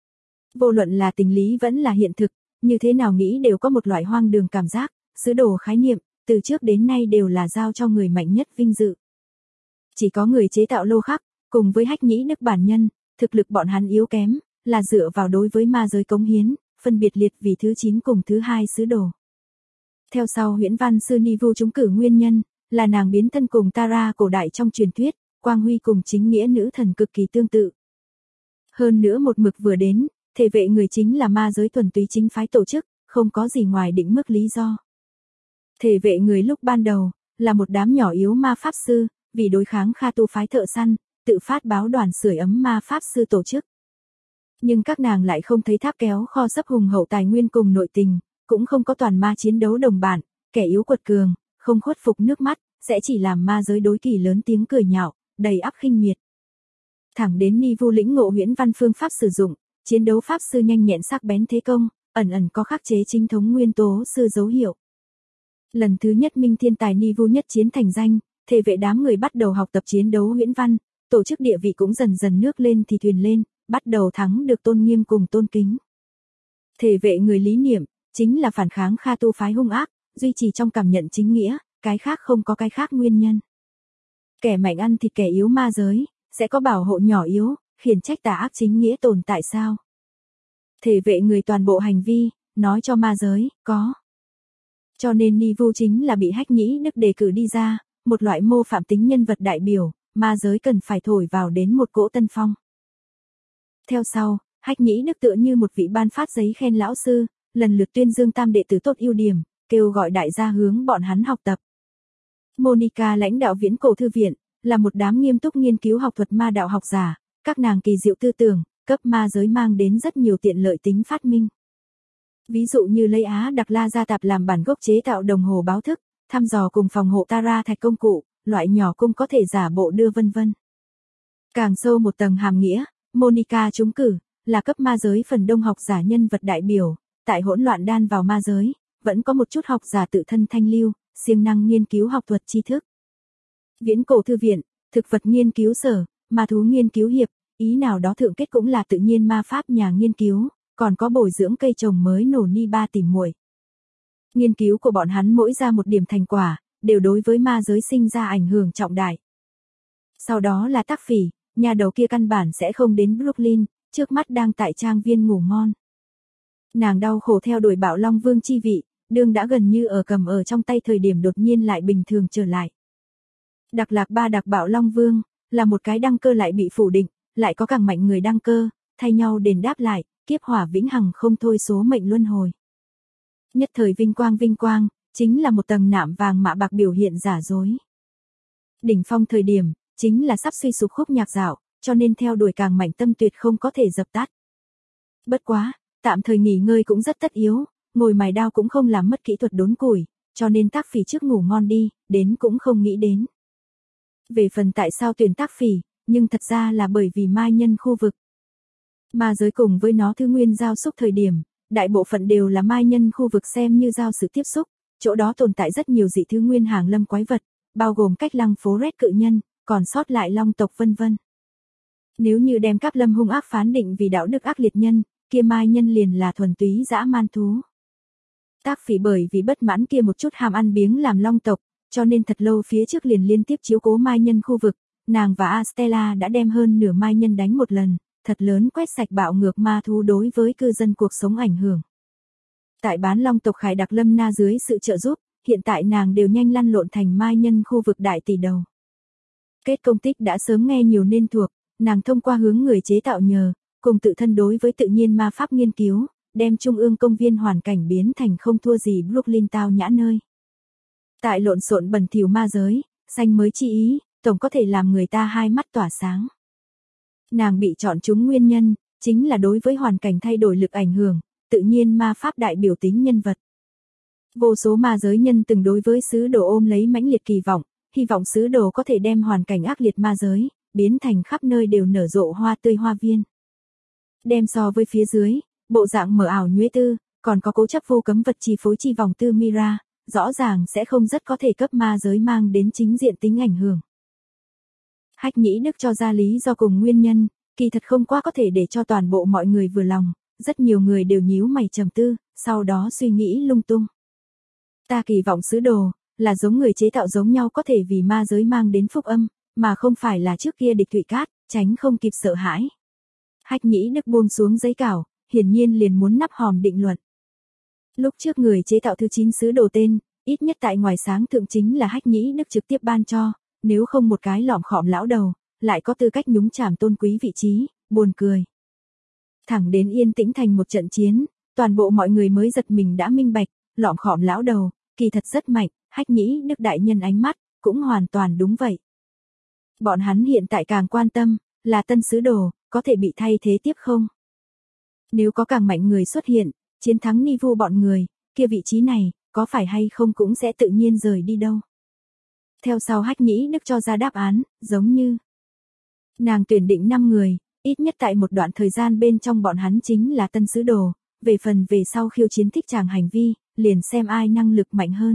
Vô luận là tình lý vẫn là hiện thực, như thế nào nghĩ đều có một loại hoang đường cảm giác, sứ đồ khái niệm, từ trước đến nay đều là giao cho người mạnh nhất vinh dự. Chỉ có người chế tạo lô khắc, cùng với Hách Nhĩ Đức bản nhân, thực lực bọn hắn yếu kém, là dựa vào đối với ma giới cống hiến, phân biệt liệt vì thứ 9 cùng thứ 2 sứ đồ. Theo sau huyễn văn sư Nivu trúng cử nguyên nhân, là nàng biến thân cùng Tara cổ đại trong truyền thuyết, quang huy cùng chính nghĩa nữ thần cực kỳ tương tự. Hơn nữa một mực vừa đến, thể vệ người chính là ma giới thuần túy chính phái tổ chức, không có gì ngoài định mức lý do. Thể vệ người lúc ban đầu, là một đám nhỏ yếu ma pháp sư, vì đối kháng Kha tu phái thợ săn, tự phát báo đoàn sưởi ấm ma pháp sư tổ chức. Nhưng các nàng lại không thấy tháp kéo kho sấp hùng hậu tài nguyên cùng nội tình, cũng không có toàn ma chiến đấu đồng bạn, kẻ yếu quật cường, không khuất phục nước mắt, sẽ chỉ làm ma giới đối kỳ lớn tiếng cười nhạo, đầy ắp khinh miệt. Thẳng đến Nivu lĩnh ngộ huyễn văn phương pháp sử dụng, chiến đấu pháp sư nhanh nhẹn sắc bén thế công, ẩn ẩn có khắc chế chính thống nguyên tố sư dấu hiệu. Lần thứ nhất minh thiên tài Nivu nhất chiến thành danh, thể vệ đám người bắt đầu học tập chiến đấu huyễn văn, tổ chức địa vị cũng dần dần nước lên thì thuyền lên, bắt đầu thắng được tôn nghiêm cùng tôn kính. Thể vệ người lý niệm, chính là phản kháng Kha tu phái hung ác, duy trì trong cảm nhận chính nghĩa, cái khác không có cái khác nguyên nhân. Kẻ mạnh ăn thịt kẻ yếu ma giới, sẽ có bảo hộ nhỏ yếu, khiển trách tà ác chính nghĩa tồn tại sao? Thể vệ người toàn bộ hành vi, nói cho ma giới, có. Cho nên Nivu chính là bị Hách Nhĩ Đức đề cử đi ra, một loại mô phạm tính nhân vật đại biểu, ma giới cần phải thổi vào đến một cỗ tân phong. Theo sau, Hách Nhĩ Đức tựa như một vị ban phát giấy khen lão sư, lần lượt tuyên dương tam đệ tử tốt ưu điểm, kêu gọi đại gia hướng bọn hắn học tập. Monica lãnh đạo Viễn Cổ Thư viện, là một đám nghiêm túc nghiên cứu học thuật ma đạo học giả, các nàng kỳ diệu tư tưởng, cấp ma giới mang đến rất nhiều tiện lợi tính phát minh. Ví dụ như lấy Á Đặc La Gia Tạp làm bản gốc chế tạo đồng hồ báo thức, thăm dò cùng phòng hộ Tara thạch công cụ, loại nhỏ cung có thể giả bộ đưa vân vân. Càng sâu một tầng hàm nghĩa, Monica trúng cử, là cấp ma giới phần đông học giả nhân vật đại biểu, tại hỗn loạn đan vào ma giới, vẫn có một chút học giả tự thân thanh lưu, siêng năng nghiên cứu học thuật tri thức. Viễn Cổ Thư viện, thực vật nghiên cứu sở, ma thú nghiên cứu hiệp, ý nào đó thượng kết cũng là tự nhiên ma pháp nhà nghiên cứu, còn có bồi dưỡng cây trồng mới nổ ni ba tìm muội. Nghiên cứu của bọn hắn mỗi ra một điểm thành quả, đều đối với ma giới sinh ra ảnh hưởng trọng đại. Sau đó là Tác Phỉ, nhà đầu kia căn bản sẽ không đến Brooklyn, trước mắt đang tại trang viên ngủ ngon. Nàng đau khổ theo đuổi Bạo Long Vương chi vị, đương đã gần như cầm ở trong tay thời điểm đột nhiên lại bình thường trở lại. Đặc Lạc Ba Đặc Bạo Long Vương, là một cái đăng cơ lại bị phủ định, lại có càng mạnh người đăng cơ, thay nhau đền đáp lại, kiếp hỏa vĩnh hằng không thôi số mệnh luân hồi. Nhất thời vinh quang, chính là một tầng nạm vàng mạ bạc biểu hiện giả dối. Đỉnh phong thời điểm, chính là sắp suy sụp khúc nhạc dạo, cho nên theo đuổi càng mạnh tâm tuyệt không có thể dập tắt. Bất quá, tạm thời nghỉ ngơi cũng rất tất yếu, ngồi mài đao cũng không làm mất kỹ thuật đốn củi, cho nên Tác Phỉ trước ngủ ngon đi, đến cũng không nghĩ đến. Về phần tại sao tuyển Tác Phỉ, nhưng thật ra là bởi vì ma nhân khu vực. Ma giới cùng với nó thứ nguyên giao xúc thời điểm, đại bộ phận đều là ma nhân khu vực xem như giao sự tiếp xúc, chỗ đó tồn tại rất nhiều dị thứ nguyên hàng lâm quái vật, bao gồm Cách Lăng phố Red cự nhân, còn sót lại long tộc vân vân. Nếu như đem Cáp Lâm hung ác phán định vì đạo đức ác liệt nhân, kia ma nhân liền là thuần túy dã man thú. Tác Phỉ bởi vì bất mãn kia một chút hàm ăn biếng làm long tộc, cho nên thật lâu phía trước liền liên tiếp chiếu cố ma nhân khu vực, nàng và Astella đã đem hơn nửa ma nhân đánh một lần, thật lớn quét sạch bạo ngược ma thú đối với cư dân cuộc sống ảnh hưởng. Tại bán long tộc Khải Đặc Lâm Na dưới sự trợ giúp, hiện tại nàng đều nhanh lăn lộn thành ma nhân khu vực đại tỷ đầu. Kết công tích đã sớm nghe nhiều nên thuộc, nàng thông qua hướng người chế tạo nhờ, cùng tự thân đối với tự nhiên ma pháp nghiên cứu, đem trung ương công viên hoàn cảnh biến thành không thua gì Brooklyn tao nhã nơi. Tại lộn xộn bẩn thỉu ma giới, xanh mới chi ý, tổng có thể làm người ta hai mắt tỏa sáng. Nàng bị chọn chúng nguyên nhân, chính là đối với hoàn cảnh thay đổi lực ảnh hưởng, tự nhiên ma pháp đại biểu tính nhân vật. Vô số ma giới nhân từng đối với sứ đồ ôm lấy mãnh liệt kỳ vọng, hy vọng sứ đồ có thể đem hoàn cảnh ác liệt ma giới, biến thành khắp nơi đều nở rộ hoa tươi hoa viên. Đem so với phía dưới, bộ dạng mờ ảo nhuế tư, còn có cố chấp vô cấm vật chi phối chi vòng tư Mira, rõ ràng sẽ không rất có thể cấp ma giới mang đến chính diện tính ảnh hưởng. Hách Nhĩ Đức cho ra lý do cùng nguyên nhân, kỳ thật không quá có thể để cho toàn bộ mọi người vừa lòng, rất nhiều người đều nhíu mày trầm tư, sau đó suy nghĩ lung tung. Ta kỳ vọng sứ đồ, là giống người chế tạo giống nhau có thể vì ma giới mang đến phúc âm, mà không phải là trước kia địch thủy cát, tránh không kịp sợ hãi. Hách Nhĩ Đức buông xuống giấy cảo, hiển nhiên liền muốn nắp hòm định luận. Lúc trước người chế tạo thứ 9 sứ đồ tên, ít nhất tại ngoài sáng thượng chính là Hách Nhĩ Đức trực tiếp ban cho, nếu không một cái lỏm khọm lão đầu, lại có tư cách nhúng chàm tôn quý vị trí, buồn cười. Thẳng đến yên tĩnh thành một trận chiến, toàn bộ mọi người mới giật mình đã minh bạch, lỏm khọm lão đầu, kỳ thật rất mạnh, Hách Nhĩ Đức đại nhân ánh mắt, cũng hoàn toàn đúng vậy. Bọn hắn hiện tại càng quan tâm, là tân sứ đồ, có thể bị thay thế tiếp không? Nếu có càng mạnh người xuất hiện, chiến thắng Ni Vu bọn người, kia vị trí này, có phải hay không cũng sẽ tự nhiên rời đi đâu. Theo sau Hách Nhĩ Đức cho ra đáp án, giống như nàng tuyển định 5 người, ít nhất tại một đoạn thời gian bên trong bọn hắn chính là tân sứ đồ, về phần về sau khiêu chiến thích chàng hành vi, liền xem ai năng lực mạnh hơn.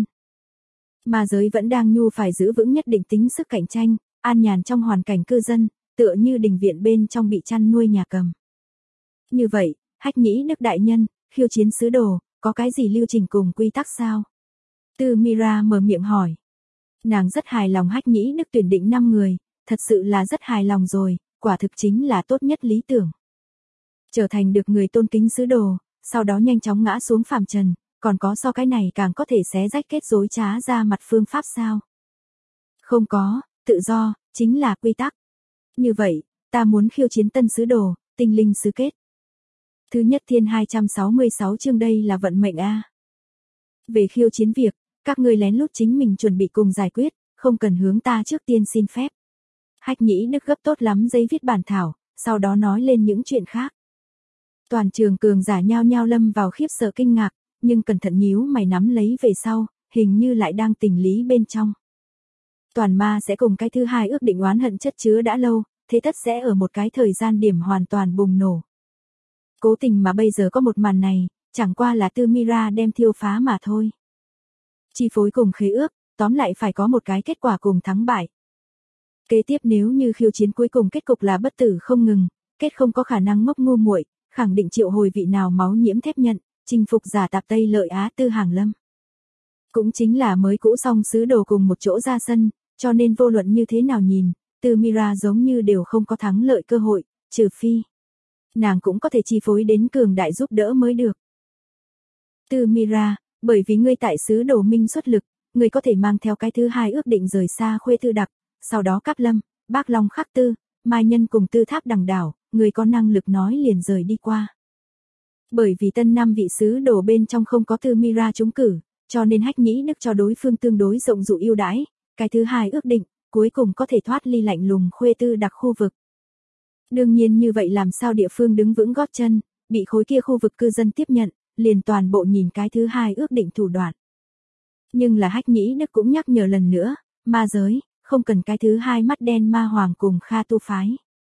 Mà giới vẫn đang nhu phải giữ vững nhất định tính sức cạnh tranh, an nhàn trong hoàn cảnh cư dân, tựa như đình viện bên trong bị chăn nuôi nhà cầm. Như vậy, Hách Nhĩ Đức đại nhân, khiêu chiến sứ đồ, có cái gì lưu trình cùng quy tắc sao? Tư Mira mở miệng hỏi. Nàng rất hài lòng Hách Nhĩ Đức tuyển định 5 người, thật sự là rất hài lòng rồi, quả thực chính là tốt nhất lý tưởng. Trở thành được người tôn kính sứ đồ, sau đó nhanh chóng ngã xuống phàm trần, còn có so cái này càng có thể xé rách kết rối trá ra mặt phương pháp sao? Không có, tự do, chính là quy tắc. Như vậy, ta muốn khiêu chiến tân sứ đồ, tinh linh sứ kết. Thứ nhất thiên 266 chương đây là vận mệnh a. Về khiêu chiến việc, các ngươi lén lút chính mình chuẩn bị cùng giải quyết, không cần hướng ta trước tiên xin phép. Hách Nhĩ Đức gấp tốt lắm giấy viết bản thảo, sau đó nói lên những chuyện khác. Toàn trường cường giả nhao nhao lâm vào khiếp sợ kinh ngạc, nhưng cẩn thận nhíu mày nắm lấy về sau, hình như lại đang tình lý bên trong. Toàn ma sẽ cùng cái thứ hai ước định oán hận chất chứa đã lâu, thế tất sẽ ở một cái thời gian điểm hoàn toàn bùng nổ. Cố tình mà bây giờ có một màn này, chẳng qua là Tư Mira đem thiêu phá mà thôi. Chi phối cùng khế ước, tóm lại phải có một cái kết quả cùng thắng bại. Kế tiếp nếu như khiêu chiến cuối cùng kết cục là bất tử không ngừng, kết không có khả năng ngốc ngu muội, khẳng định triệu hồi vị nào máu nhiễm thép nhận, chinh phục giả tạp Tây Lợi Á Tư Hàng Lâm. Cũng chính là mới cũ song sứ đồ cùng một chỗ ra sân, cho nên vô luận như thế nào nhìn, Tư Mira giống như đều không có thắng lợi cơ hội, trừ phi nàng cũng có thể chi phối đến cường đại giúp đỡ mới được. Tư Mira, bởi vì ngươi tại sứ đồ minh xuất lực, ngươi có thể mang theo cái thứ hai ước định rời xa Khuê Tư Đặc, sau đó Cáp Lâm, Bác Long Khắc Tư, Mai Nhân cùng Tư Tháp Đằng Đảo, ngươi có năng lực nói liền rời đi qua. Bởi vì tân 5 vị sứ đồ bên trong không có Tư Mira trúng cử, cho nên Hách Nhĩ Đức cho đối phương tương đối rộng dụ ưu đãi, cái thứ hai ước định, cuối cùng có thể thoát ly lạnh lùng Khuê Tư Đặc khu vực. Đương nhiên như vậy làm sao địa phương đứng vững gót chân, bị khối kia khu vực cư dân tiếp nhận, liền toàn bộ nhìn cái thứ hai ước định thủ đoạn. Nhưng là Hách Nhĩ Đức cũng nhắc nhở lần nữa, ma giới, không cần cái thứ hai mắt đen ma hoàng cùng Kha Tu phái.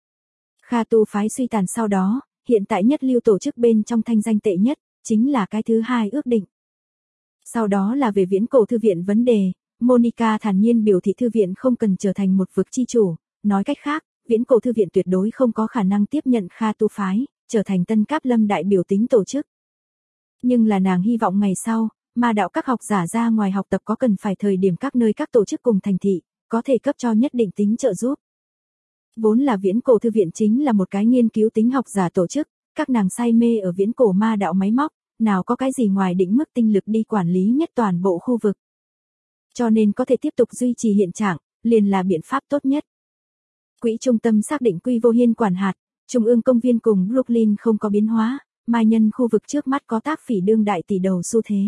Kha Tu phái suy tàn sau đó, hiện tại nhất lưu tổ chức bên trong thanh danh tệ nhất, chính là cái thứ hai ước định. Sau đó là về viễn cổ thư viện vấn đề, Monica thản nhiên biểu thị thư viện không cần trở thành một vực chi chủ, nói cách khác, viễn cổ thư viện tuyệt đối không có khả năng tiếp nhận Kha Tu phái, trở thành tân Cáp Lâm đại biểu tính tổ chức. Nhưng là nàng hy vọng ngày sau, ma đạo các học giả ra ngoài học tập có cần phải thời điểm các nơi các tổ chức cùng thành thị, có thể cấp cho nhất định tính trợ giúp. Vốn là viễn cổ thư viện chính là một cái nghiên cứu tính học giả tổ chức, các nàng say mê ở viễn cổ ma đạo máy móc, nào có cái gì ngoài định mức tinh lực đi quản lý nhất toàn bộ khu vực. Cho nên có thể tiếp tục duy trì hiện trạng, liền là biện pháp tốt nhất. Quỹ trung tâm xác định Quy Vô Hiên quản hạt, Trung ương công viên cùng Brooklyn không có biến hóa, Mai Nhân khu vực trước mắt có tác phỉ đương đại tỷ đầu xu thế.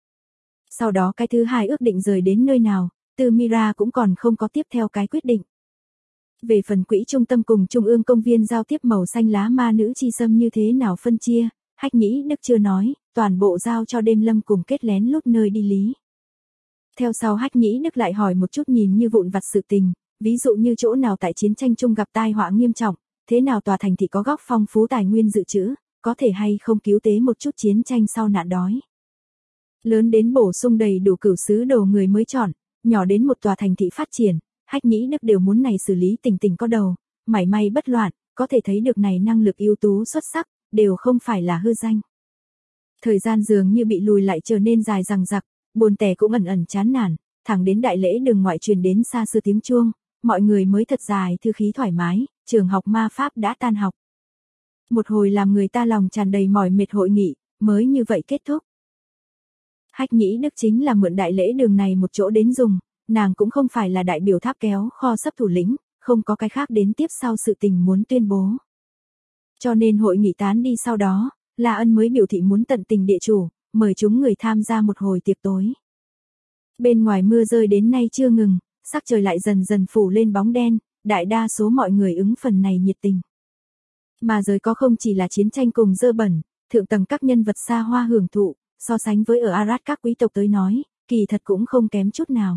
Sau đó cái thứ hai ước định rời đến nơi nào, Tư Mira cũng còn không có tiếp theo cái quyết định. Về phần quỹ trung tâm cùng Trung ương công viên giao tiếp màu xanh lá ma nữ chi sâm như thế nào phân chia, Hách Nhĩ Đức chưa nói, toàn bộ giao cho đêm lâm cùng kết lén lút nơi đi lý. Theo sau Hách Nhĩ Đức lại hỏi một chút nhìn như vụn vặt sự tình, ví dụ như chỗ nào tại chiến tranh chung gặp tai họa nghiêm trọng, thế nào tòa thành thị có góc phong phú tài nguyên dự trữ, có thể hay không cứu tế một chút chiến tranh sau nạn đói. Lớn đến bổ sung đầy đủ cửu sứ đồ người mới chọn, nhỏ đến một tòa thành thị phát triển, Hách Nhĩ Đức đều muốn này xử lý tình tình có đầu, mảy may bất loạn, có thể thấy được này năng lực ưu tú xuất sắc, đều không phải là hư danh. Thời gian dường như bị lùi lại trở nên dài dằng dặc, buồn tẻ cũng ẩn ẩn chán nản, thẳng đến đại lễ đường ngoại truyền đến xa xưa tiếng chuông, mọi người mới thật dài thư khí thoải mái, trường học ma pháp đã tan học. Một hồi làm người ta lòng tràn đầy mỏi mệt hội nghị, mới như vậy kết thúc. Hách Nhĩ Đức chính là mượn đại lễ đường này một chỗ đến dùng, nàng cũng không phải là đại biểu tháp kéo kho sắp thủ lĩnh, không có cái khác đến tiếp sau sự tình muốn tuyên bố. Cho nên hội nghị tán đi sau đó, La Ân mới biểu thị muốn tận tình địa chủ, mời chúng người tham gia một hồi tiệc tối. Bên ngoài mưa rơi đến nay chưa ngừng, sắc trời lại dần dần phủ lên bóng đen, đại đa số mọi người ứng phần này nhiệt tình. Mà giới có không chỉ là chiến tranh cùng dơ bẩn, thượng tầng các nhân vật xa hoa hưởng thụ, so sánh với ở Arad các quý tộc tới nói, kỳ thật cũng không kém chút nào.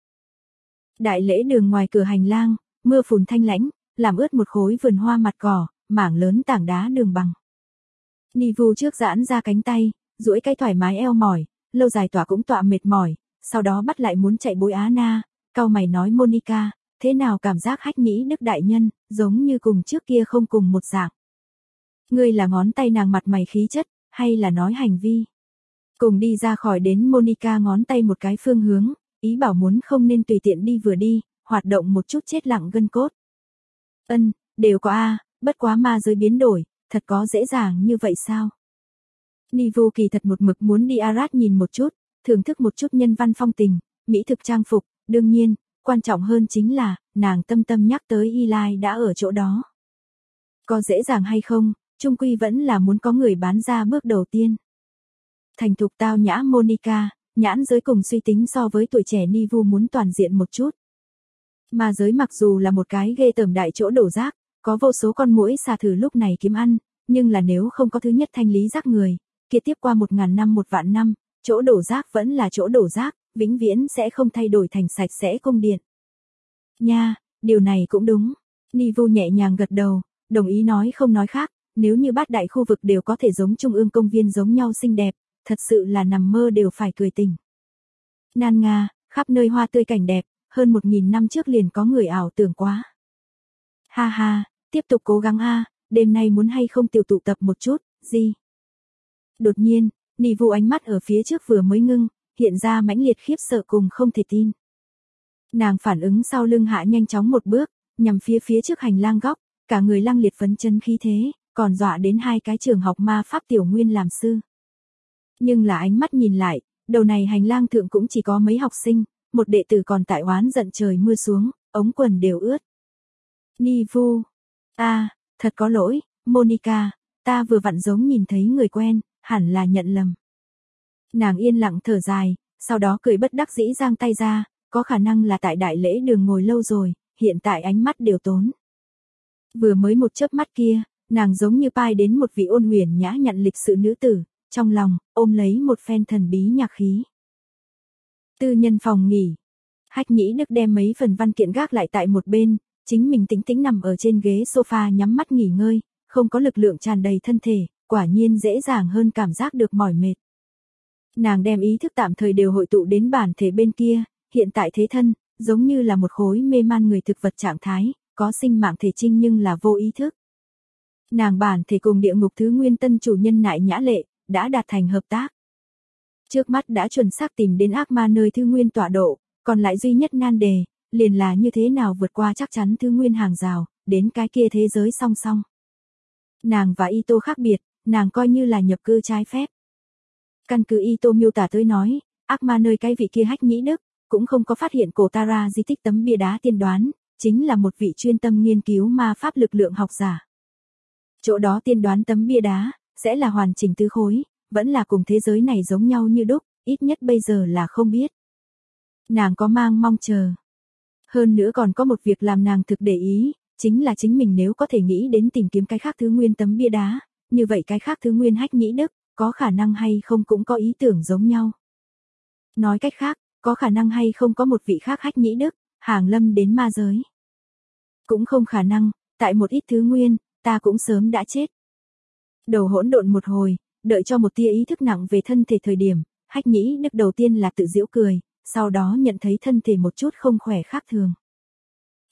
Đại lễ đường ngoài cửa hành lang, mưa phùn thanh lãnh, làm ướt một khối vườn hoa mặt cỏ, mảng lớn tảng đá đường bằng. Nivu trước giãn ra cánh tay, duỗi cái thoải mái eo mỏi, lâu dài tỏa cũng tọa mệt mỏi, sau đó bắt lại muốn chạy bối Á Na, cau mày nói Monica, thế nào cảm giác Hách Nhĩ Đức đại nhân, giống như cùng trước kia không cùng một dạng. Ngươi là ngón tay nàng mặt mày khí chất, hay là nói hành vi? Cùng đi ra khỏi đến Monica ngón tay một cái phương hướng, ý bảo muốn không nên tùy tiện đi vừa đi, hoạt động một chút chết lặng gân cốt. Đều có bất quá ma giới biến đổi, thật có dễ dàng như vậy sao? Nivu kỳ thật một mực muốn đi Arad nhìn một chút, thưởng thức một chút nhân văn phong tình, mỹ thực trang phục, đương nhiên, quan trọng hơn chính là, nàng tâm tâm nhắc tới Eli đã ở chỗ đó. Có dễ dàng hay không, chung quy vẫn là muốn có người bán ra bước đầu tiên. Thành thục tao nhã Monica, nhãn giới cùng suy tính so với tuổi trẻ Nivu muốn toàn diện một chút. Mà giới mặc dù là một cái ghê tởm đại chỗ đổ rác, có vô số con muỗi xà thử lúc này kiếm ăn, nhưng là nếu không có thứ nhất thanh lý rác người, kia tiếp qua 1000 năm 1 vạn năm, chỗ đổ rác vẫn là chỗ đổ rác, vĩnh viễn sẽ không thay đổi thành sạch sẽ cung điện. Nha, điều này cũng đúng. Nivu nhẹ nhàng gật đầu, đồng ý nói không nói khác, nếu như bát đại khu vực đều có thể giống trung ương công viên giống nhau xinh đẹp, thật sự là nằm mơ đều phải cười tỉnh. Nan Nga, khắp nơi hoa tươi cảnh đẹp, hơn 1000 năm trước liền có người ảo tưởng quá. Ha ha, tiếp tục cố gắng đêm nay muốn hay không tiểu tụ tập một chút, gì? Đột nhiên, Nivu ánh mắt ở phía trước vừa mới ngưng, hiện ra mãnh liệt khiếp sợ cùng không thể tin. Nàng phản ứng sau lưng hạ nhanh chóng một bước, nhằm phía trước hành lang góc, cả người lăng liệt phấn chân khí thế, còn dọa đến hai cái trường học ma pháp tiểu nguyên làm sư. Nhưng là ánh mắt nhìn lại, đầu này hành lang thượng cũng chỉ có mấy học sinh, một đệ tử còn tại oán giận trời mưa xuống, ống quần đều ướt. Nivu, thật có lỗi, Monica, ta vừa vặn giống nhìn thấy người quen, hẳn là nhận lầm. Nàng yên lặng thở dài, sau đó cười bất đắc dĩ giang tay ra, có khả năng là tại đại lễ đường ngồi lâu rồi, hiện tại ánh mắt đều tốn. Vừa mới một chớp mắt kia, nàng giống như pai đến một vị ôn huyền nhã nhặn lịch sự nữ tử, trong lòng, ôm lấy một phen thần bí nhạc khí. Tư nhân phòng nghỉ. Hách Nhĩ Đức đem mấy phần văn kiện gác lại tại một bên, chính mình tĩnh tĩnh nằm ở trên ghế sofa nhắm mắt nghỉ ngơi, không có lực lượng tràn đầy thân thể, quả nhiên dễ dàng hơn cảm giác được mỏi mệt. Nàng đem ý thức tạm thời đều hội tụ đến bản thể bên kia, hiện tại thế thân, giống như là một khối mê man người thực vật trạng thái, có sinh mạng thể trinh nhưng là vô ý thức. Nàng bản thể cùng địa ngục thứ nguyên tân chủ nhân Nại Nhã Lệ, đã đạt thành hợp tác. Trước mắt đã chuẩn xác tìm đến ác ma nơi thứ nguyên tọa độ, còn lại duy nhất nan đề, liền là như thế nào vượt qua chắc chắn thứ nguyên hàng rào, đến cái kia thế giới song song. Nàng và Ito khác biệt, nàng coi như là nhập cư trái phép. Căn cứ Ito miêu tả tới nói, ác ma nơi cái vị kia Hách Nhĩ Đức, cũng không có phát hiện cổ Tara di tích tấm bia đá tiên đoán, chính là một vị chuyên tâm nghiên cứu ma pháp lực lượng học giả. Chỗ đó tiên đoán tấm bia đá, sẽ là hoàn chỉnh tứ khối, vẫn là cùng thế giới này giống nhau như đúc, ít nhất bây giờ là không biết. Nàng có mang mong chờ. Hơn nữa còn có một việc làm nàng thực để ý, chính là chính mình nếu có thể nghĩ đến tìm kiếm cái khác thứ nguyên tấm bia đá, như vậy cái khác thứ nguyên Hách Nhĩ Đức, có khả năng hay không cũng có ý tưởng giống nhau. Nói cách khác, có khả năng hay không có một vị khác Hách Nhĩ Đức, hàng lâm đến ma giới. Cũng không khả năng, tại một ít thứ nguyên, ta cũng sớm đã chết. Đầu hỗn độn một hồi, đợi cho một tia ý thức nặng về thân thể thời điểm, Hách Nhĩ Đức đầu tiên là tự giễu cười, sau đó nhận thấy thân thể một chút không khỏe khác thường.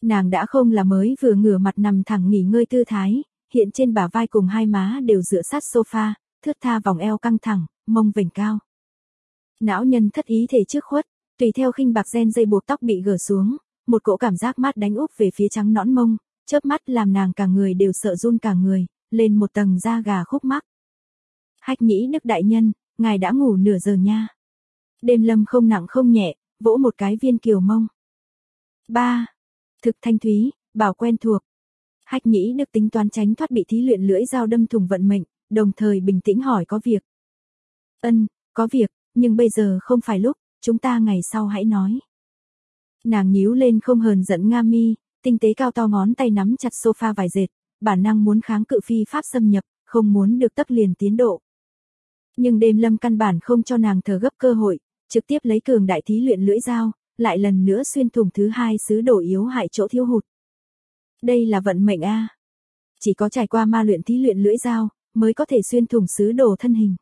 Nàng đã không là mới vừa ngửa mặt nằm thẳng nghỉ ngơi tư thái, hiện trên bả vai cùng hai má đều dựa sát sofa, thướt tha vòng eo căng thẳng, mông vểnh cao. Não nhân thất ý thể trước khuất, tùy theo khinh bạc ren dây buộc tóc bị gỡ xuống, một cỗ cảm giác mát đánh úp về phía trắng nõn mông, chớp mắt làm nàng cả người đều sợ run cả người, lên một tầng da gà khúc mắc. Hách Nhĩ Đức đại nhân, ngài đã ngủ nửa giờ nha. Đêm Lâm không nặng không nhẹ, vỗ một cái viên kiều mông. Ba, thực thanh thúy, bảo quen thuộc. Hách Nhĩ Đức tính toán tránh thoát bị thí luyện lưỡi dao đâm thủng vận mệnh, đồng thời bình tĩnh hỏi có việc. Ân, có việc, nhưng bây giờ không phải lúc, chúng ta ngày sau hãy nói. Nàng nhíu lên không hờn giận nga mi, tinh tế cao to ngón tay nắm chặt sofa vải dệt, bản năng muốn kháng cự phi pháp xâm nhập, không muốn được tấp liền tiến độ. Nhưng Đêm Lâm căn bản không cho nàng thở gấp cơ hội, trực tiếp lấy cường đại thí luyện lưỡi dao, lại lần nữa xuyên thủng thứ hai sứ đồ yếu hại chỗ thiếu hụt. Đây là vận mệnh a. Chỉ có trải qua ma luyện thí luyện lưỡi dao, mới có thể xuyên thủng sứ đồ thân hình.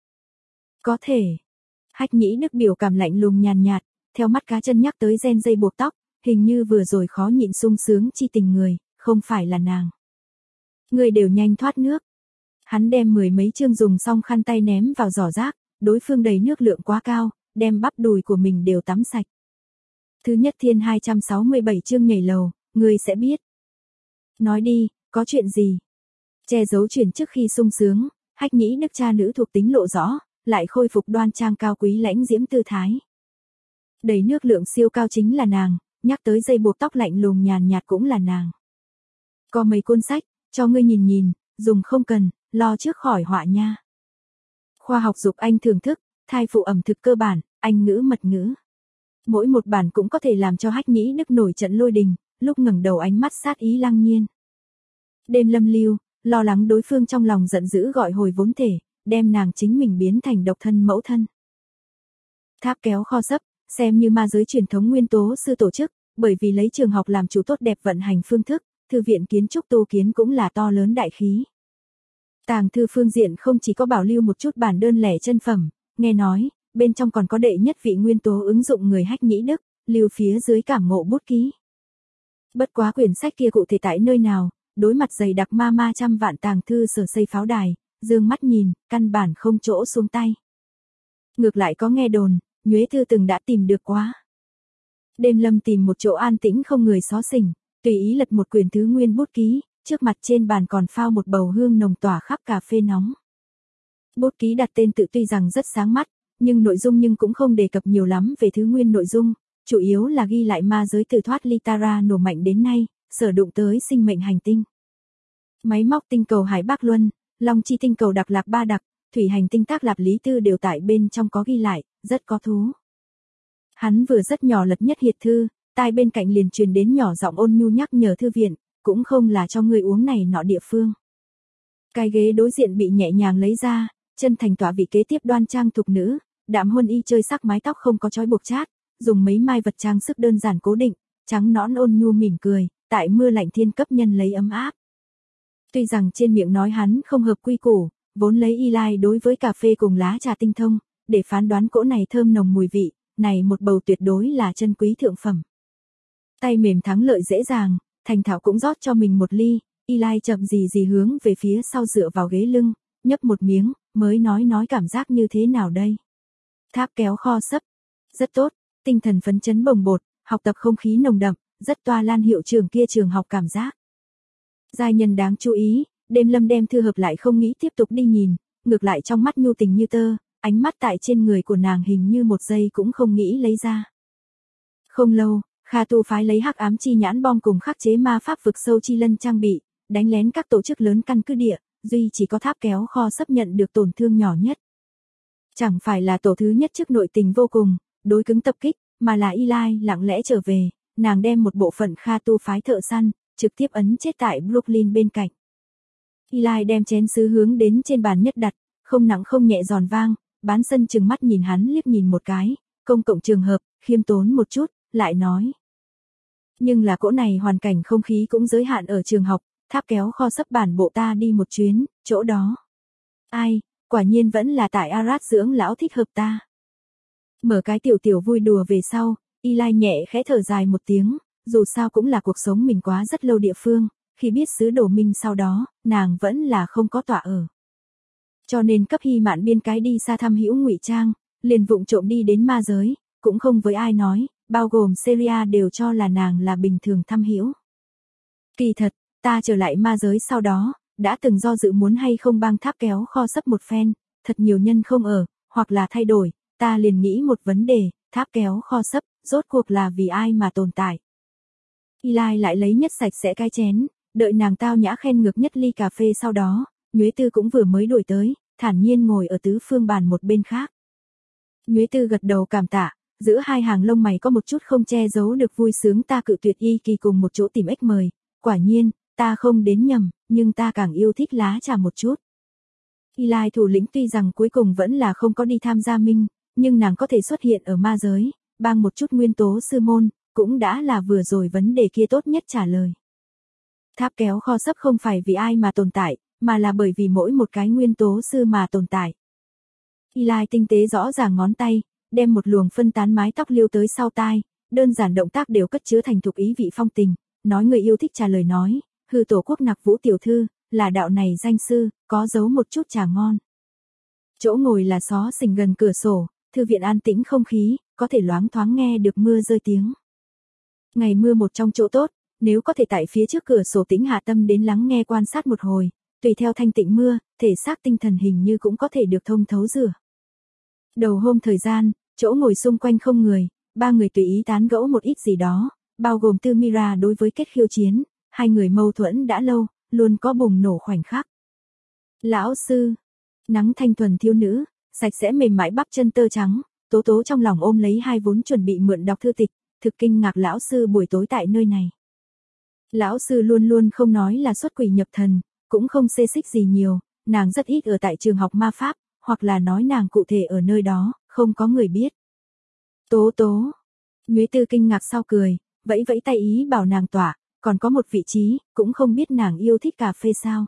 Có thể. Hách Nhĩ Đức biểu cảm lạnh lùng nhàn nhạt, theo mắt cá chân nhắc tới ren dây buộc tóc, hình như vừa rồi khó nhịn sung sướng chi tình người, không phải là nàng. Người đều nhanh thoát nước. Hắn đem mười mấy chương dùng xong khăn tay ném vào giỏ rác, đối phương đầy nước lượng quá cao, đem bắp đùi của mình đều tắm sạch. Thứ nhất thiên 267 chương nhảy lầu, người sẽ biết. Nói đi, có chuyện gì? Che giấu chuyện trước khi sung sướng, Hách Nhĩ Đức cha nữ thuộc tính lộ rõ, lại khôi phục đoan trang cao quý lãnh diễm tư thái. Đầy nước lượng siêu cao chính là nàng, nhắc tới dây buộc tóc lạnh lùng nhàn nhạt cũng là nàng. Có mấy cuốn sách, cho ngươi nhìn nhìn, dùng không cần, lo trước khỏi họa nha. Khoa học dục anh thưởng thức, thai phụ ẩm thực cơ bản, anh ngữ mật ngữ. Mỗi một bản cũng có thể làm cho Hách Nhĩ Đức nổi trận lôi đình, lúc ngẩng đầu ánh mắt sát ý lăng nhiên. Đêm Lâm lưu, lo lắng đối phương trong lòng giận dữ gọi hồi vốn thể, đem nàng chính mình biến thành độc thân mẫu thân. Tháp kéo kho sấp, xem như ma giới truyền thống nguyên tố sư tổ chức, bởi vì lấy trường học làm chủ tốt đẹp vận hành phương thức, thư viện kiến trúc tu kiến cũng là to lớn đại khí. Tàng thư phương diện không chỉ có bảo lưu một chút bản đơn lẻ chân phẩm, nghe nói, bên trong còn có đệ nhất vị nguyên tố ứng dụng người Hách Nhĩ Đức, lưu phía dưới cảm ngộ bút ký. Bất quá quyển sách kia cụ thể tại nơi nào, đối mặt dày đặc ma trăm vạn tàng thư sở xây pháo đài, dương mắt nhìn, căn bản không chỗ xuống tay. Ngược lại có nghe đồn, Nhuế Thư từng đã tìm được quá. Đêm Lâm tìm một chỗ an tĩnh không người xó xỉnh, tùy ý lật một quyển thứ nguyên bút ký, trước mặt trên bàn còn phao một bầu hương nồng tỏa khắp cà phê nóng. Bút ký đặt tên tự tuy rằng rất sáng mắt, nhưng nội dung cũng không đề cập nhiều lắm về thứ nguyên nội dung, chủ yếu là ghi lại ma giới từ thoát Litara nổ mạnh đến nay, sở đụng tới sinh mệnh hành tinh. Máy móc tinh cầu Hải Bắc Luân, Long Chi tinh cầu Đặc Lạc Ba Đặc, thủy hành tinh Tác Lạp Lý Tư đều tại bên trong có ghi lại, rất có thú. Hắn vừa rất nhỏ lật nhất hiệt thư, tai bên cạnh liền truyền đến nhỏ giọng ôn nhu nhắc nhở thư viện, cũng không là cho người uống này nọ địa phương. Cái ghế đối diện bị nhẹ nhàng lấy ra, chân thành tỏa vị kế tiếp đoan trang thục nữ, đạm huân y chơi sắc mái tóc không có trói buộc chát, dùng mấy mai vật trang sức đơn giản cố định, trắng nõn ôn nhu mỉm cười, tại mưa lạnh thiên cấp nhân lấy ấm áp. Tuy rằng trên miệng nói hắn không hợp quy củ, vốn lấy Eli đối với cà phê cùng lá trà tinh thông, để phán đoán cỗ này thơm nồng mùi vị, này một bầu tuyệt đối là chân quý thượng phẩm. Tay mềm thắng lợi dễ dàng, thành thạo cũng rót cho mình một ly, Eli chậm gì hướng về phía sau dựa vào ghế lưng, nhấp một miếng, mới nói cảm giác như thế nào đây. Tháp kéo kho sấp, rất tốt, tinh thần phấn chấn bồng bột, học tập không khí nồng đậm, rất toa lan hiệu trường kia trường học cảm giác. Giai nhân đáng chú ý, Đêm Lâm đem thư hợp lại không nghĩ tiếp tục đi nhìn, ngược lại trong mắt nhu tình như tơ, ánh mắt tại trên người của nàng hình như một giây cũng không nghĩ lấy ra. Không lâu, Kha Tu phái lấy hắc ám chi nhãn bom cùng khắc chế ma pháp vực sâu chi lân trang bị, đánh lén các tổ chức lớn căn cứ địa, duy chỉ có tháp kéo kho sấp nhận được tổn thương nhỏ nhất. Chẳng phải là tổ thứ nhất trước nội tình vô cùng, đối cứng tập kích, mà là Eli lặng lẽ trở về, nàng đem một bộ phận Kha Tu phái thợ săn, trực tiếp ấn chết tại Brooklyn bên cạnh. Eli đem chén sứ hướng đến trên bàn nhất đặt, không nặng không nhẹ giòn vang, bán sân chừng mắt nhìn hắn liếc nhìn một cái, công cộng trường hợp, khiêm tốn một chút, lại nói. Nhưng là cỗ này hoàn cảnh không khí cũng giới hạn ở trường học, tháp kéo kho sấp bản bộ ta đi một chuyến, chỗ đó. Ai, quả nhiên vẫn là tại Arad dưỡng lão thích hợp ta. Mở cái tiểu vui đùa về sau, Eli nhẹ khẽ thở dài một tiếng, Dù sao cũng là cuộc sống mình quá rất lâu địa phương, khi biết xứ Đồ Minh sau đó, nàng vẫn là không có tọa ở. Cho nên cấp Hy Mạn biên cái đi xa thăm hữu ngụy trang, liền vụng trộm đi đến ma giới, cũng không với ai nói, bao gồm Seria đều cho là nàng là bình thường thăm hữu. Kỳ thật, ta trở lại ma giới sau đó, đã từng do dự muốn hay không bang tháp kéo kho sấp một phen, thật nhiều nhân không ở, hoặc là thay đổi, ta liền nghĩ một vấn đề, tháp kéo kho sấp, rốt cuộc là vì ai mà tồn tại. Eli lại lấy nhất sạch sẽ cái chén, đợi nàng tao nhã khen ngược nhất ly cà phê sau đó, Nhuế Tư cũng vừa mới đuổi tới, thản nhiên ngồi ở tứ phương bàn một bên khác. Nhuế Tư gật đầu cảm tạ, giữa hai hàng lông mày có một chút không che giấu được vui sướng ta cự tuyệt y kỳ cùng một chỗ tìm ếch mời, quả nhiên, ta không đến nhầm, nhưng ta càng yêu thích lá trà một chút. Eli thủ lĩnh tuy rằng cuối cùng vẫn là không có đi tham gia minh, nhưng nàng có thể xuất hiện ở ma giới, bang một chút nguyên tố sư môn, cũng đã là vừa rồi vấn đề kia tốt nhất trả lời. Tháp kéo kho sấp không phải vì ai mà tồn tại, mà là bởi vì mỗi một cái nguyên tố sư mà tồn tại. Eli tinh tế rõ ràng ngón tay, đem một luồng phân tán mái tóc liêu tới sau tai, đơn giản động tác đều cất chứa thành thục ý vị phong tình, nói người yêu thích trả lời nói, hư tổ quốc Nặc Vũ tiểu thư, là đạo này danh sư, có giấu một chút trà ngon. Chỗ ngồi là xó xỉnh gần cửa sổ, thư viện an tĩnh không khí, có thể loáng thoáng nghe được mưa rơi tiếng. Ngày mưa một trong chỗ tốt, nếu có thể tại phía trước cửa sổ tĩnh hạ tâm đến lắng nghe quan sát một hồi, tùy theo thanh tịnh mưa, thể xác tinh thần hình như cũng có thể được thông thấu rửa. Đầu hôm thời gian, chỗ ngồi xung quanh không người, ba người tùy ý tán gẫu một ít gì đó, bao gồm Tư Mira đối với kết khiêu chiến, hai người mâu thuẫn đã lâu, luôn có bùng nổ khoảnh khắc. Lão sư, nắng thanh thuần thiếu nữ, sạch sẽ mềm mại bắp chân tơ trắng, Tố Tố trong lòng ôm lấy hai vốn chuẩn bị mượn đọc thư tịch, thực kinh ngạc lão sư buổi tối tại nơi này. Lão sư luôn luôn không nói là xuất quỷ nhập thần, cũng không xê xích gì nhiều, nàng rất ít ở tại trường học ma pháp, hoặc là nói nàng cụ thể ở nơi đó, không có người biết. Tố Tố, Nhuế Tư kinh ngạc sau cười, vẫy vẫy tay ý bảo nàng tỏa, còn có một vị trí, cũng không biết nàng yêu thích cà phê sao.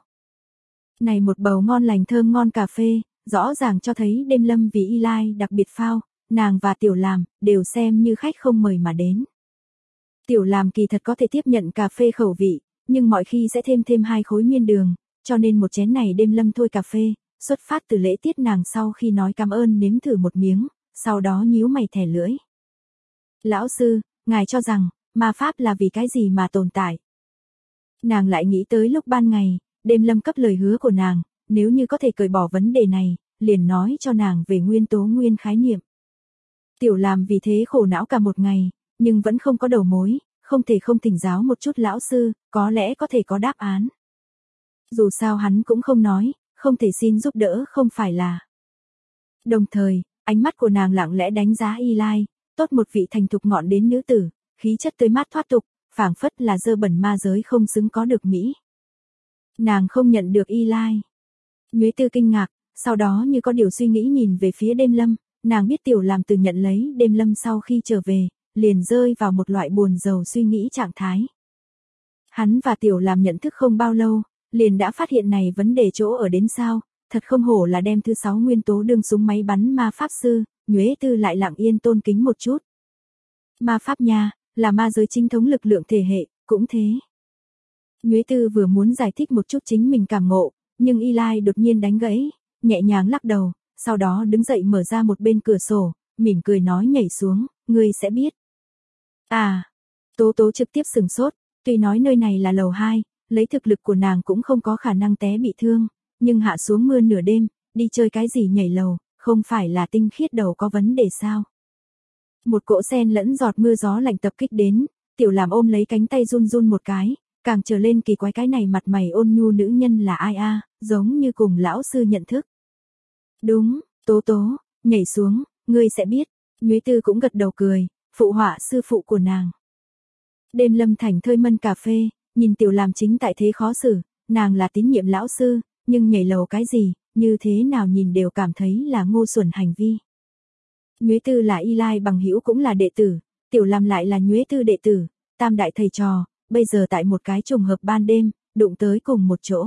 Này một bầu ngon lành thơm ngon cà phê, rõ ràng cho thấy đêm lâm vì Eli đặc biệt phao, nàng và Tiểu Làm, đều xem như khách không mời mà đến. Tiểu Làm kỳ thật có thể tiếp nhận cà phê khẩu vị, nhưng mọi khi sẽ thêm 2 khối miên đường, cho nên một chén này đêm lâm thôi cà phê, xuất phát từ lễ tiết nàng sau khi nói cảm ơn nếm thử một miếng, sau đó nhíu mày thẻ lưỡi. Lão sư, ngài cho rằng, ma pháp là vì cái gì mà tồn tại? Nàng lại nghĩ tới lúc ban ngày, đêm lâm cấp lời hứa của nàng, nếu như có thể cởi bỏ vấn đề này, liền nói cho nàng về nguyên tố nguyên khái niệm. Tiểu Làm vì thế khổ não cả một ngày, nhưng vẫn không có đầu mối, không thể không thỉnh giáo một chút lão sư, có lẽ có thể có đáp án. Dù sao hắn cũng không nói, không thể xin giúp đỡ không phải là. Đồng thời, ánh mắt của nàng lặng lẽ đánh giá Eli, tốt một vị thành thục ngọn đến nữ tử, khí chất tươi mát thoát tục, phảng phất là dơ bẩn ma giới không xứng có được Mỹ. Nàng không nhận được Eli. Nhuế Tư kinh ngạc, sau đó như có điều suy nghĩ nhìn về phía đêm lâm, nàng biết Tiểu Làm từ nhận lấy đêm lâm sau khi trở về, liền rơi vào một loại buồn rầu suy nghĩ trạng thái. Hắn và Tiểu Làm nhận thức không bao lâu, liền đã phát hiện này vấn đề chỗ ở đến sao, thật không hổ là đem thứ 6 nguyên tố đương súng máy bắn ma pháp sư, Nhuế Tư lại lặng yên tôn kính một chút. Ma pháp nha, là ma giới chính thống lực lượng thể hệ, cũng thế. Nhuế Tư vừa muốn giải thích một chút chính mình cảm ngộ, nhưng Eli đột nhiên đánh gãy, nhẹ nhàng lắc đầu, sau đó đứng dậy mở ra một bên cửa sổ, mỉm cười nói nhảy xuống, ngươi sẽ biết. À, Tố Tố trực tiếp sừng sốt, tuy nói nơi này là lầu 2, lấy thực lực của nàng cũng không có khả năng té bị thương, nhưng hạ xuống mưa nửa đêm, đi chơi cái gì nhảy lầu, không phải là tinh khiết đầu có vấn đề sao. Một cỗ sen lẫn giọt mưa gió lạnh tập kích đến, Tiểu Làm ôm lấy cánh tay run run một cái, càng trở lên kỳ quái cái này mặt mày ôn nhu nữ nhân là ai a, giống như cùng lão sư nhận thức. Đúng, Tố Tố, nhảy xuống, ngươi sẽ biết, Nhuế Tư cũng gật đầu cười, phụ họa sư phụ của nàng. Đêm lâm thành thơi mân cà phê, nhìn Tiểu Làm chính tại thế khó xử, nàng là tín nhiệm lão sư, nhưng nhảy lầu cái gì, như thế nào nhìn đều cảm thấy là ngu xuẩn hành vi. Nhuế Tư là Eli bằng hữu cũng là đệ tử, Tiểu Làm lại là Nhuế Tư đệ tử, tam đại thầy trò, bây giờ tại một cái trùng hợp ban đêm, đụng tới cùng một chỗ.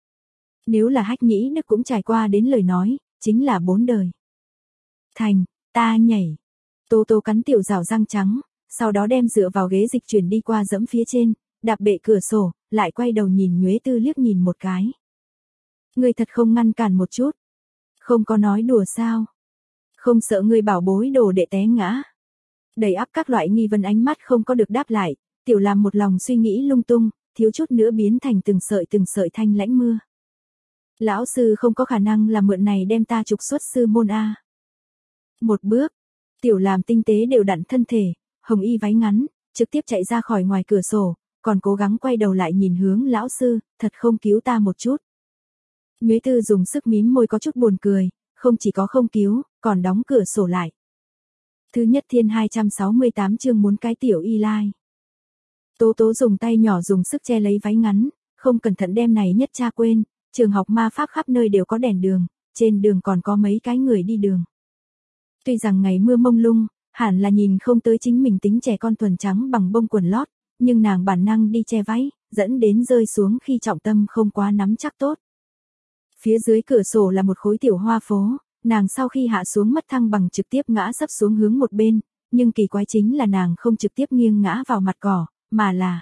Nếu là Hách Nhĩ Đức cũng trải qua đến lời nói, chính là 4 đời. Thành, ta nhảy. Tố Tố cắn tiểu rào răng trắng, sau đó đem dựa vào ghế dịch chuyển đi qua dẫm phía trên, đạp bệ cửa sổ, lại quay đầu nhìn Nhuế Tư liếc nhìn một cái. Ngươi thật không ngăn cản một chút. Không có nói đùa sao? Không sợ ngươi bảo bối đồ đệ té ngã. Đầy ắp các loại nghi vấn ánh mắt không có được đáp lại, Tiểu Lam một lòng suy nghĩ lung tung, thiếu chút nữa biến thành từng sợi thanh lãnh mưa. Lão sư không có khả năng là mượn này đem ta trục xuất sư môn a. Một bước, Tiểu Lam tinh tế đều đặn thân thể, hồng y váy ngắn, trực tiếp chạy ra khỏi ngoài cửa sổ, còn cố gắng quay đầu lại nhìn hướng lão sư, thật không cứu ta một chút. Nhuế Tư dùng sức mím môi có chút buồn cười, không chỉ có không cứu, còn đóng cửa sổ lại. Thứ nhất thiên 268 chương muốn cái tiểu y lai. Tố Tố dùng tay nhỏ dùng sức che lấy váy ngắn, không cẩn thận đem này nhất tra quên, trường học ma pháp khắp nơi đều có đèn đường, trên đường còn có mấy cái người đi đường. Tuy rằng ngày mưa mông lung, hẳn là nhìn không tới chính mình tính trẻ con thuần trắng bằng bông quần lót, nhưng nàng bản năng đi che váy, dẫn đến rơi xuống khi trọng tâm không quá nắm chắc tốt. Phía dưới cửa sổ là một khối tiểu hoa phố, nàng sau khi hạ xuống mất thăng bằng trực tiếp ngã sấp xuống hướng một bên, nhưng kỳ quái chính là nàng không trực tiếp nghiêng ngã vào mặt cỏ, mà là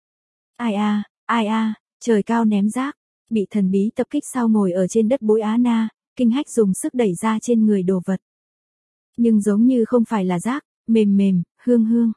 ai a, trời cao ném rác, bị thần bí tập kích sau ngồi ở trên đất Bối Á Na, kinh hách dùng sức đẩy ra trên người đồ vật. Nhưng giống như không phải là rác, mềm, hương.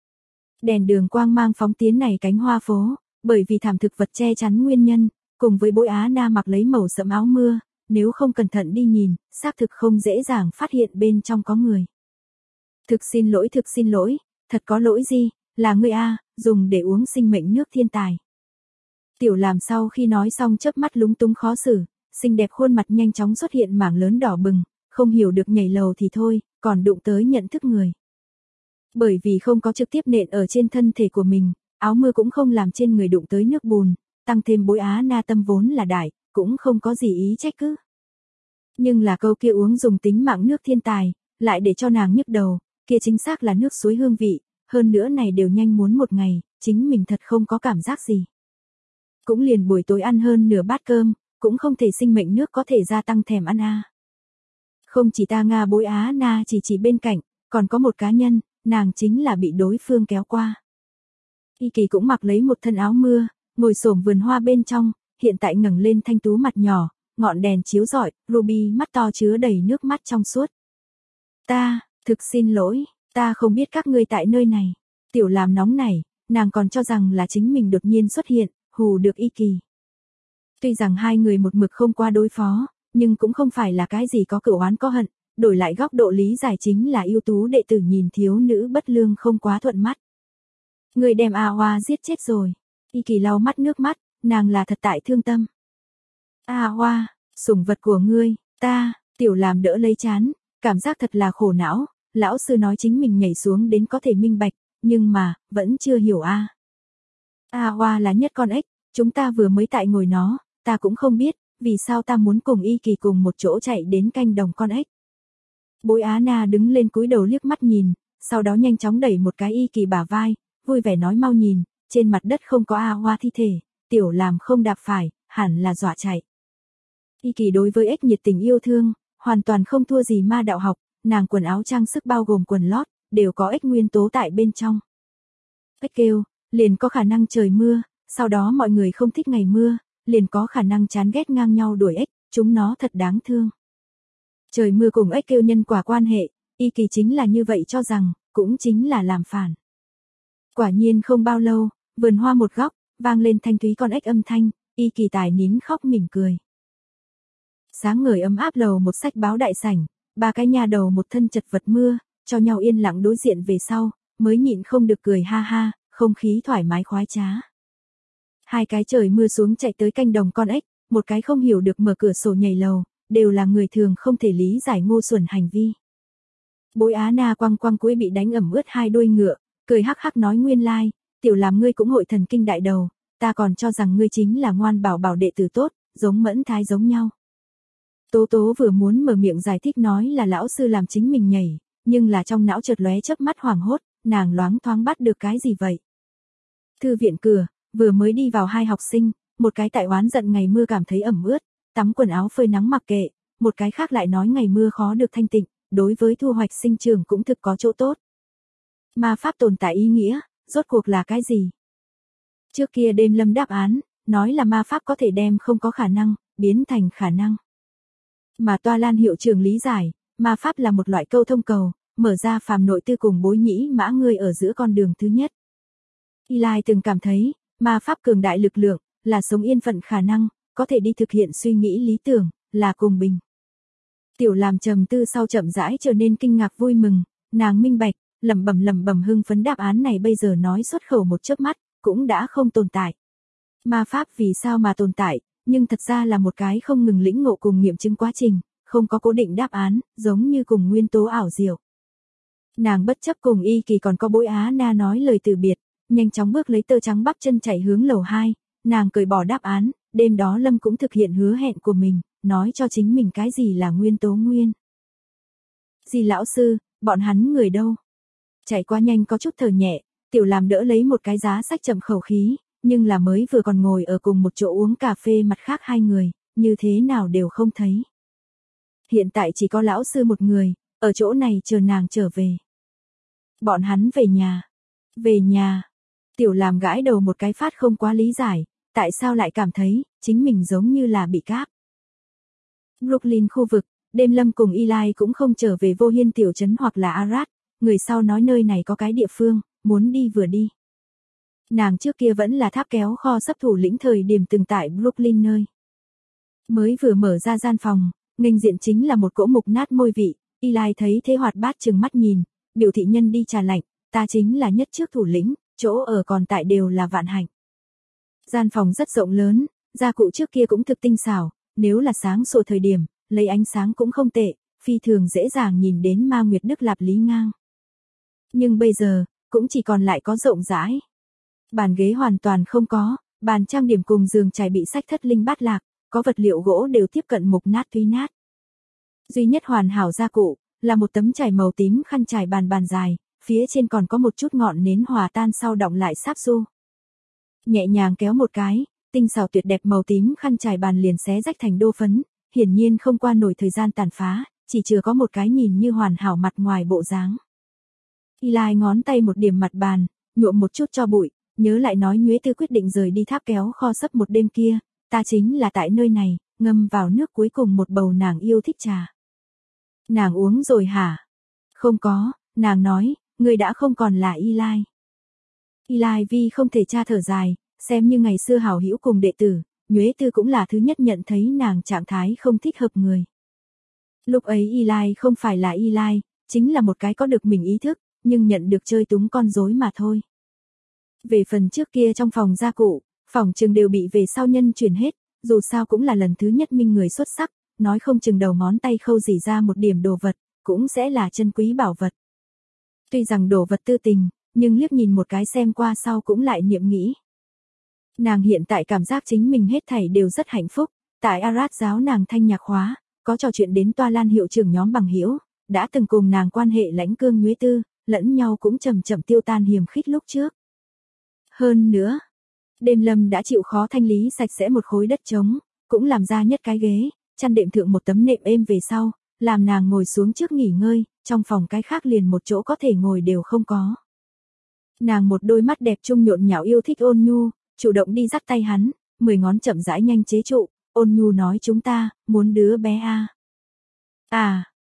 Đèn đường quang mang phóng tiến này cánh hoa phố, bởi vì thảm thực vật che chắn nguyên nhân, cùng với Bối Á Na mặc lấy màu sẫm áo mưa, nếu không cẩn thận đi nhìn, xác thực không dễ dàng phát hiện bên trong có người. Thực xin lỗi, thật có lỗi gì, là ngươi a, dùng để uống sinh mệnh nước thiên tài. Tiểu Lam sau khi nói xong chớp mắt lúng túng khó xử, xinh đẹp khuôn mặt nhanh chóng xuất hiện mảng lớn đỏ bừng, không hiểu được nhảy lầu thì thôi, còn đụng tới nhận thức người. Bởi vì không có trực tiếp nện ở trên thân thể của mình, áo mưa cũng không làm trên người đụng tới nước bùn, tăng thêm Bối Á Na tâm vốn là đại, cũng không có gì ý trách cứ. Nhưng là câu kia uống dùng tính mạng nước thiên tài, lại để cho nàng nhức đầu, kia chính xác là nước suối hương vị, hơn nữa này đều nhanh muốn một ngày, chính mình thật không có cảm giác gì. Cũng liền buổi tối ăn hơn nửa bát cơm, cũng không thể sinh mệnh nước có thể gia tăng thèm ăn a. Không chỉ ta Nga Bối Á Na chỉ bên cạnh, còn có một cá nhân, nàng chính là bị đối phương kéo qua. Y Kỳ cũng mặc lấy một thân áo mưa, ngồi xổm vườn hoa bên trong, hiện tại ngẩng lên thanh tú mặt nhỏ, ngọn đèn chiếu rọi, ruby mắt to chứa đầy nước mắt trong suốt. Ta, thực xin lỗi, ta không biết các ngươi tại nơi này. Tiểu Lam nóng nảy, nàng còn cho rằng là chính mình đột nhiên xuất hiện, hù được Y Kỳ. Tuy rằng hai người một mực không qua đối phó, nhưng cũng không phải là cái gì có cửu oán có hận, đổi lại góc độ lý giải chính là ưu tú đệ tử nhìn thiếu nữ bất lương không quá thuận mắt. Người đem A Hoa giết chết rồi. Y Kỳ lau mắt nước mắt, nàng là thật tại thương tâm. A Hoa, sủng vật của ngươi, ta, Tiểu Lam đỡ lấy chán, cảm giác thật là khổ não, lão sư nói chính mình nhảy xuống đến có thể minh bạch, nhưng mà, vẫn chưa hiểu a. A Hoa là nhất con ếch, chúng ta vừa mới tại ngồi nó, ta cũng không biết, vì sao ta muốn cùng Y Kỳ cùng một chỗ chạy đến canh đồng con ếch. Bối Á Na đứng lên cúi đầu liếc mắt nhìn, sau đó nhanh chóng đẩy một cái Y Kỳ bả vai, vui vẻ nói mau nhìn, trên mặt đất không có A Hoa thi thể, Tiểu Lam không đạp phải, hẳn là dọa chạy. Y Kỳ đối với ếch nhiệt tình yêu thương, hoàn toàn không thua gì ma đạo học, nàng quần áo trang sức bao gồm quần lót, đều có ếch nguyên tố tại bên trong. Ếch kêu, liền có khả năng trời mưa, sau đó mọi người không thích ngày mưa, liền có khả năng chán ghét ngang nhau đuổi ếch, chúng nó thật đáng thương. Trời mưa cùng ếch kêu nhân quả quan hệ, Y Kỳ chính là như vậy cho rằng, cũng chính là làm phản. Quả nhiên không bao lâu, vườn hoa một góc, vang lên thanh thúy con ếch âm thanh, Y Kỳ tài nín khóc mỉm cười. Sáng ngời ấm áp lầu một sách báo đại sảnh, ba cái nhà đầu một thân chật vật mưa, cho nhau yên lặng đối diện về sau, mới nhịn không được cười ha ha, không khí thoải mái khoái trá. Hai cái trời mưa xuống chạy tới canh đồng con ếch, một cái không hiểu được mở cửa sổ nhảy lầu, đều là người thường không thể lý giải ngu xuẩn hành vi. Bối Á Na quăng quăng cuối bị đánh ẩm ướt hai đuôi ngựa, cười hắc hắc nói nguyên lai, Tiểu Lam ngươi cũng hội thần kinh đại đầu, ta còn cho rằng ngươi chính là ngoan bảo bảo đệ tử tốt, giống Mẫn Thái giống nhau. Tố Tố vừa muốn mở miệng giải thích nói là lão sư làm chính mình nhảy, nhưng là trong não chợt lóe chớp mắt hoảng hốt, nàng loáng thoáng bắt được cái gì vậy. Thư viện cửa, vừa mới đi vào hai học sinh, một cái tại oán giận ngày mưa cảm thấy ẩm ướt, tắm quần áo phơi nắng mặc kệ, một cái khác lại nói ngày mưa khó được thanh tịnh, đối với thu hoạch sinh trưởng cũng thực có chỗ tốt. Ma pháp tồn tại ý nghĩa, rốt cuộc là cái gì? Trước kia Đêm Lâm đáp án, nói là ma pháp có thể đem không có khả năng, biến thành khả năng. Mà Toa Lan hiệu trưởng lý giải, ma pháp là một loại câu thông cầu, mở ra phàm nội tư cùng bối nhĩ mã ngươi ở giữa con đường thứ nhất. Eli từng cảm thấy, ma pháp cường đại lực lượng, là sống yên phận khả năng, có thể đi thực hiện suy nghĩ lý tưởng, là cùng bình. Tiểu Làm trầm tư sau chậm rãi trở nên kinh ngạc vui mừng, nàng minh bạch, lẩm bẩm hưng phấn đáp án này bây giờ nói xuất khẩu một chớp mắt, cũng đã không tồn tại. Ma pháp vì sao mà tồn tại, nhưng thật ra là một cái không ngừng lĩnh ngộ cùng nghiệm chứng quá trình, không có cố định đáp án, giống như cùng nguyên tố ảo diệu. Nàng bất chấp cùng Y Kỳ còn có Bối Á Na nói lời từ biệt, nhanh chóng bước lấy tơ trắng bắp chân chạy hướng lầu 2, nàng cởi bỏ đáp án, đêm đó Lâm cũng thực hiện hứa hẹn của mình, nói cho chính mình cái gì là nguyên tố nguyên. Dì lão sư, bọn hắn người đâu? Chạy qua nhanh có chút thở nhẹ, Tiểu Làm đỡ lấy một cái giá sách chậm khẩu khí, nhưng là mới vừa còn ngồi ở cùng một chỗ uống cà phê mặt khác hai người, như thế nào đều không thấy. Hiện tại chỉ có lão sư một người, ở chỗ này chờ nàng trở về. Bọn hắn về nhà. Về nhà. Tiểu Làm gãi đầu một cái phát không quá lý giải, tại sao lại cảm thấy, chính mình giống như là bị cáp. Brooklyn khu vực, Đêm Lâm cùng Eli cũng không trở về Vô Hiên tiểu trấn hoặc là Arad, người sau nói nơi này có cái địa phương, muốn đi vừa đi. Nàng trước kia vẫn là tháp kéo kho sắp thủ lĩnh thời điểm từng tại Brooklyn nơi. Mới vừa mở ra gian phòng, nghênh diện chính là một cỗ mục nát môi vị, Eli thấy thế hoạt bát trừng mắt nhìn, biểu thị nhân đi trà lạnh, ta chính là nhất trước thủ lĩnh, chỗ ở còn tại đều là vạn hạnh. Gian phòng rất rộng lớn, gia cụ trước kia cũng thực tinh xảo, nếu là sáng sủa thời điểm, lấy ánh sáng cũng không tệ, phi thường dễ dàng nhìn đến Ma Nguyệt Đức Lạp Lý ngang. Nhưng bây giờ, cũng chỉ còn lại có rộng rãi. Bàn ghế hoàn toàn không có, bàn trang điểm cùng giường trải bị sách thất linh bát lạc, có vật liệu gỗ đều tiếp cận mục nát tuy nát. Duy nhất hoàn hảo gia cụ, là một tấm trải màu tím khăn trải bàn dài, phía trên còn có một chút ngọn nến hòa tan sau đọng lại sáp su. Nhẹ nhàng kéo một cái, tinh xảo tuyệt đẹp màu tím khăn trải bàn liền xé rách thành đô phấn, hiển nhiên không qua nổi thời gian tàn phá, chỉ chừa có một cái nhìn như hoàn hảo mặt ngoài bộ dáng. Eli ngón tay một điểm mặt bàn, nhuộm một chút cho bụi, nhớ lại nói Nhuế Tư quyết định rời đi tháp kéo kho sấp một đêm kia, ta chính là tại nơi này, ngâm vào nước cuối cùng một bầu nàng yêu thích trà. Nàng uống rồi hả? Không có, nàng nói, người đã không còn là Eli. Eli vì không thể tra thở dài, xem như ngày xưa hảo hữu cùng đệ tử, Nhuế Tư cũng là thứ nhất nhận thấy nàng trạng thái không thích hợp người. Lúc ấy Eli không phải là Eli, chính là một cái có được mình ý thức, nhưng nhận được chơi túng con rối mà thôi. Về phần trước kia trong phòng gia cụ, phòng trường đều bị về sau nhân chuyển hết, dù sao cũng là lần thứ nhất minh người xuất sắc, nói không chừng đầu ngón tay khâu dỉ ra một điểm đồ vật, cũng sẽ là chân quý bảo vật. Tuy rằng đồ vật tư tình, nhưng liếc nhìn một cái xem qua sau cũng lại niệm nghĩ. Nàng hiện tại cảm giác chính mình hết thảy đều rất hạnh phúc, tại Arad giáo nàng thanh nhạc khóa, có trò chuyện đến Toa Lan hiệu trưởng nhóm bằng hữu, đã từng cùng nàng quan hệ lãnh cương Nhuế Tư, lẫn nhau cũng chậm chậm tiêu tan hiềm khích lúc trước. Hơn nữa, Đêm Lâm đã chịu khó thanh lý sạch sẽ một khối đất trống, cũng làm ra nhất cái ghế, chăn đệm thượng một tấm nệm êm về sau, làm nàng ngồi xuống trước nghỉ ngơi, trong phòng cái khác liền một chỗ có thể ngồi đều không có. Nàng một đôi mắt đẹp trung nhộn nhạo yêu thích Ôn Nhu, chủ động đi dắt tay hắn, 10 ngón chậm rãi nhanh chế trụ, Ôn Nhu nói chúng ta, muốn đứa bé à. À,